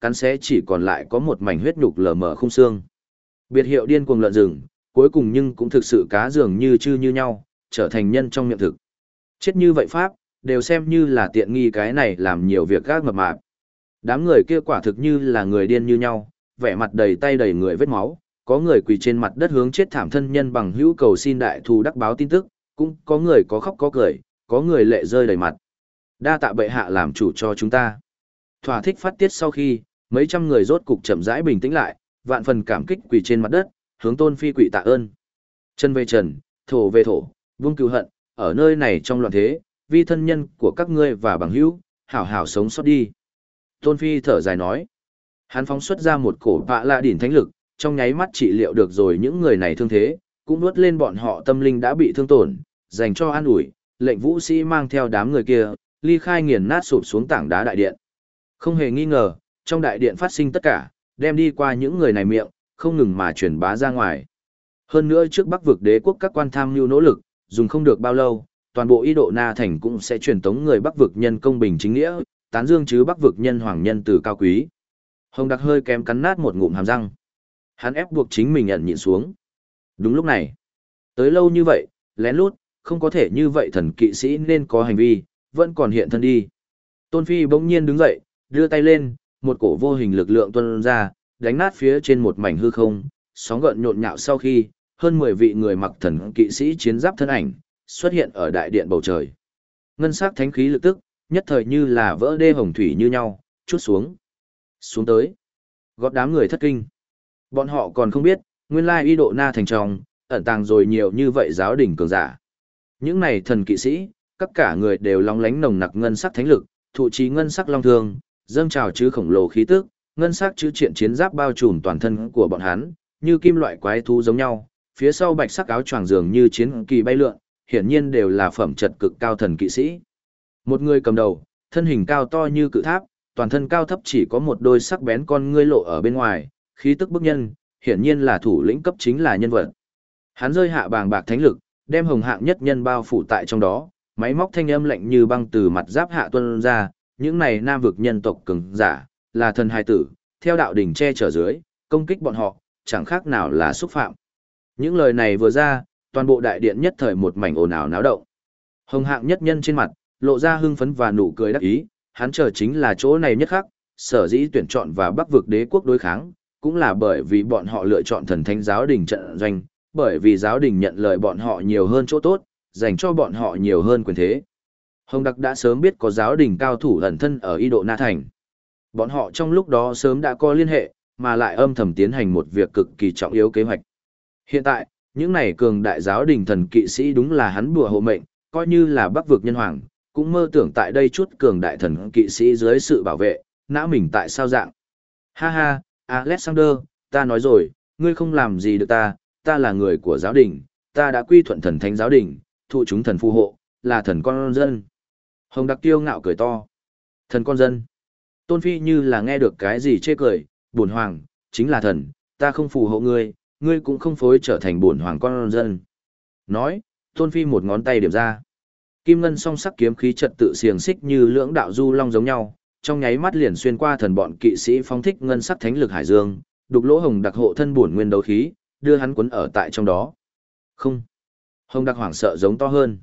cắn xé chỉ còn lại có một mảnh huyết nhục lờ mờ khung xương. Biệt hiệu điên cuồng lợn rừng, cuối cùng nhưng cũng thực sự cá dường như chư như nhau, trở thành nhân trong miệng thực. Chết như vậy pháp, đều xem như là tiện nghi cái này làm nhiều việc gác mập mạp. Đám người kia quả thực như là người điên như nhau, vẻ mặt đầy tay đầy người vết máu, có người quỳ trên mặt đất hướng chết thảm thân nhân bằng hữu cầu xin đại thù đắc báo tin tức, cũng có người có khóc có cười, có người lệ rơi đầy mặt. Đa tạ bệ hạ làm chủ cho chúng ta. Thỏa thích phát tiết sau khi, mấy trăm người rốt cục chậm rãi bình tĩnh lại, vạn phần cảm kích quỳ trên mặt đất, hướng Tôn Phi quỳ tạ ơn. Chân về trần, thổ về thổ, buông cừu hận, ở nơi này trong loạn thế, vi thân nhân của các ngươi và bằng hữu, hảo hảo sống sót đi. Tôn Phi thở dài nói. Hắn phóng xuất ra một cổ vạ lạ đỉnh thánh lực, trong nháy mắt trị liệu được rồi những người này thương thế, cũng nuốt lên bọn họ tâm linh đã bị thương tổn, dành cho an ủi, lệnh vũ sĩ mang theo đám người kia, ly khai nghiền nát sụp xuống tảng đá đại điện. Không hề nghi ngờ, trong đại điện phát sinh tất cả, đem đi qua những người này miệng, không ngừng mà truyền bá ra ngoài. Hơn nữa trước Bắc vực đế quốc các quan tham mưu nỗ lực, dùng không được bao lâu, toàn bộ Ý Độ Na thành cũng sẽ truyền tống người Bắc vực nhân công bình chính nghĩa, tán dương chứ Bắc vực nhân hoàng nhân từ cao quý. Hồng Đặc hơi kém cắn nát một ngụm hàm răng. Hắn ép buộc chính mình nhận nhịn xuống. Đúng lúc này, tới lâu như vậy, lén lút, không có thể như vậy thần kỵ sĩ nên có hành vi, vẫn còn hiện thân đi. Tôn Phi bỗng nhiên đứng dậy, đưa tay lên, một cổ vô hình lực lượng tuôn ra, đánh nát phía trên một mảnh hư không, sóng gợn nhộn nhạo sau khi, hơn 10 vị người mặc thần kỵ sĩ chiến giáp thân ảnh, xuất hiện ở đại điện bầu trời. Ngân sắc thánh khí lực tức, nhất thời như là vỡ đê hồng thủy như nhau, chút xuống. Xuống tới. Gót đám người thất kinh. Bọn họ còn không biết, nguyên lai Ý Độ Na thành trong, ẩn tàng rồi nhiều như vậy giáo đỉnh cường giả. Những này thần kỵ sĩ, tất cả người đều long lánh nồng nặc ngân sắc thánh lực, thụ trí ngân sắc long thương, dâng trào chứ khổng lồ khí tức, ngân sắc chữ triện chiến giáp bao trùm toàn thân của bọn hắn, như kim loại quái thú giống nhau, phía sau bạch sắc áo choàng dường như chiến kỳ bay lượn, hiển nhiên đều là phẩm chất cực cao thần kỵ sĩ. Một người cầm đầu, thân hình cao to như cự tháp, toàn thân cao thấp chỉ có một đôi sắc bén con ngươi lộ ở bên ngoài, khí tức bức nhân, hiển nhiên là thủ lĩnh cấp chính là nhân vật. Hắn rơi hạ bàng bạc thánh lực, đem hồng hạng nhất nhân bao phủ tại trong đó, máy móc thanh âm lạnh như băng từ mặt giáp hạ tuôn ra, những này nam vực nhân tộc cường giả, là thần hài tử, theo đạo đỉnh che chở dưới, công kích bọn họ, chẳng khác nào là xúc phạm. Những lời này vừa ra, toàn bộ đại điện nhất thời một mảnh ồn ào náo động. Hồng hạng nhất nhân trên mặt, lộ ra hưng phấn và nụ cười đắc ý, hắn chờ chính là chỗ này nhất khắc, sở dĩ tuyển chọn và Bắc vực đế quốc đối kháng, cũng là bởi vì bọn họ lựa chọn thần thánh giáo đình trận doanh, bởi vì giáo đình nhận lời bọn họ nhiều hơn chỗ tốt, dành cho bọn họ nhiều hơn quyền thế. Hồng Đặc đã sớm biết có giáo đình cao thủ ẩn thân ở Ý Độ Na thành. Bọn họ trong lúc đó sớm đã có liên hệ, mà lại âm thầm tiến hành một việc cực kỳ trọng yếu kế hoạch. Hiện tại, những này cường đại giáo đình thần kỵ sĩ đúng là hắn bùa hộ mệnh, coi như là Bắc vực nhân hoàng, cũng mơ tưởng tại đây chút cường đại thần kỵ sĩ dưới sự bảo vệ, nã mình tại sao dạng. Ha ha, Alexander, ta nói rồi, ngươi không làm gì được ta, ta là người của giáo đình, ta đã quy thuận thần thánh giáo đình, thụ chúng thần phù hộ, là thần con dân. Hồng Đặc kiêu ngạo cười to. Thần con dân. Tôn Phi như là nghe được cái gì chê cười, bổn hoàng, chính là thần, ta không phù hộ ngươi, ngươi cũng không phối trở thành bổn hoàng con dân. Nói, Tôn Phi một ngón tay điểm ra. Kim ngân song sắc kiếm khí trật tự xiềng xích như lưỡng đạo du long giống nhau, trong nháy mắt liền xuyên qua thần bọn kỵ sĩ phóng thích ngân sắc thánh lực hải dương, đục lỗ Hồng Đặc hộ thân bổn nguyên đấu khí, đưa hắn cuốn ở tại trong đó. Không. Hồng Đặc hoảng sợ giống to hơn.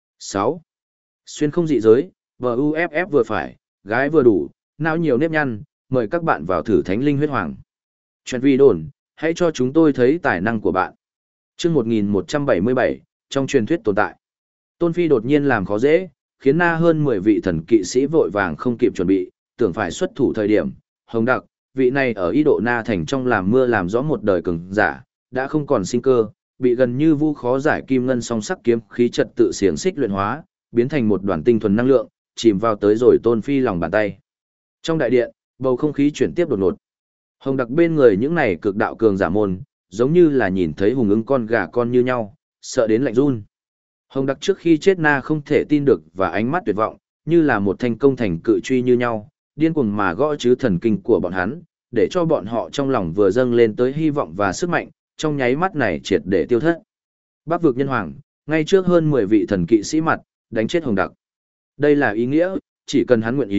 6. Xuyên không dị giới, VUFF vừa phải, gái vừa đủ, não nhiều nếp nhăn, mời các bạn vào thử thánh linh huyết hoàng. Chuyện vi đồn, hãy cho chúng tôi thấy tài năng của bạn. Chương 1177, trong truyền thuyết tồn tại. Tôn Phi đột nhiên làm khó dễ, khiến na hơn 10 vị thần kỵ sĩ vội vàng không kịp chuẩn bị, tưởng phải xuất thủ thời điểm. Hồng Đặc, vị này ở Ý Độ Na thành trong làm mưa làm gió một đời cường giả, đã không còn sinh cơ, bị gần như vu khó giải kim ngân song sắc kiếm khí trật tự xiềng xích luyện hóa, biến thành một đoàn tinh thuần năng lượng, chìm vào tới rồi Tôn Phi lòng bàn tay. Trong đại điện, bầu không khí chuyển tiếp đột ngột. Hồng Đặc bên người những này cực đạo cường giả môn, giống như là nhìn thấy hùng ưng con gà con như nhau, sợ đến lạnh run. Hồng Đặc trước khi chết na không thể tin được và ánh mắt tuyệt vọng, như là một thanh công thành cự truy như nhau, điên cuồng mà gõ chứ thần kinh của bọn hắn, để cho bọn họ trong lòng vừa dâng lên tới hy vọng và sức mạnh, trong nháy mắt này triệt để tiêu thất. Bắc vực nhân hoàng, ngay trước hơn 10 vị thần kỵ sĩ mặt, đánh chết Hồng Đặc. Đây là ý nghĩa, chỉ cần hắn nguyện ý,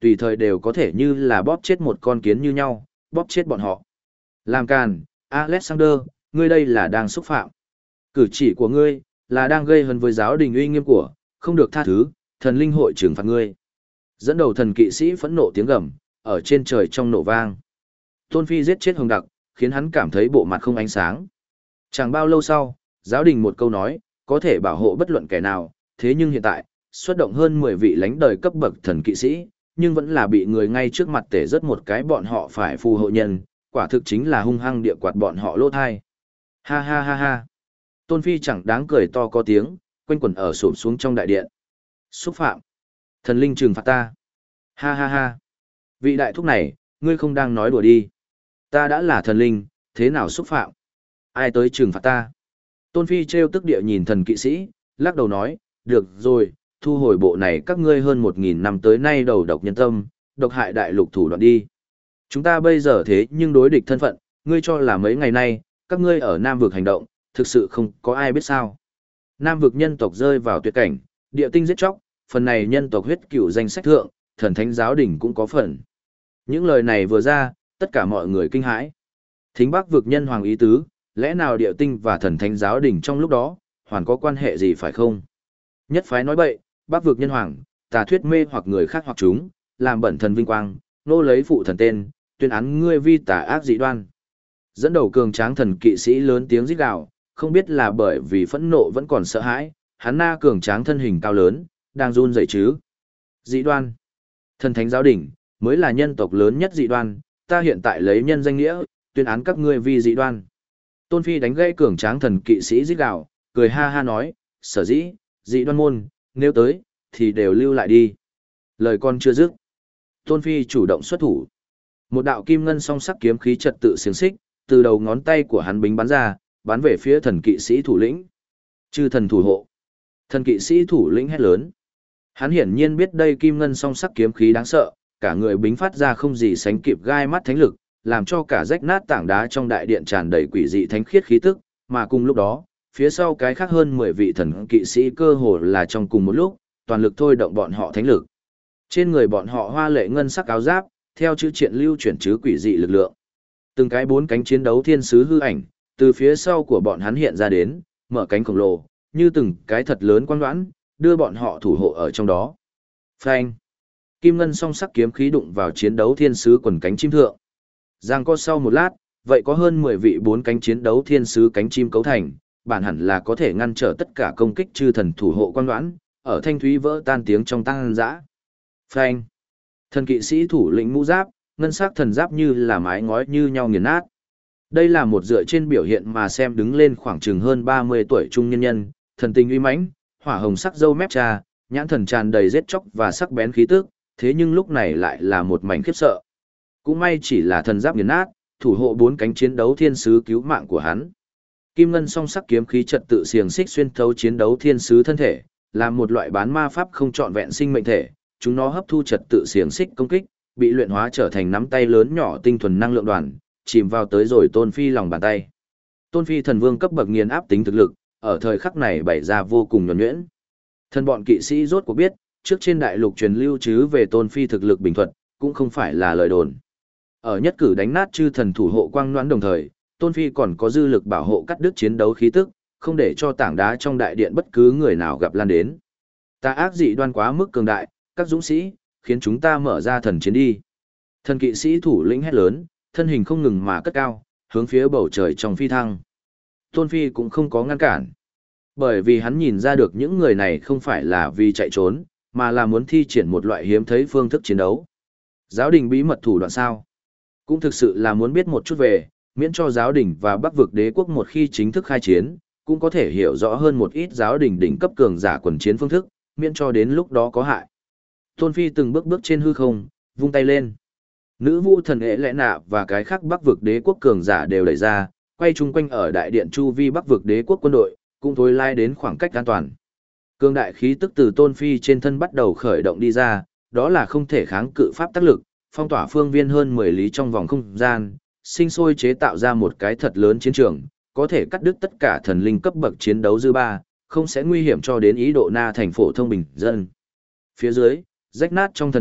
tùy thời đều có thể như là bóp chết một con kiến như nhau, bóp chết bọn họ. Làm càn, Alexander, ngươi đây là đang xúc phạm. Cử chỉ của ngươi, là đang gây hấn với giáo đình uy nghiêm của, không được tha thứ, thần linh hội trừng phạt ngươi. Dẫn đầu thần kỵ sĩ phẫn nộ tiếng gầm, ở trên trời trong nổ vang. Tôn Phi giết chết Hồng Đặc, khiến hắn cảm thấy bộ mặt không ánh sáng. Chẳng bao lâu sau, giáo đình một câu nói, có thể bảo hộ bất luận kẻ nào, thế nhưng hiện tại, xuất động hơn 10 vị lãnh đời cấp bậc thần kỵ sĩ, nhưng vẫn là bị người ngay trước mặt tể rất một cái bọn họ phải phù hộ nhân, quả thực chính là hung hăng địa quạt bọn họ lỗ thai. Ha ha ha ha. Tôn Phi chẳng đáng cười to có tiếng, quanh quẩn ở xổm xuống trong đại điện. Xúc phạm. Thần linh trừng phạt ta. Ha ha ha. Vị đại thúc này, ngươi không đang nói đùa đi. Ta đã là thần linh, thế nào xúc phạm? Ai tới trừng phạt ta? Tôn Phi trêu tức địa nhìn thần kỵ sĩ, lắc đầu nói, được rồi, thu hồi bộ này các ngươi hơn 1.000 năm tới nay đầu độc nhân tâm, độc hại đại lục thủ đoạn đi. Chúng ta bây giờ thế nhưng đối địch thân phận, ngươi cho là mấy ngày nay, các ngươi ở Nam vực hành động, thực sự không có ai biết sao. Nam vực nhân tộc rơi vào tuyệt cảnh, địa tinh giết chóc, phần này nhân tộc huyết cửu danh sách thượng, thần thánh giáo đỉnh cũng có phần. Những lời này vừa ra, tất cả mọi người kinh hãi. Thính Bắc vực nhân hoàng ý tứ, lẽ nào địa tinh và thần thánh giáo đỉnh trong lúc đó, hoàn có quan hệ gì phải không? Nhất phái nói bậy, Bắc vực nhân hoàng, tà thuyết mê hoặc người khác hoặc chúng, làm bẩn thần vinh quang, nô lấy phụ thần tên, tuyên án ngươi vi tà ác dị đoan. Dẫn đầu cường tráng thần kỵ sĩ lớn tiếng rít gào, không biết là bởi vì phẫn nộ vẫn còn sợ hãi, hắn na cường tráng thân hình cao lớn, đang run rẩy chứ. Dị đoan. Thần thánh giáo đỉnh, mới là nhân tộc lớn nhất dị đoan, ta hiện tại lấy nhân danh nghĩa, tuyên án các ngươi vì dị đoan. Tôn Phi đánh gây cường tráng thần kỵ sĩ rít gào, cười ha ha nói, sở dĩ, dị đoan môn, nếu tới, thì đều lưu lại đi. Lời con chưa dứt. Tôn Phi chủ động xuất thủ. Một đạo kim ngân song sắc kiếm khí trật tự xiềng xích, từ đầu ngón tay của hắn bính bắn ra, bắn về phía thần kỵ sĩ thủ lĩnh. Chư thần thủ hộ. Thần kỵ sĩ thủ lĩnh hét lớn. Hắn hiển nhiên biết đây kim ngân song sắc kiếm khí đáng sợ, cả người bính phát ra không gì sánh kịp gai mắt thánh lực, làm cho cả rách nát tảng đá trong đại điện tràn đầy quỷ dị thánh khiết khí tức, mà cùng lúc đó, phía sau cái khác hơn 10 vị thần kỵ sĩ cơ hồ là trong cùng một lúc, toàn lực thôi động bọn họ thánh lực. Trên người bọn họ hoa lệ ngân sắc áo giáp, theo chữ triện lưu chuyển chứ quỷ dị lực lượng. Từng cái bốn cánh chiến đấu thiên sứ hư ảnh, từ phía sau của bọn hắn hiện ra đến, mở cánh khổng lồ, như từng cái thật lớn quang đoán, đưa bọn họ thủ hộ ở trong đó. Phanh! Kim ngân song sắc kiếm khí đụng vào chiến đấu thiên sứ quần cánh chim thượng. Giang co sau một lát, vậy có hơn 10 vị bốn cánh chiến đấu thiên sứ cánh chim cấu thành, bản hẳn là có thể ngăn trở tất cả công kích chư thần thủ hộ quang đoán, ở thanh thúy vỡ tan tiếng trong tăng dã. Phanh! Thần kỵ sĩ thủ lĩnh mũ giáp, ngân sắc thần giáp như là mái ngói như nhau nghiền nát. Đây là một dựa trên biểu hiện mà xem đứng lên khoảng chừng hơn 30 tuổi trung nhân nhân, thần tình uy mãnh, hỏa hồng sắc râu mép trà, nhãn thần tràn đầy giết chóc và sắc bén khí tức, thế nhưng lúc này lại là một mảnh khiếp sợ. Cũng may chỉ là thần giáp nghiền nát, thủ hộ bốn cánh chiến đấu thiên sứ cứu mạng của hắn. Kim ngân song sắc kiếm khí trật tự xiềng xích xuyên thấu chiến đấu thiên sứ thân thể, là một loại bán ma pháp không trọn vẹn sinh mệnh thể, chúng nó hấp thu trật tự xiềng xích công kích, bị luyện hóa trở thành nắm tay lớn nhỏ tinh thuần năng lượng đoàn, chìm vào tới rồi Tôn Phi lòng bàn tay. Tôn Phi thần vương cấp bậc nghiền áp tính thực lực, ở thời khắc này bày ra vô cùng nhuần nhuyễn. Thần bọn kỵ sĩ rốt cuộc biết, trước trên đại lục truyền lưu chứ về Tôn Phi thực lực bình thuật, cũng không phải là lời đồn. Ở nhất cử đánh nát chư thần thủ hộ quang noãn đồng thời, Tôn Phi còn có dư lực bảo hộ cắt đứt chiến đấu khí tức, không để cho tảng đá trong đại điện bất cứ người nào gặp lan đến. Tà ác dị đoan quá mức cường đại, các dũng sĩ, khiến chúng ta mở ra thần chiến đi. Thần kỵ sĩ thủ lĩnh hét lớn, thân hình không ngừng mà cất cao, hướng phía bầu trời trong phi thăng. Tôn Phi cũng không có ngăn cản. Bởi vì hắn nhìn ra được những người này không phải là vì chạy trốn, mà là muốn thi triển một loại hiếm thấy phương thức chiến đấu. Giáo đình bí mật thủ đoạn sao? Cũng thực sự là muốn biết một chút về, miễn cho giáo đình và Bắc vực đế quốc một khi chính thức khai chiến, cũng có thể hiểu rõ hơn một ít giáo đình đỉnh cấp cường giả quần chiến phương thức, miễn cho đến lúc đó có hại. Tôn Phi từng bước bước trên hư không, vung tay lên. Nữ vũ thần ế lẽ nạ và cái khác Bắc vực đế quốc cường giả đều đẩy ra, quay chung quanh ở đại điện chu vi Bắc vực đế quốc quân đội, cũng thối lai đến khoảng cách an toàn. Cương đại khí tức từ Tôn Phi trên thân bắt đầu khởi động đi ra, đó là không thể kháng cự pháp tác lực, phong tỏa phương viên hơn 10 lý trong vòng không gian, sinh sôi chế tạo ra một cái thật lớn chiến trường, có thể cắt đứt tất cả thần linh cấp bậc chiến đấu dư ba, không sẽ nguy hiểm cho đến ý độ na thành phổ thông bình dân. Phía dưới, rách nát trong thần điện,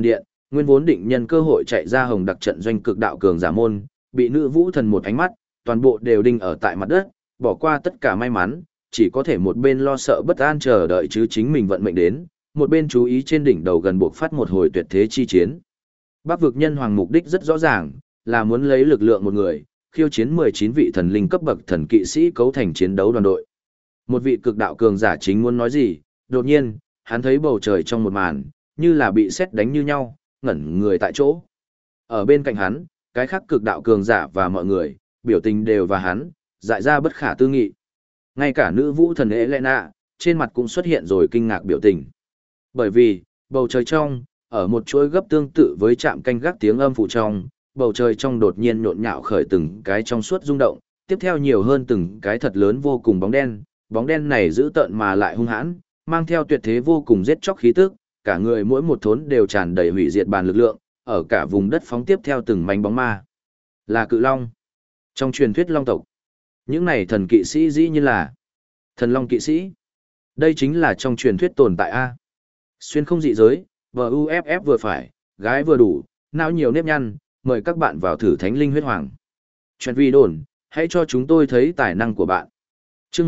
Nguyên vốn định nhân cơ hội chạy ra hồng đặc trận doanh cực đạo cường giả môn, bị nữ vũ thần một ánh mắt, toàn bộ đều đinh ở tại mặt đất, bỏ qua tất cả may mắn, chỉ có thể một bên lo sợ bất an chờ đợi chứ chính mình vận mệnh đến, một bên chú ý trên đỉnh đầu gần buộc phát một hồi tuyệt thế chi chiến. Bắc vực nhân hoàng mục đích rất rõ ràng, là muốn lấy lực lượng một người, khiêu chiến 19 vị thần linh cấp bậc thần kỵ sĩ cấu thành chiến đấu đoàn đội. Một vị cực đạo cường giả chính muốn nói gì, đột nhiên, hắn thấy bầu trời trong một màn, như là bị sét đánh như nhau, ngẩn người tại chỗ. Ở bên cạnh hắn, cái khác cực đạo cường giả và mọi người, biểu tình đều và hắn, dại ra bất khả tư nghị. Ngay cả nữ vũ thần Elena, trên mặt cũng xuất hiện rồi kinh ngạc biểu tình. Bởi vì, bầu trời trong, ở một chuỗi gấp tương tự với trạm canh gác tiếng âm phụ trong, bầu trời trong đột nhiên nhộn nhạo khởi từng cái trong suốt rung động, tiếp theo nhiều hơn từng cái thật lớn vô cùng bóng đen này dữ tợn mà lại hung hãn, mang theo tuyệt thế vô cùng giết chóc khí tức, cả người mỗi một thốn đều tràn đầy hủy diệt bàn lực lượng, ở cả vùng đất phóng tiếp theo từng mảnh bóng ma. Là cự long. Trong truyền thuyết long tộc, những này thần kỵ sĩ dĩ nhiên là thần long kỵ sĩ. Đây chính là trong truyền thuyết tồn tại a. Xuyên không dị giới, VUFF vừa phải, gái vừa đủ, não nhiều nếp nhăn, mời các bạn vào thử thánh linh huyết hoàng. Chuyện vi đồn, hãy cho chúng tôi thấy tài năng của bạn. Chương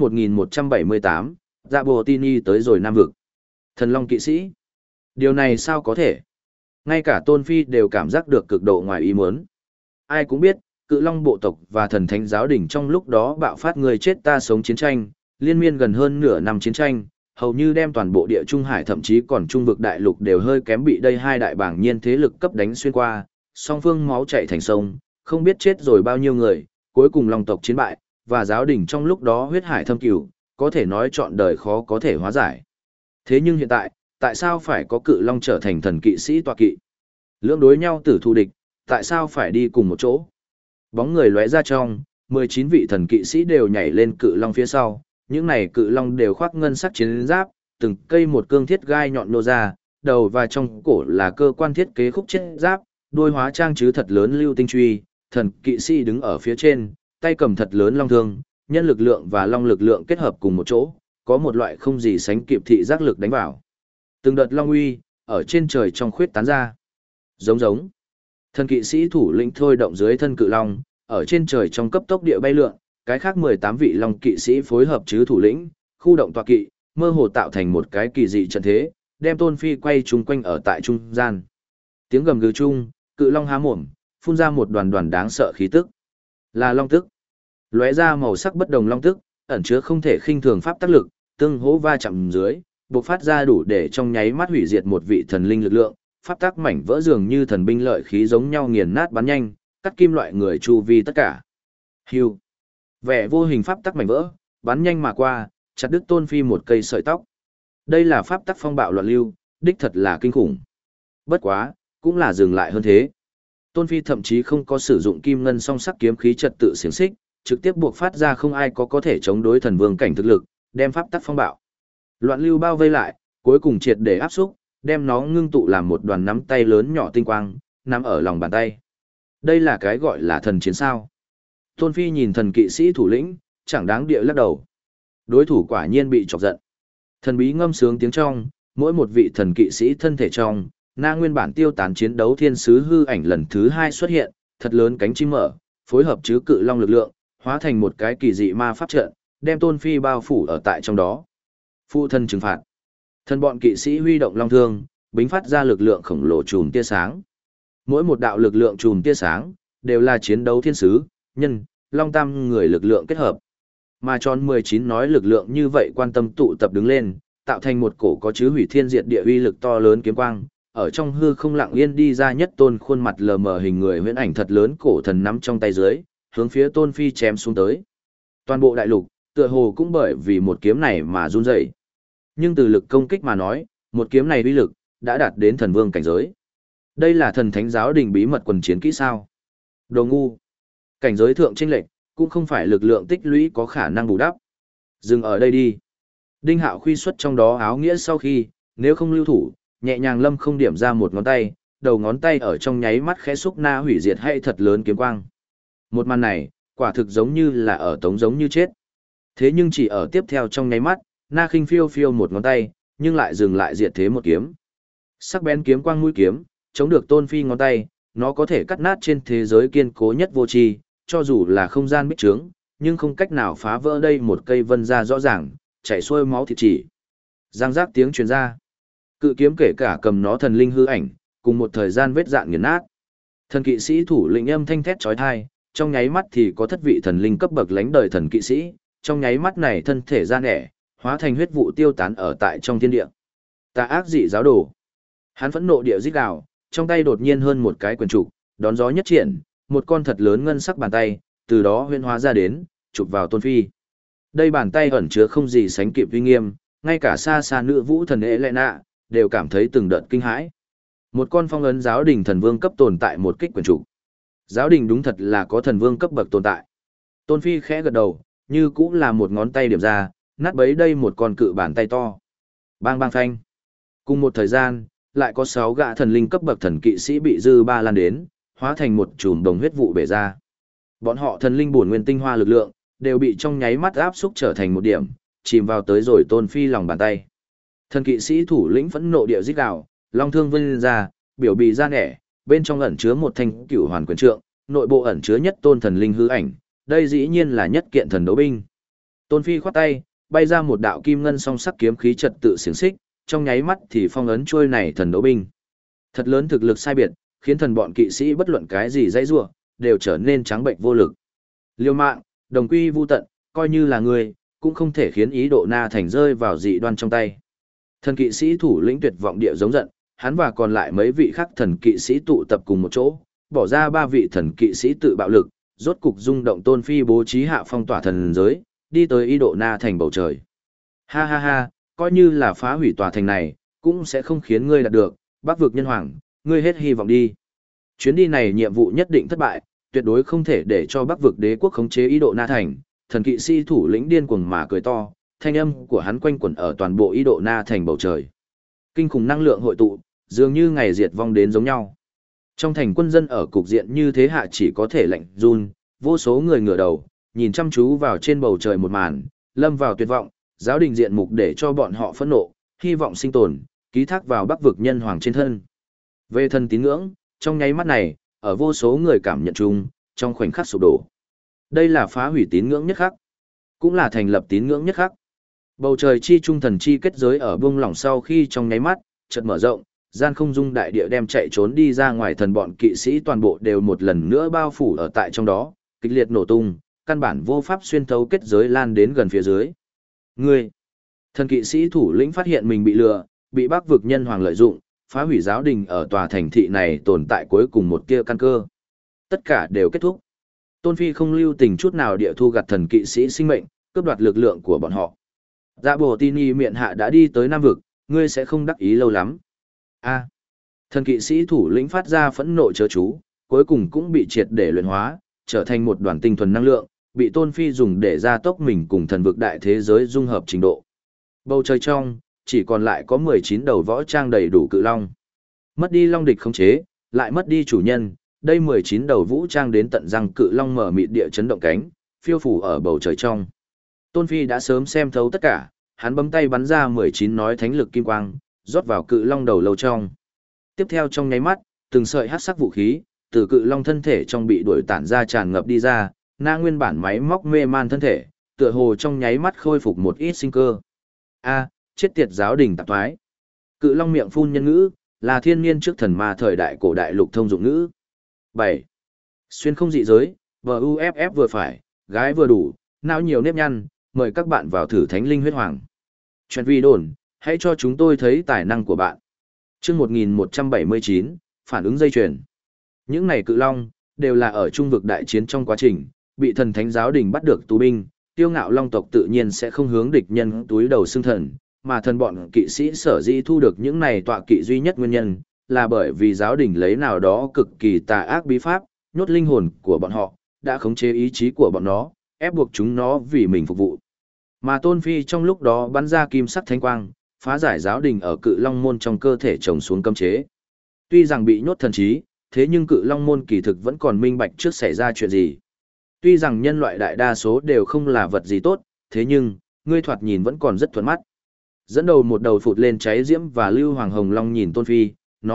1178, Dạ Bồ Tini tới rồi Nam vực. Thần long kỵ sĩ. Điều này sao có thể? Ngay cả Tôn Phi đều cảm giác được cực độ ngoài ý muốn. Ai cũng biết, cự long bộ tộc và thần thánh giáo đình trong lúc đó bạo phát người chết ta sống chiến tranh, liên miên gần hơn nửa năm chiến tranh, hầu như đem toàn bộ địa Trung Hải thậm chí còn Trung vực đại lục đều hơi kém bị đây hai đại bảng nhiên thế lực cấp đánh xuyên qua, song phương máu chảy thành sông, không biết chết rồi bao nhiêu người, cuối cùng long tộc chiến bại, và giáo đình trong lúc đó huyết hải thâm cửu, có thể nói trọn đời khó có thể hóa giải. Thế nhưng hiện tại sao phải có cự long trở thành thần kỵ sĩ tọa kỵ? Lưỡng đối nhau tử thù địch, tại sao phải đi cùng một chỗ? Bóng người lóe ra trong, 19 vị thần kỵ sĩ đều nhảy lên cự long phía sau, những này cự long đều khoác ngân sắc chiến giáp, từng cây một cương thiết gai nhọn nô ra, đầu và trong cổ là cơ quan thiết kế khúc chết giáp, đuôi hóa trang chứ thật lớn lưu tinh truy, thần kỵ sĩ đứng ở phía trên, tay cầm thật lớn long thương, nhân lực lượng và long lực lượng kết hợp cùng một chỗ, có một loại không gì sánh kịp thị giác lực đánh vào. Từng đợt long uy, ở trên trời trong khuyết tán ra. Giống. Thần kỵ sĩ thủ lĩnh thôi động dưới thân cự long, ở trên trời trong cấp tốc địa bay lượn, cái khác 18 vị long kỵ sĩ phối hợp chứ thủ lĩnh, khu động tọa kỵ, mơ hồ tạo thành một cái kỳ dị trận thế, đem Tôn Phi quay chung quanh ở tại trung gian. Tiếng gầm gừ chung, cự long há mồm, phun ra một đoàn đoàn đáng sợ khí tức. Là long tức. Lóe ra màu sắc bất đồng long tức, ẩn chứa không thể khinh thường pháp tác lực, tương hỗ va chạm dưới, bộc phát ra đủ để trong nháy mắt hủy diệt một vị thần linh lực lượng, pháp tác mảnh vỡ dường như thần binh lợi khí giống nhau nghiền nát bắn nhanh, cắt kim loại người chu vi tất cả. Hưu. Vẻ vô hình pháp tắc mảnh vỡ, bắn nhanh mà qua, chặt đứt Tôn Phi một cây sợi tóc. Đây là pháp tắc phong bạo loạn lưu, đích thật là kinh khủng. Bất quá, cũng là dừng lại hơn thế. Tôn Phi thậm chí không có sử dụng kim ngân song sắc kiếm khí trật tự xiềng xích, trực tiếp buộc phát ra không ai có thể chống đối thần vương cảnh thực lực, đem pháp tắc phong bạo. Loạn lưu bao vây lại, cuối cùng triệt để áp xúc, đem nó ngưng tụ làm một đoàn nắm tay lớn nhỏ tinh quang, nắm ở lòng bàn tay. Đây là cái gọi là thần chiến sao. Tôn Phi nhìn thần kỵ sĩ thủ lĩnh, chẳng đáng địa lắc đầu. Đối thủ quả nhiên bị chọc giận. Thần bí ngâm sướng tiếng trong, mỗi một vị thần kỵ sĩ thân thể trong, na nguyên bản tiêu tán chiến đấu thiên sứ hư ảnh lần thứ 2 xuất hiện, thật lớn cánh chim mở, phối hợp chứ cự long lực lượng, hóa thành một cái kỳ dị ma pháp trận, đem Tôn Phi bao phủ ở tại trong đó. Phụ thân trừng phạt. Thần bọn kỵ sĩ huy động long thương, bính phát ra lực lượng khổng lồ chùm tia sáng. Mỗi một đạo lực lượng chùm tia sáng, đều là chiến đấu thiên sứ, nhân, long tam người lực lượng kết hợp. Mà tròn 19 nói lực lượng như vậy quan tâm tụ tập đứng lên, tạo thành một cổ có chứa hủy thiên diệt địa uy lực to lớn kiếm quang, ở trong hư không lặng yên đi ra nhất tôn khuôn mặt lờ mờ hình người huyễn ảnh thật lớn cổ thần nắm trong tay dưới, hướng phía Tôn Phi chém xuống tới. Toàn bộ đại lục, tựa hồ cũng bởi vì một kiếm này mà run rẩy. Nhưng từ lực công kích mà nói, một kiếm này uy lực đã đạt đến thần vương cảnh giới. Đây là thần thánh giáo đình bí mật quần chiến kỹ sao? Đồ ngu. Cảnh giới thượng chênh lệch, cũng không phải lực lượng tích lũy có khả năng bù đắp. Dừng ở đây đi. Đinh Hạo khuy xuất trong đó áo nghĩa sau khi, nếu không lưu thủ, nhẹ nhàng lâm không điểm ra một ngón tay, đầu ngón tay ở trong nháy mắt khẽ xúc na hủy diệt hay thật lớn kiếm quang. Một màn này, quả thực giống như là ở tống giống như chết. Thế nhưng chỉ ở tiếp theo trong nháy mắt, na khinh phiêu phiêu một ngón tay, nhưng lại dừng lại diệt thế một kiếm. Sắc bén kiếm quang mũi kiếm, chống được Tôn Phi ngón tay, nó có thể cắt nát trên thế giới kiên cố nhất vô tri, cho dù là không gian bích trướng, nhưng không cách nào phá vỡ đây một cây vân ra rõ ràng, chảy xuôi máu thịt chỉ. Giang giác tiếng truyền ra. Cự kiếm kể cả cầm nó thần linh hư ảnh, cùng một thời gian vết dạn nghiền nát. Thần kỵ sĩ thủ lĩnh âm thanh thét chói tai, trong nháy mắt thì có thất vị thần linh cấp bậc lánh đời thần kỵ sĩ, trong nháy mắt này thân thể ra nẻ, hóa thành huyết vụ tiêu tán ở tại trong thiên địa. Tà ác dị giáo đồ. Hắn phẫn nộ địa rít gào, trong tay đột nhiên hơn một cái quyền trục, đón gió nhất triển, một con thật lớn ngân sắc bàn tay, từ đó huyễn hóa ra đến, chụp vào Tôn Phi. Đây bàn tay ẩn chứa không gì sánh kịp uy nghiêm, ngay cả xa xa nữ vũ thần Elena đều cảm thấy từng đợt kinh hãi. Một con phong ấn giáo đình thần vương cấp tồn tại một kích quyền trục. Giáo đình đúng thật là có thần vương cấp bậc tồn tại. Tôn Phi khẽ gật đầu, như cũng là một ngón tay điểm ra, nát bấy đây một con cự bàn tay to. Bang bang phanh. Cùng một thời gian, lại có 6 gã thần linh cấp bậc thần kỵ sĩ bị dư ba lan đến, hóa thành một chùm đồng huyết vụ bể ra. Bọn họ thần linh bổn nguyên tinh hoa lực lượng, đều bị trong nháy mắt áp xúc trở thành một điểm, chìm vào tới rồi Tôn Phi lòng bàn tay. Thần kỵ sĩ thủ lĩnh phẫn nộ địa rít gào, long thương vươn ra, biểu bì ra nẻ, bên trong ẩn chứa một thanh cửu hoàn quyền trượng, nội bộ ẩn chứa nhất tôn thần linh hư ảnh, đây dĩ nhiên là nhất kiện thần đấu binh. Tôn Phi khoát tay, bay ra một đạo kim ngân song sắc kiếm khí trật tự xiển xích, trong nháy mắt thì phong ấn trôi này thần đấu binh. Thật lớn thực lực sai biệt, khiến thần bọn kỵ sĩ bất luận cái gì dãy rủa, đều trở nên trắng bệnh vô lực. Liêu mạng, đồng quy vu tận, coi như là người, cũng không thể khiến ý độ Na Thành rơi vào dị đoan trong tay. Thần kỵ sĩ thủ lĩnh tuyệt vọng địa giống giận, hắn và còn lại mấy vị khác thần kỵ sĩ tụ tập cùng một chỗ, bỏ ra 3 vị thần kỵ sĩ tự bạo lực, rốt cục rung động Tôn Phi bố trí hạ phong tỏa thần giới, đi tới ý độ Na Thành bầu trời. Ha ha ha, coi như là phá hủy tòa thành này, cũng sẽ không khiến ngươi đạt được, Bắc vực nhân hoàng, ngươi hết hy vọng đi. Chuyến đi này nhiệm vụ nhất định thất bại, tuyệt đối không thể để cho Bắc vực đế quốc khống chế ý độ Na Thành. Thần kỵ sĩ thủ lĩnh điên cuồng mà cười to, thanh âm của hắn quanh quẩn ở toàn bộ ý độ Na Thành bầu trời. Kinh khủng năng lượng hội tụ, dường như ngày diệt vong đến giống nhau. Trong thành quân dân ở cục diện như thế hạ chỉ có thể lạnh run, vô số người ngửa đầu, nhìn chăm chú vào trên bầu trời một màn, lâm vào tuyệt vọng, giáo đình diện mục để cho bọn họ phẫn nộ, hy vọng sinh tồn, ký thác vào Bắc vực nhân hoàng trên thân. Về thần tín ngưỡng, trong nháy mắt này, ở vô số người cảm nhận chung, trong khoảnh khắc sụp đổ. Đây là phá hủy tín ngưỡng nhất khắc, cũng là thành lập tín ngưỡng nhất khắc. Bầu trời chi trung thần chi kết giới ở bung lỏng sau khi trong nháy mắt, chợt mở rộng, gian không dung đại địa đem chạy trốn đi ra ngoài thần bọn kỵ sĩ toàn bộ đều một lần nữa bao phủ ở tại trong đó, kịch liệt nổ tung, căn bản vô pháp xuyên thấu kết giới lan đến gần phía dưới. Ngươi, thần kỵ sĩ thủ lĩnh phát hiện mình bị lừa, bị Bắc vực nhân hoàng lợi dụng, phá hủy giáo đình ở tòa thành thị này tồn tại cuối cùng một tia căn cơ. Tất cả đều kết thúc. Tôn Phi không lưu tình chút nào địa thu gặt thần kỵ sĩ sinh mệnh, cướp đoạt lực lượng của bọn họ. Dạ bổ tin y miệng hạ đã đi tới Nam vực, ngươi sẽ không đắc ý lâu lắm. A. Thần kỵ sĩ thủ lĩnh phát ra phẫn nộ chớ chú, cuối cùng cũng bị triệt để luyện hóa, trở thành một đoàn tinh thuần năng lượng, bị Tôn Phi dùng để gia tốc mình cùng thần vực đại thế giới dung hợp trình độ. Bầu trời trong, chỉ còn lại có 19 đầu võ trang đầy đủ cự long. Mất đi long địch khống chế, lại mất đi chủ nhân, đây 19 đầu vũ trang đến tận răng cự long mở mịt địa chấn động cánh, phiêu phủ ở bầu trời trong. Tôn Phi đã sớm xem thấu tất cả, hắn bấm tay bắn ra 19 nói thánh lực kim quang, rót vào cự long đầu lâu trong. Tiếp theo trong nháy mắt, từng sợi hắc sắc vũ khí từ cự long thân thể trong bị đuổi tản ra tràn ngập đi ra, na nguyên bản máy móc mê man thân thể, tựa hồ trong nháy mắt khôi phục một ít sinh cơ. A, chết tiệt giáo đình tạp thoái. Cự long miệng phun nhân ngữ, là thiên niên trước thần ma thời đại cổ đại lục thông dụng ngữ. 7. Xuyên không dị giới, VUFF vừa phải, gái vừa đủ, não nhiều nếp nhăn, mời các bạn vào thử thánh linh huyết hoàng. Chuyện vi đồn, hãy cho chúng tôi thấy tài năng của bạn. Chương 1179, phản ứng dây chuyền. Những này cự long, đều là ở trung vực đại chiến trong quá trình, bị thần thánh giáo đình bắt được tù binh, tiêu ngạo long tộc tự nhiên sẽ không hướng địch nhân túi đầu xương thần, mà thần bọn kỵ sĩ sở dĩ thu được những này tọa kỵ duy nhất nguyên nhân, là bởi vì giáo đình lấy nào đó cực kỳ tà ác bí pháp, nhốt linh hồn của bọn họ, đã khống chế ý chí của bọn nó, ép buộc chúng nó vì mình phục vụ. Mà Tôn Phi trong lúc đó bắn ra kim sắc thánh quang, phá giải giáo đình ở cự long môn trong cơ thể trồng xuống cấm chế. Tuy rằng bị nhốt thần trí, thế nhưng cự long môn kỳ thực vẫn còn minh bạch trước xảy ra chuyện gì. Tuy rằng nhân loại đại đa số đều không là vật gì tốt, thế nhưng, ngươi thoạt nhìn vẫn còn rất thuận mắt. Dẫn đầu một đầu phụt lên cháy diễm và lưu hoàng hồng long nhìn Tôn Phi, nói,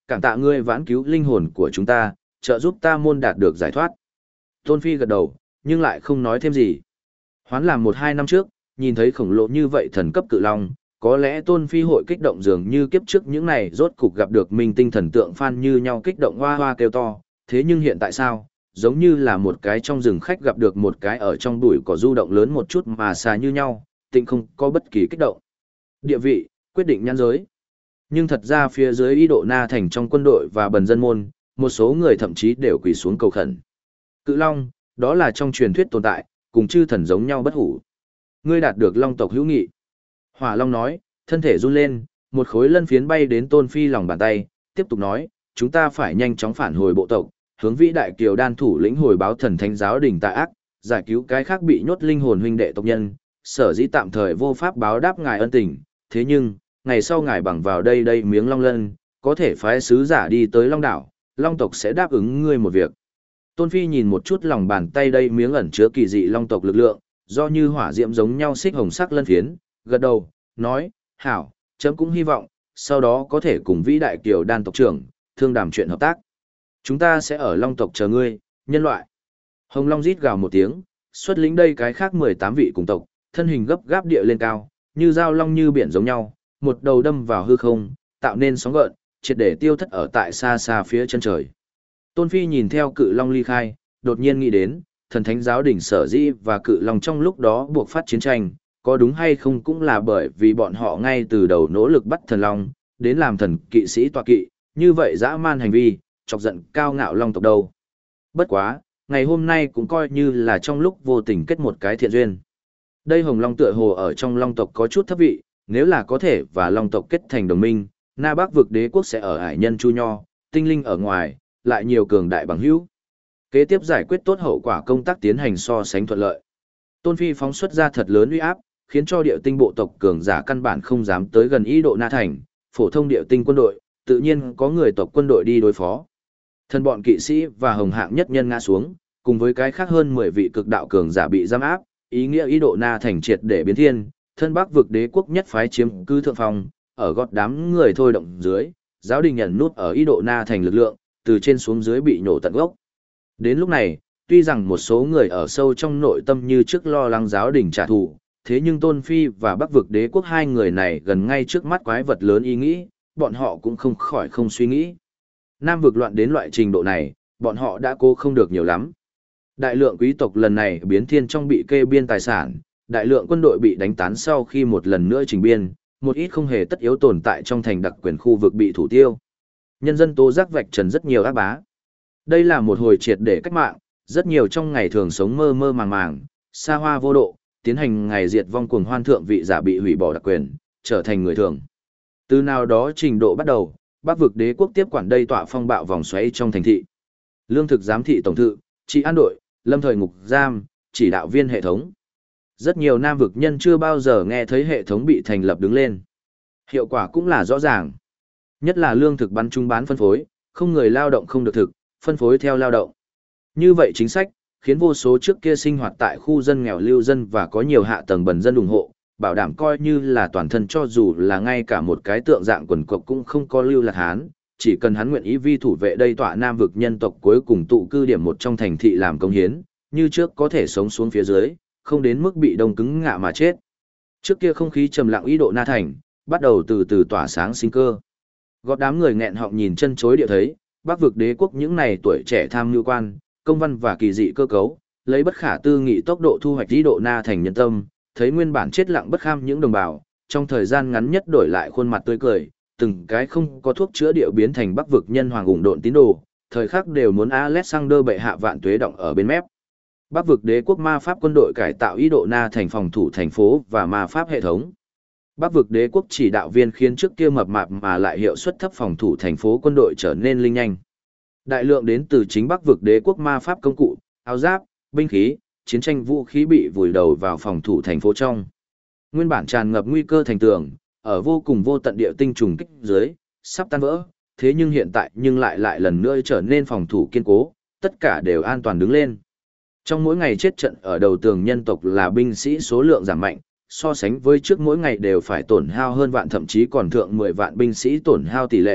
cảm tạ ngươi vãn cứu linh hồn của chúng ta, trợ giúp ta môn đạt được giải thoát. Tôn Phi gật đầu, nhưng lại không nói thêm gì. Hoán làm 1-2 năm trước, nhìn thấy khổng lồ như vậy thần cấp cự long, có lẽ Tôn Phi hội kích động dường như kiếp trước những này rốt cục gặp được minh tinh thần tượng fan như nhau kích động hoa hoa kêu to, thế nhưng hiện tại sao, giống như là một cái trong rừng khách gặp được một cái ở trong bụi cỏ du động lớn một chút mà xa như nhau, tịnh không có bất kỳ kích động. Địa vị, quyết định nhãn giới. Nhưng thật ra phía dưới Ý Độ Na Thành trong quân đội và bần dân môn, một số người thậm chí đều quỳ xuống cầu khẩn. Cự long, đó là trong truyền thuyết tồn tại, cùng chư thần giống nhau bất hủ. Ngươi đạt được long tộc hữu nghị. Hỏa Long nói, thân thể run lên, một khối lân phiến bay đến Tôn Phi lòng bàn tay, tiếp tục nói, chúng ta phải nhanh chóng phản hồi bộ tộc, hướng vĩ đại kiều đan thủ lĩnh hồi báo thần thánh giáo đình tà ác, giải cứu cái khác bị nhốt linh hồn huynh đệ tộc nhân, sở dĩ tạm thời vô pháp báo đáp ngài ân tình, thế nhưng, ngày sau ngài bằng vào đây miếng long lân, có thể phái sứ giả đi tới Long đảo, Long tộc sẽ đáp ứng ngươi một việc. Tôn Phi nhìn một chút lòng bàn tay đây miếng ẩn chứa kỳ dị Long tộc lực lượng, do như hỏa diệm giống nhau xích hồng sắc lân phiến, gật đầu, nói, hảo, chấm cũng hy vọng, sau đó có thể cùng vĩ đại kiều đan tộc trưởng, thương đàm chuyện hợp tác. Chúng ta sẽ ở Long tộc chờ ngươi, nhân loại. Hồng Long rít gào một tiếng, xuất lĩnh đây cái khác 18 vị cùng tộc, thân hình gấp gáp địa lên cao, như dao long như biển giống nhau, một đầu đâm vào hư không, tạo nên sóng gợn, triệt để tiêu thất ở tại xa xa phía chân trời. Tôn Phi nhìn theo cự long ly khai, đột nhiên nghĩ đến, thần thánh giáo đỉnh sở dĩ và cự long trong lúc đó buộc phát chiến tranh, có đúng hay không cũng là bởi vì bọn họ ngay từ đầu nỗ lực bắt thần long, đến làm thần kỵ sĩ tọa kỵ, như vậy dã man hành vi, chọc giận cao ngạo long tộc đâu. Bất quá, ngày hôm nay cũng coi như là trong lúc vô tình kết một cái thiện duyên. Đây hồng long tựa hồ ở trong long tộc có chút thấp vị, nếu là có thể và long tộc kết thành đồng minh, Na Bắc vực đế quốc sẽ ở hải nhân chu nho, tinh linh ở ngoài, lại nhiều cường đại bằng hữu. Kế tiếp giải quyết tốt hậu quả công tác tiến hành so sánh thuận lợi. Tôn Phi phóng xuất ra thật lớn uy áp, khiến cho địa tinh bộ tộc cường giả căn bản không dám tới gần Ý Độ Na Thành, phổ thông địa tinh quân đội, tự nhiên có người tộc quân đội đi đối phó. Thân bọn kỵ sĩ và hồng hạng nhất nhân ngã xuống, cùng với cái khác hơn 10 vị cực đạo cường giả bị giam áp, ý nghĩa Ý Độ Na Thành triệt để biến thiên, thân Bắc vực đế quốc nhất phái chiếm cứ thượng phong, ở gót đám người thôi động dưới, giáo đình nhận nút ở Ý Độ Na Thành lực lượng, từ trên xuống dưới bị nổ tận gốc. Đến lúc này, tuy rằng một số người ở sâu trong nội tâm như trước lo lắng giáo đình trả thù, thế nhưng Tôn Phi và Bắc vực đế quốc hai người này gần ngay trước mắt quái vật lớn ý nghĩ, bọn họ cũng không khỏi không suy nghĩ. Nam vực loạn đến loại trình độ này, bọn họ đã cố không được nhiều lắm. Đại lượng quý tộc lần này biến thiên trong bị kê biên tài sản, đại lượng quân đội bị đánh tán sau khi một lần nữa trình biên, một ít không hề tất yếu tồn tại trong thành đặc quyền khu vực bị thủ tiêu. Nhân dân tố giác vạch trần rất nhiều ác bá. Đây là một hồi triệt để cách mạng, rất nhiều trong ngày thường sống mơ mơ màng màng, xa hoa vô độ, tiến hành ngày diệt vong cuồng hoan thượng vị giả bị hủy bỏ đặc quyền, trở thành người thường. Từ nào đó trình độ bắt đầu, Bắc vực đế quốc tiếp quản đây tọa phong bạo vòng xoáy trong thành thị. Lương thực giám thị tổng thự, trị an đội, lâm thời ngục giam, chỉ đạo viên hệ thống. Rất nhiều Nam vực nhân chưa bao giờ nghe thấy hệ thống bị thành lập đứng lên. Hiệu quả cũng là rõ ràng. Nhất là lương thực bắn trung bán phân phối, không người lao động không được thực, phân phối theo lao động. Như vậy chính sách, khiến vô số trước kia sinh hoạt tại khu dân nghèo lưu dân và có nhiều hạ tầng bần dân ủng hộ, bảo đảm coi như là toàn thân cho dù là ngay cả một cái tượng dạng quần cộc cũng không có lưu lạc hán, chỉ cần hắn nguyện ý vi thủ vệ đây tọa Nam vực nhân tộc cuối cùng tụ cư điểm một trong thành thị làm công hiến, như trước có thể sống xuống phía dưới, không đến mức bị đông cứng ngạ mà chết. Trước kia không khí trầm lặng Ý Độ Na Thành, bắt đầu từ từ tỏa sáng sinh cơ. Gót đám người nghẹn họng nhìn chân chối địa thấy, Bắc vực đế quốc những này tuổi trẻ tham nhu quan, công văn và kỳ dị cơ cấu, lấy bất khả tư nghị tốc độ thu hoạch Ý Độ Na Thành nhân tâm, thấy nguyên bản chết lặng bất kham những đồng bào, trong thời gian ngắn nhất đổi lại khuôn mặt tươi cười, từng cái không có thuốc chữa điệu biến thành Bắc vực nhân hoàng ủng độn tín đồ, thời khắc đều muốn Alexander bệ hạ vạn tuế động ở bên mép. Bắc vực đế quốc ma pháp quân đội cải tạo Ý Độ Na Thành phòng thủ thành phố và ma pháp hệ thống. Bắc vực đế quốc chỉ đạo viên khiến trước kia mập mạp mà lại hiệu suất thấp phòng thủ thành phố quân đội trở nên linh nhanh. Đại lượng đến từ chính Bắc vực đế quốc ma pháp công cụ, áo giáp, binh khí, chiến tranh vũ khí bị vùi đầu vào phòng thủ thành phố trong. Nguyên bản tràn ngập nguy cơ thành tường, ở vô cùng vô tận địa tinh trùng kích dưới, sắp tan vỡ, thế nhưng hiện tại lại lần nữa trở nên phòng thủ kiên cố, tất cả đều an toàn đứng lên. Trong mỗi ngày chết trận ở đầu tường nhân tộc là binh sĩ số lượng giảm mạnh, so sánh với trước mỗi ngày đều phải tổn hao hơn vạn thậm chí còn thượng 10 vạn binh sĩ tổn hao tỷ lệ,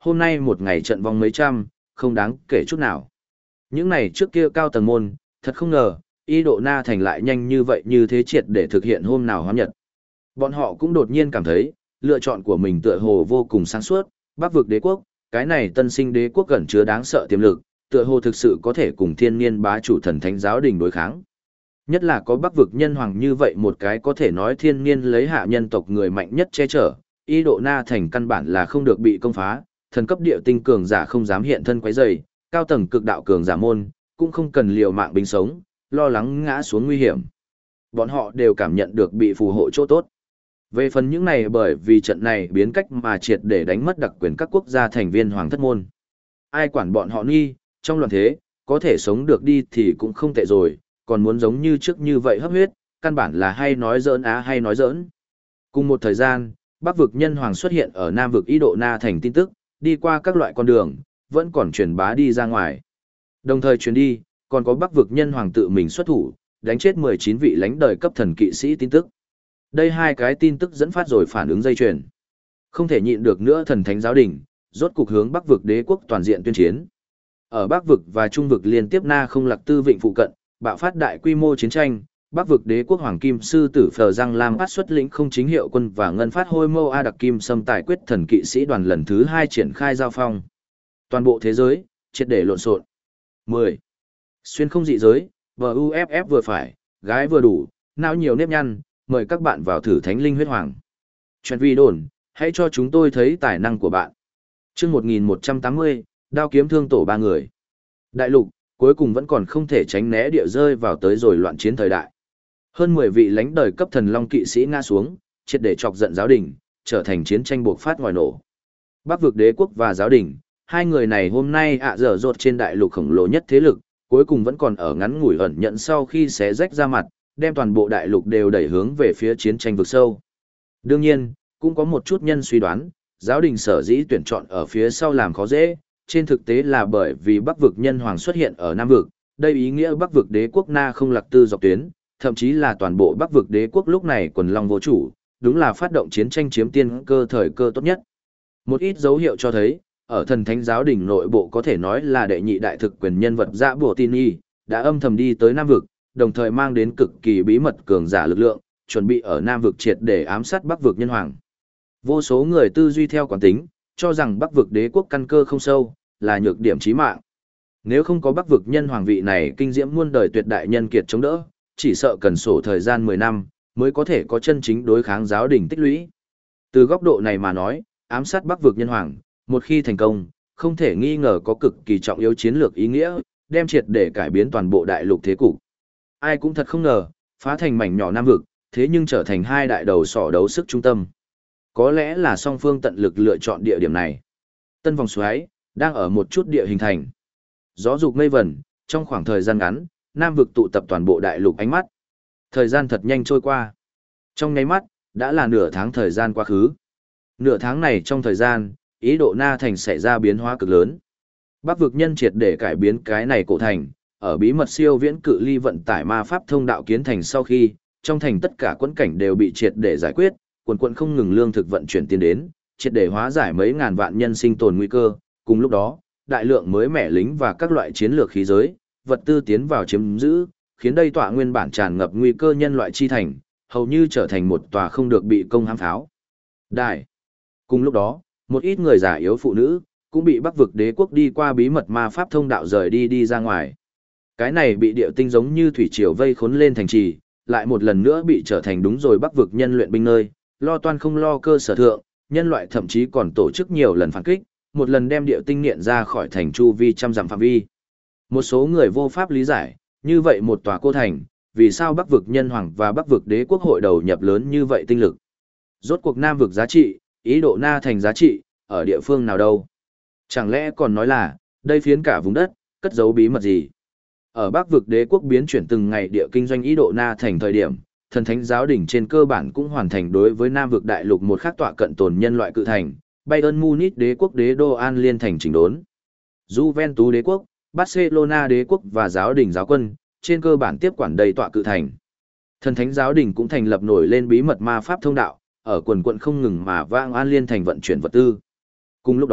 hôm nay một ngày trận vong mấy trăm, không đáng kể chút nào. Những này trước kia cao tầng môn, thật không ngờ, ý độ Na Thành lại nhanh như vậy như thế triệt để thực hiện hôm nào hóa nhật. Bọn họ cũng đột nhiên cảm thấy, lựa chọn của mình tựa hồ vô cùng sáng suốt, Bắc vực đế quốc, cái này tân sinh đế quốc gần chứa đáng sợ tiềm lực, tựa hồ thực sự có thể cùng thiên niên bá chủ thần thánh giáo đình đối kháng. Nhất là có Bắc vực nhân hoàng như vậy một cái có thể nói thiên niên lấy hạ nhân tộc người mạnh nhất che chở, ý độ Na Thành căn bản là không được bị công phá, thần cấp địa tinh cường giả không dám hiện thân quấy rầy, cao tầng cực đạo cường giả môn, cũng không cần liều mạng binh sống, lo lắng ngã xuống nguy hiểm. Bọn họ đều cảm nhận được bị phù hộ chỗ tốt. Về phần những này bởi vì trận này biến cách mà triệt để đánh mất đặc quyền các quốc gia thành viên hoàng thất môn. Ai quản bọn họ nghi, trong loạn thế, có thể sống được đi thì cũng không tệ rồi, còn muốn giống như trước như vậy hấp huyết, căn bản là hay nói giỡn hay nói giỡn. Cùng một thời gian, Bắc vực nhân hoàng xuất hiện ở Nam vực Ý Độ Na Thành tin tức, đi qua các loại con đường, vẫn còn truyền bá đi ra ngoài. Đồng thời truyền đi, còn có Bắc vực nhân hoàng tự mình xuất thủ, đánh chết 19 vị lãnh đời cấp thần kỵ sĩ tin tức. Đây hai cái tin tức dẫn phát rồi phản ứng dây chuyền. Không thể nhịn được nữa thần thánh giáo đình, rốt cục hướng Bắc vực đế quốc toàn diện tuyên chiến. Ở Bắc vực và Trung vực liên tiếp Na Không Lạc Tư Vịnh phụ cận, bạo phát đại quy mô chiến tranh, Bắc vực đế quốc hoàng kim sư tử Phờ Giang Lam phát xuất lĩnh không chính hiệu quân và ngân phát hôi mâu A đặc kim xâm tài quyết thần kỵ sĩ đoàn lần thứ 2 triển khai giao phong. Toàn bộ thế giới, triệt để lộn xộn. 10. Xuyên không dị giới, VUFF vừa phải, gái vừa đủ, não nhiều nếp nhăn, mời các bạn vào thử thánh linh huyết hoàng. Chuyện vi đồn, hãy cho chúng tôi thấy tài năng của bạn. Chương 1180, đao kiếm thương tổ 3 người. Đại lục, cuối cùng vẫn còn không thể tránh né địa rơi vào tới rồi loạn chiến thời đại. Hơn 10 vị lãnh đời cấp thần long kỵ sĩ ngã xuống, triệt để chọc giận giáo đình, trở thành chiến tranh buộc phát ngoài nổ. Bắc vực đế quốc và giáo đình, hai người này hôm nay dở dột trên đại lục khổng lồ nhất thế lực, cuối cùng vẫn còn ở ngắn ngủi ẩn nhận sau khi xé rách ra mặt, đem toàn bộ đại lục đều đẩy hướng về phía chiến tranh vực sâu. Đương nhiên, cũng có một chút nhân suy đoán, giáo đình sở dĩ tuyển chọn ở phía sau làm khó dễ, trên thực tế là bởi vì Bắc vực nhân hoàng xuất hiện ở Nam vực, đây ý nghĩa Bắc vực đế quốc Na Không Lạc Tư dọc tuyến, thậm chí là toàn bộ Bắc vực đế quốc lúc này quần long vô chủ, đúng là phát động chiến tranh chiếm tiên cơ thời cơ tốt nhất. Một ít dấu hiệu cho thấy, ở thần thánh giáo đình nội bộ có thể nói là đệ nhị đại thực quyền nhân vật Dã Bùa Tin Y, đã âm thầm đi tới Nam vực, đồng thời mang đến cực kỳ bí mật cường giả lực lượng, chuẩn bị ở Nam vực triệt để ám sát Bắc vực nhân hoàng. Vô số người tư duy theo quán tính, cho rằng Bắc vực đế quốc căn cơ không sâu, là nhược điểm chí mạng. Nếu không có Bắc vực nhân hoàng vị này kinh diễm muôn đời tuyệt đại nhân kiệt chống đỡ, chỉ sợ cần sổ thời gian 10 năm, mới có thể có chân chính đối kháng giáo đình tích lũy. Từ góc độ này mà nói, ám sát Bắc vực nhân hoàng, một khi thành công, không thể nghi ngờ có cực kỳ trọng yếu chiến lược ý nghĩa, đem triệt để cải biến toàn bộ đại lục thế cục. Ai cũng thật không ngờ, phá thành mảnh nhỏ Nam vực, thế nhưng trở thành hai đại đầu sỏ đấu sức trung tâm. Có lẽ là song phương tận lực lựa chọn địa điểm này. Tân vòng xoáy, đang ở một chút địa hình thành. Gió dục mây vẩn, trong khoảng thời gian ngắn, Nam vực tụ tập toàn bộ đại lục ánh mắt. Thời gian thật nhanh trôi qua. Trong nháy mắt, đã là nửa tháng thời gian quá khứ. Nửa tháng này trong thời gian, Ý Độ Na Thành xảy ra biến hóa cực lớn. Bắc vực nhân triệt để cải biến cái này cổ thành, ở bí mật siêu viễn cự ly vận tải ma pháp thông đạo kiến thành sau khi, trong thành tất cả quẫn cảnh đều bị triệt để giải quyết, quần quận không ngừng lương thực vận chuyển tiến đến, triệt để hóa giải mấy ngàn vạn nhân sinh tồn nguy cơ. Cùng lúc đó, đại lượng mới mẻ lính và các loại chiến lược khí giới, vật tư tiến vào chiếm giữ, khiến đây tọa nguyên bản tràn ngập nguy cơ nhân loại chi thành, hầu như trở thành một tòa không được bị công hãm pháo. Đại. Cùng lúc đó, một ít người già yếu phụ nữ, cũng bị Bắc vực đế quốc đi qua bí mật ma pháp thông đạo rời đi ra ngoài. Cái này bị điệu tinh giống như thủy triều vây khốn lên thành trì, lại một lần nữa bị trở thành đúng rồi Bắc vực nhân luyện binh nơi, lo toan không lo cơ sở thượng, nhân loại thậm chí còn tổ chức nhiều lần phản kích, một lần đem điệu tinh nghiện ra khỏi thành chu vi trăm dặm phạm vi. Một số người vô pháp lý giải, như vậy một tòa cô thành, vì sao Bắc vực nhân hoàng và Bắc vực đế quốc hội đầu nhập lớn như vậy tinh lực. Rốt cuộc Nam vực giá trị, Ý Độ Na Thành giá trị, ở địa phương nào đâu? Chẳng lẽ còn nói là, đây phiến cả vùng đất, cất giấu bí mật gì? Ở Bắc vực đế quốc biến chuyển từng ngày địa kinh doanh Ý Độ Na Thành thời điểm, thần thánh giáo đỉnh trên cơ bản cũng hoàn thành đối với Nam vực đại lục một khác tọa cận tồn nhân loại cự thành, Bayern Munich đế quốc đế đô An liên thành chỉnh đốn. Juventus đế quốc, Barcelona đế quốc và giáo đình giáo quân, trên cơ bản tiếp quản đầy tọa cự thành. Thần thánh giáo đình cũng thành lập nổi lên bí mật ma pháp thông đạo, ở quần quận không ngừng mà vang An liên thành vận chuyển vật tư. Cùng lúc đó,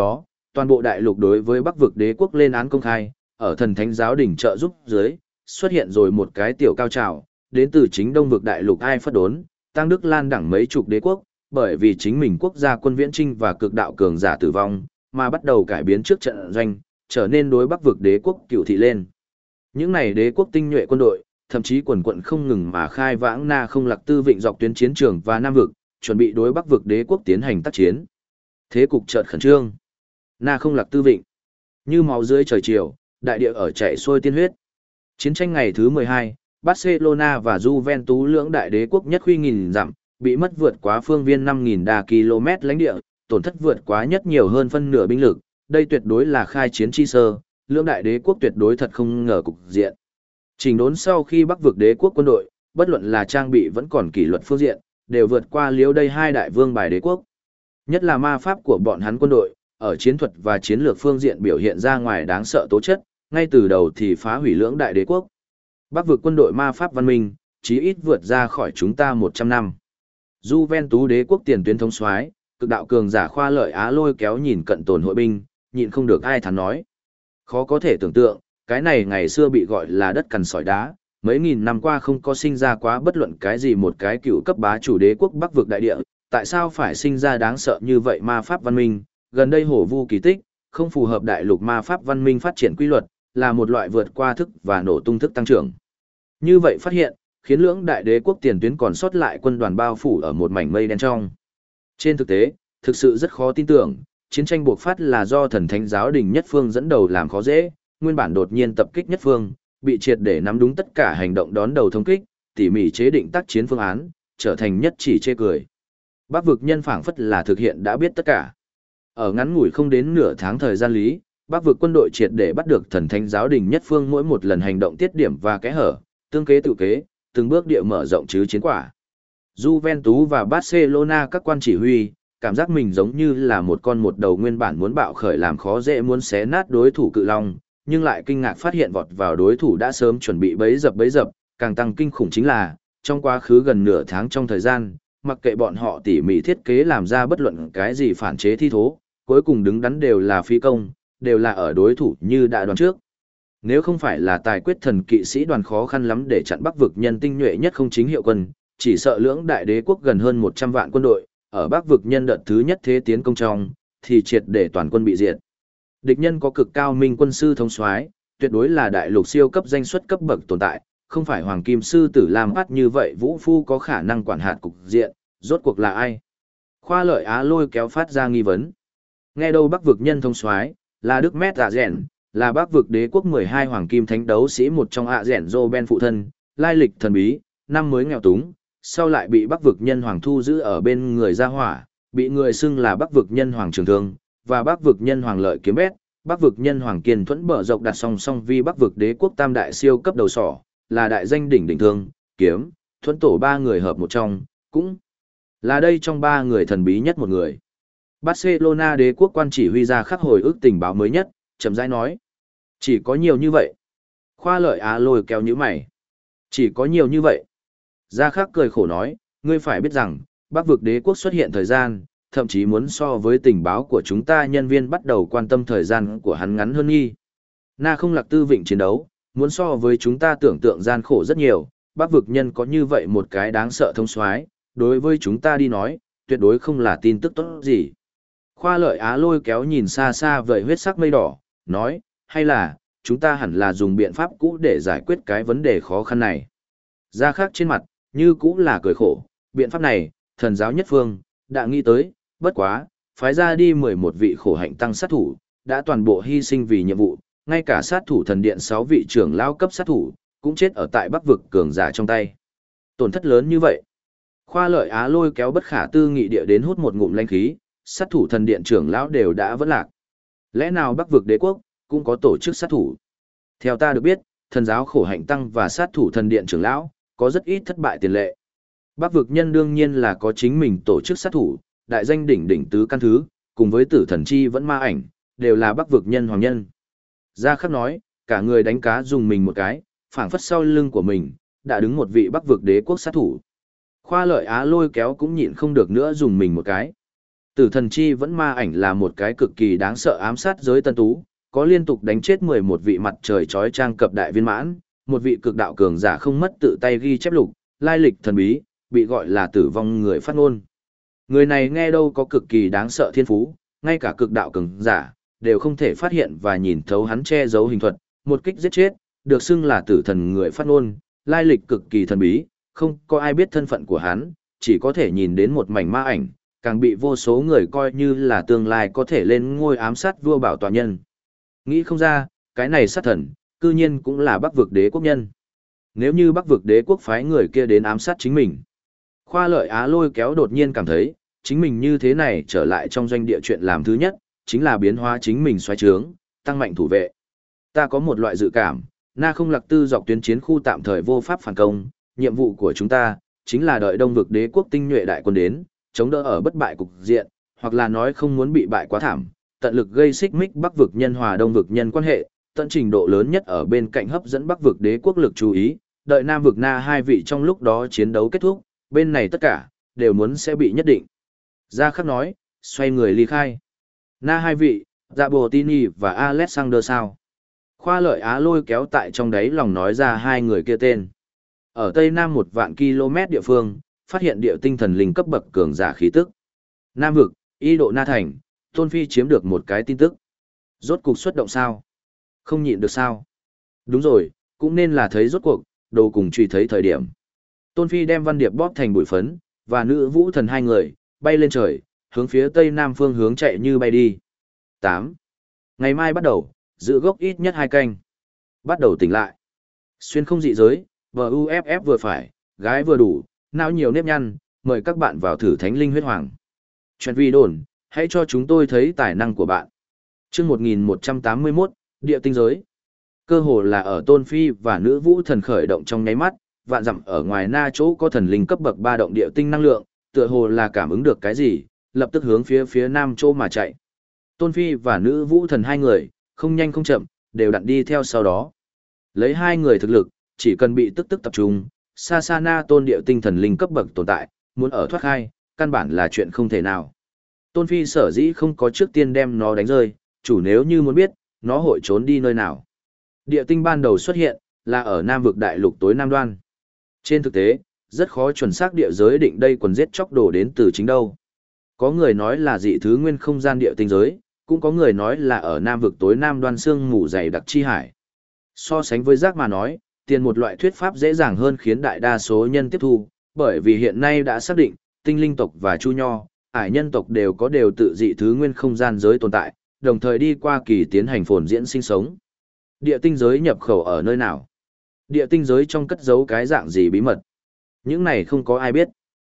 toàn bộ đại lục đối với Bắc vực đế quốc lên án công khai, ở thần thánh giáo đỉnh trợ giúp dưới, xuất hiện rồi một cái tiểu cao trào, đến từ chính Đông vực đại lục Ai Phất Đốn, Tăng Đức Lan đẳng mấy chục đế quốc, bởi vì chính mình quốc gia quân viễn trinh và cực đạo cường giả tử vong, mà bắt đầu cải biến trước trận doanh, trở nên đối Bắc vực đế quốc cựu thị lên. Những này đế quốc tinh nhuệ quân đội, thậm chí quần quận không ngừng mà khai vãng Na Không Lạc Tư Vịnh dọc tuyến chiến trường và Nam vực, chuẩn bị đối Bắc vực đế quốc tiến hành tác chiến. Thế cục chợt khẩn trương. Na Không Lạc Tư Vịnh, như máu dưới trời chiều, đại địa ở chảy xuôi tiên huyết. Chiến tranh ngày thứ 12, Barcelona và Juventus lưỡng đại đế quốc nhất khuy nghìn dặm, bị mất vượt quá phương viên 5.000 đa km lãnh địa, tổn thất vượt quá nhất nhiều hơn phân nửa binh lực, đây tuyệt đối là khai chiến chi sơ, lưỡng đại đế quốc tuyệt đối thật không ngờ cục diện. Chỉnh đốn sau khi Bắc vực đế quốc quân đội, bất luận là trang bị vẫn còn kỷ luật phương diện, đều vượt qua liếu đây hai đại vương bài đế quốc. Nhất là ma pháp của bọn hắn quân đội, ở chiến thuật và chiến lược phương diện biểu hiện ra ngoài đáng sợ tố chất, ngay từ đầu thì phá hủy lưỡng đại đế quốc. Bắc vực quân đội ma pháp văn minh, chí ít vượt ra khỏi chúng ta 100 năm. Juventus đế quốc tiền tuyến thống soái, cực đạo cường giả Khoa Lợi Á lôi kéo nhìn cận tồn hội binh, nhịn không được ai thắn nói. Khó có thể tưởng tượng, cái này ngày xưa bị gọi là đất cằn sỏi đá, mấy nghìn năm qua không có sinh ra quá bất luận cái gì một cái cựu cấp bá chủ đế quốc Bắc vực đại địa, tại sao phải sinh ra đáng sợ như vậy ma pháp văn minh, gần đây hổ vu kỳ tích, không phù hợp đại lục ma pháp văn minh phát triển quy luật, là một loại vượt qua thức và nổ tung thức tăng trưởng. Như vậy phát hiện, khiến lưỡng đại đế quốc tiền tuyến còn sót lại quân đoàn bao phủ ở một mảnh mây đen trong. Trên thực tế, thực sự rất khó tin tưởng, chiến tranh buộc phát là do thần thánh giáo đình nhất phương dẫn đầu làm khó dễ, nguyên bản đột nhiên tập kích nhất phương, bị triệt để nắm đúng tất cả hành động đón đầu thống kích, tỉ mỉ chế định tác chiến phương án, trở thành nhất chỉ chê cười. Bắc vực nhân phảng phất là thực hiện đã biết tất cả. Ở ngắn ngủi không đến nửa tháng thời gian lý, Bắc vực quân đội triệt để bắt được thần thánh giáo đình nhất phương mỗi một lần hành động tiết điểm và kẽ hở, tương kế tự kế, từng bước địa mở rộng chứ chiến quả. Juventus và Barcelona các quan chỉ huy, cảm giác mình giống như là một con một đầu nguyên bản muốn bạo khởi làm khó dễ muốn xé nát đối thủ cự long, nhưng lại kinh ngạc phát hiện vọt vào đối thủ đã sớm chuẩn bị bấy dập, càng tăng kinh khủng chính là, trong quá khứ gần nửa tháng trong thời gian, mặc kệ bọn họ tỉ mỉ thiết kế làm ra bất luận cái gì phản chế thi thố, cuối cùng đứng đắn đều là phi công, đều là ở đối thủ như đã đoán trước. Nếu không phải là tài quyết thần kỵ sĩ đoàn khó khăn lắm để chặn Bắc vực nhân tinh nhuệ nhất không chính hiệu quân, chỉ sợ lưỡng đại đế quốc gần hơn 100 vạn quân đội, ở Bắc vực nhân đợt thứ nhất thế tiến công trong, thì triệt để toàn quân bị diệt. Địch nhân có cực cao minh quân sư thống soái, tuyệt đối là đại lục siêu cấp danh xuất cấp bậc tồn tại, không phải hoàng kim sư tử làm phát như vậy Vũ Phu có khả năng quản hạt cục diện, rốt cuộc là ai? Khoa Lợi Á lôi kéo phát ra nghi vấn. Nghe đâu Bắc vực nhân thống soái là Đức Mét Dạ Rèn, là Bắc vực đế quốc 12 hoàng kim thánh đấu sĩ một trong ạ Rèn Dô Ben phụ thân, lai lịch thần bí, năm mới nghèo túng, sau lại bị Bắc vực nhân hoàng thu giữ ở bên người gia hỏa, bị người xưng là Bắc vực nhân hoàng trường thương, và Bắc vực nhân hoàng lợi kiếm bét, Bắc vực nhân hoàng kiên thuẫn bở dọc đặt song song vi Bắc vực đế quốc tam đại siêu cấp đầu sỏ, là đại danh đỉnh đỉnh thương, kiếm, thuẫn tổ ba người hợp một trong, cũng là đây trong ba người thần bí nhất một người. Barcelona đế quốc quan chỉ huy ra khắc hồi ức tình báo mới nhất, chậm rãi nói. Chỉ có nhiều như vậy. Khoa Lợi Á lôi kéo như mày. Chỉ có nhiều như vậy. Gia Khắc cười khổ nói, ngươi phải biết rằng, Bắc vực đế quốc xuất hiện thời gian, thậm chí muốn so với tình báo của chúng ta nhân viên bắt đầu quan tâm thời gian của hắn ngắn hơn nghi. Na Không Lạc Tư Vịnh chiến đấu, muốn so với chúng ta tưởng tượng gian khổ rất nhiều, Bắc vực nhân có như vậy một cái đáng sợ thông soái, đối với chúng ta đi nói, tuyệt đối không là tin tức tốt gì. Khoa Lợi Á lôi kéo nhìn xa xa vời huyết sắc mây đỏ, nói, hay là, chúng ta hẳn là dùng biện pháp cũ để giải quyết cái vấn đề khó khăn này. Gia Khắc trên mặt, như cũ là cười khổ, biện pháp này, thần giáo nhất phương, đã nghĩ tới, bất quá, phái ra đi 11 vị khổ hạnh tăng sát thủ, đã toàn bộ hy sinh vì nhiệm vụ, ngay cả sát thủ thần điện 6 vị trưởng lao cấp sát thủ, cũng chết ở tại Bắc vực cường giả trong tay. Tổn thất lớn như vậy. Khoa Lợi Á lôi kéo bất khả tư nghị địa đến hút một ngụm lãnh khí, sát thủ thần điện trưởng lão đều đã vỡ lạc. Lẽ nào Bắc vực đế quốc cũng có tổ chức sát thủ? Theo ta được biết, thần giáo khổ hạnh tăng và sát thủ thần điện trưởng lão có rất ít thất bại tiền lệ. Bắc vực nhân đương nhiên là có chính mình tổ chức sát thủ, đại danh đỉnh đỉnh tứ căn thứ, cùng với tử thần chi vẫn ma ảnh, đều là Bắc vực nhân hoàng nhân. Gia Khắc nói, cả người đánh cá dùng mình một cái, phảng phất sau lưng của mình, đã đứng một vị Bắc vực đế quốc sát thủ. Khoa Lợi Á lôi kéo cũng nhịn không được nữa dùng mình một cái. Tử thần chi vẫn ma ảnh là một cái cực kỳ đáng sợ ám sát giới tân tú, có liên tục đánh chết 11 vị mặt trời chói trang cập đại viên mãn, một vị cực đạo cường giả không mất tự tay ghi chép lục, lai lịch thần bí, bị gọi là tử vong người phát ngôn. Người này nghe đâu có cực kỳ đáng sợ thiên phú, ngay cả cực đạo cường giả đều không thể phát hiện và nhìn thấu hắn che giấu hình thuật, một kích giết chết, được xưng là tử thần người phát ngôn, lai lịch cực kỳ thần bí, không có ai biết thân phận của hắn, chỉ có thể nhìn đến một mảnh ma ảnh, càng bị vô số người coi như là tương lai có thể lên ngôi ám sát vua bảo tòa nhân. Nghĩ không ra, cái này sát thần, cư nhiên cũng là Bắc vực đế quốc nhân. Nếu như Bắc vực đế quốc phái người kia đến ám sát chính mình. Khoa Lợi Á lôi kéo đột nhiên cảm thấy, chính mình như thế này trở lại trong doanh địa chuyện làm thứ nhất, chính là biến hóa chính mình xoay trướng, tăng mạnh thủ vệ. Ta có một loại dự cảm, Na Không Lạc Tư dọc tuyến chiến khu tạm thời vô pháp phản công, nhiệm vụ của chúng ta, chính là đợi Đông vực đế quốc tinh nhuệ đại quân đến, chống đỡ ở bất bại cục diện, hoặc là nói không muốn bị bại quá thảm, tận lực gây xích mích Bắc vực nhân hòa Đông vực nhân quan hệ, tận trình độ lớn nhất ở bên cạnh hấp dẫn Bắc vực đế quốc lực chú ý, đợi Nam vực Na hai vị trong lúc đó chiến đấu kết thúc, bên này tất cả đều muốn sẽ bị nhất định. Gia Khắc nói, xoay người ly khai. Na hai vị, Dạ Bồ Tini và Alexander sao? Khoa Lợi Á lôi kéo tại trong đấy lòng nói ra hai người kia tên. Ở Tây Nam 1 vạn km địa phương, phát hiện địa tinh thần linh cấp bậc cường giả khí tức. Nam vực, Y độ Na thành, Tôn Phi chiếm được một cái tin tức. Rốt cuộc xuất động sao? Không nhịn được sao? Đúng rồi, cũng nên là thấy rốt cuộc, đồ cùng truy thấy thời điểm. Tôn Phi đem Văn Điệp bóp thành bụi phấn, và nữ vũ thần hai người, bay lên trời, hướng phía Tây Nam phương hướng chạy như bay đi. 8. Ngày mai bắt đầu, giữ gốc ít nhất 2 canh. Bắt đầu tỉnh lại. Xuyên không dị giới, VUFF vừa phải, gái vừa đủ, não nhiều nếp nhăn, mời các bạn vào thử Thánh Linh Huyết Hoàng. Chuyện vi đồn, hãy cho chúng tôi thấy tài năng của bạn. Chương 1181, Địa tinh giới. Cơ hồ là ở Tôn Phi và nữ vũ thần khởi động trong nháy mắt, vạn dặm ở ngoài Na chỗ có thần linh cấp bậc 3 động địa tinh năng lượng, tựa hồ là cảm ứng được cái gì, lập tức hướng phía Nam chỗ mà chạy. Tôn Phi và nữ vũ thần hai người, không nhanh không chậm, đều đặn đi theo sau đó. Lấy hai người thực lực, chỉ cần bị tức tập trung, xa xa Na tôn địa tinh thần linh cấp bậc tồn tại, muốn ở thoát khai, căn bản là chuyện không thể nào. Tôn Phi sở dĩ không có trước tiên đem nó đánh rơi, chủ nếu như muốn biết, nó hội trốn đi nơi nào. Địa tinh ban đầu xuất hiện, là ở Nam vực đại lục tối Nam Đoan. Trên thực tế, rất khó chuẩn xác địa giới định đây quần giết chóc đồ đến từ chính đâu. Có người nói là dị thứ nguyên không gian địa tinh giới, cũng có người nói là ở Nam vực tối Nam Đoan sương mù dày đặc chi hải. So sánh với giác mà nói, tiền một loại thuyết pháp dễ dàng hơn khiến đại đa số nhân tiếp thu, bởi vì hiện nay đã xác định, tinh linh tộc và chu nho, ải nhân tộc đều có đều tự dị thứ nguyên không gian giới tồn tại, đồng thời đi qua kỳ tiến hành phồn diễn sinh sống. Địa tinh giới nhập khẩu ở nơi nào? Địa tinh giới trong cất giấu cái dạng gì bí mật? Những này không có ai biết.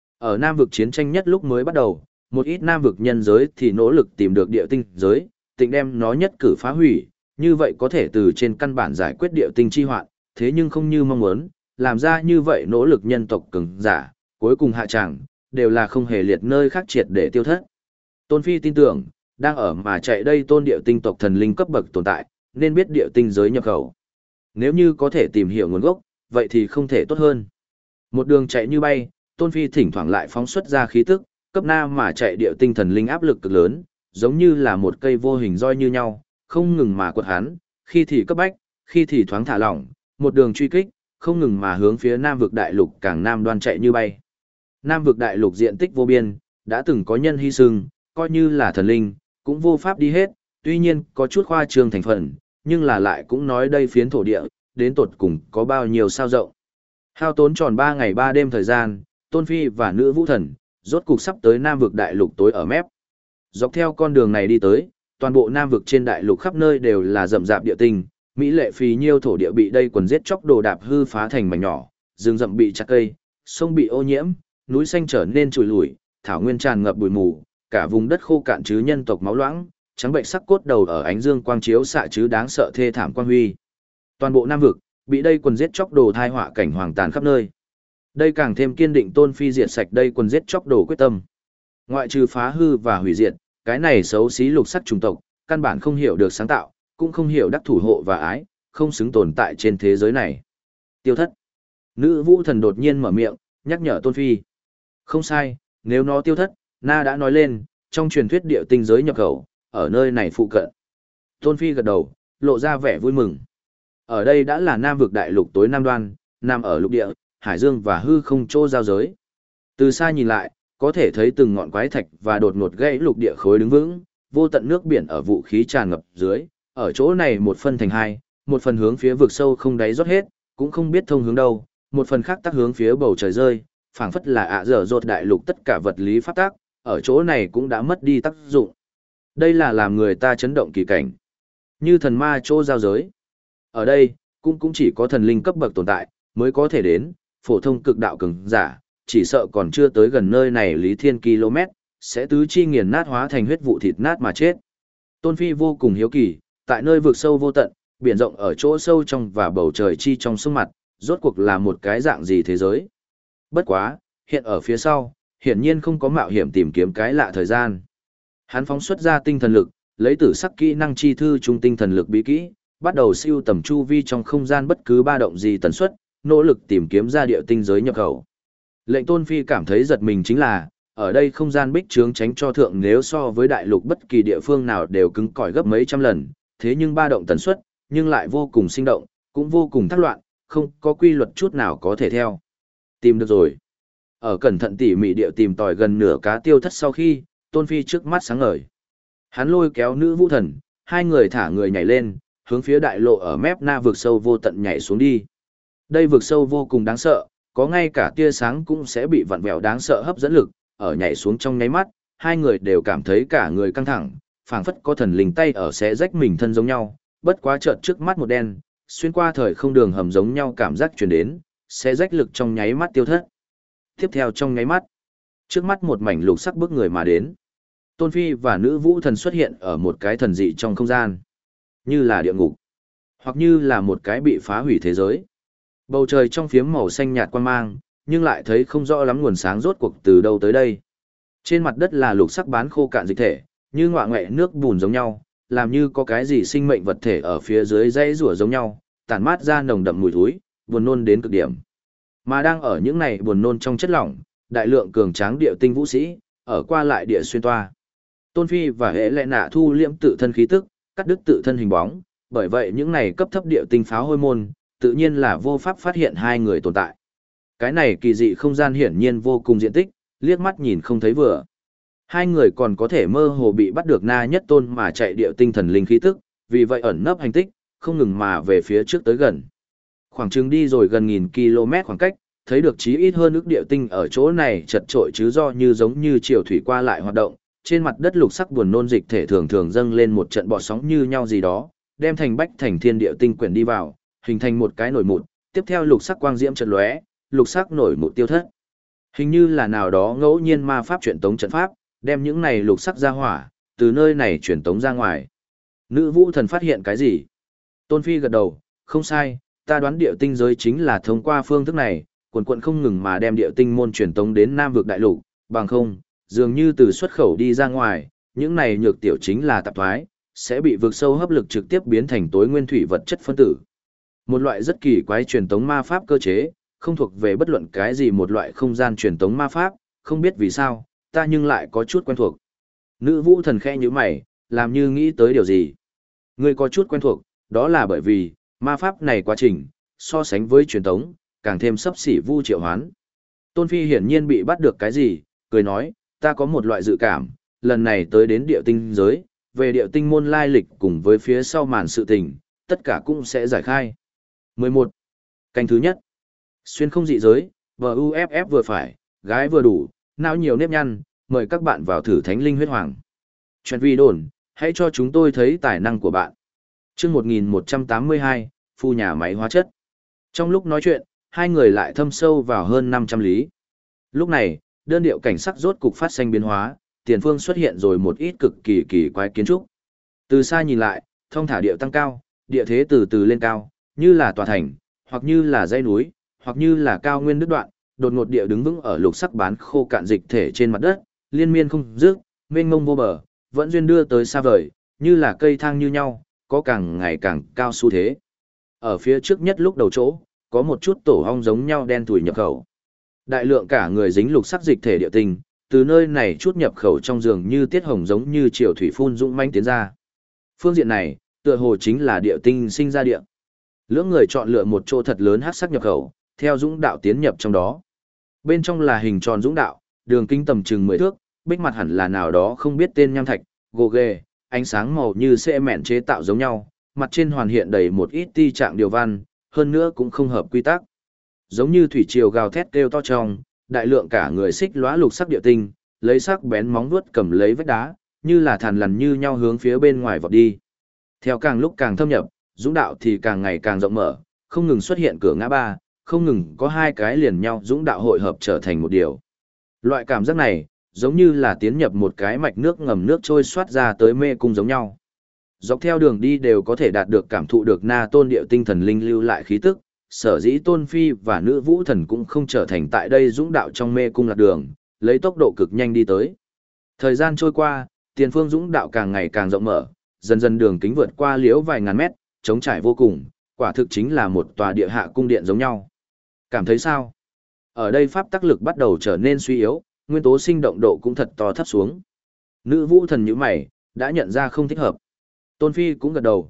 Ở Nam vực chiến tranh nhất lúc mới bắt đầu, một ít Nam vực nhân giới thì nỗ lực tìm được địa tinh giới, định đem nó nhất cử phá hủy, như vậy có thể từ trên căn bản giải quyết địa tinh chi hoạn, thế nhưng không như mong muốn, làm ra như vậy nỗ lực nhân tộc cường giả, cuối cùng hạ tràng, đều là không hề liệt nơi khác triệt để tiêu thất. Tôn Phi tin tưởng, đang ở mà chạy đây tôn địa tinh tộc thần linh cấp bậc tồn tại, nên biết địa tinh giới nhập khẩu. Nếu như có thể tìm hiểu nguồn gốc, vậy thì không thể tốt hơn. Một đường chạy như bay, Tôn Phi thỉnh thoảng lại phóng xuất ra khí tức, cấp na mà chạy địa tinh thần linh áp lực cực lớn, giống như là một cây vô hình roi như nhau, không ngừng mà quật hắn, khi thì cấp bách, khi thì thoáng thả lỏng, một đường truy kích, không ngừng mà hướng phía Nam vực đại lục càng Nam Đoan chạy như bay. Nam vực đại lục diện tích vô biên, đã từng có nhân hy sinh, coi như là thần linh, cũng vô pháp đi hết, tuy nhiên có chút khoa trương thành phần, nhưng là lại cũng nói đây phiến thổ địa, đến tột cùng có bao nhiêu sao rộng. Hao tốn tròn 3 ngày 3 đêm thời gian, Tôn Phi và nữ vũ thần, rốt cục sắp tới Nam vực đại lục tối ở mép. Dọc theo con đường này đi tới, toàn bộ Nam vực trên đại lục khắp nơi đều là rậm rạp địa tinh, mỹ lệ phì nhiêu thổ địa bị đây quần giết chóc đồ đạp hư phá thành mảnh nhỏ, rừng rậm bị chặt cây, sông bị ô nhiễm, núi xanh trở nên trùi lủi, thảo nguyên tràn ngập bụi mù, cả vùng đất khô cạn chứ nhân tộc máu loãng, trắng bệnh sắc cốt đầu ở ánh dương quang chiếu xạ chứ đáng sợ thê thảm quang huy. Toàn bộ Nam vực bị đây quần giết chóc đồ thai họa cảnh hoàng tàn khắp nơi. Đây càng thêm kiên định Tôn Phi diệt sạch đây quần giết chóc đồ quyết tâm. Ngoại trừ phá hư và hủy diệt, cái này xấu xí lục sắc chủng tộc, căn bản không hiểu được sáng tạo, cũng không hiểu đắc thủ hộ và ái, không xứng tồn tại trên thế giới này. Tiêu thất. Nữ vũ thần đột nhiên mở miệng, nhắc nhở Tôn Phi. Không sai, nếu nó tiêu thất, Na đã nói lên, trong truyền thuyết địa tinh giới nhập khẩu, ở nơi này phụ cận. Tôn Phi gật đầu, lộ ra vẻ vui mừng. Ở đây đã là Nam vực đại lục tối nam đoan, nằm ở lục địa, hải dương và hư không chỗ giao giới. Từ xa nhìn lại, có thể thấy từng ngọn quái thạch và đột ngột gãy lục địa khối đứng vững, vô tận nước biển ở vũ khí tràn ngập dưới, ở chỗ này một phân thành hai, một phần hướng phía vực sâu không đáy rót hết, cũng không biết thông hướng đâu, một phần khác tác hướng phía bầu trời rơi, phảng phất là dở dột đại lục tất cả vật lý pháp tác, ở chỗ này cũng đã mất đi tác dụng. Đây là làm người ta chấn động kỳ cảnh. Như thần ma chỗ giao giới. Ở đây, cũng chỉ có thần linh cấp bậc tồn tại, mới có thể đến, phổ thông cực đạo cường giả, chỉ sợ còn chưa tới gần nơi này lý thiên km, sẽ tứ chi nghiền nát hóa thành huyết vụ thịt nát mà chết. Tôn Phi vô cùng hiếu kỳ, tại nơi vực sâu vô tận, biển rộng ở chỗ sâu trong và bầu trời chi trong sông mặt, rốt cuộc là một cái dạng gì thế giới. Bất quá, hiện ở phía sau, hiển nhiên không có mạo hiểm tìm kiếm cái lạ thời gian. Hắn phóng xuất ra tinh thần lực, lấy tử sắc kỹ năng chi thư trung tinh thần lực bí kỹ, bắt đầu siêu tầm chu vi trong không gian bất cứ ba động gì tần suất, nỗ lực tìm kiếm ra địa tinh giới nhập khẩu. Lệnh Tôn Phi cảm thấy giật mình chính là, ở đây không gian bích trướng tránh cho thượng nếu so với đại lục bất kỳ địa phương nào đều cứng cỏi gấp mấy trăm lần, thế nhưng ba động tần suất, nhưng lại vô cùng sinh động, cũng vô cùng thắc loạn, không có quy luật chút nào có thể theo. Tìm được rồi. Ở cẩn thận tỉ mỉ địa tìm tòi gần nửa cá tiêu thất sau khi, Tôn Phi trước mắt sáng ngời. Hắn lôi kéo nữ vũ thần, hai người thả người nhảy lên, hướng phía đại lộ ở mép na vực sâu vô tận nhảy xuống đi. Đây vực sâu vô cùng đáng sợ, có ngay cả tia sáng cũng sẽ bị vặn vẹo đáng sợ hấp dẫn lực, ở nhảy xuống trong nháy mắt, hai người đều cảm thấy cả người căng thẳng, phảng phất có thần linh tay ở xé rách mình thân giống nhau, bất quá chợt trước mắt một đen, xuyên qua thời không đường hầm giống nhau cảm giác truyền đến, xé rách lực trong nháy mắt tiêu thất. Tiếp theo trong nháy mắt, trước mắt một mảnh lục sắc bước người mà đến. Tôn Phi và nữ vũ thần xuất hiện ở một cái thần dị trong không gian, như là địa ngục, hoặc như là một cái bị phá hủy thế giới. Bầu trời trong phiếm màu xanh nhạt quan mang, nhưng lại thấy không rõ lắm nguồn sáng rốt cuộc từ đâu tới đây. Trên mặt đất là lục sắc bán khô cạn dịch thể, như ngọa ngoẹ nước bùn giống nhau, làm như có cái gì sinh mệnh vật thể ở phía dưới dãy rủa giống nhau, tản mát ra nồng đậm mùi thối, buồn nôn đến cực điểm. Mà đang ở những này buồn nôn trong chất lỏng, đại lượng cường tráng địa tinh vũ sĩ, ở qua lại địa xuyên toa. Tôn Phi và Hệ Lệ Nạ thu liễm tự thân khí tức, cắt đứt tự thân hình bóng, bởi vậy những này cấp thấp địa tinh pháo hôi môn, tự nhiên là vô pháp phát hiện hai người tồn tại. Cái này kỳ dị không gian hiển nhiên vô cùng diện tích, liếc mắt nhìn không thấy vừa. Hai người còn có thể mơ hồ bị bắt được na nhất tôn mà chạy địa tinh thần linh khí tức, vì vậy ẩn nấp hành tích, không ngừng mà về phía trước tới gần. Khoảng chừng đi rồi gần 1000 km khoảng cách, thấy được chí ít hơn ước địa tinh ở chỗ này chật trội chứ do như giống như chiều thủy qua lại hoạt động, trên mặt đất lục sắc buồn nôn dịch thể thường thường dâng lên một trận bọt sóng như nhau gì đó, đem thành bách thành thiên địa tinh quyển đi vào, hình thành một cái nổi mụn, tiếp theo lục sắc quang diễm chợt lóe, lục sắc nổi mụn tiêu thất. Hình như là nào đó ngẫu nhiên ma pháp truyền tống trận pháp, đem những này lục sắc ra hỏa, từ nơi này truyền tống ra ngoài. Nữ vũ thần phát hiện cái gì? Tôn Phi gật đầu, không sai, ta đoán địa tinh giới chính là thông qua phương thức này, quần quận không ngừng mà đem địa tinh môn truyền tống đến Nam vực đại lục, bằng không, dường như từ xuất khẩu đi ra ngoài, những này nhược tiểu chính là tạp thoái, sẽ bị vực sâu hấp lực trực tiếp biến thành tối nguyên thủy vật chất phân tử. Một loại rất kỳ quái truyền tống ma pháp cơ chế, không thuộc về bất luận cái gì một loại không gian truyền tống ma pháp, không biết vì sao, ta nhưng lại có chút quen thuộc. Nữ vũ thần khẽ như mày, làm như nghĩ tới điều gì. Ngươi có chút quen thuộc, đó là bởi vì, ma pháp này quá trình, so sánh với truyền tống, càng thêm sấp xỉ vu triệu hoán. Tôn Phi hiển nhiên bị bắt được cái gì, cười nói, ta có một loại dự cảm, lần này tới đến địa tinh giới, về địa tinh môn lai lịch cùng với phía sau màn sự tình, tất cả cũng sẽ giải khai. 11. Canh thứ nhất. Xuyên không dị giới, VUFF vừa phải, gái vừa đủ, não nhiều nếp nhăn, mời các bạn vào thử thánh linh huyết hoàng. Chuyện vi đồn, hãy cho chúng tôi thấy tài năng của bạn. Chương 1182, phu nhà máy hóa chất. Trong lúc nói chuyện, hai người lại thâm sâu vào hơn 500 lý. Lúc này, đơn điệu cảnh sắc rốt cục phát sinh biến hóa, tiền phương xuất hiện rồi một ít cực kỳ kỳ quái kiến trúc. Từ xa nhìn lại, thông thả điệu tăng cao, địa thế từ từ lên cao, như là tòa thành, hoặc như là dãy núi, hoặc như là cao nguyên đứt đoạn, đột ngột địa đứng vững ở lục sắc bán khô cạn dịch thể trên mặt đất, liên miên không dứt, mênh mông vô bờ, vẫn duyên đưa tới xa vời, như là cây thang như nhau, có càng ngày càng cao xu thế. Ở phía trước nhất lúc đầu chỗ, có một chút tổ ong giống nhau đen thủi nhập khẩu. Đại lượng cả người dính lục sắc dịch thể địa tinh, từ nơi này chút nhập khẩu trong giường như tiết hồng giống như triều thủy phun dũng manh tiến ra. Phương diện này, tựa hồ chính là địa tinh sinh ra địa. Lưỡng người chọn lựa một chỗ thật lớn hắc sắc nhập khẩu, theo dũng đạo tiến nhập trong đó. Bên trong là hình tròn dũng đạo, đường kính tầm chừng 10 thước, bích mặt hẳn là nào đó không biết tên nham thạch, gồ ghề, ánh sáng màu như xe mẹn chế tạo giống nhau, mặt trên hoàn hiện đầy một ít ti trạng điều văn, hơn nữa cũng không hợp quy tắc. Giống như thủy triều gào thét kêu to trong, đại lượng cả người xích lóa lục sắc địa tinh, lấy sắc bén móng vuốt cầm lấy vách đá, như là thằn lằn như nhau hướng phía bên ngoài vọt đi. Theo càng lúc càng thâm nhập, dũng đạo thì càng ngày càng rộng mở, không ngừng xuất hiện cửa ngã ba, không ngừng có hai cái liền nhau dũng đạo hội hợp trở thành một điều. Loại cảm giác này, giống như là tiến nhập một cái mạch nước ngầm nước trôi xoát ra tới mê cung giống nhau. Dọc theo đường đi đều có thể đạt được cảm thụ được na tôn điệu tinh thần linh lưu lại khí tức, sở dĩ tôn phi và nữ vũ thần cũng không trở thành tại đây dũng đạo trong mê cung lạc đường, lấy tốc độ cực nhanh đi tới. Thời gian trôi qua, tiền phương dũng đạo càng ngày càng rộng mở, dần dần đường kính vượt qua liễu vài ngàn mét, trống trải vô cùng, quả thực chính là một tòa địa hạ cung điện giống nhau. Cảm thấy sao? Ở đây pháp tắc lực bắt đầu trở nên suy yếu, nguyên tố sinh động độ cũng thật to thấp xuống. Nữ vũ thần nhíu mày, đã nhận ra không thích hợp. Tôn Phi cũng gật đầu,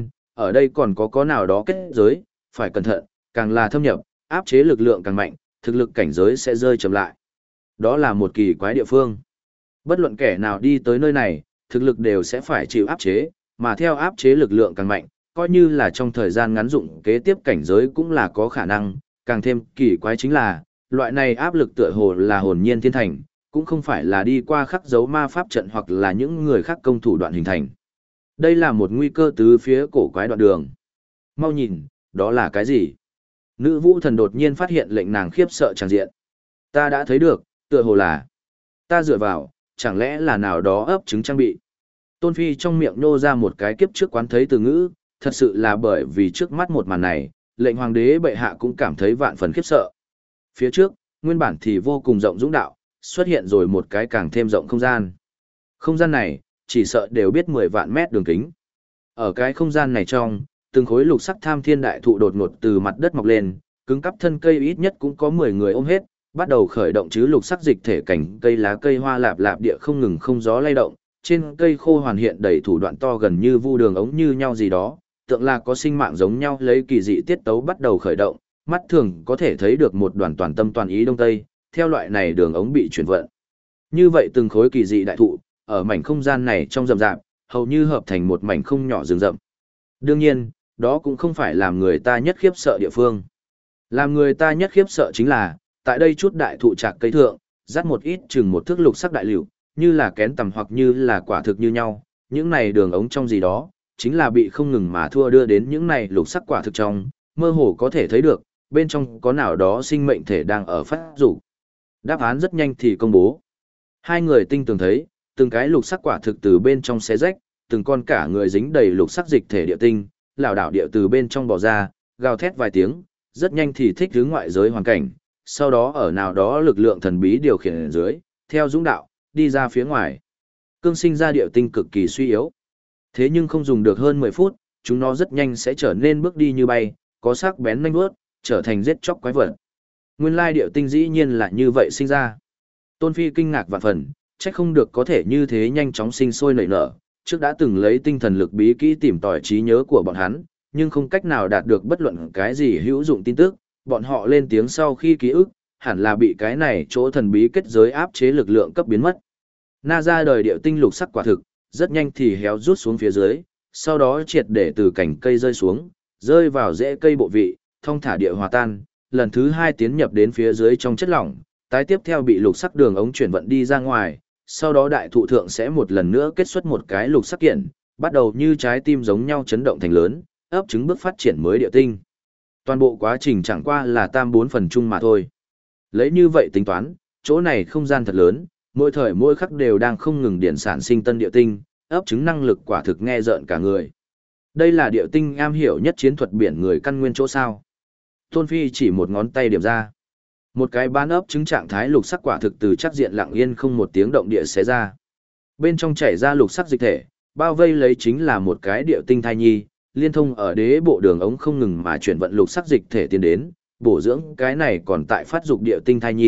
ở đây còn có nào đó kết giới, phải cẩn thận, càng là thâm nhập, áp chế lực lượng càng mạnh, thực lực cảnh giới sẽ rơi chậm lại. Đó là một kỳ quái địa phương. Bất luận kẻ nào đi tới nơi này, thực lực đều sẽ phải chịu áp chế, mà theo áp chế lực lượng càng mạnh, coi như là trong thời gian ngắn dụng kế tiếp cảnh giới cũng là có khả năng, càng thêm kỳ quái chính là, loại này áp lực tựa hồ là hồn nhiên thiên thành, cũng không phải là đi qua khắc dấu ma pháp trận hoặc là những người khác công thủ đoạn hình thành. Đây là một nguy cơ từ phía cổ quái đoạn đường. Mau nhìn, đó là cái gì? Nữ vũ thần đột nhiên phát hiện lệnh nàng khiếp sợ tràn diện. Ta đã thấy được, tựa hồ là. Ta dựa vào, chẳng lẽ là nào đó ấp trứng trang bị. Tôn Phi trong miệng nô ra một cái kiếp trước quán thấy từ ngữ, thật sự là bởi vì trước mắt một màn này, lệnh hoàng đế bệ hạ cũng cảm thấy vạn phần khiếp sợ. Phía trước, nguyên bản thì vô cùng rộng dũng đạo, xuất hiện rồi một cái càng thêm rộng không gian. Không gian này, chỉ sợ đều biết 10 vạn mét đường kính. Ở cái không gian này trong, từng khối lục sắc tham thiên đại thụ đột ngột từ mặt đất mọc lên, cứng cắp thân cây ít nhất cũng có 10 người ôm hết, bắt đầu khởi động chứ lục sắc dịch thể cảnh cây lá cây hoa lạp lạp địa không ngừng không gió lay động, trên cây khô hoàn hiện đầy thủ đoạn to gần như vu đường ống như nhau gì đó, tượng là có sinh mạng giống nhau lấy kỳ dị tiết tấu bắt đầu khởi động, mắt thường có thể thấy được một đoàn toàn tâm toàn ý đông tây, theo loại này đường ống bị chuyển vận. Như vậy từng khối kỳ dị đại thụ, ở mảnh không gian này trong rậm rạp, hầu như hợp thành một mảnh không nhỏ rừng rậm. Đương nhiên, đó cũng không phải làm người ta nhất khiếp sợ địa phương. Làm người ta nhất khiếp sợ chính là, tại đây chút đại thụ trạc cây thượng, dắt một ít chừng một thước lục sắc đại liệu, như là kén tầm hoặc như là quả thực như nhau, những này đường ống trong gì đó, chính là bị không ngừng mà thua đưa đến những này lục sắc quả thực trong, mơ hồ có thể thấy được, bên trong có nào đó sinh mệnh thể đang ở phát dục. Đáp án rất nhanh thì công bố. Hai người tinh tường thấy, từng cái lục sắc quả thực từ bên trong xé rách, từng con cả người dính đầy lục sắc dịch thể địa tinh, lảo đảo địa từ bên trong bò ra, gào thét vài tiếng, rất nhanh thì thích ứng ngoại giới hoàn cảnh, sau đó ở nào đó lực lượng thần bí điều khiển dưới, theo dũng đạo, đi ra phía ngoài. Cương sinh ra địa tinh cực kỳ suy yếu. Thế nhưng không dùng được hơn 10 phút, chúng nó rất nhanh sẽ trở nên bước đi như bay, có sắc bén nhanh vuốt, trở thành giết chóc quái vật. Nguyên lai địa tinh dĩ nhiên là như vậy sinh ra. Tôn Phi kinh ngạc vạn phần, trách không được có thể như thế nhanh chóng sinh sôi nảy nở, trước đã từng lấy tinh thần lực bí kỹ tìm tòi trí nhớ của bọn hắn, nhưng không cách nào đạt được bất luận cái gì hữu dụng tin tức, bọn họ lên tiếng sau khi ký ức, hẳn là bị cái này chỗ thần bí kết giới áp chế lực lượng cấp biến mất. Na ra đời điệu tinh lục sắc quả thực, rất nhanh thì héo rút xuống phía dưới, sau đó triệt để từ cành cây rơi xuống, rơi vào rễ cây bộ vị, thông thả địa hòa tan, lần thứ hai tiến nhập đến phía dưới trong chất lỏng, tái tiếp theo bị lục sắc đường ống chuyển vận đi ra ngoài, sau đó đại thụ thượng sẽ một lần nữa kết xuất một cái lục sắc kiện, bắt đầu như trái tim giống nhau chấn động thành lớn, ấp trứng bước phát triển mới địa tinh. Toàn bộ quá trình chẳng qua là tam 4 phần chung mà thôi. Lấy như vậy tính toán, chỗ này không gian thật lớn, mỗi thời mỗi khắc đều đang không ngừng điển sản sinh tân địa tinh, ấp trứng năng lực quả thực nghe rợn cả người. Đây là địa tinh am hiểu nhất chiến thuật biển người căn nguyên chỗ sao. Tôn Phi chỉ một ngón tay điểm ra. Một cái bán ấp trứng trạng thái lục sắc quả thực từ chắc diện lặng yên không một tiếng động địa xé ra. Bên trong chảy ra lục sắc dịch thể, bao vây lấy chính là một cái địa tinh thai nhi, liên thông ở đế bộ đường ống không ngừng mà chuyển vận lục sắc dịch thể tiến đến, bổ dưỡng cái này còn tại phát dục địa tinh thai nhi,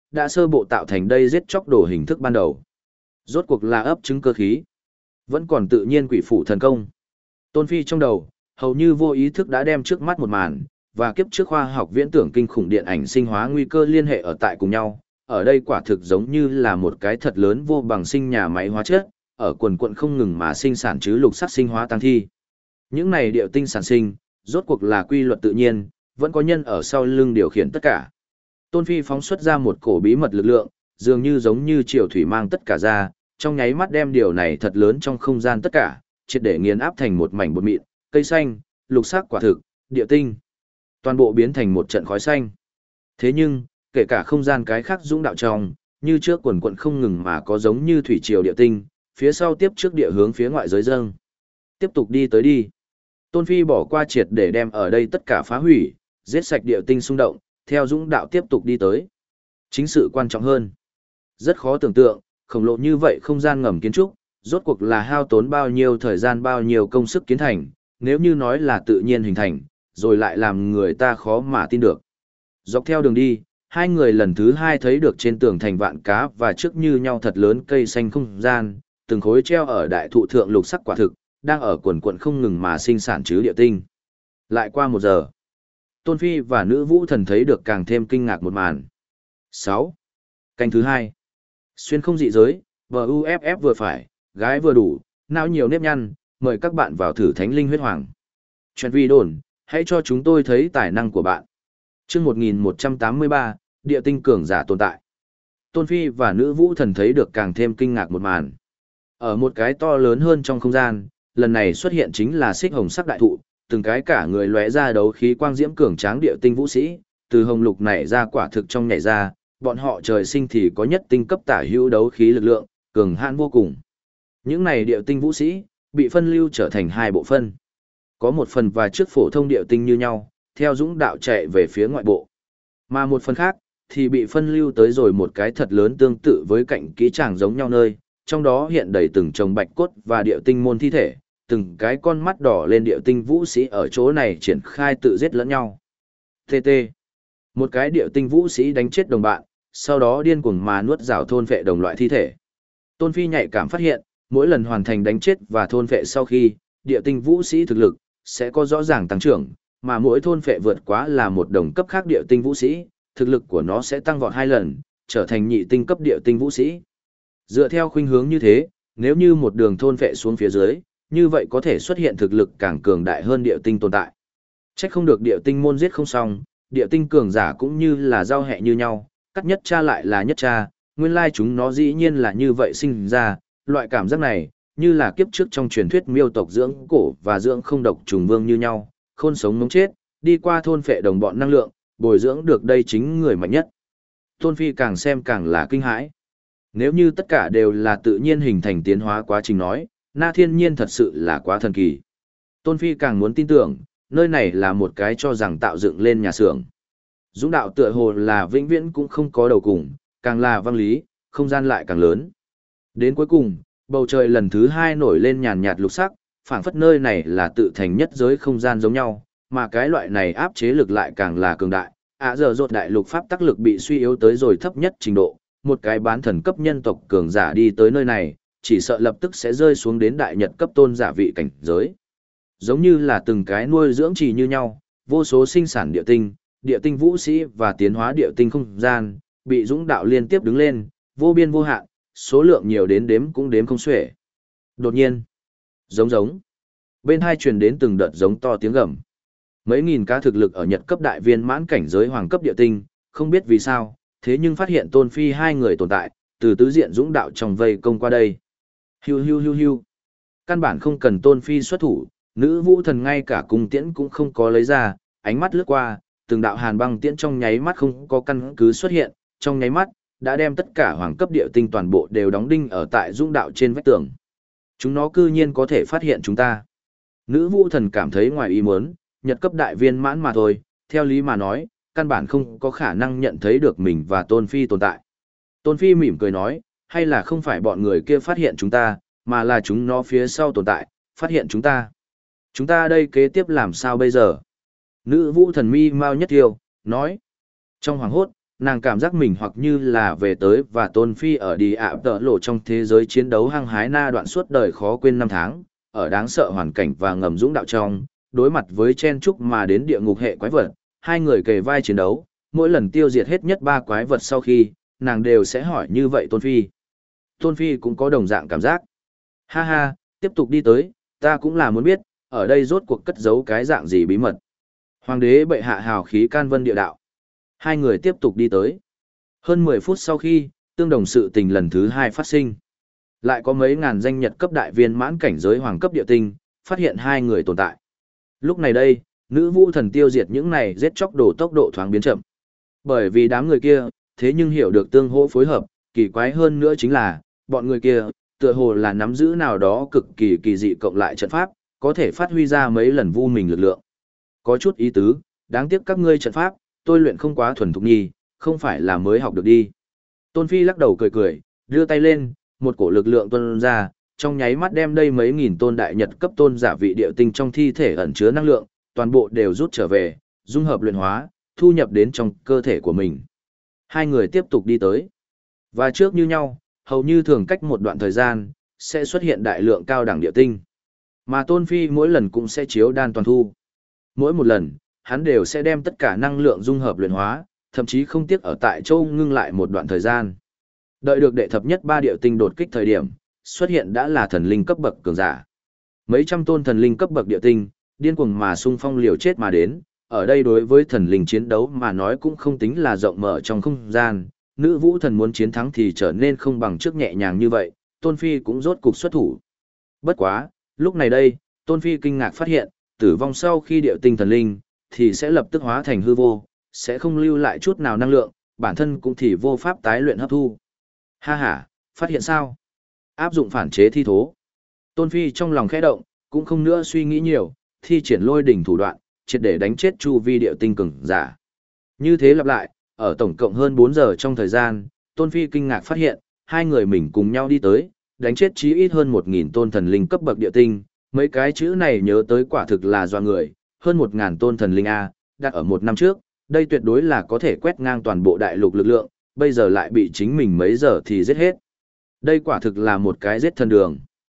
đã sơ bộ tạo thành đây giết chóc đổ hình thức ban đầu. Rốt cuộc là ấp trứng cơ khí, vẫn còn tự nhiên quỷ phủ thần công. Tôn Phi trong đầu, hầu như vô ý thức đã đem trước mắt một màn, và kiếp trước khoa học viễn tưởng kinh khủng điện ảnh sinh hóa nguy cơ liên hệ ở tại cùng nhau. Ở đây quả thực giống như là một cái thật lớn vô bằng sinh nhà máy hóa chất, ở quần quận không ngừng mà sinh sản chứ lục sắc sinh hóa tăng thi. Những này điệu tinh sản sinh, rốt cuộc là quy luật tự nhiên, vẫn có nhân ở sau lưng điều khiển tất cả. Tôn Phi phóng xuất ra một cổ bí mật lực lượng, dường như giống như triều thủy mang tất cả ra, trong nháy mắt đem điều này thật lớn trong không gian tất cả, triệt để nghiền áp thành một mảnh bột mịn, cây xanh, lục sắc quả thực, địa tinh. Toàn bộ biến thành một trận khói xanh. Thế nhưng, kể cả không gian cái khác dũng đạo trong, như trước quần quận không ngừng mà có giống như thủy triều địa tinh, phía sau tiếp trước địa hướng phía ngoại giới dâng. Tiếp tục đi tới đi. Tôn Phi bỏ qua triệt để đem ở đây tất cả phá hủy, giết sạch địa tinh xung động, theo dũng đạo tiếp tục đi tới. Chính sự quan trọng hơn. Rất khó tưởng tượng, khổng lồ như vậy không gian ngầm kiến trúc, rốt cuộc là hao tốn bao nhiêu thời gian bao nhiêu công sức kiến thành, nếu như nói là tự nhiên hình thành, rồi lại làm người ta khó mà tin được. Dọc theo đường đi, hai người lần thứ hai thấy được trên tường thành vạn cá và trước như nhau thật lớn cây xanh không gian, từng khối treo ở đại thụ thượng lục sắc quả thực, đang ở quần quận không ngừng mà sinh sản chứ địa tinh. Lại qua 1 giờ, Tôn Phi và nữ vũ thần thấy được càng thêm kinh ngạc một màn. 6. Canh thứ 2. Xuyên không dị giới, VUFF vừa phải, gái vừa đủ, não nhiều nếp nhăn, mời các bạn vào thử thánh linh huyết hoàng. Chuyện vi đồn, hãy cho chúng tôi thấy tài năng của bạn. Chương 1183, địa tinh cường giả tồn tại. Tôn Phi và nữ vũ thần thấy được càng thêm kinh ngạc một màn. Ở một cái to lớn hơn trong không gian, lần này xuất hiện chính là xích hồng sắc đại thụ, từng cái cả người lóe ra đấu khí quang diễm cường tráng địa tinh vũ sĩ, từ hồng lục này ra quả thực trong nhảy ra, bọn họ trời sinh thì có nhất tinh cấp tả hữu đấu khí lực lượng, cường hãn vô cùng. Những này địa tinh vũ sĩ, bị phân lưu trở thành 2 bộ phân. Có một phần và trước phổ thông địa tinh như nhau, theo dũng đạo chạy về phía ngoại bộ. Mà một phần khác, thì bị phân lưu tới rồi một cái thật lớn tương tự với cạnh kỹ tràng giống nhau nơi, trong đó hiện đầy từng chồng bạch cốt và địa tinh môn thi thể, từng cái con mắt đỏ lên địa tinh vũ sĩ ở chỗ này triển khai tự giết lẫn nhau. TT. Một cái địa tinh vũ sĩ đánh chết đồng bạn, sau đó điên cuồng mà nuốt rào thôn vệ đồng loại thi thể. Tôn Phi nhạy cảm phát hiện, mỗi lần hoàn thành đánh chết và thôn vệ sau khi, địa tinh vũ sĩ thực lực sẽ có rõ ràng tăng trưởng, mà mỗi thôn vệ vượt quá là một đồng cấp khác địa tinh vũ sĩ, thực lực của nó sẽ tăng vọt 2 lần, trở thành nhị tinh cấp địa tinh vũ sĩ. Dựa theo khuynh hướng như thế, nếu như một đường thôn vệ xuống phía dưới, như vậy có thể xuất hiện thực lực càng cường đại hơn địa tinh tồn tại. Trách không được địa tinh môn giết không xong, địa tinh cường giả cũng như là giao hệ như nhau, cắt nhất cha lại là nhất cha, nguyên lai chúng nó dĩ nhiên là như vậy sinh ra, loại cảm giác này, như là kiếp trước trong truyền thuyết miêu tộc dưỡng cổ và dưỡng không độc trùng vương như nhau, khôn sống mống chết, đi qua thôn phệ đồng bọn năng lượng, bồi dưỡng được đây chính người mạnh nhất. Tôn Phi càng xem càng là kinh hãi. Nếu như tất cả đều là tự nhiên hình thành tiến hóa quá trình nói, Na Thiên Nhiên thật sự là quá thần kỳ. Tôn Phi càng muốn tin tưởng, nơi này là một cái cho rằng tạo dựng lên nhà xưởng. Dũng đạo tựa hồ là vĩnh viễn cũng không có đầu cùng, càng là văn lý, không gian lại càng lớn. Đến cuối cùng, bầu trời lần thứ 2 nổi lên nhàn nhạt lục sắc, phảng phất nơi này là tự thành nhất giới không gian giống nhau, mà cái loại này áp chế lực lại càng là cường đại. Giờ rốt đại lục pháp tác lực bị suy yếu tới rồi thấp nhất trình độ, một cái bán thần cấp nhân tộc cường giả đi tới nơi này, chỉ sợ lập tức sẽ rơi xuống đến đại nhật cấp tôn giả vị cảnh giới. Giống như là từng cái nuôi dưỡng trì như nhau, vô số sinh sản địa tinh vũ sĩ và tiến hóa địa tinh không gian, bị dũng đạo liên tiếp đứng lên, vô biên vô hạn, số lượng nhiều đến đếm cũng đếm không xuể. Đột nhiên, giống, bên hai truyền đến từng đợt giống to tiếng gầm. Mấy nghìn cá thực lực ở Nhật cấp đại viên mãn cảnh giới hoàng cấp địa tinh, không biết vì sao, thế nhưng phát hiện Tôn Phi 2 người tồn tại, từ tứ diện dũng đạo trong vây công qua đây. Hiu. Căn bản không cần Tôn Phi xuất thủ, nữ vũ thần ngay cả cung tiễn cũng không có lấy ra, ánh mắt lướt qua, từng đạo hàn băng tiễn trong nháy mắt không có căn cứ xuất hiện, trong nháy mắt đã đem tất cả hoàng cấp địa tinh toàn bộ đều đóng đinh ở tại dũng đạo trên vách tường. Chúng nó cư nhiên có thể phát hiện chúng ta. Nữ vũ thần cảm thấy ngoài ý muốn, Nhật cấp đại viên mãn mà thôi, theo lý mà nói, căn bản không có khả năng nhận thấy được mình và Tôn Phi tồn tại. Tôn Phi mỉm cười nói, hay là không phải bọn người kia phát hiện chúng ta, mà là chúng nó phía sau tồn tại, phát hiện chúng ta. Chúng ta đây kế tiếp làm sao bây giờ? Nữ vũ thần mi mau nhất tiêu, nói. Trong hoàng hốt, Nàng cảm giác mình hoặc như là về tới và Tôn Phi ở đi ạ tợ lộ trong thế giới chiến đấu hăng hái na đoạn suốt đời khó quên năm tháng, ở đáng sợ hoàn cảnh và ngầm dũng đạo trong, đối mặt với chen chúc mà đến địa ngục hệ quái vật, hai người kề vai chiến đấu, mỗi lần tiêu diệt hết nhất 3 quái vật sau khi, nàng đều sẽ hỏi như vậy Tôn Phi. Tôn Phi cũng có đồng dạng cảm giác. Ha ha, tiếp tục đi tới, ta cũng là muốn biết, ở đây rốt cuộc cất giấu cái dạng gì bí mật. Hoàng đế bệ hạ hào khí can vân địa đạo. Hai người tiếp tục đi tới. Hơn 10 phút sau khi, tương đồng sự tình lần thứ 2 phát sinh. Lại có mấy ngàn danh nhật cấp đại viên mãn cảnh giới hoàng cấp địa tinh, phát hiện hai người tồn tại. Lúc này đây, nữ vũ thần tiêu diệt những này giết chóc đổ tốc độ thoáng biến chậm. Bởi vì đám người kia, thế nhưng hiểu được tương hỗ phối hợp, kỳ quái hơn nữa chính là, bọn người kia, tựa hồ là nắm giữ nào đó cực kỳ kỳ dị cộng lại trận pháp, có thể phát huy ra mấy lần vu mình lực lượng. Có chút ý tứ, đáng tiếc các ngươi trận pháp, tôi luyện không quá thuần thục nhi, không phải là mới học được đi. Tôn Phi lắc đầu cười cười, đưa tay lên, một cổ lực lượng tuôn ra, trong nháy mắt đem đây mấy nghìn tôn đại nhật cấp tôn giả vị địa tinh trong thi thể ẩn chứa năng lượng, toàn bộ đều rút trở về, dung hợp luyện hóa, thu nhập đến trong cơ thể của mình. Hai người tiếp tục đi tới. Và trước như nhau, hầu như thường cách một đoạn thời gian, sẽ xuất hiện đại lượng cao đẳng địa tinh. Mà Tôn Phi mỗi lần cũng sẽ chiếu đan toàn thu. Mỗi một lần, hắn đều sẽ đem tất cả năng lượng dung hợp luyện hóa, thậm chí không tiếc ở tại châu ngưng lại một đoạn thời gian. Đợi được đệ thập nhất 3 địa tinh đột kích thời điểm, xuất hiện đã là thần linh cấp bậc cường giả. Mấy trăm tôn thần linh cấp bậc địa tinh, điên cuồng mà xung phong liều chết mà đến, ở đây đối với thần linh chiến đấu mà nói cũng không tính là rộng mở trong không gian, nữ vũ thần muốn chiến thắng thì trở nên không bằng trước nhẹ nhàng như vậy, Tôn Phi cũng rốt cục xuất thủ. Bất quá, lúc này đây, Tôn Phi kinh ngạc phát hiện, tử vong sau khi địa tinh thần linh, thì sẽ lập tức hóa thành hư vô, sẽ không lưu lại chút nào năng lượng, bản thân cũng thì vô pháp tái luyện hấp thu. Ha ha, phát hiện sao? Áp dụng phản chế thi thố. Tôn Phi trong lòng khẽ động, cũng không nữa suy nghĩ nhiều, thi triển lôi đỉnh thủ đoạn, triệt để đánh chết chu vi địa tinh cường giả. Như thế lặp lại, ở tổng cộng hơn 4 giờ trong thời gian, Tôn Phi kinh ngạc phát hiện, hai người mình cùng nhau đi tới, đánh chết chí ít hơn 1.000 tôn thần linh cấp bậc địa tinh, mấy cái chữ này nhớ tới quả thực là doa người, hơn 1.000 tôn thần linh A, đặt ở một năm trước, đây tuyệt đối là có thể quét ngang toàn bộ đại lục lực lượng, bây giờ lại bị chính mình mấy giờ thì giết hết. Đây quả thực là một cái giết thần đường.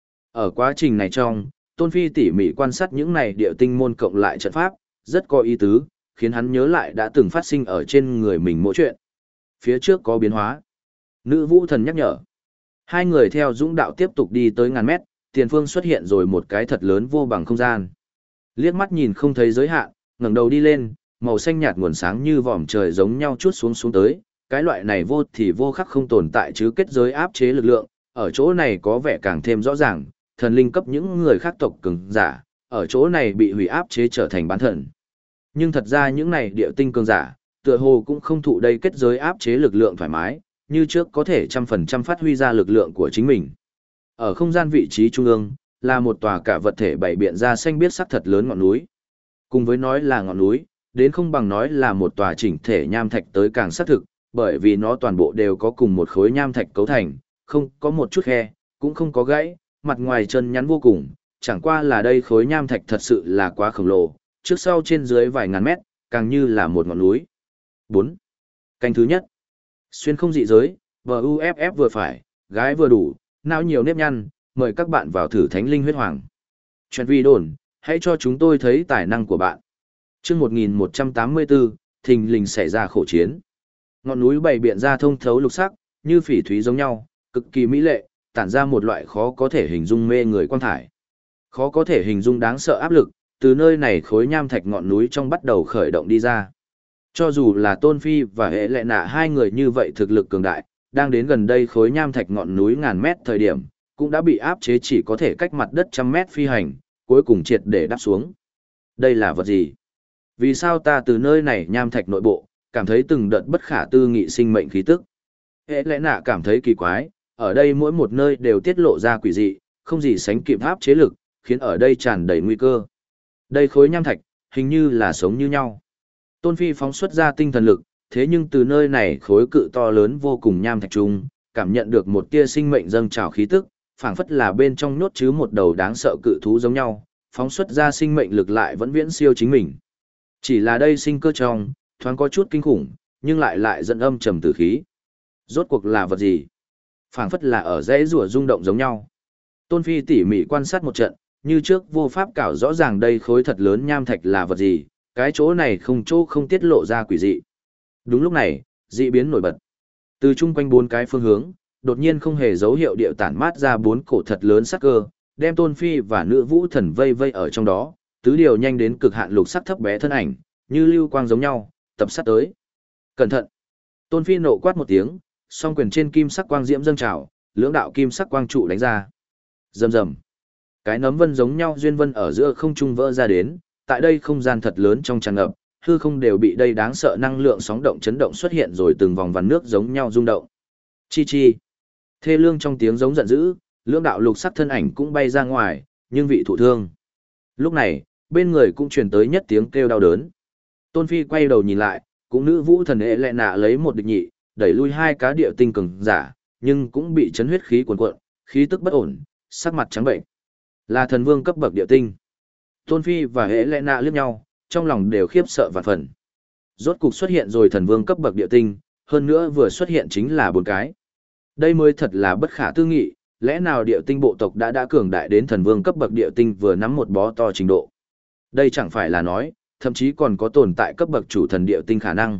Ở quá trình này trong, Tôn Phi tỉ mỉ quan sát những này địa tinh môn cộng lại trận pháp, rất có ý tứ, khiến hắn nhớ lại đã từng phát sinh ở trên người mình mỗi chuyện. Phía trước có biến hóa. Nữ vũ thần nhắc nhở. Hai người theo dũng đạo tiếp tục đi tới ngàn mét, tiền phương xuất hiện rồi một cái thật lớn vô bằng không gian. Liếc mắt nhìn không thấy giới hạn, ngẩng đầu đi lên, màu xanh nhạt nguồn sáng như vòm trời giống nhau chút xuống tới, cái loại này vô thì vô khắc không tồn tại chứ kết giới áp chế lực lượng, ở chỗ này có vẻ càng thêm rõ ràng, thần linh cấp những người khác tộc cường giả, ở chỗ này bị hủy áp chế trở thành bán thần. Nhưng thật ra những này địa tinh cường giả, tựa hồ cũng không thụ đây kết giới áp chế lực lượng thoải mái, như trước có thể 100% phát huy ra lực lượng của chính mình. Ở không gian vị trí trung ương, là một tòa cả vật thể bảy biện ra xanh biếc sắc thật lớn ngọn núi. Cùng với nói là ngọn núi, đến không bằng nói là một tòa chỉnh thể nham thạch tới càng xác thực, bởi vì nó toàn bộ đều có cùng một khối nham thạch cấu thành, không có một chút khe, cũng không có gãy, mặt ngoài chân nhắn vô cùng, chẳng qua là đây khối nham thạch thật sự là quá khổng lồ, trước sau trên dưới vài ngàn mét, càng như là một ngọn núi. 4. Canh thứ nhất. Xuyên không dị giới, VUFF vừa phải, gái vừa đủ, não nhiều nếp nhăn, mời các bạn vào thử Thánh Linh Huyết Hoàng. Chuyện vi đồn, hãy cho chúng tôi thấy tài năng của bạn. Chương 1184, thình lình xảy ra khổ chiến. Ngọn núi bày biện ra thông thấu lục sắc, như phỉ thúy giống nhau, cực kỳ mỹ lệ, tản ra một loại khó có thể hình dung mê người quang thải. Khó có thể hình dung đáng sợ áp lực, từ nơi này khối nham thạch ngọn núi trong bắt đầu khởi động đi ra. Cho dù là Tôn Phi và Hệ Lệ Nạ hai người như vậy thực lực cường đại, đang đến gần đây khối nham thạch ngọn núi ngàn mét thời điểm, cũng đã bị áp chế chỉ có thể cách mặt đất trăm mét phi hành, cuối cùng triệt để đáp xuống. Đây là vật gì? Vì sao ta từ nơi này nham thạch nội bộ, cảm thấy từng đợt bất khả tư nghị sinh mệnh khí tức? Hệ Lệ Nạ cảm thấy kỳ quái, ở đây mỗi một nơi đều tiết lộ ra quỷ dị, không gì sánh kịp áp chế lực, khiến ở đây tràn đầy nguy cơ. Đây khối nham thạch, hình như là sống như nhau. Tôn Phi phóng xuất ra tinh thần lực, thế nhưng từ nơi này khối cự to lớn vô cùng nham thạch trung, cảm nhận được một tia sinh mệnh dâng trào khí tức, phảng phất là bên trong nhốt chứ một đầu đáng sợ cự thú giống nhau, phóng xuất ra sinh mệnh lực lại vẫn viễn siêu chính mình. Chỉ là đây sinh cơ trong, thoáng có chút kinh khủng, nhưng lại dẫn âm trầm tử khí. Rốt cuộc là vật gì? Phảng phất là ở dãy rùa rung động giống nhau. Tôn Phi tỉ mỉ quan sát một trận, như trước vô pháp cảo rõ ràng đây khối thật lớn nham thạch là vật gì, cái chỗ này không tiết lộ ra quỷ dị. Đúng lúc này, dị biến nổi bật. Từ chung quanh bốn cái phương hướng, đột nhiên không hề dấu hiệu điệu tản mát ra bốn cổ thật lớn sắc cơ, đem Tôn Phi và Nữ Vũ Thần vây ở trong đó, tứ điều nhanh đến cực hạn lục sắc thấp bé thân ảnh, như lưu quang giống nhau, tập sát tới. Cẩn thận! Tôn Phi nộ quát một tiếng, song quyền trên kim sắc quang diễm dâng trào, lưỡng đạo kim sắc quang trụ đánh ra. Rầm rầm. Cái nấm vân giống nhau duyên vân ở giữa không trung vỡ ra đến, tại đây không gian thật lớn trong tràn ngập, hư không đều bị đây đáng sợ năng lượng sóng động chấn động xuất hiện rồi từng vòng vằn nước giống nhau rung động. Chi chi. Thê lương trong tiếng giống giận dữ, lưỡng đạo lục sắc thân ảnh cũng bay ra ngoài, nhưng vị thụ thương. Lúc này, bên người cũng truyền tới nhất tiếng kêu đau đớn. Tôn Phi quay đầu nhìn lại, cũng Nữ Vũ Thần ệ lệ nạ lấy một địch nhị, đẩy lui hai cá địa tinh cường giả, nhưng cũng bị chấn huyết khí cuồn cuộn, khí tức bất ổn, sắc mặt trắng bệnh. Là thần vương cấp bậc địa tinh. Tôn Phi và ệ lệ nạ liếc nhau, trong lòng đều khiếp sợ vạn phần. Rốt cục xuất hiện rồi thần vương cấp bậc địa tinh, hơn nữa vừa xuất hiện chính là bốn cái. Đây mới thật là bất khả tư nghị, lẽ nào địa tinh bộ tộc đã cường đại đến thần vương cấp bậc địa tinh vừa nắm một bó to trình độ. Đây chẳng phải là nói, thậm chí còn có tồn tại cấp bậc chủ thần địa tinh khả năng.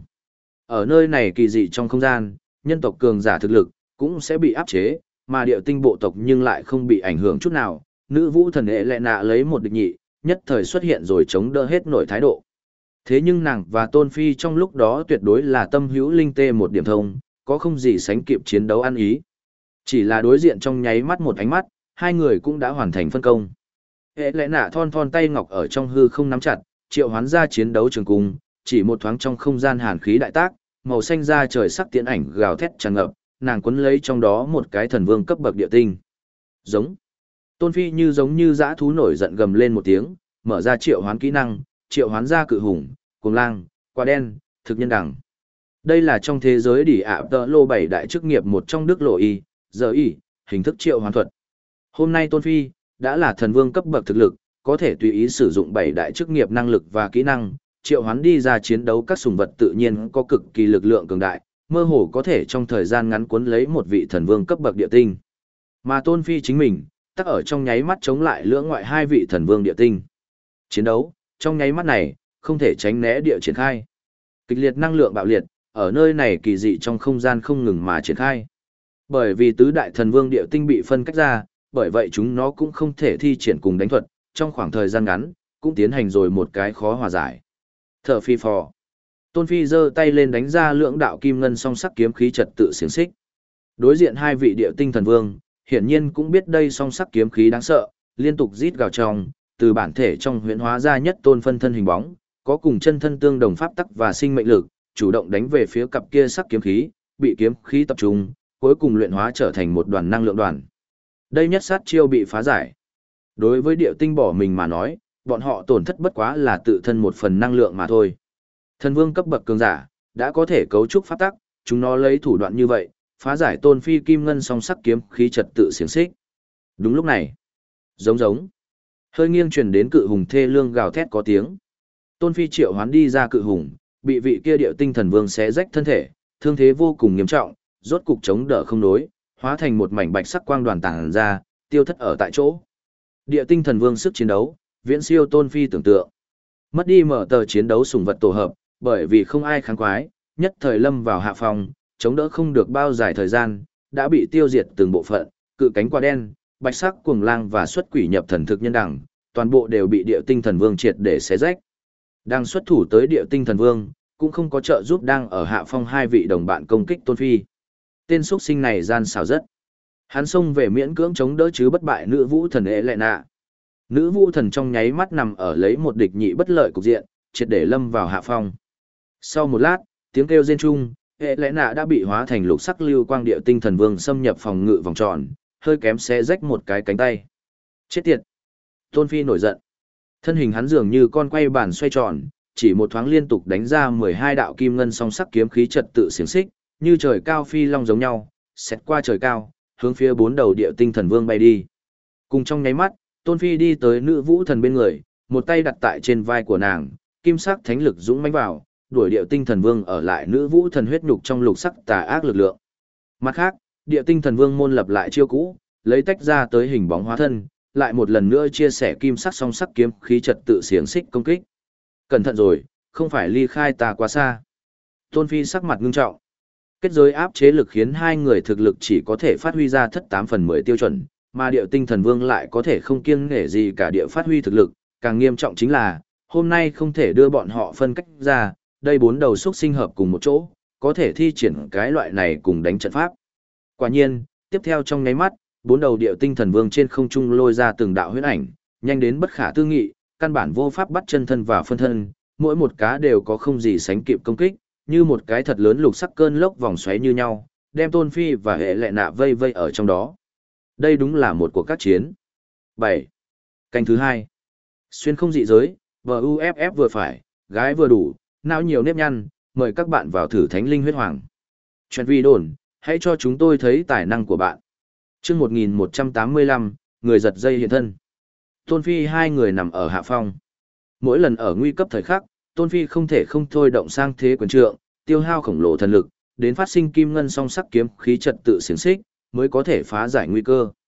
Ở nơi này kỳ dị trong không gian, nhân tộc cường giả thực lực cũng sẽ bị áp chế, mà địa tinh bộ tộc nhưng lại không bị ảnh hưởng chút nào. Nữ Vũ Thần ệ lệ nạ lấy một địch nhị, nhất thời xuất hiện rồi chống đỡ hết nổi thái độ. Thế nhưng nàng và Tôn Phi trong lúc đó tuyệt đối là tâm hữu linh tê một điểm thông, có không gì sánh kịp chiến đấu ăn ý. Chỉ là đối diện trong nháy mắt một ánh mắt, hai người cũng đã hoàn thành phân công. Hệ lẽ nạ thon tay ngọc ở trong hư không nắm chặt, triệu hoán ra chiến đấu trường cung, chỉ một thoáng trong không gian hàn khí đại tác, màu xanh da trời sắc tiễn ảnh gào thét tràn ngập, nàng quấn lấy trong đó một cái thần vương cấp bậc địa tinh. Giống. Tôn Phi giống như dã thú nổi giận gầm lên một tiếng, mở ra triệu hoán kỹ năng, triệu hoán ra cự hùng, cuồng lang, quả đen, thực nhân đẳng. Đây là trong thế giới đỉ ạ tợ lô 7 đại chức nghiệp một trong đức lộ y, giờ y, hình thức triệu hoán thuật. Hôm nay Tôn Phi đã là thần vương cấp bậc thực lực, có thể tùy ý sử dụng 7 đại chức nghiệp năng lực và kỹ năng, triệu hoán đi ra chiến đấu các sùng vật tự nhiên có cực kỳ lực lượng cường đại, mơ hồ có thể trong thời gian ngắn cuốn lấy một vị thần vương cấp bậc địa tinh. Mà Tôn Phi chính mình, tắc ở trong nháy mắt chống lại lưỡng ngoại hai vị thần vương địa tinh. Chiến đấu, trong nháy mắt này, không thể tránh né địa triển khai. Kịch liệt năng lượng bạo liệt, ở nơi này kỳ dị trong không gian không ngừng mà triển khai. Bởi vì tứ đại thần vương địa tinh bị phân cách ra, bởi vậy chúng nó cũng không thể thi triển cùng đánh thuật, trong khoảng thời gian ngắn, cũng tiến hành rồi một cái khó hòa giải. Thở phi phò. Tôn Phi giơ tay lên đánh ra lưỡng đạo kim ngân song sắc kiếm khí trật tự xiềng xích. Đối diện hai vị địa tinh thần vương, hiển nhiên cũng biết đây song sắc kiếm khí đáng sợ, liên tục rít gào trong, từ bản thể trong huyễn hóa ra nhất tôn phân thân hình bóng, có cùng chân thân tương đồng pháp tắc và sinh mệnh lực, chủ động đánh về phía cặp kia sắc kiếm khí, bị kiếm khí tập trung, cuối cùng luyện hóa trở thành một đoàn năng lượng đoàn. Đây nhất sát chiêu bị phá giải. Đối với địa tinh bỏ mình mà nói, bọn họ tổn thất bất quá là tự thân một phần năng lượng mà thôi. Thần vương cấp bậc cường giả, đã có thể cấu trúc pháp tắc, chúng nó lấy thủ đoạn như vậy, phá giải Tôn Phi kim ngân song sắc kiếm khí trật tự xiềng xích. Đúng lúc này, giống, hơi nghiêng truyền đến cự hùng thê lương gào thét có tiếng. Tôn Phi triệu hoán đi ra cự hùng, bị vị kia điệu tinh thần vương xé rách thân thể, thương thế vô cùng nghiêm trọng, rốt cục chống đỡ không nối, hóa thành một mảnh bạch sắc quang đoàn tàng ra, tiêu thất ở tại chỗ. Địa tinh thần vương sức chiến đấu, viễn siêu Tôn Phi tưởng tượng. Mất đi mở tờ chiến đấu sùng vật tổ hợp, bởi vì không ai kháng quái, nhất thời lâm vào hạ phòng, chống đỡ không được bao dài thời gian, đã bị tiêu diệt từng bộ phận, cự cánh quả đen, bạch sắc cuồng lang và xuất quỷ nhập thần thực nhân đẳng, toàn bộ đều bị địa tinh thần vương triệt để xé rách. Đang xuất thủ tới địa tinh thần vương, cũng không có trợ giúp đang ở hạ phong hai vị đồng bạn công kích Tôn Phi. Tên xuất sinh này gian xảo rất. Hắn xông về miễn cưỡng chống đỡ chứ bất bại nữ vũ thần ế lệ nạ. Nữ vũ thần trong nháy mắt nằm ở lấy một địch nhị bất lợi cục diện, triệt để lâm vào hạ phong. Sau một lát, tiếng kêu rên chung, hệ lẽ nạ đã bị hóa thành lục sắc lưu quang địa tinh thần vương xâm nhập phòng ngự vòng tròn, hơi kém xé rách một cái cánh tay. Chết tiệt! Tôn Phi nổi giận. Thân hình hắn dường như con quay bàn xoay tròn, chỉ một thoáng liên tục đánh ra 12 đạo kim ngân song sắc kiếm khí trật tự xiềng xích, như trời cao phi long giống nhau, xẹt qua trời cao, hướng phía bốn đầu địa tinh thần vương bay đi. Cùng trong nháy mắt, Tôn Phi đi tới nữ vũ thần bên người, một tay đặt tại trên vai của nàng, kim sắc thánh lực dũng mãnh vào, đuổi điệu tinh thần vương ở lại nữ vũ thần huyết nhục trong lục sắc tà ác lực lượng. Mặt khác, điệu tinh thần vương môn lập lại chiêu cũ, lấy tách ra tới hình bóng hóa thân, lại một lần nữa chia sẻ kim sắc song sắc kiếm khí trật tự xiềng xích công kích. Cẩn thận rồi, không phải ly khai ta quá xa. Tôn Phi sắc mặt ngưng trọng. Kết giới áp chế lực khiến hai người thực lực chỉ có thể phát huy ra thất 8 phần 10 tiêu chuẩn, mà điệu tinh thần vương lại có thể không kiêng nể gì cả địa phát huy thực lực. Càng nghiêm trọng chính là, hôm nay không thể đưa bọn họ phân cách ra, đây 4 đầu xúc sinh hợp cùng một chỗ, có thể thi triển cái loại này cùng đánh trận pháp. Quả nhiên, tiếp theo trong nháy mắt, 4 đầu điệu tinh thần vương trên không trung lôi ra từng đạo huyễn ảnh, nhanh đến bất khả tư nghị, căn bản vô pháp bắt chân thân và phân thân, mỗi một cá đều có không gì sánh kịp công kích, như một cái thật lớn lục sắc cơn lốc vòng xoáy như nhau, đem Tôn Phi và hệ lệ nạ vây vây ở trong đó. Đây đúng là một cuộc các chiến. 7. Canh thứ 2. Xuyên không dị giới, VUFF vừa phải, gái vừa đủ, não nhiều nếp nhăn, mời các bạn vào thử thánh linh huyết hoàng. Chuyện vi đồn, hãy cho chúng tôi thấy tài năng của bạn. Chương 1185, người giật dây hiện thân. Tôn Phi hai người nằm ở hạ phong. Mỗi lần ở nguy cấp thời khắc, Tôn Phi không thể không thôi động sang thế quyền trượng, tiêu hao khổng lồ thần lực, đến phát sinh kim ngân song sắc kiếm khí trật tự xiềng xích, mới có thể phá giải nguy cơ.